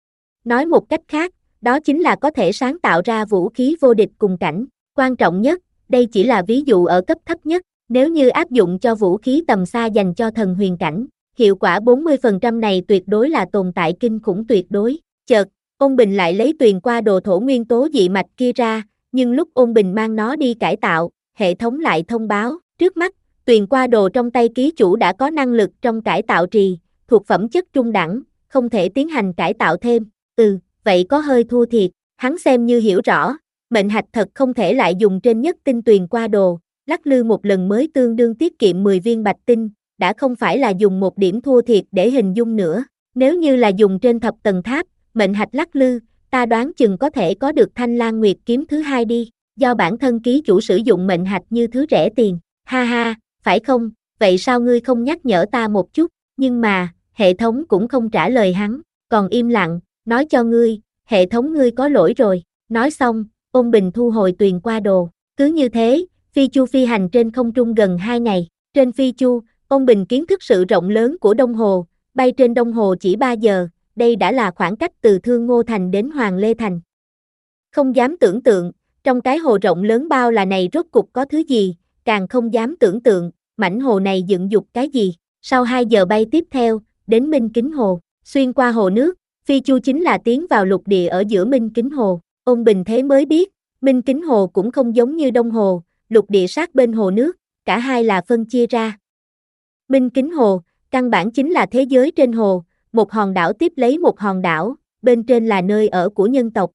Nói một cách khác, đó chính là có thể sáng tạo ra vũ khí vô địch cùng cảnh. Quan trọng nhất, đây chỉ là ví dụ ở cấp thấp nhất, nếu như áp dụng cho vũ khí tầm xa dành cho thần huyền cảnh, hiệu quả bốn mươi phần trăm này tuyệt đối là tồn tại kinh khủng tuyệt đối. Chợt, Ôn Bình lại lấy tuyền qua đồ thổ nguyên tố dị mạch kia ra, nhưng lúc Ôn Bình mang nó đi cải tạo, hệ thống lại thông báo, trước mắt, tuyền qua đồ trong tay ký chủ đã có năng lực trong cải tạo trì, thuộc phẩm chất trung đẳng, không thể tiến hành cải tạo thêm. Ừ, vậy có hơi thua thiệt, hắn xem như hiểu rõ, mệnh hạch thật không thể lại dùng trên nhất tinh tuyền qua đồ, lắc lư một lần mới tương đương tiết kiệm mười viên bạch tinh, đã không phải là dùng một điểm thua thiệt để hình dung nữa. Nếu như là dùng trên thập tầng tháp, mệnh hạch lắc lư, ta đoán chừng có thể có được Thanh Lan Nguyệt kiếm thứ hai đi, do bản thân ký chủ sử dụng mệnh hạch như thứ rẻ tiền. Ha ha, phải không, vậy sao ngươi không nhắc nhở ta một chút, nhưng mà, hệ thống cũng không trả lời hắn, còn im lặng, nói cho ngươi, hệ thống ngươi có lỗi rồi. Nói xong, Ôn Bình thu hồi tuyền qua đồ, cứ như thế, Phi Chu phi hành trên không trung gần hai ngày, trên Phi Chu, Ôn Bình kiến thức sự rộng lớn của Đông Hồ, bay trên Đông Hồ chỉ ba giờ, đây đã là khoảng cách từ Thương Ngô Thành đến Hoàng Lê Thành. Không dám tưởng tượng, trong cái hồ rộng lớn bao la này rốt cục có thứ gì, càng không dám tưởng tượng, mảnh hồ này dựng dục cái gì. Sau hai giờ bay tiếp theo, đến Minh Kính Hồ, xuyên qua hồ nước, Phi Chu chính là tiến vào lục địa ở giữa Minh Kính Hồ. Ôn Bình thế mới biết, Minh Kính Hồ cũng không giống như Đông Hồ, lục địa sát bên hồ nước, cả hai là phân chia ra. Minh Kính Hồ, căn bản chính là thế giới trên hồ, một hòn đảo tiếp lấy một hòn đảo, bên trên là nơi ở của nhân tộc.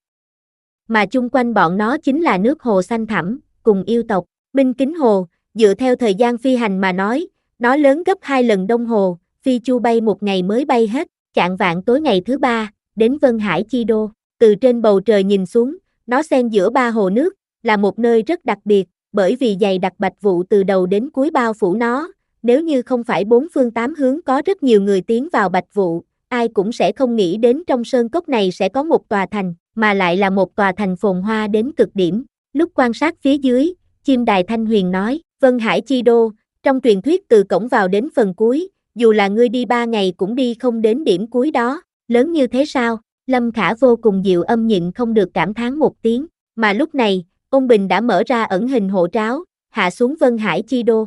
Mà chung quanh bọn nó chính là nước hồ xanh thẳm, cùng yêu tộc. Minh Kính Hồ, dựa theo thời gian phi hành mà nói, nó lớn gấp hai lần Đông Hồ, Phi Chu bay một ngày mới bay hết, chạng vạng tối ngày thứ ba, đến Vân Hải Chi Đô. Từ trên bầu trời nhìn xuống, nó xen giữa ba hồ nước, là một nơi rất đặc biệt, bởi vì dày đặc bạch vụ từ đầu đến cuối bao phủ nó. Nếu như không phải bốn phương tám hướng có rất nhiều người tiến vào bạch vụ, ai cũng sẽ không nghĩ đến trong sơn cốc này sẽ có một tòa thành, mà lại là một tòa thành phồn hoa đến cực điểm. Lúc quan sát phía dưới, chim đài Thanh Huyền nói, Vân Hải Chi Đô, trong truyền thuyết từ cổng vào đến phần cuối, dù là ngươi đi ba ngày cũng đi không đến điểm cuối đó, lớn như thế sao? Lâm Khả vô cùng dịu âm nhịn không được cảm thán một tiếng, mà lúc này, Ôn Bình đã mở ra ẩn hình hộ tráo, hạ xuống Vân Hải Chi Đô.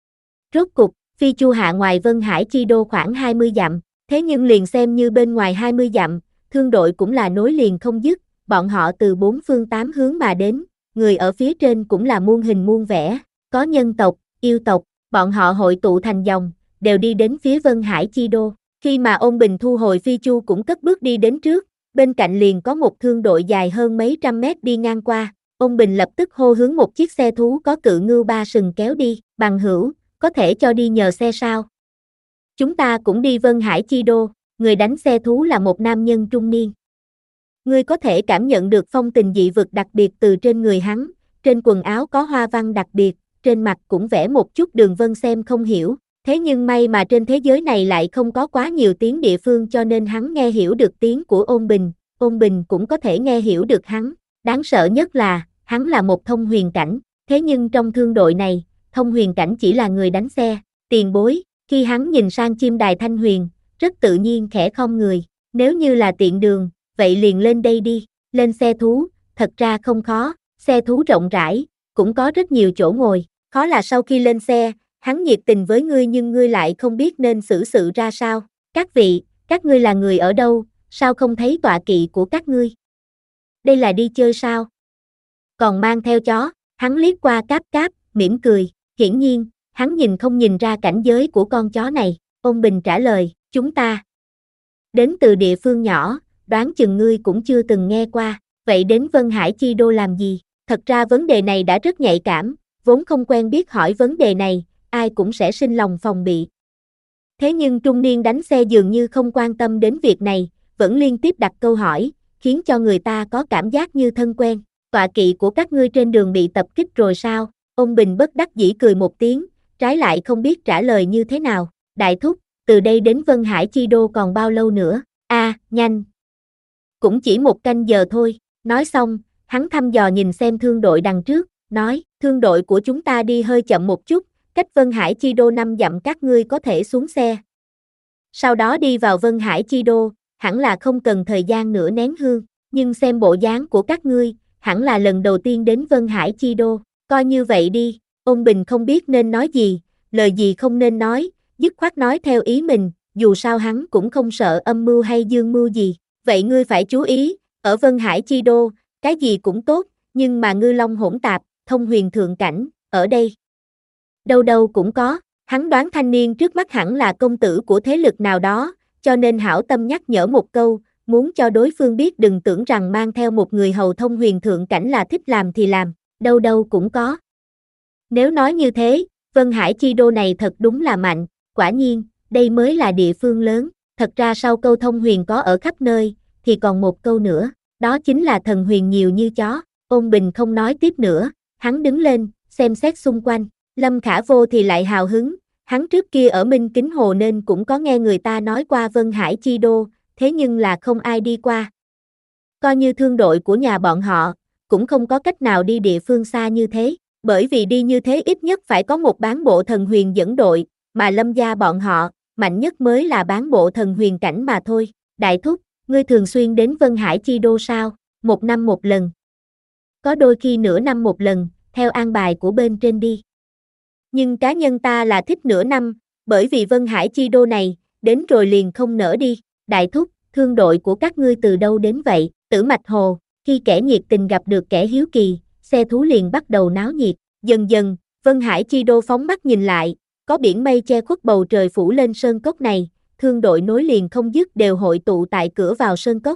Rốt cục, Phi Chu hạ ngoài Vân Hải Chi Đô khoảng hai mươi dặm, thế nhưng liền xem như bên ngoài hai mươi dặm, thương đội cũng là nối liền không dứt, bọn họ từ bốn phương tám hướng mà đến, người ở phía trên cũng là muôn hình muôn vẻ, có nhân tộc, yêu tộc, bọn họ hội tụ thành dòng, đều đi đến phía Vân Hải Chi Đô. Khi mà Ôn Bình thu hồi Phi Chu cũng cất bước đi đến trước, bên cạnh liền có một thương đội dài hơn mấy trăm mét đi ngang qua, Ôn Bình lập tức hô hướng một chiếc xe thú có cự ngưu ba sừng kéo đi, bằng hữu, có thể cho đi nhờ xe sao? Chúng ta cũng đi Vân Hải Chi Đô, người đánh xe thú là một nam nhân trung niên. Ngươi có thể cảm nhận được phong tình dị vực đặc biệt từ trên người hắn, trên quần áo có hoa văn đặc biệt, trên mặt cũng vẽ một chút đường vân xem không hiểu. Thế nhưng may mà trên thế giới này lại không có quá nhiều tiếng địa phương cho nên hắn nghe hiểu được tiếng của Ôn Bình, Ôn Bình cũng có thể nghe hiểu được hắn. Đáng sợ nhất là, hắn là một thông huyền cảnh, thế nhưng trong thương đội này, thông huyền cảnh chỉ là người đánh xe. Tiền bối, khi hắn nhìn sang chim đài Thanh Huyền, rất tự nhiên khẽ khom người, nếu như là tiện đường, vậy liền lên đây đi, lên xe thú, thật ra không khó, xe thú rộng rãi, cũng có rất nhiều chỗ ngồi, khó là sau khi lên xe, hắn nhiệt tình với ngươi nhưng ngươi lại không biết nên xử sự ra sao. Các vị, các ngươi là người ở đâu, sao không thấy tọa kỵ của các ngươi? Đây là đi chơi sao? Còn mang theo chó, hắn liếc qua Cáp Cáp, mỉm cười, hiển nhiên, hắn nhìn không nhìn ra cảnh giới của con chó này. Ôn Bình trả lời, chúng ta đến từ địa phương nhỏ, đoán chừng ngươi cũng chưa từng nghe qua, vậy đến Vân Hải Chi Đô làm gì? Thật ra vấn đề này đã rất nhạy cảm, vốn không quen biết hỏi vấn đề này, ai cũng sẽ sinh lòng phòng bị. Thế nhưng trung niên đánh xe dường như không quan tâm đến việc này, vẫn liên tiếp đặt câu hỏi, khiến cho người ta có cảm giác như thân quen. Tọa kỵ của các ngươi trên đường bị tập kích rồi sao? Ôn Bình bất đắc dĩ cười một tiếng, trái lại không biết trả lời như thế nào. Đại thúc, từ đây đến Vân Hải Chi Đô còn bao lâu nữa? A, à, nhanh. Cũng chỉ một canh giờ thôi. Nói xong, hắn thăm dò nhìn xem thương đội đằng trước, nói, thương đội của chúng ta đi hơi chậm một chút, cách Vân Hải Chi Đô năm dặm các ngươi có thể xuống xe. Sau đó đi vào Vân Hải Chi Đô, hẳn là không cần thời gian nửa nén hương, nhưng xem bộ dáng của các ngươi, hẳn là lần đầu tiên đến Vân Hải Chi Đô, coi như vậy đi. Ôn Bình không biết nên nói gì, lời gì không nên nói, dứt khoát nói theo ý mình, dù sao hắn cũng không sợ âm mưu hay dương mưu gì. Vậy ngươi phải chú ý, ở Vân Hải Chi Đô, cái gì cũng tốt, nhưng mà ngư long hỗn tạp, thông huyền thượng cảnh, ở đây đâu đâu cũng có. Hắn đoán thanh niên trước mắt hẳn là công tử của thế lực nào đó, cho nên hảo tâm nhắc nhở một câu, muốn cho đối phương biết đừng tưởng rằng mang theo một người hầu thông huyền thượng cảnh là thích làm thì làm, đâu đâu cũng có. Nếu nói như thế, Vân Hải Chi Đô này thật đúng là mạnh, quả nhiên, đây mới là địa phương lớn. Thật ra sau câu thông huyền có ở khắp nơi, thì còn một câu nữa, đó chính là thần huyền nhiều như chó. Ôn Bình không nói tiếp nữa, hắn đứng lên, xem xét xung quanh. Lâm Khả Vô thì lại hào hứng, hắn trước kia ở Minh Kính Hồ nên cũng có nghe người ta nói qua Vân Hải Chi Đô, thế nhưng là không ai đi qua. Coi như thương đội của nhà bọn họ, cũng không có cách nào đi địa phương xa như thế, bởi vì đi như thế ít nhất phải có một bán bộ thần huyền dẫn đội, mà Lâm gia bọn họ, mạnh nhất mới là bán bộ thần huyền cảnh mà thôi. Đại thúc, ngươi thường xuyên đến Vân Hải Chi Đô sao? Một năm một lần. Có đôi khi nửa năm một lần, theo an bài của bên trên đi. Nhưng cá nhân ta là thích nửa năm, bởi vì Vân Hải Chi Đô này, đến rồi liền không nỡ đi. Đại thúc, thương đội của các ngươi từ đâu đến vậy? Tử Mạch Hồ, khi kẻ nhiệt tình gặp được kẻ hiếu kỳ, xe thú liền bắt đầu náo nhiệt. Dần dần, Vân Hải Chi Đô phóng mắt nhìn lại, có biển mây che khuất bầu trời phủ lên sơn cốc này, thương đội nối liền không dứt đều hội tụ tại cửa vào sơn cốc.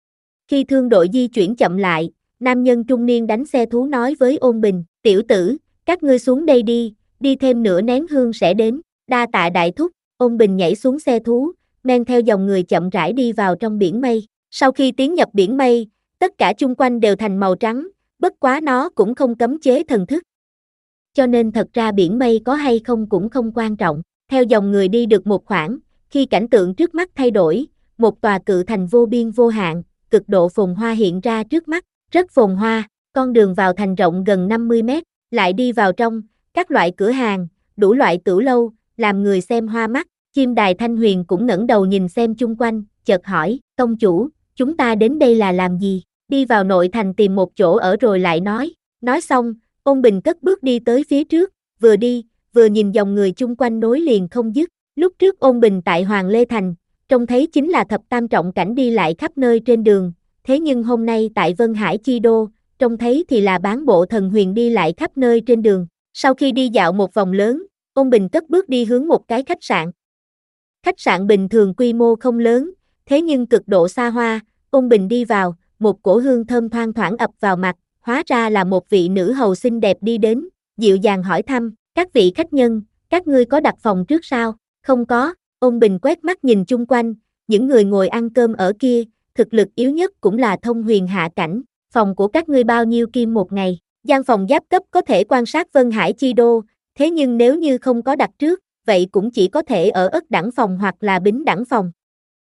Khi thương đội di chuyển chậm lại, nam nhân trung niên đánh xe thú nói với Ôn Bình, tiểu tử, các ngươi xuống đây đi, đi thêm nửa nén hương sẽ đến, đa tạ đại thúc. Ôn Bình nhảy xuống xe thú, men theo dòng người chậm rãi đi vào trong biển mây. Sau khi tiến nhập biển mây, tất cả chung quanh đều thành màu trắng, bất quá nó cũng không cấm chế thần thức. Cho nên thật ra biển mây có hay không cũng không quan trọng. Theo dòng người đi được một khoảng, khi cảnh tượng trước mắt thay đổi, một tòa cự thành vô biên vô hạn, cực độ phồn hoa hiện ra trước mắt, rất phồn hoa, con đường vào thành rộng gần năm mươi mét, lại đi vào trong, các loại cửa hàng, đủ loại tửu lâu, làm người xem hoa mắt. Chim đài Thanh Huyền cũng ngẩng đầu nhìn xem chung quanh, chợt hỏi, công chủ, chúng ta đến đây là làm gì? Đi vào nội thành tìm một chỗ ở rồi lại nói. Nói xong, Ôn Bình cất bước đi tới phía trước, vừa đi, vừa nhìn dòng người chung quanh nối liền không dứt. Lúc trước Ôn Bình tại Hoàng Lê Thành, trông thấy chính là thập tam trọng cảnh đi lại khắp nơi trên đường, thế nhưng hôm nay tại Vân Hải Chi Đô, trông thấy thì là bán bộ thần huyền đi lại khắp nơi trên đường. Sau khi đi dạo một vòng lớn, Ôn Bình cất bước đi hướng một cái khách sạn. Khách sạn bình thường quy mô không lớn, thế nhưng cực độ xa hoa. Ôn Bình đi vào, một cổ hương thơm thoang thoảng ập vào mặt, hóa ra là một vị nữ hầu xinh đẹp đi đến, dịu dàng hỏi thăm, các vị khách nhân, các ngươi có đặt phòng trước sao? Không có. Ôn Bình quét mắt nhìn chung quanh, những người ngồi ăn cơm ở kia, thực lực yếu nhất cũng là thông huyền hạ cảnh, phòng của các ngươi bao nhiêu kim một ngày? Gian phòng giáp cấp có thể quan sát Vân Hải Chi Đô, thế nhưng nếu như không có đặt trước, vậy cũng chỉ có thể ở ất đẳng phòng hoặc là bính đẳng phòng.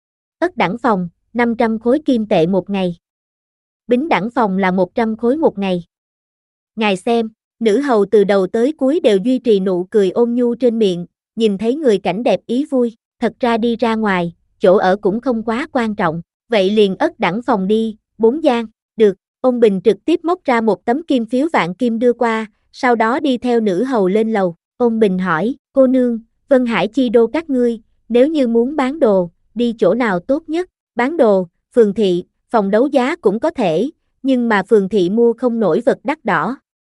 Ất đẳng phòng, năm trăm khối kim tệ một ngày. Bính đẳng phòng là một trăm khối một ngày. Ngài xem, nữ hầu từ đầu tới cuối đều duy trì nụ cười ôn nhu trên miệng, nhìn thấy người cảnh đẹp ý vui, thật ra đi ra ngoài, chỗ ở cũng không quá quan trọng, vậy liền ất đẳng phòng đi, bốn gian, được. Ôn Bình trực tiếp móc ra một tấm kim phiếu vạn kim đưa qua, sau đó đi theo nữ hầu lên lầu. Ôn Bình hỏi, cô nương, Vân Hải Chi Đô các ngươi, nếu như muốn bán đồ, đi chỗ nào tốt nhất? Bán đồ, phường thị, phòng đấu giá cũng có thể, nhưng mà phường thị mua không nổi vật đắt đỏ.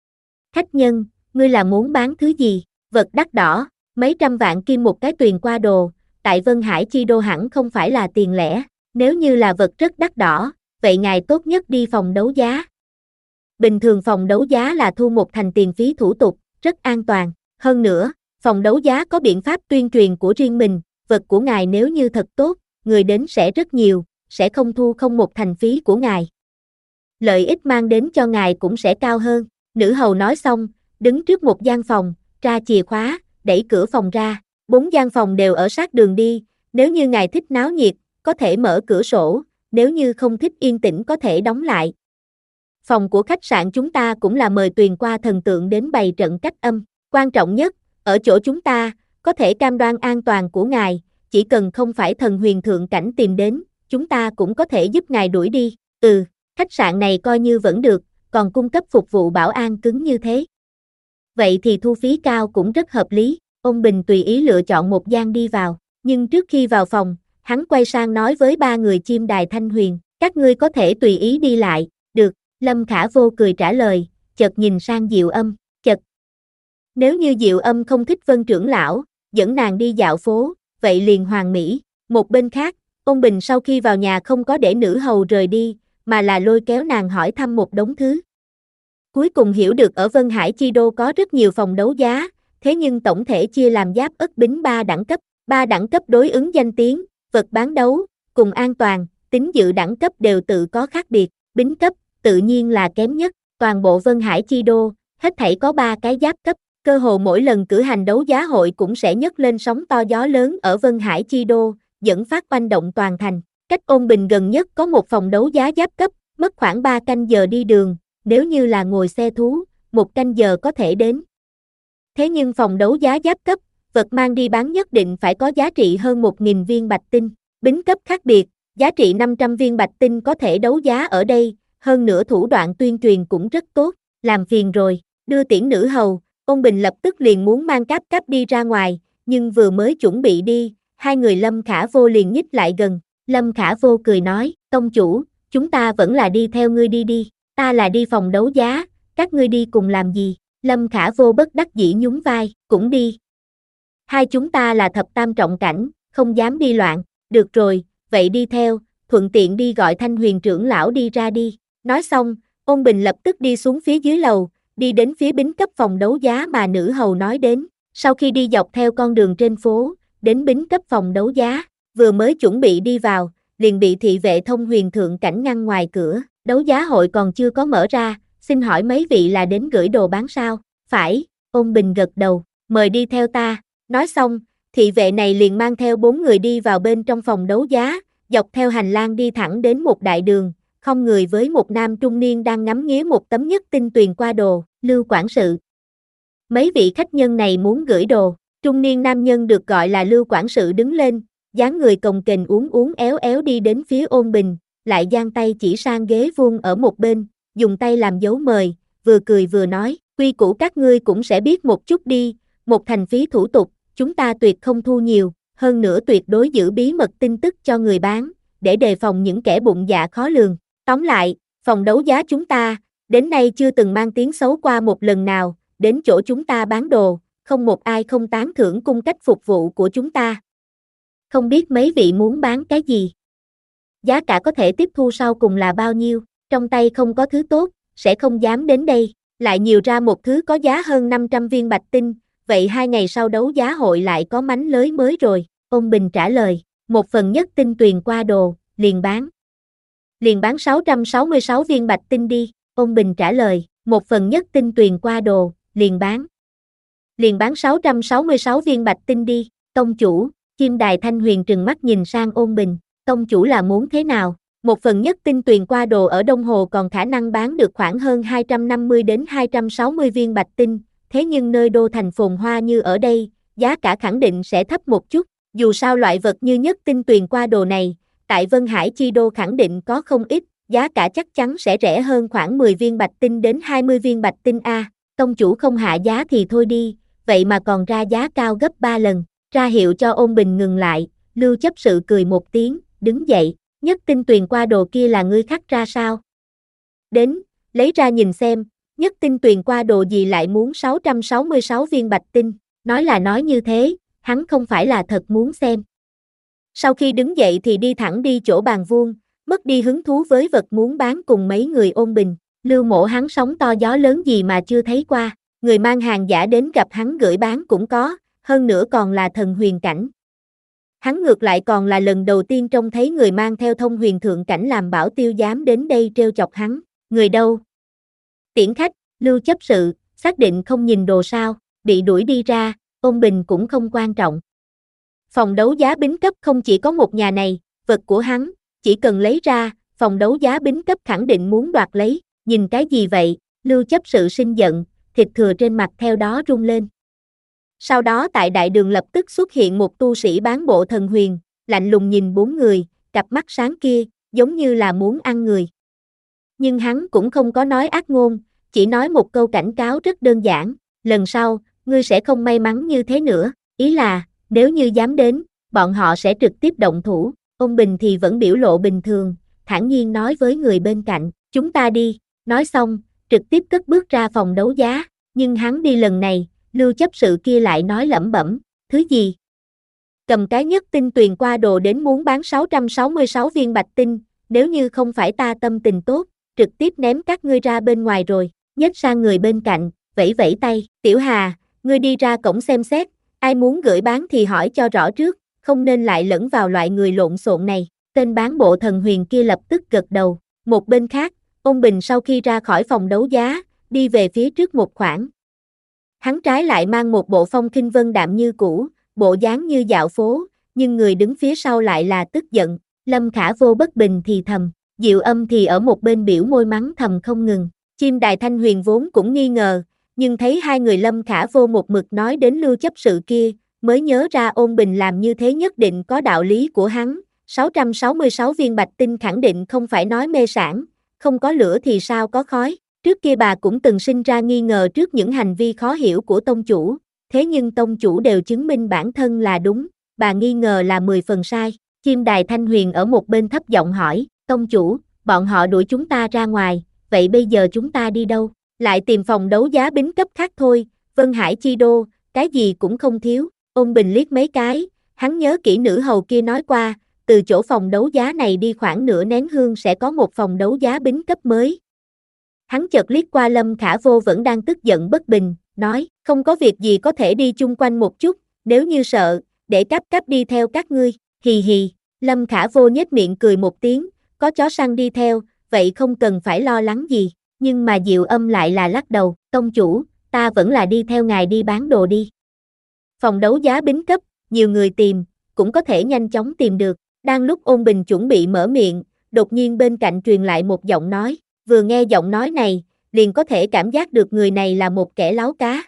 Khách nhân, ngươi là muốn bán thứ gì? Vật đắt đỏ, mấy trăm vạn kim một cái tuyền qua đồ, tại Vân Hải Chi Đô hẳn không phải là tiền lẻ, nếu như là vật rất đắt đỏ, vậy ngài tốt nhất đi phòng đấu giá. Bình thường phòng đấu giá là thu một thành tiền phí thủ tục, rất an toàn. Hơn nữa, phòng đấu giá có biện pháp tuyên truyền của riêng mình, vật của ngài nếu như thật tốt, người đến sẽ rất nhiều, sẽ không thu không một thành phí của ngài. Lợi ích mang đến cho ngài cũng sẽ cao hơn. Nữ hầu nói xong, đứng trước một gian phòng, tra chìa khóa, đẩy cửa phòng ra. Bốn gian phòng đều ở sát đường đi, nếu như ngài thích náo nhiệt, có thể mở cửa sổ, nếu như không thích yên tĩnh có thể đóng lại. Phòng của khách sạn chúng ta cũng là mời tuyền qua thần tượng đến bày trận cách âm. Quan trọng nhất, ở chỗ chúng ta, có thể cam đoan an toàn của ngài, chỉ cần không phải thần huyền thượng cảnh tìm đến, chúng ta cũng có thể giúp ngài đuổi đi. Ừ, khách sạn này coi như vẫn được, còn cung cấp phục vụ bảo an cứng như thế. Vậy thì thu phí cao cũng rất hợp lý. Ông Bình tùy ý lựa chọn một gian đi vào, nhưng trước khi vào phòng, hắn quay sang nói với ba người chim đài Thanh Huyền, các ngươi có thể tùy ý đi lại. Được, Lâm Khả Vô cười trả lời, chợt nhìn sang Diệu Âm, chợt. Nếu như Diệu Âm không thích Vân trưởng lão, dẫn nàng đi dạo phố, vậy liền hoàn mỹ. Một bên khác, ông Bình sau khi vào nhà không có để nữ hầu rời đi, mà là lôi kéo nàng hỏi thăm một đống thứ. Cuối cùng hiểu được ở Vân Hải Chi Đô có rất nhiều phòng đấu giá, thế nhưng tổng thể chia làm giáp ất bính ba đẳng cấp, ba đẳng cấp đối ứng danh tiếng, vật bán đấu, cùng an toàn, tính dự đẳng cấp đều tự có khác biệt, bính cấp, tự nhiên là kém nhất, toàn bộ Vân Hải Chi Đô, hết thảy có ba cái giáp cấp, cơ hồ mỗi lần cử hành đấu giá hội cũng sẽ nhấc lên sóng to gió lớn ở Vân Hải Chi Đô, dẫn phát oanh động toàn thành. Cách Ôn Bình gần nhất có một phòng đấu giá giáp cấp, mất khoảng ba canh giờ đi đường, nếu như là ngồi xe thú, một canh giờ có thể đến. Thế nhưng phòng đấu giá giáp cấp, vật mang đi bán nhất định phải có giá trị hơn một nghìn viên bạch tinh, bính cấp khác biệt, giá trị năm trăm viên bạch tinh có thể đấu giá ở đây, hơn nữa thủ đoạn tuyên truyền cũng rất tốt, làm phiền rồi, đưa tiễn nữ hầu, Ôn Bình lập tức liền muốn mang cáp cáp đi ra ngoài, nhưng vừa mới chuẩn bị đi, hai người Lâm Khả Vô liền nhích lại gần, Lâm Khả Vô cười nói, tông chủ, chúng ta vẫn là đi theo ngươi đi đi, ta là đi phòng đấu giá, các ngươi đi cùng làm gì? Lâm Khả Vô bất đắc dĩ nhún vai, cũng đi. Hai chúng ta là thập tam trọng cảnh, không dám đi loạn, được rồi, vậy đi theo, thuận tiện đi gọi Thanh Huyền trưởng lão đi ra đi. Nói xong, Ôn Bình lập tức đi xuống phía dưới lầu, đi đến phía bính cấp phòng đấu giá mà nữ hầu nói đến. Sau khi đi dọc theo con đường trên phố, đến bính cấp phòng đấu giá, vừa mới chuẩn bị đi vào, liền bị thị vệ thông huyền thượng cảnh ngăn ngoài cửa. Đấu giá hội còn chưa có mở ra, xin hỏi mấy vị là đến gửi đồ bán sao? Phải, Ôn Bình gật đầu, mời đi theo ta. Nói xong, thị vệ này liền mang theo bốn người đi vào bên trong phòng đấu giá, dọc theo hành lang đi thẳng đến một đại đường, không người với một nam trung niên đang ngắm nghía một tấm nhất tinh tuyền qua đồ, Lưu quản sự. Mấy vị khách nhân này muốn gửi đồ, trung niên nam nhân được gọi là Lưu quản sự đứng lên, dáng người cồng kềnh uốn uốn éo éo đi đến phía Ôn Bình, lại giang tay chỉ sang ghế vuông ở một bên, dùng tay làm dấu mời, vừa cười vừa nói, quy củ các ngươi cũng sẽ biết một chút đi, một thành phí thủ tục, chúng ta tuyệt không thu nhiều, hơn nữa tuyệt đối giữ bí mật tin tức cho người bán, để đề phòng những kẻ bụng dạ khó lường. Tóm lại, phòng đấu giá chúng ta, đến nay chưa từng mang tiếng xấu qua một lần nào, đến chỗ chúng ta bán đồ, không một ai không tán thưởng cung cách phục vụ của chúng ta. Không biết mấy vị muốn bán cái gì? Giá cả có thể tiếp thu sau cùng là bao nhiêu? Trong tay không có thứ tốt, sẽ không dám đến đây, lại nhiều ra một thứ có giá hơn năm trăm viên bạch tinh, vậy hai ngày sau đấu giá hội lại có mánh lới mới rồi. Ôn Bình trả lời, một phần nhất tinh tuyền qua đồ, liền bán. Liền bán sáu trăm sáu mươi sáu viên bạch tinh đi, Ôn Bình trả lời, một phần nhất tinh tuyền qua đồ, liền bán. Liền bán sáu trăm sáu mươi sáu viên bạch tinh đi, tông chủ, chim đài Thanh Huyền trừng mắt nhìn sang Ôn Bình, tông chủ là muốn thế nào? Một phần nhất tinh tuyền qua đồ ở Đông Hồ còn khả năng bán được khoảng hơn hai trăm năm mươi đến hai trăm sáu mươi viên bạch tinh, thế nhưng nơi đô thành phồn hoa như ở đây, giá cả khẳng định sẽ thấp một chút, dù sao loại vật như nhất tinh tuyền qua đồ này, tại Vân Hải Chi Đô khẳng định có không ít, giá cả chắc chắn sẽ rẻ hơn khoảng mười viên bạch tinh đến hai mươi viên bạch tinh a. Tông chủ không hạ giá thì thôi đi, vậy mà còn ra giá cao gấp ba lần, ra hiệu cho Ôn Bình ngừng lại, Lưu chấp sự cười một tiếng, đứng dậy, nhất tinh tuyền qua đồ kia là ngươi khắc ra sao? Đến, lấy ra nhìn xem, nhất tinh tuyền qua đồ gì lại muốn sáu trăm sáu mươi sáu viên bạch tinh, nói là nói như thế, hắn không phải là thật muốn xem. Sau khi đứng dậy thì đi thẳng đi chỗ bàn vuông, mất đi hứng thú với vật muốn bán cùng mấy người Ôn Bình, Lưu mổ hắn sóng to gió lớn gì mà chưa thấy qua, người mang hàng giả đến gặp hắn gửi bán cũng có, hơn nữa còn là thần huyền cảnh. Hắn ngược lại còn là lần đầu tiên trông thấy người mang theo thông huyền thượng cảnh làm bảo tiêu dám đến đây trêu chọc hắn, người đâu? Tiễn khách, Lưu chấp sự, xác định không nhìn đồ sao, bị đuổi đi ra, Ôn Bình cũng không quan trọng. Phòng đấu giá bính cấp không chỉ có một nhà này, vật của hắn, chỉ cần lấy ra, phòng đấu giá bính cấp khẳng định muốn đoạt lấy, nhìn cái gì vậy, Lưu chấp sự sinh giận, thịt thừa trên mặt theo đó rung lên. Sau đó tại đại đường lập tức xuất hiện một tu sĩ bán bộ thần huyền, lạnh lùng nhìn bốn người, cặp mắt sáng kia, giống như là muốn ăn người. Nhưng hắn cũng không có nói ác ngôn, chỉ nói một câu cảnh cáo rất đơn giản, lần sau, ngươi sẽ không may mắn như thế nữa, ý là, nếu như dám đến, bọn họ sẽ trực tiếp động thủ. Ôn Bình thì vẫn biểu lộ bình thường, thản nhiên nói với người bên cạnh, chúng ta đi, nói xong, trực tiếp cất bước ra phòng đấu giá, nhưng hắn đi lần này, Lưu chấp sự kia lại nói lẩm bẩm, thứ gì? Cầm cái nhất tinh tuyền qua đồ đến muốn bán sáu trăm sáu mươi sáu viên bạch tinh, nếu như không phải ta tâm tình tốt, trực tiếp ném các ngươi ra bên ngoài rồi, nhếch sang người bên cạnh, vẫy vẫy tay, Tiểu Hà, ngươi đi ra cổng xem xét, ai muốn gửi bán thì hỏi cho rõ trước, không nên lại lẫn vào loại người lộn xộn này. Tên bán bộ thần huyền kia lập tức gật đầu. Một bên khác, Ôn Bình sau khi ra khỏi phòng đấu giá, đi về phía trước một khoảng. Hắn trái lại mang một bộ phong khinh vân đạm như cũ, bộ dáng như dạo phố, nhưng người đứng phía sau lại là tức giận. Lâm Khả Vô bất bình thì thầm, Diệu Âm thì ở một bên biểu môi mắng thầm không ngừng. Chim Đài Thanh Huyền vốn cũng nghi ngờ, nhưng thấy hai người Lâm Khả Vô một mực nói đến Lưu chấp sự kia, mới nhớ ra Ôn Bình làm như thế nhất định có đạo lý của hắn. sáu trăm sáu mươi sáu viên bạch tinh khẳng định không phải nói mê sảng, không có lửa thì sao có khói. Trước kia bà cũng từng sinh ra nghi ngờ trước những hành vi khó hiểu của tông chủ, thế nhưng tông chủ đều chứng minh bản thân là đúng, bà nghi ngờ là mười phần sai. Chim Đài Thanh Huyền ở một bên thấp giọng hỏi, tông chủ, bọn họ đuổi chúng ta ra ngoài, vậy bây giờ chúng ta đi đâu? Lại tìm phòng đấu giá bính cấp khác thôi, Vân Hải Chi Đô, cái gì cũng không thiếu. Ôn Bình liếc mấy cái, hắn nhớ kỹ nữ hầu kia nói qua, từ chỗ phòng đấu giá này đi khoảng nửa nén hương sẽ có một phòng đấu giá bính cấp mới. Hắn chợt liếc qua Lâm Khả Vô vẫn đang tức giận bất bình, nói, không có việc gì có thể đi chung quanh một chút, nếu như sợ, để Cáp Cáp đi theo các ngươi, hì hì. Lâm Khả Vô nhếch miệng cười một tiếng, có chó săn đi theo, vậy không cần phải lo lắng gì, nhưng mà Diệu Âm lại là lắc đầu, tông chủ, ta vẫn là đi theo ngài đi bán đồ đi. Phòng đấu giá bính cấp, nhiều người tìm, cũng có thể nhanh chóng tìm được. Đang lúc Ôn Bình chuẩn bị mở miệng, đột nhiên bên cạnh truyền lại một giọng nói, vừa nghe giọng nói này, liền có thể cảm giác được người này là một kẻ láo cá.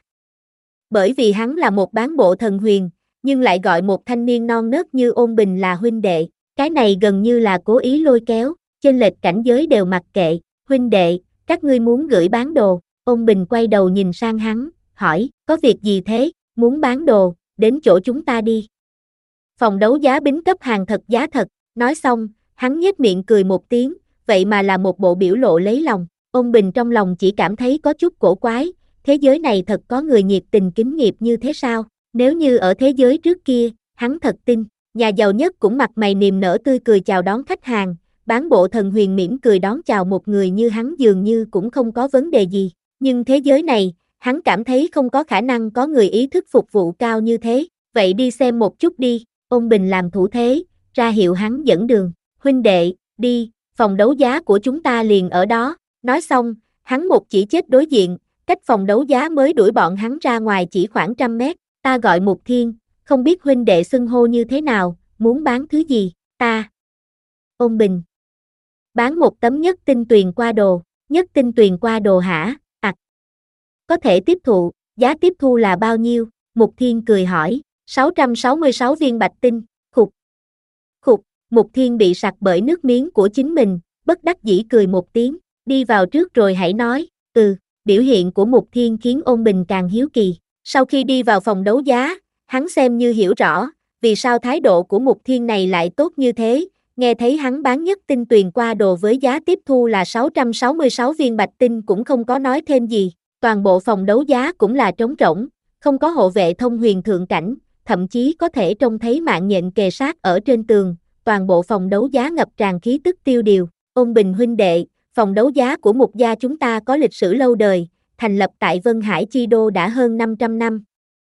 Bởi vì hắn là một bán bộ thần huyền, nhưng lại gọi một thanh niên non nớt như Ôn Bình là huynh đệ, cái này gần như là cố ý lôi kéo, chênh lệch cảnh giới đều mặc kệ, huynh đệ, các ngươi muốn gửi bán đồ. Ôn Bình quay đầu nhìn sang hắn, hỏi, có việc gì thế, muốn bán đồ, đến chỗ chúng ta đi. Phòng đấu giá bính cấp hàng thật giá thật, nói xong, hắn nhếch miệng cười một tiếng, vậy mà là một bộ biểu lộ lấy lòng. Ôn Bình trong lòng chỉ cảm thấy có chút cổ quái, thế giới này thật có người nhiệt tình kính nghiệp như thế sao? Nếu như ở thế giới trước kia, hắn thật tin, nhà giàu nhất cũng mặt mày niềm nở tươi cười chào đón khách hàng, bán bộ thần huyền mỉm cười đón chào một người như hắn dường như cũng không có vấn đề gì. Nhưng thế giới này, hắn cảm thấy không có khả năng có người ý thức phục vụ cao như thế, vậy đi xem một chút đi. Ôn Bình làm thủ thế, ra hiệu hắn dẫn đường, huynh đệ, đi, phòng đấu giá của chúng ta liền ở đó. Nói xong, hắn một chỉ chết đối diện, cách phòng đấu giá mới đuổi bọn hắn ra ngoài chỉ khoảng trăm mét. Ta gọi Mục Thiên, không biết huynh đệ xưng hô như thế nào, muốn bán thứ gì? Ta. Ôn Bình. Bán một tấm nhất tinh tuyền qua đồ. Nhất tinh tuyền qua đồ hả? Ảc. Có thể tiếp thụ, giá tiếp thu là bao nhiêu? Mục Thiên cười hỏi. sáu trăm sáu mươi sáu viên bạch tinh. Khục. Khục. Mục Thiên bị sặc bởi nước miếng của chính mình, bất đắc dĩ cười một tiếng. Đi vào trước rồi hãy nói. Ừ. Biểu hiện của Mục Thiên khiến Ôn Bình càng hiếu kỳ. Sau khi đi vào phòng đấu giá, hắn xem như hiểu rõ, vì sao thái độ của Mục Thiên này lại tốt như thế. Nghe thấy hắn bán nhất tinh tuyền qua đồ với giá tiếp thu là sáu trăm sáu mươi sáu viên bạch tinh cũng không có nói thêm gì. Toàn bộ phòng đấu giá cũng là trống rỗng, không có hộ vệ thông huyền thượng cảnh, thậm chí có thể trông thấy mạng nhện kề sát ở trên tường. Toàn bộ phòng đấu giá ngập tràn khí tức tiêu điều. Ôn Bình huynh đệ, phòng đấu giá của Mục gia chúng ta có lịch sử lâu đời, thành lập tại Vân Hải Chi Đô đã hơn năm trăm năm.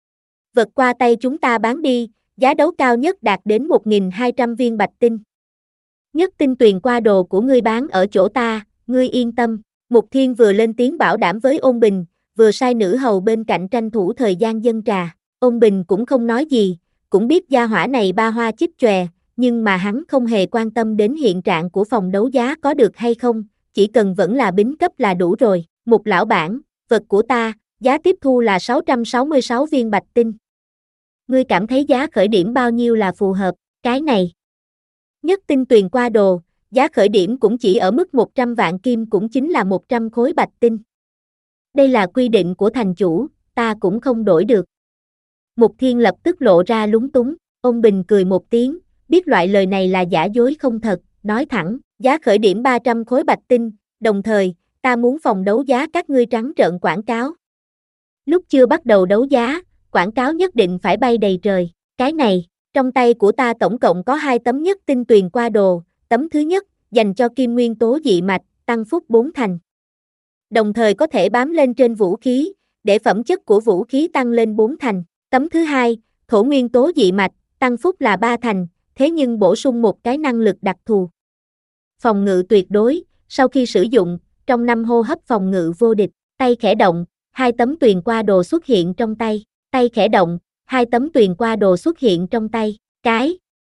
Vật qua tay chúng ta bán đi, giá đấu cao nhất đạt đến một nghìn hai trăm viên bạch tinh. Nhất tinh tuyền qua đồ của ngươi bán ở chỗ ta, ngươi yên tâm. Mục Thiên vừa lên tiếng bảo đảm với Ôn Bình, vừa sai nữ hầu bên cạnh tranh thủ thời gian dâng trà. Ôn Bình cũng không nói gì, cũng biết gia hỏa này ba hoa chích chòe, nhưng mà hắn không hề quan tâm đến hiện trạng của phòng đấu giá có được hay không, chỉ cần vẫn là bính cấp là đủ rồi. Mục lão bản, vật của ta, giá tiếp thu là sáu trăm sáu mươi sáu viên bạch tinh. ngươi cảm thấy giá khởi điểm bao nhiêu là phù hợp, cái này. Nhất tinh tuyền qua đồ, giá khởi điểm cũng chỉ ở mức một trăm vạn kim cũng chính là một trăm khối bạch tinh. Đây là quy định của thành chủ, ta cũng không đổi được. Mục Thiên lập tức lộ ra lúng túng, ông Bình cười một tiếng, biết loại lời này là giả dối không thật, nói thẳng, giá khởi điểm ba trăm khối bạch tinh, đồng thời, ta muốn phòng đấu giá các ngươi trắng trợn quảng cáo. Lúc chưa bắt đầu đấu giá, quảng cáo nhất định phải bay đầy trời, cái này, trong tay của ta tổng cộng có hai tấm nhất tinh tuyền qua đồ, tấm thứ nhất, dành cho kim nguyên tố dị mạch, tăng phúc bốn thành. Đồng thời có thể bám lên trên vũ khí, để phẩm chất của vũ khí tăng lên bốn thành. Tấm thứ hai, thổ nguyên tố dị mạch, tăng phúc là ba thành, thế nhưng bổ sung một cái năng lực đặc thù. Phòng ngự tuyệt đối, sau khi sử dụng, trong năm hô hấp phòng ngự vô địch, tay khẽ động, hai tấm tuyền qua đồ xuất hiện trong tay, tay khẽ động, hai tấm tuyền qua đồ xuất hiện trong tay, cái.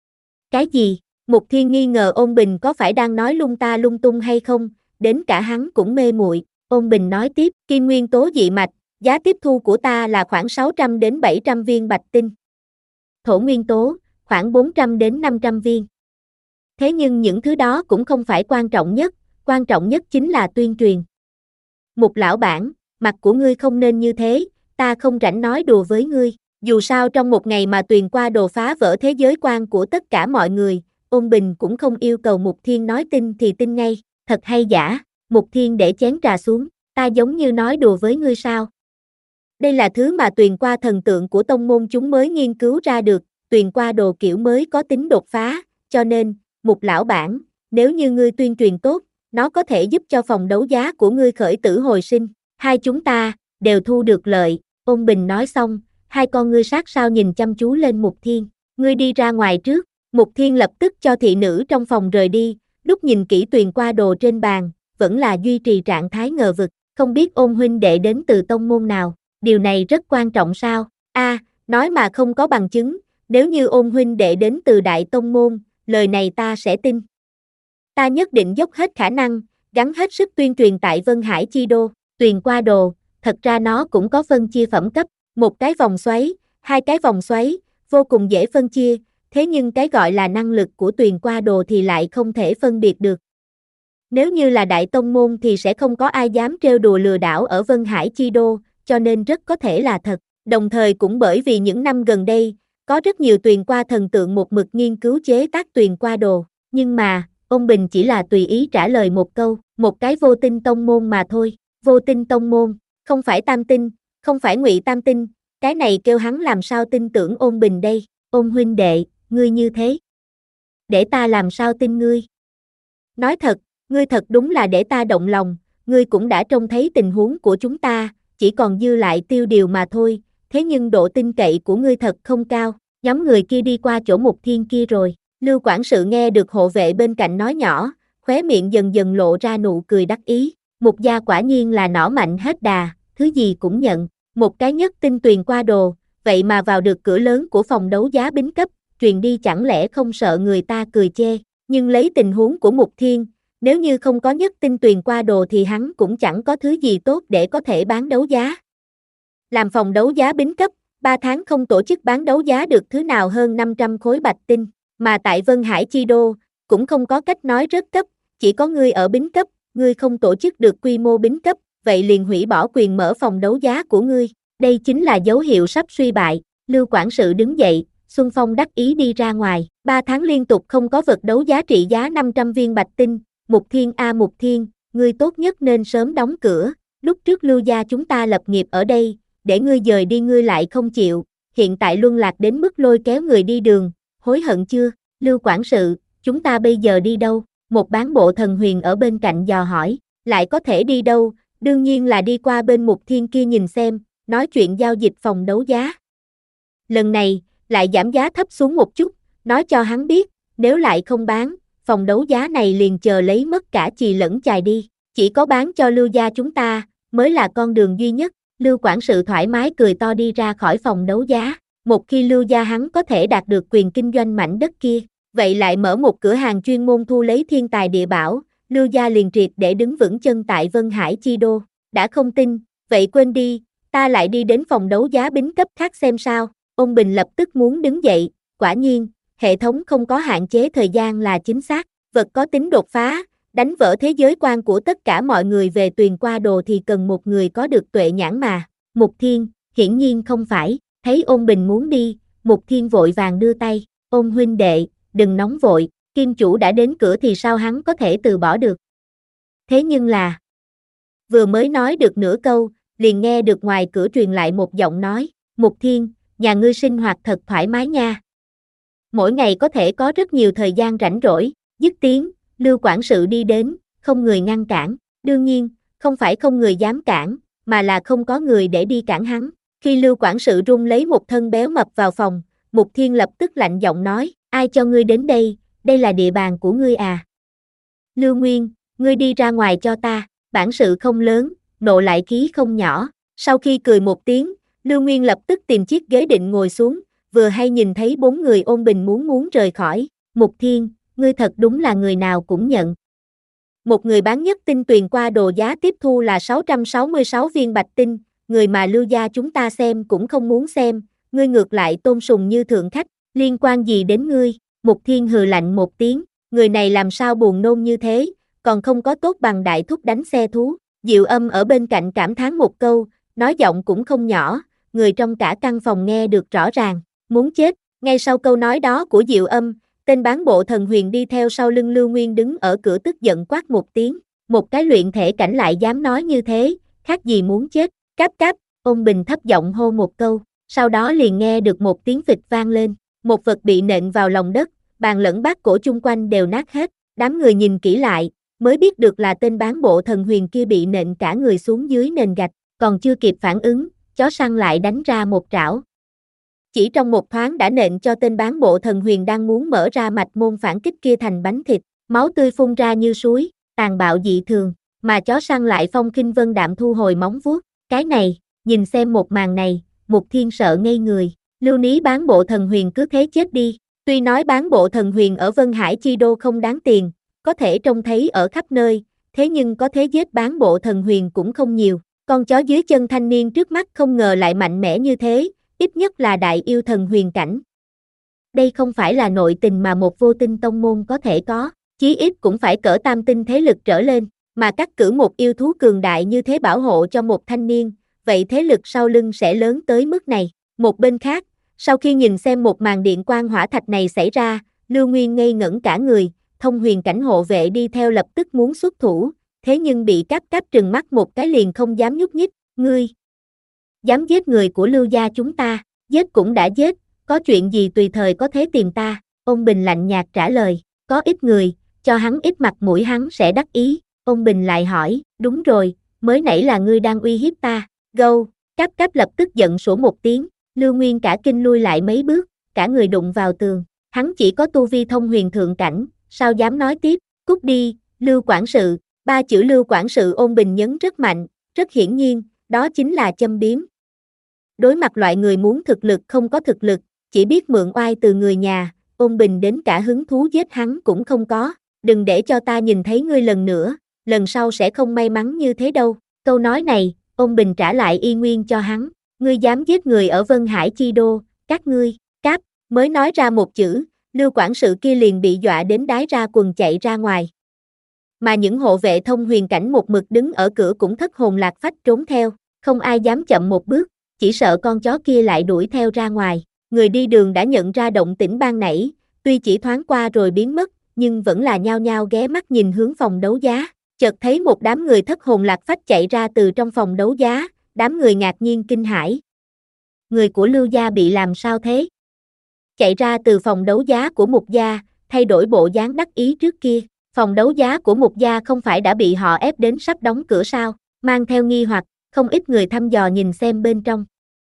Cái gì? Mục Thiên nghi ngờ Ôn Bình có phải đang nói lung ta lung tung hay không, đến cả hắn cũng mê muội. Ôn Bình nói tiếp, kim nguyên tố dị mạch, giá tiếp thu của ta là khoảng sáu trăm đến bảy trăm viên bạch tinh. Thổ nguyên tố, khoảng bốn trăm đến năm trăm viên. Thế nhưng những thứ đó cũng không phải quan trọng nhất, quan trọng nhất chính là tuyên truyền. Mục lão bản, mặt của ngươi không nên như thế, ta không rảnh nói đùa với ngươi, dù sao trong một ngày mà tuyền qua đồ phá vỡ thế giới quan của tất cả mọi người, Ôn Bình cũng không yêu cầu Mục Thiên nói tin thì tin ngay, thật hay giả, Mục Thiên để chén trà xuống, ta giống như nói đùa với ngươi sao? Đây là thứ mà tuyền qua thần tượng của tông môn chúng mới nghiên cứu ra được, tuyền qua đồ kiểu mới có tính đột phá, cho nên, Mục lão bản, nếu như ngươi tuyên truyền tốt, nó có thể giúp cho phòng đấu giá của ngươi khởi tử hồi sinh, hai chúng ta, đều thu được lợi, Ôn Bình nói xong, hai con ngươi sát sao nhìn chăm chú lên Mục Thiên, ngươi đi ra ngoài trước, Mục Thiên lập tức cho thị nữ trong phòng rời đi, lúc nhìn kỹ tuyền qua đồ trên bàn, vẫn là duy trì trạng thái ngờ vực, không biết Ôn huynh đệ đến từ tông môn nào, điều này rất quan trọng sao, a à, nói mà không có bằng chứng, nếu như Ôn huynh đệ đến từ đại tông môn, lời này ta sẽ tin. Ta nhất định dốc hết khả năng, gắng hết sức tuyên truyền tại Vân Hải Chi Đô, tuyền qua đồ, thật ra nó cũng có phân chia phẩm cấp, một cái vòng xoáy, hai cái vòng xoáy, vô cùng dễ phân chia, thế nhưng cái gọi là năng lực của tuyền qua đồ thì lại không thể phân biệt được. Nếu như là đại tông môn thì sẽ không có ai dám trêu đùa lừa đảo ở Vân Hải Chi Đô, cho nên rất có thể là thật, đồng thời cũng bởi vì những năm gần đây, có rất nhiều tuyền qua thần tượng một mực nghiên cứu chế tác tuyền qua đồ, nhưng mà, Ôn Bình chỉ là tùy ý trả lời một câu, một cái vô tinh tông môn mà thôi, vô tinh tông môn, không phải tam tinh, không phải ngụy tam tinh, cái này kêu hắn làm sao tin tưởng Ôn Bình đây, Ôn huynh đệ, ngươi như thế. Để ta làm sao tin ngươi? Nói thật, ngươi thật đúng là để ta động lòng, ngươi cũng đã trông thấy tình huống của chúng ta, chỉ còn dư lại Tiêu Điều mà thôi, thế nhưng độ tin cậy của ngươi thật không cao, nhóm người kia đi qua chỗ Mục Thiên kia rồi, Lưu quản sự nghe được hộ vệ bên cạnh nói nhỏ, khóe miệng dần dần lộ ra nụ cười đắc ý, Mục gia quả nhiên là nỏ mạnh hết đà, thứ gì cũng nhận, một cái nhất tinh tuyền qua đồ, vậy mà vào được cửa lớn của phòng đấu giá bính cấp, truyền đi chẳng lẽ không sợ người ta cười chê, nhưng lấy tình huống của Mục Thiên, nếu như không có nhất tinh tuyền qua đồ thì hắn cũng chẳng có thứ gì tốt để có thể bán đấu giá. Làm phòng đấu giá bính cấp, ba tháng không tổ chức bán đấu giá được thứ nào hơn năm trăm khối bạch tinh, mà tại Vân Hải Chi Đô, cũng không có cách nói rất cấp, chỉ có ngươi ở bính cấp, ngươi không tổ chức được quy mô bính cấp, vậy liền hủy bỏ quyền mở phòng đấu giá của ngươi, đây chính là dấu hiệu sắp suy bại, Lưu quản sự đứng dậy, Xuân Phong đắc ý đi ra ngoài, ba tháng liên tục không có vật đấu giá trị giá năm trăm viên bạch tinh, Mục Thiên a Mục Thiên, ngươi tốt nhất nên sớm đóng cửa, lúc trước Lưu gia chúng ta lập nghiệp ở đây, để ngươi dời đi ngươi lại không chịu, hiện tại luân lạc đến mức lôi kéo người đi đường, hối hận chưa, Lưu quản sự, chúng ta bây giờ đi đâu, một bán bộ thần huyền ở bên cạnh dò hỏi, lại có thể đi đâu, đương nhiên là đi qua bên Mục Thiên kia nhìn xem, nói chuyện giao dịch phòng đấu giá. Lần này, lại giảm giá thấp xuống một chút, nói cho hắn biết, nếu lại không bán, phòng đấu giá này liền chờ lấy mất cả chì lẫn chài đi, chỉ có bán cho Lưu gia chúng ta, mới là con đường duy nhất, Lưu quản sự thoải mái cười to đi ra khỏi phòng đấu giá, một khi Lưu gia hắn có thể đạt được quyền kinh doanh mảnh đất kia, vậy lại mở một cửa hàng chuyên môn thu lấy thiên tài địa bảo, Lưu gia liền triệt để đứng vững chân tại Vân Hải Chi Đô, đã không tin, vậy quên đi, ta lại đi đến phòng đấu giá bính cấp khác xem sao, Ôn Bình lập tức muốn đứng dậy, quả nhiên, hệ thống không có hạn chế thời gian là chính xác, vật có tính đột phá, đánh vỡ thế giới quan của tất cả mọi người về Tuyền Qua Đồ thì cần một người có được tuệ nhãn mà. Mục Thiên, hiển nhiên không phải, thấy Ôn Bình muốn đi, Mục Thiên vội vàng đưa tay, Ôn huynh đệ, đừng nóng vội, Kim chủ đã đến cửa thì sao hắn có thể từ bỏ được. Thế nhưng là, vừa mới nói được nửa câu, liền nghe được ngoài cửa truyền lại một giọng nói, Mục Thiên, nhà ngươi sinh hoạt thật thoải mái nha. Mỗi ngày có thể có rất nhiều thời gian rảnh rỗi, dứt tiếng, Lưu quản sự đi đến, không người ngăn cản, đương nhiên, không phải không người dám cản, mà là không có người để đi cản hắn. Khi Lưu quản sự rung lấy một thân béo mập vào phòng, Mục Thiên lập tức lạnh giọng nói, ai cho ngươi đến đây, đây là địa bàn của ngươi à. Lưu Nguyên, ngươi đi ra ngoài cho ta, bản sự không lớn, nộ lại khí không nhỏ. Sau khi cười một tiếng, Lưu Nguyên lập tức tìm chiếc ghế định ngồi xuống, vừa hay nhìn thấy bốn người Ôn Bình muốn muốn rời khỏi. Mục Thiên, ngươi thật đúng là người nào cũng nhận. Một người bán nhất tinh Tuyền Qua Đồ giá tiếp thu là sáu trăm sáu mươi sáu viên bạch tinh, người mà Lưu gia chúng ta xem cũng không muốn xem, ngươi ngược lại tôn sùng như thượng khách, liên quan gì đến ngươi? Mục Thiên hừ lạnh một tiếng, người này làm sao buồn nôn như thế, còn không có tốt bằng đại thúc đánh xe thú. Diệu Âm ở bên cạnh cảm thán một câu, nói giọng cũng không nhỏ, người trong cả căn phòng nghe được rõ ràng, muốn chết. Ngay sau câu nói đó của Diệu Âm, tên bán bộ Thần Huyền đi theo sau lưng Lưu Nguyên đứng ở cửa tức giận quát một tiếng, một cái luyện thể cảnh lại dám nói như thế, khác gì muốn chết. Cáp cáp, Ôn Bình thấp giọng hô một câu, sau đó liền nghe được một tiếng phịch vang lên, một vật bị nện vào lòng đất, bàn lẫn bát cổ chung quanh đều nát hết, đám người nhìn kỹ lại, mới biết được là tên bán bộ Thần Huyền kia bị nện cả người xuống dưới nền gạch, còn chưa kịp phản ứng, chó săn lại đánh ra một trảo. Chỉ trong một thoáng đã nện cho tên bán bộ Thần Huyền đang muốn mở ra mạch môn phản kích kia thành bánh thịt, máu tươi phun ra như suối, tàn bạo dị thường, mà chó săn lại phong khinh vân đạm thu hồi móng vuốt. Cái này, nhìn xem một màn này, Mục Thiên sợ ngây người, Lưu Ní bán bộ Thần Huyền cứ thế chết đi. Tuy nói bán bộ Thần Huyền ở Vân Hải Chi Đô không đáng tiền, có thể trông thấy ở khắp nơi, thế nhưng có thế giết bán bộ Thần Huyền cũng không nhiều. Con chó dưới chân thanh niên trước mắt không ngờ lại mạnh mẽ như thế, ít nhất là đại yêu thần huyền cảnh. Đây không phải là nội tình mà một vô tinh tông môn có thể có, chí ít cũng phải cỡ tam tinh thế lực trở lên, mà cắt cử một yêu thú cường đại như thế bảo hộ cho một thanh niên, vậy thế lực sau lưng sẽ lớn tới mức này. Một bên khác, sau khi nhìn xem một màn điện quang hỏa thạch này xảy ra, Lưu Nguyên ngây ngẩn cả người, thông huyền cảnh hộ vệ đi theo lập tức muốn xuất thủ, thế nhưng bị Cáp Cáp trừng mắt một cái liền không dám nhúc nhích. Ngươi dám giết người của Lưu gia chúng ta, giết cũng đã giết, có chuyện gì tùy thời có thể tìm ta. Ôn Bình lạnh nhạt trả lời, có ít người, cho hắn ít mặt mũi hắn sẽ đắc ý. Ôn Bình lại hỏi, đúng rồi, mới nãy là ngươi đang uy hiếp ta. Gâu, Cáp Cáp lập tức giận sủa một tiếng, Lưu Nguyên cả kinh lui lại mấy bước, cả người đụng vào tường, hắn chỉ có tu vi thông huyền thượng cảnh, sao dám nói tiếp. Cút đi, Lưu quản sự. Ba chữ Lưu quản sự Ôn Bình nhấn rất mạnh, rất hiển nhiên, đó chính là châm biếm. Đối mặt loại người muốn thực lực không có thực lực, chỉ biết mượn oai từ người nhà, Ôn Bình đến cả hứng thú giết hắn cũng không có. Đừng để cho ta nhìn thấy ngươi lần nữa, lần sau sẽ không may mắn như thế đâu. Câu nói này, Ôn Bình trả lại y nguyên cho hắn. Ngươi dám giết người ở Vân Hải Chi Đô, các ngươi. Cáp, mới nói ra một chữ, Lưu quản sự kia liền bị dọa đến đái ra quần chạy ra ngoài. Mà những hộ vệ thông huyền cảnh một mực đứng ở cửa cũng thất hồn lạc phách trốn theo, không ai dám chậm một bước, chỉ sợ con chó kia lại đuổi theo ra ngoài. Người đi đường đã nhận ra động tĩnh ban nãy, tuy chỉ thoáng qua rồi biến mất, nhưng vẫn là nhao nhao ghé mắt nhìn hướng phòng đấu giá, chợt thấy một đám người thất hồn lạc phách chạy ra từ trong phòng đấu giá, đám người ngạc nhiên kinh hãi. Người của Lưu gia bị làm sao thế? Chạy ra từ phòng đấu giá của Mục gia, thay đổi bộ dáng đắc ý trước kia. Phòng đấu giá của Mục gia không phải đã bị họ ép đến sắp đóng cửa sao? Mang theo nghi hoặc, không ít người thăm dò nhìn xem bên trong.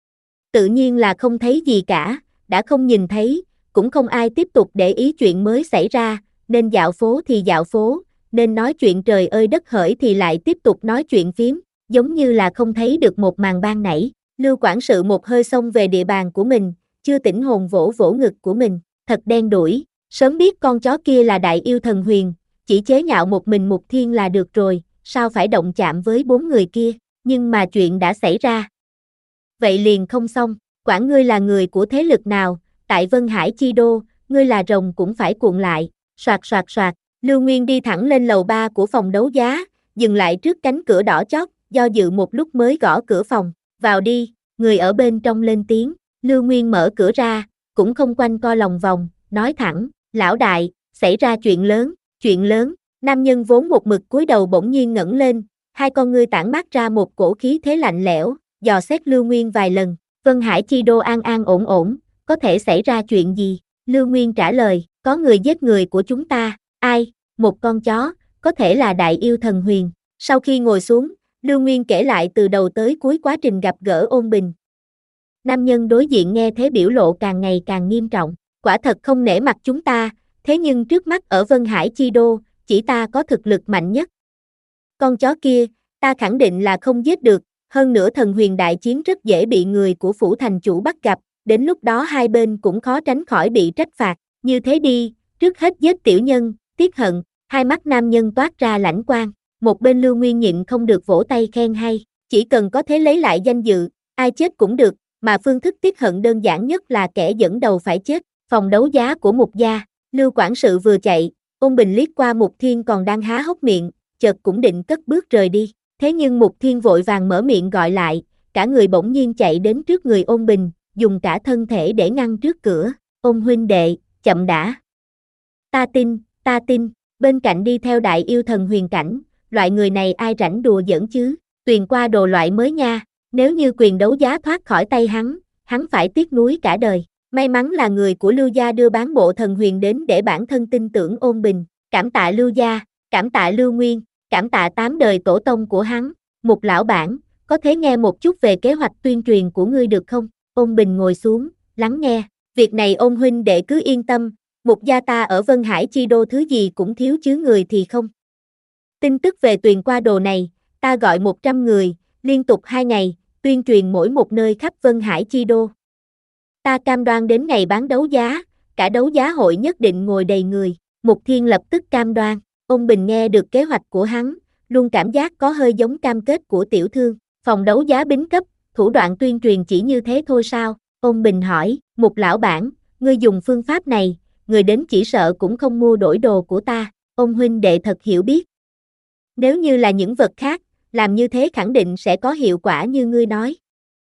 Tự nhiên là không thấy gì cả, đã không nhìn thấy, cũng không ai tiếp tục để ý chuyện mới xảy ra, nên dạo phố thì dạo phố, nên nói chuyện trời ơi đất hỡi thì lại tiếp tục nói chuyện phiếm, giống như là không thấy được một màn ban nãy. Lưu quản sự một hơi xông về địa bàn của mình, chưa tỉnh hồn vỗ vỗ ngực của mình, thật đen đủi, sớm biết con chó kia là đại yêu thần huyền, chỉ chế nhạo một mình Mục Thiên là được rồi, sao phải động chạm với bốn người kia, nhưng mà chuyện đã xảy ra. Vậy liền không xong, Quản ngươi là người của thế lực nào, tại Vân Hải Chi Đô, ngươi là rồng cũng phải cuộn lại, soạt soạt soạt, Lưu Nguyên đi thẳng lên lầu ba của phòng đấu giá, dừng lại trước cánh cửa đỏ chót, do dự một lúc mới gõ cửa phòng, vào đi, người ở bên trong lên tiếng, Lưu Nguyên mở cửa ra, cũng không quanh co lòng vòng, nói thẳng, lão đại, xảy ra chuyện lớn, chuyện lớn, nam nhân vốn một mực cúi đầu bỗng nhiên ngẩng lên, hai con ngươi tản mát ra một cổ khí thế lạnh lẽo, dò xét Lưu Nguyên vài lần, Vân Hải Chi Đô an an ổn ổn, có thể xảy ra chuyện gì? Lưu Nguyên trả lời, có người giết người của chúng ta, ai? Một con chó, có thể là đại yêu thần huyền. Sau khi ngồi xuống, Lưu Nguyên kể lại từ đầu tới cuối quá trình gặp gỡ Ôn Bình. Nam nhân đối diện nghe thế biểu lộ càng ngày càng nghiêm trọng, quả thật không nể mặt chúng ta, thế nhưng trước mắt ở Vân Hải Chi Đô, chỉ ta có thực lực mạnh nhất. Con chó kia, ta khẳng định là không giết được, hơn nữa thần huyền đại chiến rất dễ bị người của phủ thành chủ bắt gặp, đến lúc đó hai bên cũng khó tránh khỏi bị trách phạt, như thế đi, trước hết giết tiểu nhân, tiếc hận, hai mắt nam nhân toát ra lãnh quang, một bên Lưu Nguyên nhịn không được vỗ tay khen hay, chỉ cần có thể lấy lại danh dự, ai chết cũng được, mà phương thức tiếc hận đơn giản nhất là kẻ dẫn đầu phải chết, phòng đấu giá của Mục gia, Lưu quản sự vừa chạy, Ôn Bình liếc qua Mục Thiên còn đang há hốc miệng, chợt cũng định cất bước rời đi, thế nhưng Mục Thiên vội vàng mở miệng gọi lại, cả người bỗng nhiên chạy đến trước người Ôn Bình, dùng cả thân thể để ngăn trước cửa, Ôn huynh đệ, chậm đã. Ta tin, ta tin, bên cạnh đi theo đại yêu thần huyền cảnh, loại người này ai rảnh đùa giỡn chứ, tuyền qua đồ loại mới nha, nếu như quyền đấu giá thoát khỏi tay hắn, hắn phải tiếc nuối cả đời. May mắn là người của Lưu gia đưa bán bộ thần huyền đến để bản thân tin tưởng Ôn Bình, cảm tạ Lưu gia, cảm tạ Lưu Nguyên, cảm tạ tám đời tổ tông của hắn, Mục lão bản, có thể nghe một chút về kế hoạch tuyên truyền của ngươi được không? Ôn Bình ngồi xuống, lắng nghe, việc này Ôn huynh đệ cứ yên tâm, Mục gia ta ở Vân Hải Chi Đô thứ gì cũng thiếu chứ người thì không. Tin tức về tuyền qua đồ này, ta gọi một trăm người, liên tục hai ngày, tuyên truyền mỗi một nơi khắp Vân Hải Chi Đô. Ta cam đoan đến ngày bán đấu giá, cả đấu giá hội nhất định ngồi đầy người, Mục Thiên lập tức cam đoan, Ôn Bình nghe được kế hoạch của hắn, luôn cảm giác có hơi giống cam kết của tiểu thương, phòng đấu giá bính cấp, thủ đoạn tuyên truyền chỉ như thế thôi sao? Ôn Bình hỏi, Mục lão bản, ngươi dùng phương pháp này, người đến chỉ sợ cũng không mua đổi đồ của ta, Ôn huynh đệ thật hiểu biết. Nếu như là những vật khác, làm như thế khẳng định sẽ có hiệu quả như ngươi nói.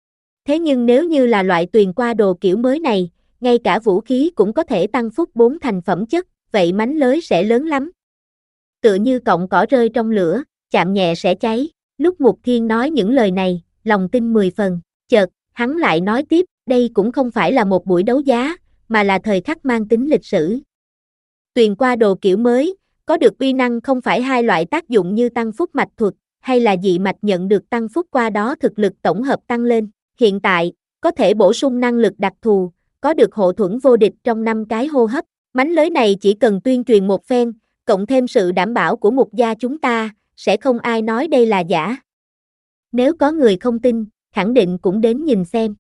Thế nhưng nếu như là loại tuyền qua đồ kiểu mới này, ngay cả vũ khí cũng có thể tăng phúc bốn thành phẩm chất, vậy mánh lới sẽ lớn lắm. Tựa như cọng cỏ rơi trong lửa, chạm nhẹ sẽ cháy, lúc Mục Thiên nói những lời này, lòng tin mười phần, chợt, hắn lại nói tiếp, đây cũng không phải là một buổi đấu giá, mà là thời khắc mang tính lịch sử. Tuyền qua đồ kiểu mới, có được uy năng không phải hai loại tác dụng như tăng phúc mạch thuật, hay là dị mạch nhận được tăng phúc qua đó thực lực tổng hợp tăng lên. Hiện tại, có thể bổ sung năng lực đặc thù, có được hộ thuẫn vô địch trong năm cái hô hấp. Mánh lới này chỉ cần tuyên truyền một phen, cộng thêm sự đảm bảo của Mục gia chúng ta, sẽ không ai nói đây là giả. Nếu có người không tin, khẳng định cũng đến nhìn xem.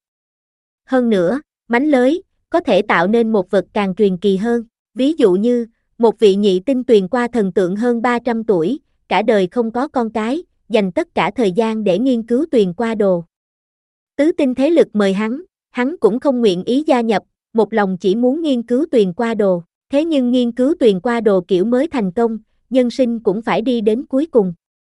Hơn nữa, mánh lới, có thể tạo nên một vật càng truyền kỳ hơn. Ví dụ như, một vị nhị tinh tuyền qua thần tượng hơn ba trăm tuổi, cả đời không có con cái, dành tất cả thời gian để nghiên cứu tuyền qua đồ. Tứ tinh thế lực mời hắn, hắn cũng không nguyện ý gia nhập, một lòng chỉ muốn nghiên cứu tuyền qua đồ. Thế nhưng nghiên cứu tuyền qua đồ kiểu mới thành công, nhân sinh cũng phải đi đến cuối cùng.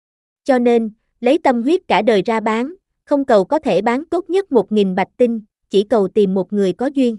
Cho nên, lấy tâm huyết cả đời ra bán, không cầu có thể bán tốt nhất một nghìn bạch tinh, chỉ cầu tìm một người có duyên.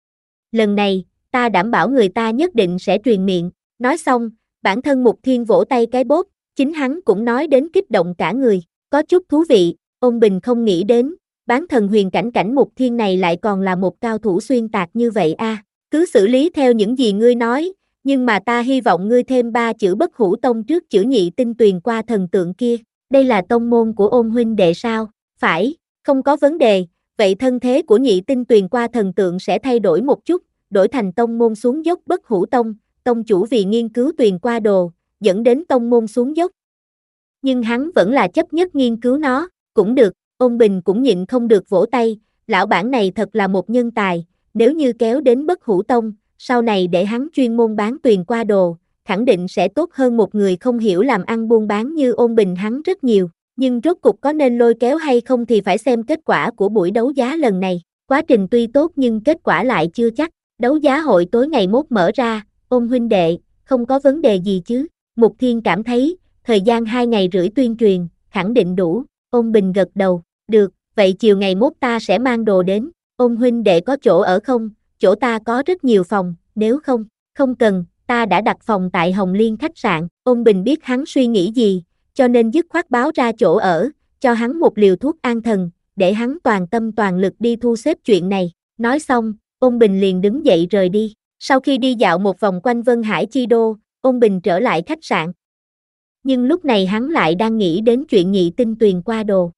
Lần này, ta đảm bảo người ta nhất định sẽ truyền miệng. Nói xong, bản thân Mục Thiên vỗ tay cái bốp, chính hắn cũng nói đến kích động cả người. Có chút thú vị, Ôn Bình không nghĩ đến, bán thần huyền cảnh cảnh Mục Thiên này lại còn là một cao thủ xuyên tạc như vậy a. À. Cứ xử lý theo những gì ngươi nói, nhưng mà ta hy vọng ngươi thêm ba chữ Bất Hủ Tông trước chữ nhị tinh tuyền qua thần tượng kia. Đây là tông môn của Ôn huynh đệ sao? Phải, không có vấn đề, vậy thân thế của nhị tinh tuyền qua thần tượng sẽ thay đổi một chút, đổi thành tông môn xuống dốc Bất Hủ Tông, tông chủ vì nghiên cứu tuyền qua đồ, dẫn đến tông môn xuống dốc. Nhưng hắn vẫn là chấp nhất nghiên cứu nó, cũng được, Ôn Bình cũng nhịn không được vỗ tay, lão bản này thật là một nhân tài, nếu như kéo đến Bất Hủ Tông, sau này để hắn chuyên môn bán tuyền qua đồ, khẳng định sẽ tốt hơn một người không hiểu làm ăn buôn bán như Ôn Bình hắn rất nhiều, nhưng rốt cục có nên lôi kéo hay không thì phải xem kết quả của buổi đấu giá lần này. Quá trình tuy tốt nhưng kết quả lại chưa chắc. Đấu giá hội tối ngày mốt mở ra, Ôn huynh đệ, không có vấn đề gì chứ? Mục Thiên cảm thấy, thời gian hai ngày rưỡi tuyên truyền, khẳng định đủ. Ôn Bình gật đầu, được, vậy chiều ngày mốt ta sẽ mang đồ đến. Ôn huynh đệ có chỗ ở không? Chỗ ta có rất nhiều phòng, nếu không, không cần, ta đã đặt phòng tại Hồng Liên khách sạn. Ôn Bình biết hắn suy nghĩ gì, cho nên dứt khoát báo ra chỗ ở, cho hắn một liều thuốc an thần, để hắn toàn tâm toàn lực đi thu xếp chuyện này. Nói xong, Ôn Bình liền đứng dậy rời đi. Sau khi đi dạo một vòng quanh Vân Hải Chi Đô, Ôn Bình trở lại khách sạn. Nhưng lúc này hắn lại đang nghĩ đến chuyện nhị tinh tuyền qua đồ.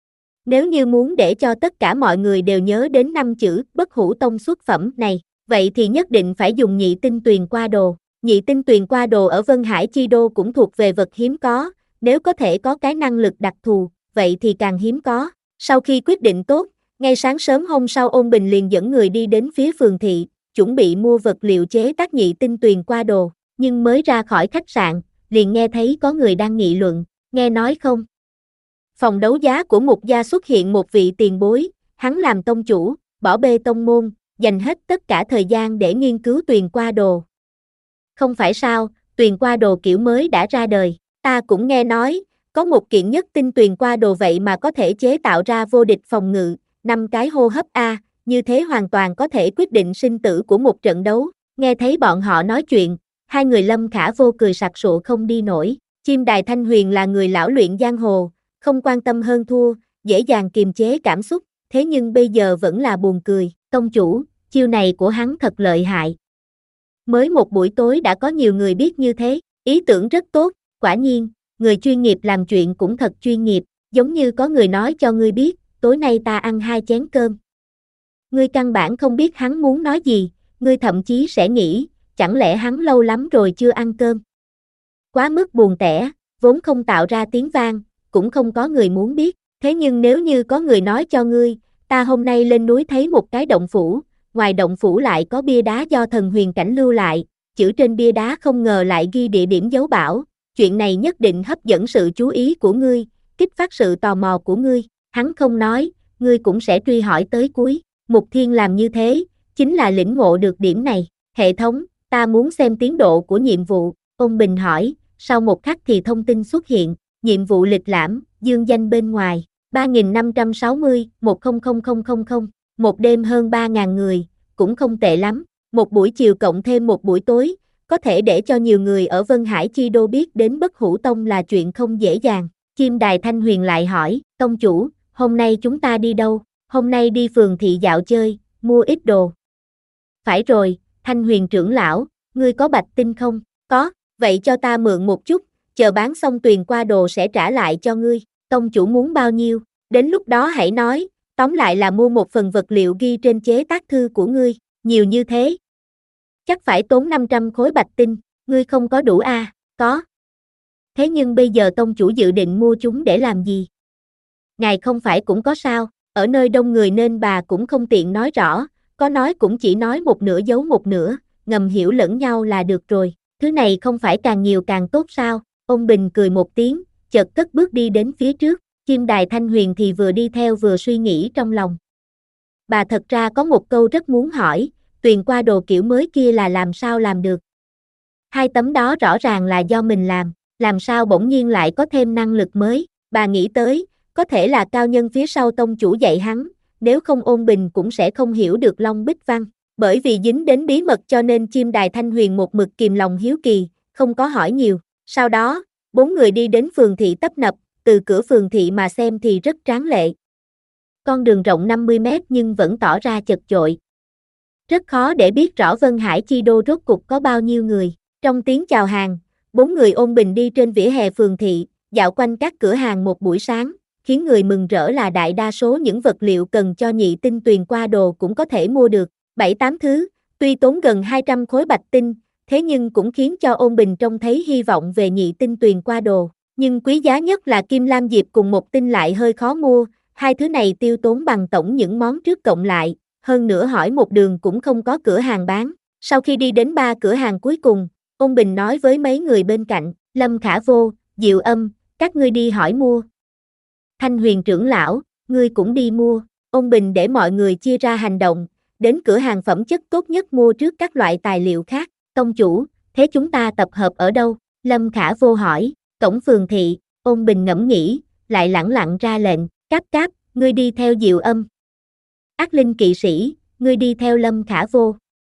Nếu như muốn để cho tất cả mọi người đều nhớ đến năm chữ bất hủ tông xuất phẩm này, vậy thì nhất định phải dùng nhị tinh tuyền qua đồ. Nhị tinh tuyền qua đồ ở Vân Hải Chi Đô cũng thuộc về vật hiếm có, nếu có thể có cái năng lực đặc thù, vậy thì càng hiếm có. Sau khi quyết định tốt, ngay sáng sớm hôm sau Ôn Bình liền dẫn người đi đến phía phường thị, chuẩn bị mua vật liệu chế tác nhị tinh tuyền qua đồ, nhưng mới ra khỏi khách sạn, liền nghe thấy có người đang nghị luận, nghe nói không? Phòng đấu giá của Mục gia xuất hiện một vị tiền bối, hắn làm tông chủ, bỏ bê tông môn, dành hết tất cả thời gian để nghiên cứu tuyền qua đồ. Không phải sao, tuyền qua đồ kiểu mới đã ra đời, ta cũng nghe nói, có một kiện nhất tinh tuyền qua đồ vậy mà có thể chế tạo ra vô địch phòng ngự, năm cái hô hấp A, như thế hoàn toàn có thể quyết định sinh tử của một trận đấu. Nghe thấy bọn họ nói chuyện, hai người Lâm Khả Vô cười sặc sụa không đi nổi. Chim Đài Thanh Huyền là người lão luyện giang hồ, không quan tâm hơn thua, dễ dàng kiềm chế cảm xúc, thế nhưng bây giờ vẫn là buồn cười. Tông chủ, chiêu này của hắn thật lợi hại. Mới một buổi tối đã có nhiều người biết như thế, ý tưởng rất tốt, quả nhiên, người chuyên nghiệp làm chuyện cũng thật chuyên nghiệp, giống như có người nói cho ngươi biết, tối nay ta ăn hai chén cơm. Ngươi căn bản không biết hắn muốn nói gì, ngươi thậm chí sẽ nghĩ, chẳng lẽ hắn lâu lắm rồi chưa ăn cơm. Quá mức buồn tẻ, vốn không tạo ra tiếng vang, cũng không có người muốn biết, thế nhưng nếu như có người nói cho ngươi, ta hôm nay lên núi thấy một cái động phủ, ngoài động phủ lại có bia đá do thần huyền cảnh lưu lại, chữ trên bia đá không ngờ lại ghi địa điểm dấu bảo, chuyện này nhất định hấp dẫn sự chú ý của ngươi, kích phát sự tò mò của ngươi, hắn không nói, ngươi cũng sẽ truy hỏi tới cuối. Mục Thiên làm như thế, chính là lĩnh ngộ được điểm này. Hệ thống, ta muốn xem tiến độ của nhiệm vụ. Ôn Bình hỏi, sau một khắc thì thông tin xuất hiện, nhiệm vụ lịch lãm, dương danh bên ngoài, ba nghìn năm trăm sáu mươi, một không không không không không, một đêm hơn ba nghìn người, cũng không tệ lắm, một buổi chiều cộng thêm một buổi tối, có thể để cho nhiều người ở Vân Hải Chi Đô biết đến Bất Hủ Tông là chuyện không dễ dàng. Chim Đài Thanh Huyền lại hỏi, tông chủ, hôm nay chúng ta đi đâu? Hôm nay đi phường thị dạo chơi, mua ít đồ. Phải rồi, Thanh Huyền trưởng lão, ngươi có bạch tinh không? Có, vậy cho ta mượn một chút, chờ bán xong tuyền qua đồ sẽ trả lại cho ngươi. Tông chủ muốn bao nhiêu? Đến lúc đó hãy nói, tóm lại là mua một phần vật liệu ghi trên chế tác thư của ngươi, nhiều như thế. Chắc phải tốn năm trăm khối bạch tinh, ngươi không có đủ à? Có. Thế nhưng bây giờ tông chủ dự định mua chúng để làm gì? Ngài không phải cũng có sao? Ở nơi đông người nên bà cũng không tiện nói rõ, có nói cũng chỉ nói một nửa giấu một nửa, ngầm hiểu lẫn nhau là được rồi, thứ này không phải càng nhiều càng tốt sao? Ôn Bình cười một tiếng, chợt cất bước đi đến phía trước, Chim Đài Thanh Huyền thì vừa đi theo vừa suy nghĩ trong lòng. Bà thật ra có một câu rất muốn hỏi, tuyền qua đồ kiểu mới kia là làm sao làm được? Hai tấm đó rõ ràng là do mình làm, làm sao bỗng nhiên lại có thêm năng lực mới? Bà nghĩ tới, có thể là cao nhân phía sau tông chủ dạy hắn, nếu không Ôn Bình cũng sẽ không hiểu được Long Bích Văn. Bởi vì dính đến bí mật cho nên Chim Đài Thanh Huyền một mực kìm lòng hiếu kỳ, không có hỏi nhiều. Sau đó, bốn người đi đến phường thị tấp nập, từ cửa phường thị mà xem thì rất tráng lệ. Con đường rộng năm mươi mét nhưng vẫn tỏ ra chật chội. Rất khó để biết rõ Vân Hải Chi Đô rốt cục có bao nhiêu người. Trong tiếng chào hàng, bốn người Ôn Bình đi trên vỉa hè phường thị, dạo quanh các cửa hàng một buổi sáng, khiến người mừng rỡ là đại đa số những vật liệu cần cho nhị tinh tuyền qua đồ cũng có thể mua được, bảy tám thứ, tuy tốn gần hai trăm khối bạch tinh, thế nhưng cũng khiến cho Ôn Bình trông thấy hy vọng về nhị tinh tuyền qua đồ, nhưng quý giá nhất là Kim Lam Diệp cùng một tinh lại hơi khó mua, hai thứ này tiêu tốn bằng tổng những món trước cộng lại, hơn nữa hỏi một đường cũng không có cửa hàng bán. Sau khi đi đến ba cửa hàng cuối cùng, Ôn Bình nói với mấy người bên cạnh, Lâm Khả Vô, Diệu Âm, các ngươi đi hỏi mua. Thanh Huyền trưởng lão, ngươi cũng đi mua. Ôn Bình để mọi người chia ra hành động, đến cửa hàng phẩm chất tốt nhất mua trước các loại tài liệu khác. Tông chủ, thế chúng ta tập hợp ở đâu? Lâm Khả Vô hỏi. Cổng phường thị. Ôn Bình ngẫm nghĩ, lại lẳng lặng ra lệnh. Cáp cáp, ngươi đi theo Diệu Âm. Ác Linh kỵ sĩ, ngươi đi theo Lâm Khả Vô.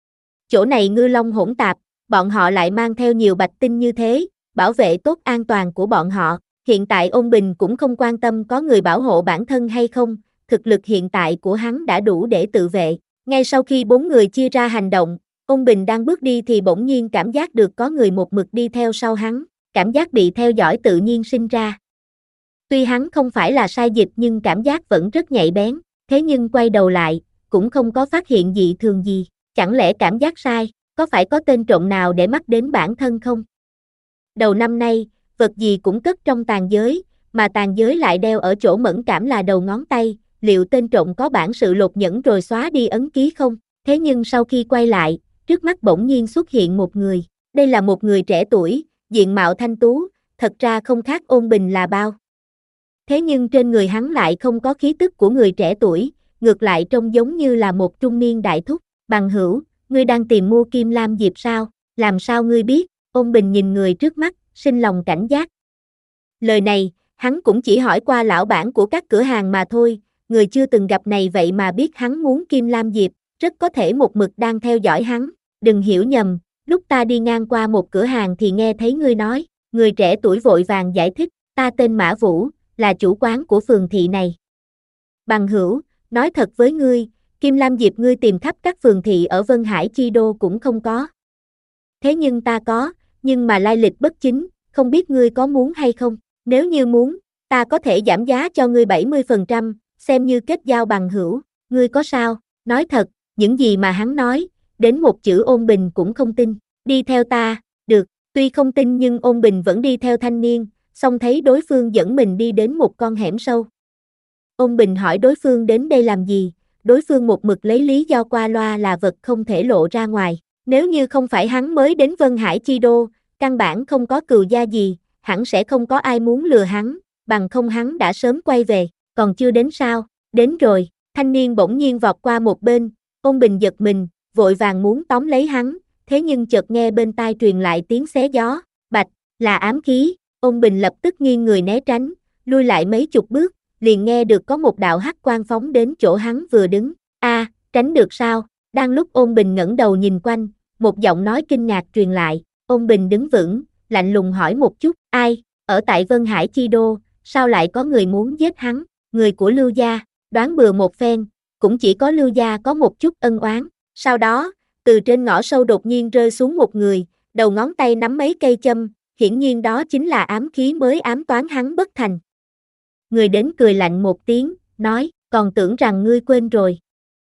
Chỗ này ngư long hỗn tạp, bọn họ lại mang theo nhiều bạch tinh như thế, bảo vệ tốt an toàn của bọn họ. Hiện tại Ôn Bình cũng không quan tâm có người bảo hộ bản thân hay không, thực lực hiện tại của hắn đã đủ để tự vệ. Ngay sau khi bốn người chia ra hành động, Ôn Bình đang bước đi thì bỗng nhiên cảm giác được có người một mực đi theo sau hắn, cảm giác bị theo dõi tự nhiên sinh ra. Tuy hắn không phải là sai dịch nhưng cảm giác vẫn rất nhạy bén, thế nhưng quay đầu lại, cũng không có phát hiện dị thường gì. Chẳng lẽ cảm giác sai, có phải có tên trộm nào để mắt đến bản thân không? Đầu năm nay, vật gì cũng cất trong tàn giới, mà tàn giới lại đeo ở chỗ mẫn cảm là đầu ngón tay, liệu tên trộm có bản sự lột nhẫn rồi xóa đi ấn ký không? Thế nhưng sau khi quay lại, trước mắt bỗng nhiên xuất hiện một người. Đây là một người trẻ tuổi, diện mạo thanh tú, thật ra không khác Ôn Bình là bao. Thế nhưng trên người hắn lại không có khí tức của người trẻ tuổi, ngược lại trông giống như là một trung niên đại thúc. Bằng hữu, ngươi đang tìm mua Kim Lam Diệp sao? Làm sao ngươi biết? Ôn Bình nhìn người trước mắt, sinh lòng cảnh giác. Lời này, hắn cũng chỉ hỏi qua lão bản của các cửa hàng mà thôi, người chưa từng gặp này vậy mà biết hắn muốn Kim Lam Diệp, rất có thể một mực đang theo dõi hắn. Đừng hiểu nhầm, lúc ta đi ngang qua một cửa hàng thì nghe thấy ngươi nói. Người trẻ tuổi vội vàng giải thích, ta tên Mã Vũ, là chủ quán của phường thị này. Bằng hữu, nói thật với ngươi, Kim Lam Diệp ngươi tìm khắp các phường thị ở Vân Hải Chi Đô cũng không có. Thế nhưng ta có, nhưng mà lai lịch bất chính, không biết ngươi có muốn hay không? Nếu như muốn, ta có thể giảm giá cho ngươi bảy mươi phần trăm, xem như kết giao bằng hữu, ngươi có sao? Nói thật, những gì mà hắn nói, đến một chữ Ôn Bình cũng không tin. Đi theo ta, được, tuy không tin nhưng Ôn Bình vẫn đi theo thanh niên, xong thấy đối phương dẫn mình đi đến một con hẻm sâu. Ôn Bình hỏi đối phương đến đây làm gì, đối phương một mực lấy lý do qua loa là vật không thể lộ ra ngoài. Nếu như không phải hắn mới đến Vân Hải Chi Đô, căn bản không có cừu gia gì, hẳn sẽ không có ai muốn lừa hắn, bằng không hắn đã sớm quay về, còn chưa đến sao? Đến rồi. Thanh niên bỗng nhiên vọt qua một bên, Ôn Bình giật mình, vội vàng muốn tóm lấy hắn, thế nhưng chợt nghe bên tai truyền lại tiếng xé gió, bạch, là ám khí. Ôn Bình lập tức nghiêng người né tránh, lui lại mấy chục bước, liền nghe được có một đạo hắc quang phóng đến chỗ hắn vừa đứng. A, à, tránh được sao? Đang lúc Ôn Bình ngẩng đầu nhìn quanh, một giọng nói kinh ngạc truyền lại. Ôn Bình đứng vững, lạnh lùng hỏi một chút, ai? Ở tại Vân Hải Chi Đô, sao lại có người muốn giết hắn? Người của Lưu gia. Đoán bừa một phen, cũng chỉ có Lưu gia có một chút ân oán. Sau đó, từ trên ngõ sâu đột nhiên rơi xuống một người, đầu ngón tay nắm mấy cây châm, hiển nhiên đó chính là ám khí mới ám toán hắn bất thành. Người đến cười lạnh một tiếng, nói, còn tưởng rằng ngươi quên rồi.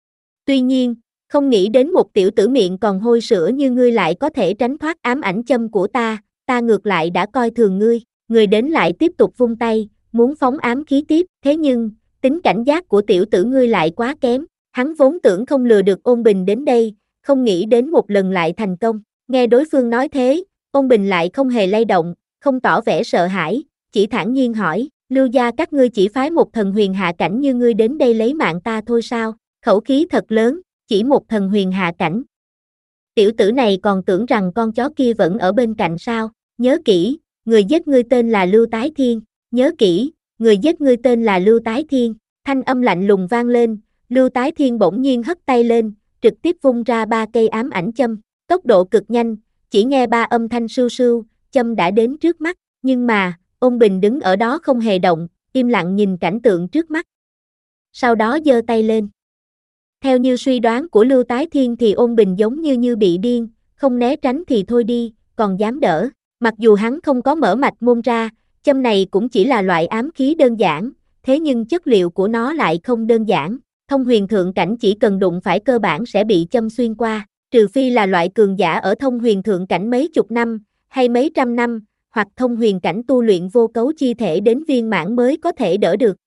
Tuy nhiên, không nghĩ đến một tiểu tử miệng còn hôi sữa như ngươi lại có thể tránh thoát ám ảnh châm của ta, ta ngược lại đã coi thường ngươi. Người đến lại tiếp tục vung tay, muốn phóng ám khí tiếp, thế nhưng, tính cảnh giác của tiểu tử ngươi lại quá kém, hắn vốn tưởng không lừa được Ôn Bình đến đây, không nghĩ đến một lần lại thành công. Nghe đối phương nói thế, Ôn Bình lại không hề lay động, không tỏ vẻ sợ hãi, chỉ thản nhiên hỏi, Lưu gia các ngươi chỉ phái một thần huyền hạ cảnh như ngươi đến đây lấy mạng ta thôi sao? Khẩu khí thật lớn, chỉ một thần huyền hạ cảnh. Tiểu tử này còn tưởng rằng con chó kia vẫn ở bên cạnh sao? Nhớ kỹ, người giết ngươi tên là Lưu Tái Thiên, nhớ kỹ, người giết ngươi tên là Lưu Tái Thiên. Thanh âm lạnh lùng vang lên, Lưu Tái Thiên bỗng nhiên hất tay lên, trực tiếp vung ra ba cây ám ảnh châm, tốc độ cực nhanh, chỉ nghe ba âm thanh sưu sưu, châm đã đến trước mắt, nhưng mà, Ôn Bình đứng ở đó không hề động, im lặng nhìn cảnh tượng trước mắt. Sau đó giơ tay lên. Theo như suy đoán của Lưu Tái Thiên thì Ôn Bình giống như như bị điên, không né tránh thì thôi đi, còn dám đỡ. Mặc dù hắn không có mở mạch môn ra, châm này cũng chỉ là loại ám khí đơn giản, thế nhưng chất liệu của nó lại không đơn giản. Thông huyền thượng cảnh chỉ cần đụng phải cơ bản sẽ bị châm xuyên qua, trừ phi là loại cường giả ở thông huyền thượng cảnh mấy chục năm, hay mấy trăm năm, hoặc thông huyền cảnh tu luyện vô cấu chi thể đến viên mãn mới có thể đỡ được.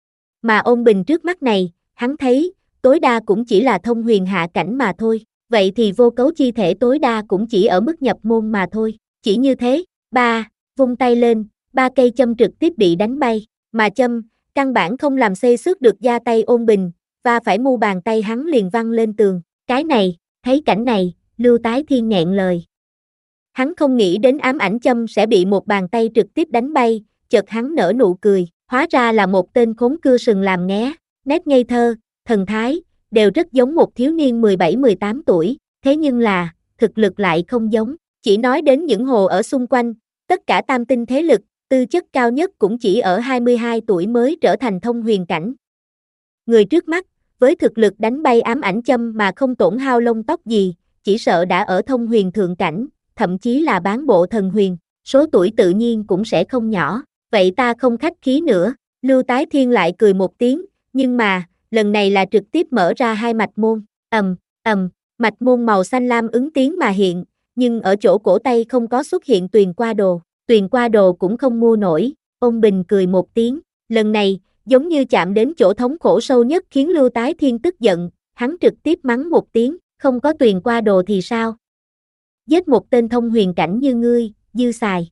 Mà Ôn Bình trước mắt này, hắn thấy, tối đa cũng chỉ là thông huyền hạ cảnh mà thôi, vậy thì vô cấu chi thể tối đa cũng chỉ ở mức nhập môn mà thôi, chỉ như thế, ba, vung tay lên, ba cây châm trực tiếp bị đánh bay, mà châm, căn bản không làm xây xước được da tay Ôn Bình, và phải mu bàn tay hắn liền văng lên tường. Cái này, thấy cảnh này, Lưu Tái Thiên nghẹn lời. Hắn không nghĩ đến ám ảnh châm sẽ bị một bàn tay trực tiếp đánh bay, chợt hắn nở nụ cười, hóa ra là một tên khốn cưa sừng làm nghé, nét ngây thơ, thần thái, đều rất giống một thiếu niên mười bảy mười tám tuổi, thế nhưng là, thực lực lại không giống, chỉ nói đến những hồ ở xung quanh, tất cả tam tinh thế lực, tư chất cao nhất cũng chỉ ở hai mươi hai tuổi mới trở thành thông huyền cảnh. Người trước mắt, với thực lực đánh bay ám ảnh châm mà không tổn hao lông tóc gì, chỉ sợ đã ở thông huyền thượng cảnh, thậm chí là bán bộ thần huyền, số tuổi tự nhiên cũng sẽ không nhỏ, vậy ta không khách khí nữa, Lưu Tái Thiên lại cười một tiếng, nhưng mà, lần này là trực tiếp mở ra hai mạch môn, ầm, ầm, mạch môn màu xanh lam ứng tiếng mà hiện, nhưng ở chỗ cổ tay không có xuất hiện tuyền qua đồ, tuyền qua đồ cũng không mua nổi, Ôn Bình cười một tiếng, lần này, giống như chạm đến chỗ thống khổ sâu nhất khiến Lưu Tái Thiên tức giận, hắn trực tiếp mắng một tiếng, không có tuyền qua đồ thì sao? Giết một tên thông huyền cảnh như ngươi, dư xài.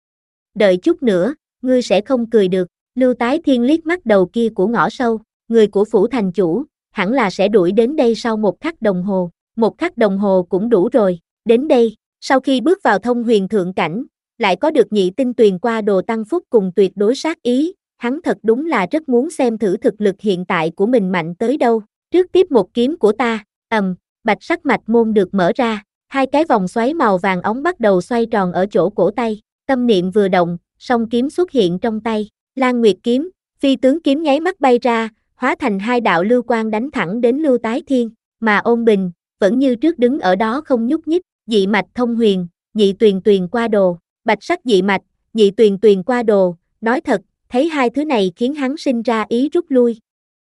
Đợi chút nữa, ngươi sẽ không cười được, Lưu Tái Thiên liếc mắt đầu kia của ngõ sâu, người của phủ thành chủ, hẳn là sẽ đuổi đến đây sau một khắc đồng hồ, một khắc đồng hồ cũng đủ rồi, đến đây, sau khi bước vào thông huyền thượng cảnh, lại có được nhị tinh tuyền qua đồ tăng phúc cùng tuyệt đối sát ý, hắn thật đúng là rất muốn xem thử thực lực hiện tại của mình mạnh tới đâu, trước tiếp một kiếm của ta, ầm, bạch sắc mạch môn được mở ra, hai cái vòng xoáy màu vàng óng bắt đầu xoay tròn ở chỗ cổ tay, tâm niệm vừa động, song kiếm xuất hiện trong tay, Lan Nguyệt kiếm, phi tướng kiếm nháy mắt bay ra, hóa thành hai đạo lưu quang đánh thẳng đến Lưu Tái Thiên, mà Ôn Bình, vẫn như trước đứng ở đó không nhúc nhích, dị mạch thông huyền, nhị tuyền tuyền qua đồ, bạch sắc dị mạch, nhị tuyền tuyền qua đồ, nói thật, thấy hai thứ này khiến hắn sinh ra ý rút lui.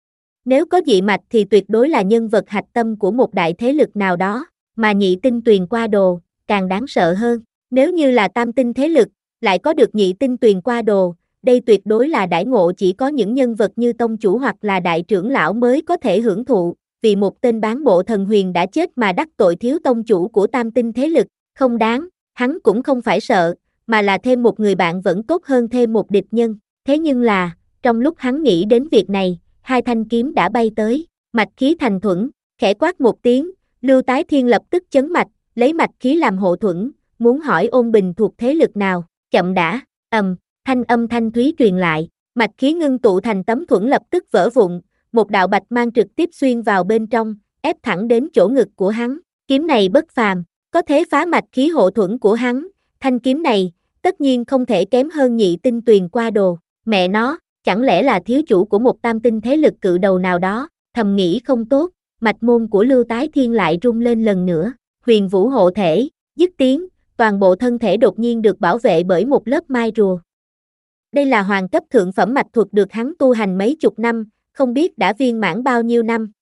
Nếu có dị mạch thì tuyệt đối là nhân vật hạch tâm của một đại thế lực nào đó, mà nhị tinh tuyền qua đồ, càng đáng sợ hơn, nếu như là tam tinh thế lực, lại có được nhị tinh tuyền qua đồ, đây tuyệt đối là đãi ngộ chỉ có những nhân vật như tông chủ hoặc là đại trưởng lão mới có thể hưởng thụ, vì một tên bán bộ thần huyền đã chết mà đắc tội thiếu tông chủ của tam tinh thế lực, không đáng, hắn cũng không phải sợ, mà là thêm một người bạn vẫn tốt hơn thêm một địch nhân, thế nhưng là, trong lúc hắn nghĩ đến việc này, hai thanh kiếm đã bay tới, mạch khí thành thuẫn, khẽ quát một tiếng, Lưu Tái Thiên lập tức chấn mạch, lấy mạch khí làm hộ thuẫn, muốn hỏi Ôn Bình thuộc thế lực nào, chậm đã, ầm, thanh âm thanh thúy truyền lại, mạch khí ngưng tụ thành tấm thuẫn lập tức vỡ vụn, một đạo bạch mang trực tiếp xuyên vào bên trong, ép thẳng đến chỗ ngực của hắn, kiếm này bất phàm, có thể phá mạch khí hộ thuẫn của hắn, thanh kiếm này, tất nhiên không thể kém hơn nhị tinh tuyền qua đồ, mẹ nó, chẳng lẽ là thiếu chủ của một tam tinh thế lực cự đầu nào đó, thầm nghĩ không tốt, mạch môn của Lưu Tái Thiên lại rung lên lần nữa, huyền vũ hộ thể, dứt tiếng, toàn bộ thân thể đột nhiên được bảo vệ bởi một lớp mai rùa. Đây là hoàng cấp thượng phẩm mạch thuật được hắn tu hành mấy chục năm, không biết đã viên mãn bao nhiêu năm.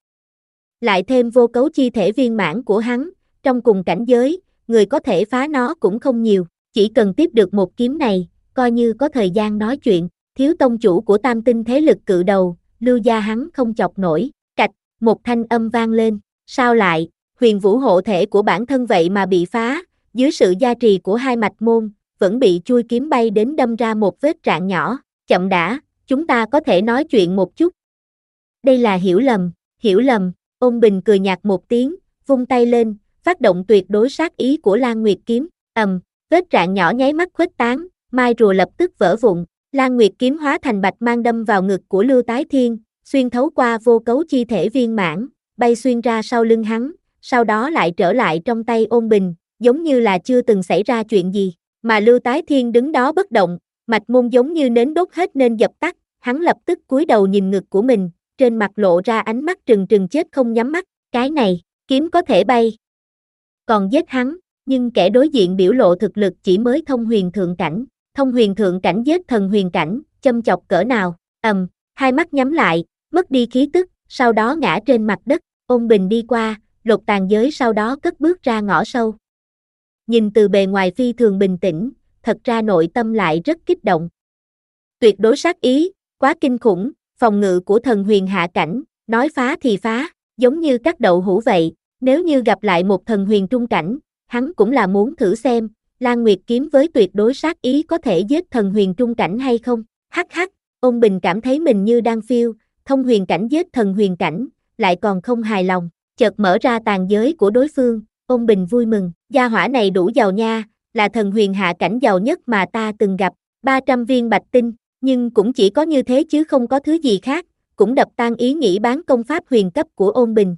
Lại thêm vô cấu chi thể viên mãn của hắn, trong cùng cảnh giới, người có thể phá nó cũng không nhiều, chỉ cần tiếp được một kiếm này, coi như có thời gian nói chuyện, thiếu tông chủ của tam tinh thế lực cự đầu, Lưu gia hắn không chọc nổi, cạch, một thanh âm vang lên, sao lại, huyền vũ hộ thể của bản thân vậy mà bị phá, dưới sự gia trì của hai mạch môn, vẫn bị chui kiếm bay đến đâm ra một vết rạn nhỏ, chậm đã, chúng ta có thể nói chuyện một chút. Đây là hiểu lầm, hiểu lầm, Ôn Bình cười nhạt một tiếng, vung tay lên, phát động tuyệt đối sát ý của Lan Nguyệt kiếm, ầm, vết rạn nhỏ nháy mắt khuếch tán, mai rùa lập tức vỡ vụn, Lan Nguyệt kiếm hóa thành bạch mang đâm vào ngực của Lưu Tái Thiên, xuyên thấu qua vô cấu chi thể viên mãn, bay xuyên ra sau lưng hắn, sau đó lại trở lại trong tay Ôn Bình, giống như là chưa từng xảy ra chuyện gì, mà Lưu Tái Thiên đứng đó bất động, mạch môn giống như nến đốt hết nên dập tắt, hắn lập tức cúi đầu nhìn ngực của mình, trên mặt lộ ra ánh mắt trừng trừng chết không nhắm mắt, cái này, kiếm có thể bay. Còn giết hắn, nhưng kẻ đối diện biểu lộ thực lực chỉ mới thông huyền thượng cảnh, thông huyền thượng cảnh giết thần huyền cảnh, châm chọc cỡ nào, ầm, hai mắt nhắm lại, mất đi khí tức, sau đó ngã trên mặt đất, Ôn Bình đi qua, lột tàn giới sau đó cất bước ra ngõ sâu. Nhìn từ bề ngoài phi thường bình tĩnh, thật ra nội tâm lại rất kích động. Tuyệt đối sát ý, quá kinh khủng, phòng ngự của thần huyền hạ cảnh, nói phá thì phá, giống như cắt đậu hũ vậy, nếu như gặp lại một thần huyền trung cảnh, hắn cũng là muốn thử xem, Lan Nguyệt kiếm với tuyệt đối sát ý có thể giết thần huyền trung cảnh hay không, hắc hắc, Ôn Bình cảm thấy mình như đang phiêu, thông huyền cảnh giết thần huyền cảnh, lại còn không hài lòng, chợt mở ra tàn giới của đối phương, Ôn Bình vui mừng, gia hỏa này đủ giàu nha, là thần huyền hạ cảnh giàu nhất mà ta từng gặp, ba trăm viên bạch tinh, nhưng cũng chỉ có như thế chứ không có thứ gì khác, cũng đập tan ý nghĩ bán công pháp huyền cấp của Ôn Bình.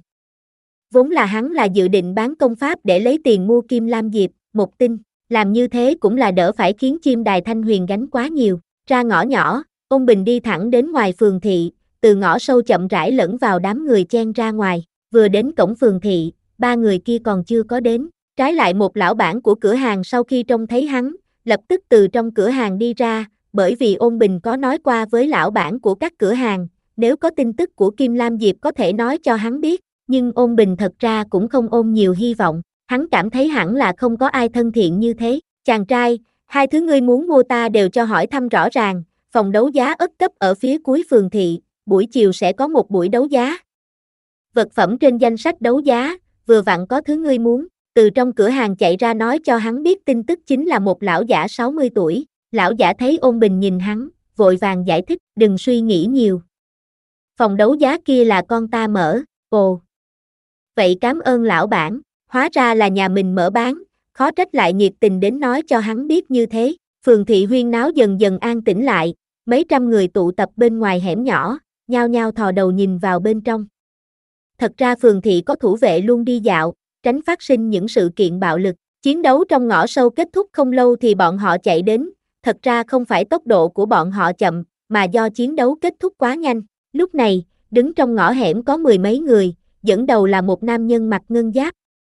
Vốn là hắn là dự định bán công pháp để lấy tiền mua kim lam diệp, một tinh, làm như thế cũng là đỡ phải khiến chim đài thanh huyền gánh quá nhiều. Ra ngõ nhỏ, Ôn Bình đi thẳng đến ngoài phường thị, từ ngõ sâu chậm rãi lẫn vào đám người chen ra ngoài, vừa đến cổng phường thị, ba người kia còn chưa có đến, trái lại một lão bản của cửa hàng sau khi trông thấy hắn, lập tức từ trong cửa hàng đi ra, bởi vì Ôn Bình có nói qua với lão bản của các cửa hàng, nếu có tin tức của Kim Lam Diệp có thể nói cho hắn biết, nhưng Ôn Bình thật ra cũng không ôm nhiều hy vọng, hắn cảm thấy hẳn là không có ai thân thiện như thế. Chàng trai, hai thứ ngươi muốn mua ta đều cho hỏi thăm rõ ràng, phòng đấu giá ất cấp ở phía cuối phường thị, buổi chiều sẽ có một buổi đấu giá. Vật phẩm trên danh sách đấu giá, vừa vặn có thứ ngươi muốn, từ trong cửa hàng chạy ra nói cho hắn biết tin tức chính là một lão giả sáu mươi tuổi, lão giả thấy Ôn Bình nhìn hắn, vội vàng giải thích, đừng suy nghĩ nhiều. Phòng đấu giá kia là con ta mở, ồ. Vậy cảm ơn lão bản, hóa ra là nhà mình mở bán, khó trách lại nhiệt tình đến nói cho hắn biết như thế. Phường thị huyên náo dần dần an tĩnh lại, mấy trăm người tụ tập bên ngoài hẻm nhỏ, nhao nhao thò đầu nhìn vào bên trong. Thật ra phường thị có thủ vệ luôn đi dạo, tránh phát sinh những sự kiện bạo lực. Chiến đấu trong ngõ sâu kết thúc không lâu thì bọn họ chạy đến, thật ra không phải tốc độ của bọn họ chậm, mà do chiến đấu kết thúc quá nhanh. Lúc này, đứng trong ngõ hẻm có mười mấy người, dẫn đầu là một nam nhân mặc ngân giáp.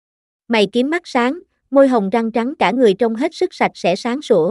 Mày kiếm mắt sáng, môi hồng răng trắng, cả người trông hết sức sạch sẽ sáng sủa.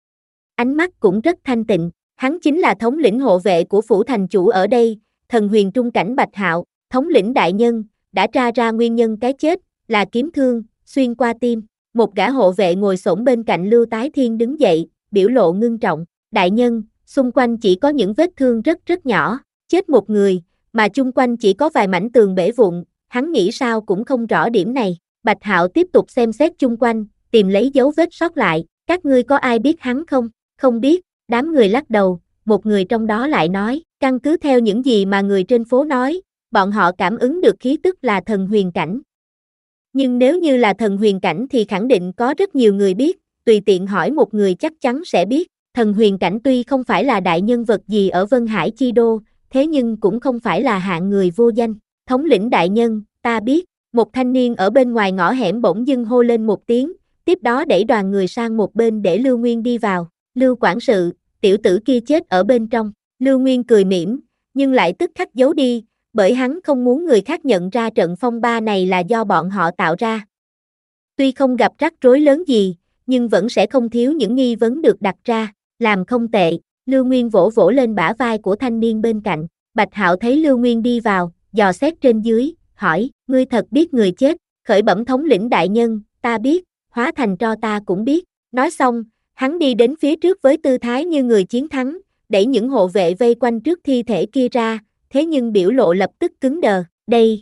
Ánh mắt cũng rất thanh tịnh, hắn chính là thống lĩnh hộ vệ của phủ thành chủ ở đây, thần huyền trung cảnh Bạch Hạo. Thống lĩnh đại nhân, đã tra ra nguyên nhân cái chết, là kiếm thương, xuyên qua tim. Một gã hộ vệ ngồi xổm bên cạnh Lưu Tái Thiên đứng dậy, biểu lộ ngưng trọng. Đại nhân, xung quanh chỉ có những vết thương rất rất nhỏ, chết một người, mà chung quanh chỉ có vài mảnh tường bể vụn, hắn nghĩ sao cũng không rõ điểm này. Bạch Hạo tiếp tục xem xét chung quanh, tìm lấy dấu vết sót lại, các ngươi có ai biết hắn không? Không biết, đám người lắc đầu, một người trong đó lại nói, căn cứ theo những gì mà người trên phố nói, bọn họ cảm ứng được khí tức là thần huyền cảnh. Nhưng nếu như là thần huyền cảnh thì khẳng định có rất nhiều người biết, tùy tiện hỏi một người chắc chắn sẽ biết. Thần huyền cảnh tuy không phải là đại nhân vật gì ở Vân Hải Chi Đô, thế nhưng cũng không phải là hạng người vô danh. Thống lĩnh đại nhân, ta biết, một thanh niên ở bên ngoài ngõ hẻm bỗng dưng hô lên một tiếng, tiếp đó đẩy đoàn người sang một bên để Lưu Nguyên đi vào. Lưu quản sự, tiểu tử kia chết ở bên trong. Lưu Nguyên cười mỉm, nhưng lại tức khắc giấu đi, bởi hắn không muốn người khác nhận ra trận phong ba này là do bọn họ tạo ra. Tuy không gặp rắc rối lớn gì, nhưng vẫn sẽ không thiếu những nghi vấn được đặt ra. Làm không tệ, Lưu Nguyên vỗ vỗ lên bả vai của thanh niên bên cạnh. Bạch Hạo thấy Lưu Nguyên đi vào, dò xét trên dưới, hỏi, ngươi thật biết người chết? Khởi bẩm thống lĩnh đại nhân, ta biết, hóa thành tro ta cũng biết. Nói xong, hắn đi đến phía trước với tư thái như người chiến thắng, đẩy những hộ vệ vây quanh trước thi thể kia ra, thế nhưng biểu lộ lập tức cứng đờ. Đây,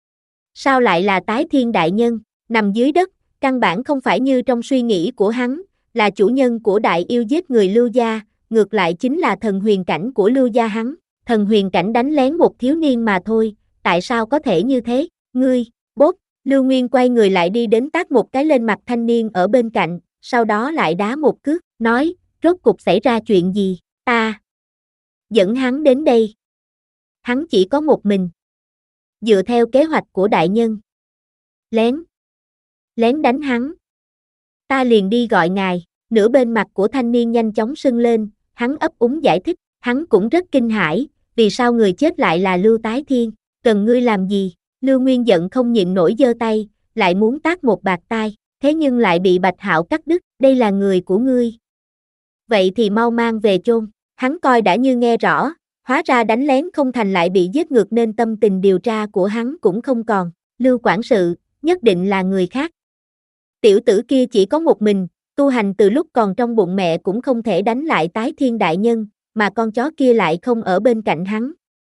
sao lại là Tái Thiên đại nhân, nằm dưới đất, căn bản không phải như trong suy nghĩ của hắn, là chủ nhân của đại yêu giết người Lưu gia, ngược lại chính là thần huyền cảnh của Lưu gia hắn. Thần huyền cảnh đánh lén một thiếu niên mà thôi, tại sao có thể như thế? Ngươi, bốp, Lưu Nguyên quay người lại đi đến tát một cái lên mặt thanh niên ở bên cạnh, sau đó lại đá một cước, nói, rốt cục xảy ra chuyện gì? Ta dẫn hắn đến đây. Hắn chỉ có một mình. Dựa theo kế hoạch của đại nhân. Lén. Lén đánh hắn. Ta liền đi gọi ngài. Nửa bên mặt của thanh niên nhanh chóng sưng lên, hắn ấp úng giải thích, hắn cũng rất kinh hãi, vì sao người chết lại là Lưu Tái Thiên, cần ngươi làm gì? Lưu Nguyên giận không nhịn nổi giơ tay, lại muốn tát một bạt tai, thế nhưng lại bị Bạch Hạo cắt đứt, đây là người của ngươi. Vậy thì mau mang về chôn. Hắn coi đã như nghe rõ, hóa ra đánh lén không thành lại bị giết ngược nên tâm tình điều tra của hắn cũng không còn. Lưu quản sự, nhất định là người khác. Tiểu tử kia chỉ có một mình, tu hành từ lúc còn trong bụng mẹ cũng không thể đánh lại Tái Thiên đại nhân, mà con chó kia lại không ở bên cạnh hắn.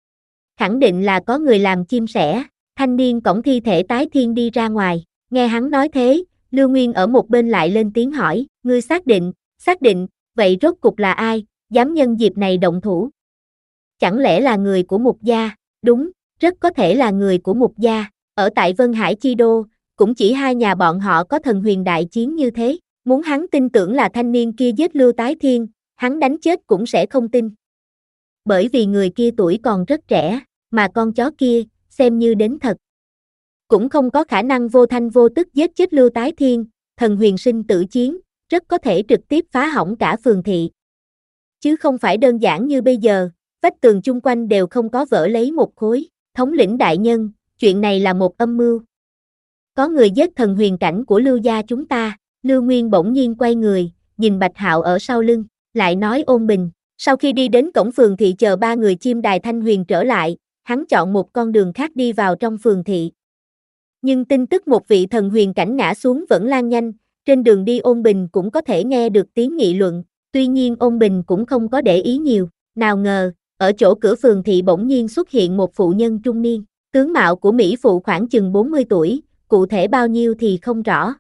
Khẳng định là có người làm chim sẻ. Thanh niên cõng thi thể Tái Thiên đi ra ngoài, nghe hắn nói thế, Lưu Nguyên ở một bên lại lên tiếng hỏi, ngươi xác định, xác định, vậy rốt cục là ai, dám nhân dịp này động thủ? Chẳng lẽ là người của Mục gia? Đúng, rất có thể là người của Mục gia. Ở tại Vân Hải Chi Đô, cũng chỉ hai nhà bọn họ có thần huyền đại chiến như thế. Muốn hắn tin tưởng là thanh niên kia giết Lưu Tái Thiên, hắn đánh chết cũng sẽ không tin. Bởi vì người kia tuổi còn rất trẻ, mà con chó kia, xem như đến thật. Cũng không có khả năng vô thanh vô tức giết chết Lưu Tái Thiên, thần huyền sinh tử chiến, rất có thể trực tiếp phá hỏng cả phường thị. Chứ không phải đơn giản như bây giờ, vách tường chung quanh đều không có vỡ lấy một khối. Thống lĩnh đại nhân, chuyện này là một âm mưu. Có người giết thần huyền cảnh của Lưu gia chúng ta. Lưu Nguyên bỗng nhiên quay người, nhìn Bạch Hạo ở sau lưng, lại nói ôn bình. Sau khi đi đến cổng phường thị chờ ba người chim đài thanh huyền trở lại, hắn chọn một con đường khác đi vào trong phường thị. Nhưng tin tức một vị thần huyền cảnh ngã xuống vẫn lan nhanh, trên đường đi ôn bình cũng có thể nghe được tiếng nghị luận, tuy nhiên ôn bình cũng không có để ý nhiều, nào ngờ, ở chỗ cửa phường thị bỗng nhiên xuất hiện một phụ nhân trung niên, tướng mạo của Mỹ phụ khoảng chừng bốn mươi tuổi, cụ thể bao nhiêu thì không rõ.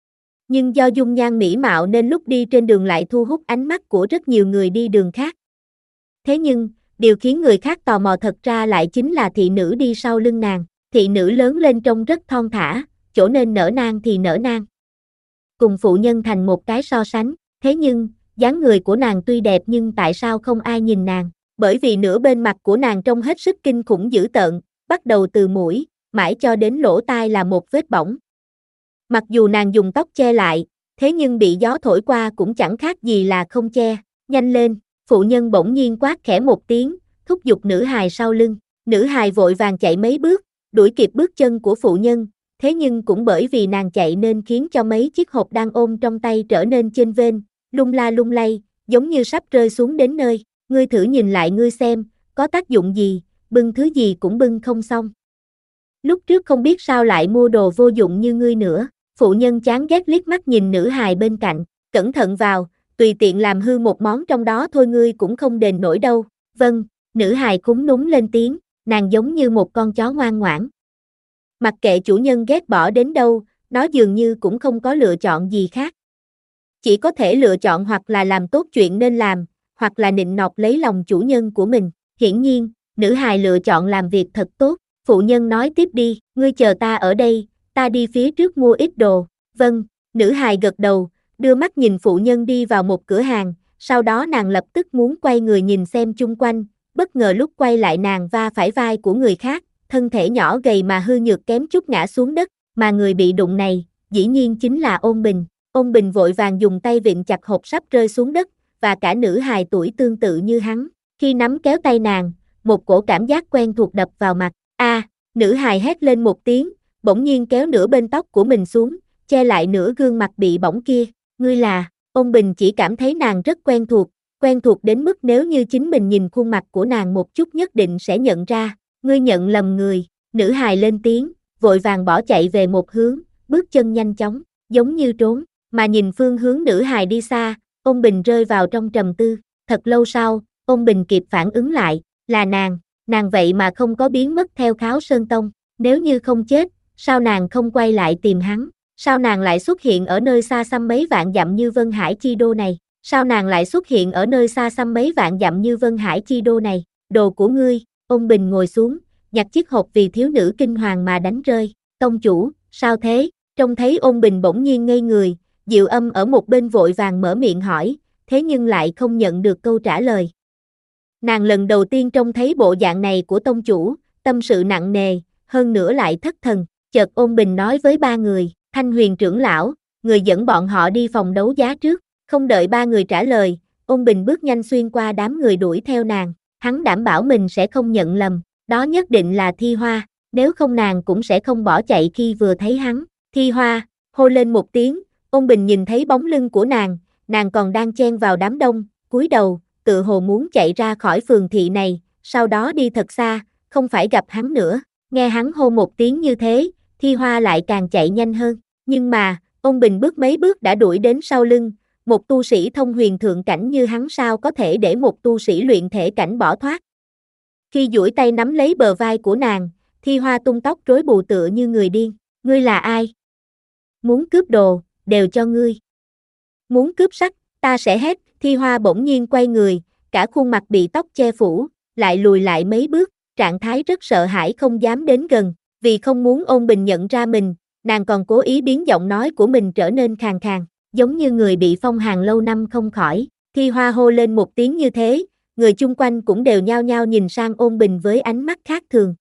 Nhưng do dung nhan mỹ mạo nên lúc đi trên đường lại thu hút ánh mắt của rất nhiều người đi đường khác. Thế nhưng, điều khiến người khác tò mò thật ra lại chính là thị nữ đi sau lưng nàng. Thị nữ lớn lên trông rất thon thả, chỗ nên nở nang thì nở nang. Cùng phụ nhân thành một cái so sánh, thế nhưng, dáng người của nàng tuy đẹp nhưng tại sao không ai nhìn nàng? Bởi vì nửa bên mặt của nàng trông hết sức kinh khủng dữ tợn, bắt đầu từ mũi, mãi cho đến lỗ tai là một vết bỏng. Mặc dù nàng dùng tóc che lại, thế nhưng bị gió thổi qua cũng chẳng khác gì là không che. Nhanh lên, phụ nhân bỗng nhiên quát khẽ một tiếng, thúc giục nữ hài sau lưng. Nữ hài vội vàng chạy mấy bước, đuổi kịp bước chân của phụ nhân, thế nhưng cũng bởi vì nàng chạy nên khiến cho mấy chiếc hộp đang ôm trong tay trở nên chênh vênh, lung la lung lay, giống như sắp rơi xuống đến nơi. Ngươi thử nhìn lại ngươi xem, có tác dụng gì, bưng thứ gì cũng bưng không xong. Lúc trước không biết sao lại mua đồ vô dụng như ngươi nữa. Phụ nhân chán ghét liếc mắt nhìn nữ hài bên cạnh, cẩn thận vào, tùy tiện làm hư một món trong đó thôi ngươi cũng không đền nổi đâu. Vâng, nữ hài cúm núm lên tiếng, nàng giống như một con chó ngoan ngoãn. Mặc kệ chủ nhân ghét bỏ đến đâu, nó dường như cũng không có lựa chọn gì khác. Chỉ có thể lựa chọn hoặc là làm tốt chuyện nên làm, hoặc là nịnh nọt lấy lòng chủ nhân của mình. Hiển nhiên, nữ hài lựa chọn làm việc thật tốt. Phụ nhân nói tiếp đi, ngươi chờ ta ở đây, ta đi phía trước mua ít đồ. Vâng, nữ hài gật đầu, đưa mắt nhìn phụ nhân đi vào một cửa hàng, sau đó nàng lập tức muốn quay người nhìn xem chung quanh, bất ngờ lúc quay lại nàng va phải vai của người khác, thân thể nhỏ gầy mà hư nhược kém chút ngã xuống đất, mà người bị đụng này, dĩ nhiên chính là Ôn Bình. Ôn Bình vội vàng dùng tay vịn chặt hộp sắp rơi xuống đất, và cả nữ hài tuổi tương tự như hắn, khi nắm kéo tay nàng, một cổ cảm giác quen thuộc đập vào mặt. A, nữ hài hét lên một tiếng, bỗng nhiên kéo nửa bên tóc của mình xuống, che lại nửa gương mặt bị bỏng kia. Ngươi là? Ôn Bình chỉ cảm thấy nàng rất quen thuộc, quen thuộc đến mức nếu như chính mình nhìn khuôn mặt của nàng một chút nhất định sẽ nhận ra. Ngươi nhận lầm người. Nữ hài lên tiếng, vội vàng bỏ chạy về một hướng, bước chân nhanh chóng, giống như trốn, mà nhìn phương hướng nữ hài đi xa, Ôn Bình rơi vào trong trầm tư. Thật lâu sau, Ôn Bình kịp phản ứng lại, là nàng, nàng vậy mà không có biến mất theo Kháo Sơn Tông, nếu như không chết, sao nàng không quay lại tìm hắn, sao nàng lại xuất hiện ở nơi xa xăm mấy vạn dặm như Vân Hải Chi Đô này, sao nàng lại xuất hiện ở nơi xa xăm mấy vạn dặm như Vân Hải Chi Đô này, đồ của ngươi. Ôn Bình ngồi xuống, nhặt chiếc hộp vì thiếu nữ kinh hoàng mà đánh rơi. Tông chủ, sao thế? Trông thấy Ôn Bình bỗng nhiên ngây người, Diệu Âm ở một bên vội vàng mở miệng hỏi, thế nhưng lại không nhận được câu trả lời. Nàng lần đầu tiên trông thấy bộ dạng này của tông chủ, tâm sự nặng nề, hơn nữa lại thất thần. Chợt Ôn Bình nói với ba người, Thanh Huyền trưởng lão, người dẫn bọn họ đi phòng đấu giá trước. Không đợi ba người trả lời, Ôn Bình bước nhanh xuyên qua đám người đuổi theo nàng. Hắn đảm bảo mình sẽ không nhận lầm, đó nhất định là Thi Hoa, nếu không nàng cũng sẽ không bỏ chạy khi vừa thấy hắn. Thi Hoa, hô lên một tiếng, Ôn Bình nhìn thấy bóng lưng của nàng, nàng còn đang chen vào đám đông, cúi đầu, tự hồ muốn chạy ra khỏi phường thị này, sau đó đi thật xa, không phải gặp hắn nữa. Nghe hắn hô một tiếng như thế, Thi Hoa lại càng chạy nhanh hơn, nhưng mà, Ôn Bình bước mấy bước đã đuổi đến sau lưng. Một tu sĩ thông huyền thượng cảnh như hắn sao có thể để một tu sĩ luyện thể cảnh bỏ thoát. Khi duỗi tay nắm lấy bờ vai của nàng, Thi Hoa tung tóc rối bù tựa như người điên. Ngươi là ai? Muốn cướp đồ, đều cho ngươi. Muốn cướp sắc, ta sẽ hết. Thi Hoa bỗng nhiên quay người, cả khuôn mặt bị tóc che phủ, lại lùi lại mấy bước, trạng thái rất sợ hãi không dám đến gần, vì không muốn Ôn Bình nhận ra mình, nàng còn cố ý biến giọng nói của mình trở nên khàn khàn, giống như người bị phong hàn lâu năm không khỏi. Thi Hoa hô lên một tiếng như thế, người chung quanh cũng đều nhao nhao nhìn sang Ôn Bình với ánh mắt khác thường.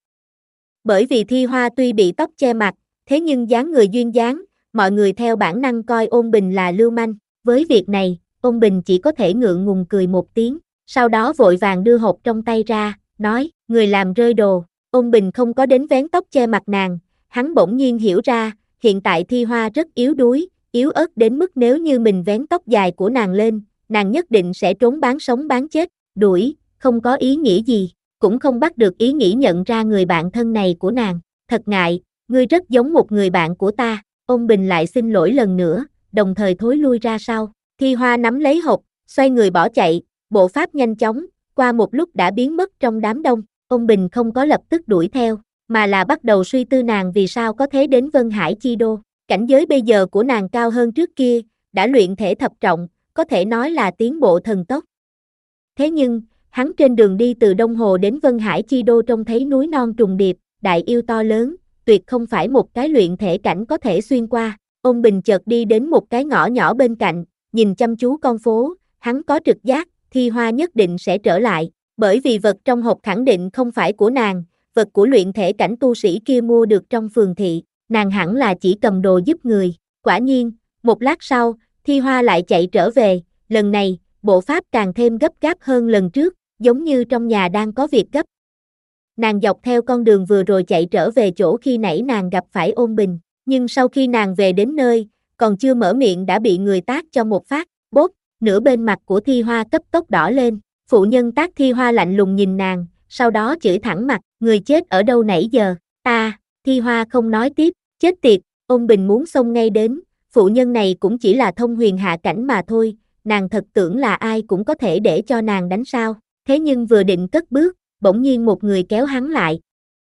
Bởi vì Thi Hoa tuy bị tóc che mặt, thế nhưng dáng người duyên dáng, mọi người theo bản năng coi Ôn Bình là lưu manh. Với việc này, Ôn Bình chỉ có thể ngượng ngùng cười một tiếng, sau đó vội vàng đưa hộp trong tay ra, nói, người làm rơi đồ. Ôn Bình không có đến vén tóc che mặt nàng, hắn bỗng nhiên hiểu ra, hiện tại Thi Hoa rất yếu đuối, yếu ớt đến mức nếu như mình vén tóc dài của nàng lên, nàng nhất định sẽ trốn bán sống bán chết, đuổi, không có ý nghĩa gì, cũng không bắt được ý nghĩ nhận ra người bạn thân này của nàng. Thật ngại, ngươi rất giống một người bạn của ta. Ôn Bình lại xin lỗi lần nữa, đồng thời thối lui ra sau. Thi Hoa nắm lấy hộp, xoay người bỏ chạy, bộ pháp nhanh chóng, qua một lúc đã biến mất trong đám đông. Ôn Bình không có lập tức đuổi theo, mà là bắt đầu suy tư nàng vì sao có thể đến Vân Hải Chi Đô. Cảnh giới bây giờ của nàng cao hơn trước kia, đã luyện thể thập trọng, có thể nói là tiến bộ thần tốc. Thế nhưng, hắn trên đường đi từ Đông Hồ đến Vân Hải Chi Đô trông thấy núi non trùng điệp, đại yêu to lớn, tuyệt không phải một cái luyện thể cảnh có thể xuyên qua. Ôn Bình chợt đi đến một cái ngõ nhỏ bên cạnh, nhìn chăm chú con phố, hắn có trực giác, Thi Hoa nhất định sẽ trở lại, bởi vì vật trong hộp khẳng định không phải của nàng, vật của luyện thể cảnh tu sĩ kia mua được trong phường thị, nàng hẳn là chỉ cầm đồ giúp người. Quả nhiên, một lát sau, Thi Hoa lại chạy trở về, lần này, bộ pháp càng thêm gấp gáp hơn lần trước, giống như trong nhà đang có việc gấp. Nàng dọc theo con đường vừa rồi chạy trở về chỗ khi nãy nàng gặp phải Ôn Bình, nhưng sau khi nàng về đến nơi, còn chưa mở miệng đã bị người tát cho một phát, bốp, nửa bên mặt của Thi Hoa cấp tốc đỏ lên, phụ nhân tát Thi Hoa lạnh lùng nhìn nàng, sau đó chửi thẳng mặt, người chết ở đâu nãy giờ, ta, Thi Hoa không nói tiếp, chết tiệt, Ôn Bình muốn xông ngay đến, phụ nhân này cũng chỉ là thông huyền hạ cảnh mà thôi, nàng thật tưởng là ai cũng có thể để cho nàng đánh sao, thế nhưng vừa định cất bước, bỗng nhiên một người kéo hắn lại.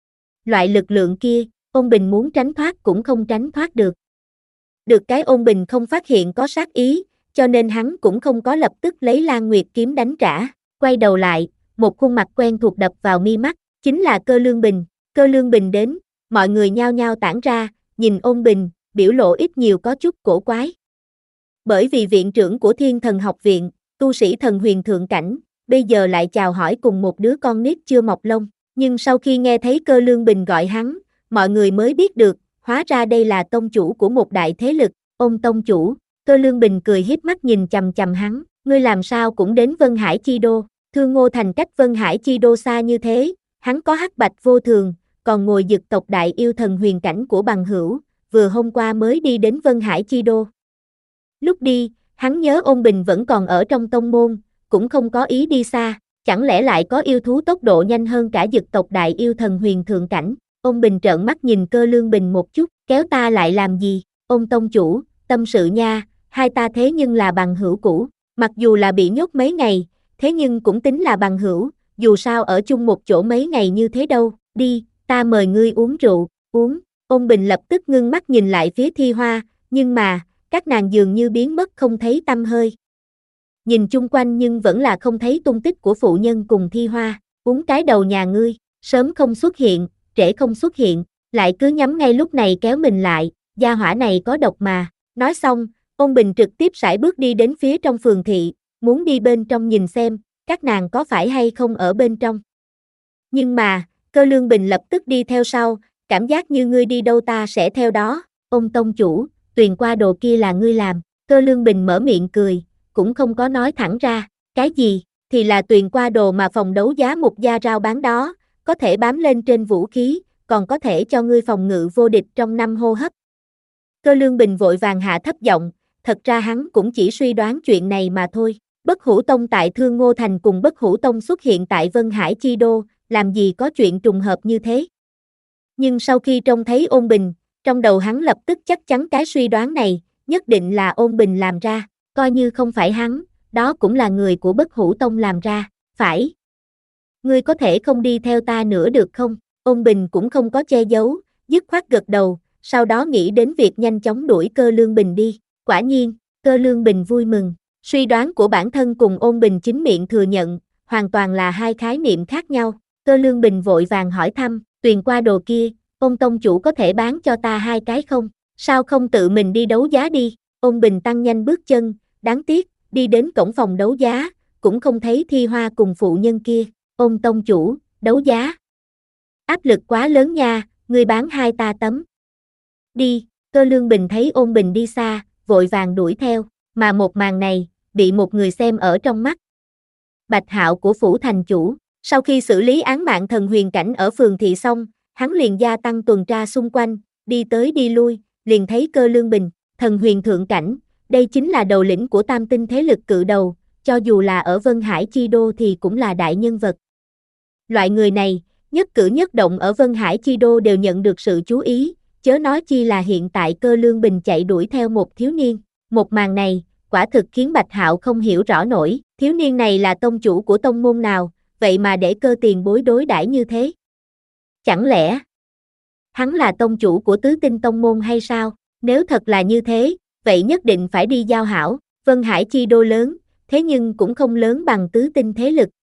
Loại lực lượng kia, Ôn Bình muốn tránh thoát cũng không tránh thoát được. Được cái Ôn Bình không phát hiện có sát ý, cho nên hắn cũng không có lập tức lấy Lan Nguyệt kiếm đánh trả, quay đầu lại, một khuôn mặt quen thuộc đập vào mi mắt, chính là Cơ Lương Bình. Cơ Lương Bình đến, mọi người nhao nhao tản ra, nhìn Ôn Bình, biểu lộ ít nhiều có chút cổ quái. Bởi vì viện trưởng của Thiên Thần Học Viện, tu sĩ thần huyền thượng cảnh, bây giờ lại chào hỏi cùng một đứa con nít chưa mọc lông, nhưng sau khi nghe thấy Cơ Lương Bình gọi hắn, mọi người mới biết được, hóa ra đây là tông chủ của một đại thế lực. Ôn tông chủ. Cơ Lương Bình cười hiếp mắt nhìn chằm chằm hắn, ngươi làm sao cũng đến Vân Hải Chi Đô, Thương Ngô Thành cách Vân Hải Chi Đô xa như thế, hắn có hắc bạch vô thường, còn ngồi dực tộc đại yêu thần huyền cảnh của bằng hữu, vừa hôm qua mới đi đến Vân Hải Chi Đô. Lúc đi, hắn nhớ Ôn Bình vẫn còn ở trong tông môn, cũng không có ý đi xa, chẳng lẽ lại có yêu thú tốc độ nhanh hơn cả dực tộc đại yêu thần huyền thượng cảnh. Ôn Bình trợn mắt nhìn Cơ Lương Bình một chút, kéo ta lại làm gì? Ôn tông chủ, tâm sự nha, hai ta thế nhưng là bằng hữu cũ, mặc dù là bị nhốt mấy ngày, thế nhưng cũng tính là bằng hữu, dù sao ở chung một chỗ mấy ngày như thế đâu, đi, ta mời ngươi uống rượu, uống. Ôn Bình lập tức ngưng mắt nhìn lại phía Thi Hoa, nhưng mà, các nàng dường như biến mất không thấy tăm hơi. Nhìn chung quanh nhưng vẫn là không thấy tung tích của phụ nhân cùng Thi Hoa, uống cái đầu nhà ngươi, sớm không xuất hiện, trễ không xuất hiện, lại cứ nhắm ngay lúc này kéo mình lại, gia hỏa này có độc mà. Nói xong, Ôn Bình trực tiếp sải bước đi đến phía trong phường thị, muốn đi bên trong nhìn xem, các nàng có phải hay không ở bên trong. Nhưng mà, Cơ Lương Bình lập tức đi theo sau, cảm giác như ngươi đi đâu ta sẽ theo đó. Ôn tông chủ, tuyền qua đồ kia là ngươi làm. Cơ Lương Bình mở miệng cười, cũng không có nói thẳng ra, cái gì, thì là tuyền qua đồ mà phòng đấu giá một gia rao bán đó, có thể bám lên trên vũ khí, còn có thể cho ngươi phòng ngự vô địch trong năm hô hấp. Cơ Lương Bình vội vàng hạ thấp giọng, thật ra hắn cũng chỉ suy đoán chuyện này mà thôi. Bất Hủ Tông tại Thương Ngô Thành cùng Bất Hủ Tông xuất hiện tại Vân Hải Chi Đô, làm gì có chuyện trùng hợp như thế. Nhưng sau khi trông thấy Ôn Bình, trong đầu hắn lập tức chắc chắn cái suy đoán này, nhất định là Ôn Bình làm ra, coi như không phải hắn, đó cũng là người của Bất Hủ Tông làm ra, phải. Ngươi có thể không đi theo ta nữa được không? Ôn Bình cũng không có che giấu, dứt khoát gật đầu, sau đó nghĩ đến việc nhanh chóng đuổi Cơ Lương Bình đi. Quả nhiên, Cơ Lương Bình vui mừng, suy đoán của bản thân cùng Ôn Bình chính miệng thừa nhận, hoàn toàn là hai khái niệm khác nhau. Cơ Lương Bình vội vàng hỏi thăm, tuyền qua đồ kia, ông tông chủ có thể bán cho ta hai cái không? Sao không tự mình đi đấu giá đi? Ôn Bình tăng nhanh bước chân, đáng tiếc, đi đến cổng phòng đấu giá, cũng không thấy Thi Hoa cùng phụ nhân kia. Ôn tông chủ, đấu giá. Áp lực quá lớn nha, ngươi bán hai ta tấm. Đi, Cơ Lương Bình thấy Ôn Bình đi xa, vội vàng đuổi theo, mà một màn này, bị một người xem ở trong mắt. Bạch Hạo của phủ thành chủ, sau khi xử lý án mạng thần huyền cảnh ở phường thị xong, hắn liền gia tăng tuần tra xung quanh, đi tới đi lui, liền thấy Cơ Lương Bình, thần huyền thượng cảnh, đây chính là đầu lĩnh của tam tinh thế lực cự đầu, cho dù là ở Vân Hải Chi Đô thì cũng là đại nhân vật. Loại người này, nhất cử nhất động ở Vân Hải Chi Đô đều nhận được sự chú ý, chớ nói chi là hiện tại Cơ Lương Bình chạy đuổi theo một thiếu niên. Một màn này, quả thực khiến Bạch Hạo không hiểu rõ nổi, thiếu niên này là tông chủ của tông môn nào, vậy mà để Cơ tiền bối đối đãi như thế. Chẳng lẽ hắn là tông chủ của tứ tinh tông môn hay sao? Nếu thật là như thế, vậy nhất định phải đi giao hảo. Vân Hải Chi Đô lớn, thế nhưng cũng không lớn bằng tứ tinh thế lực,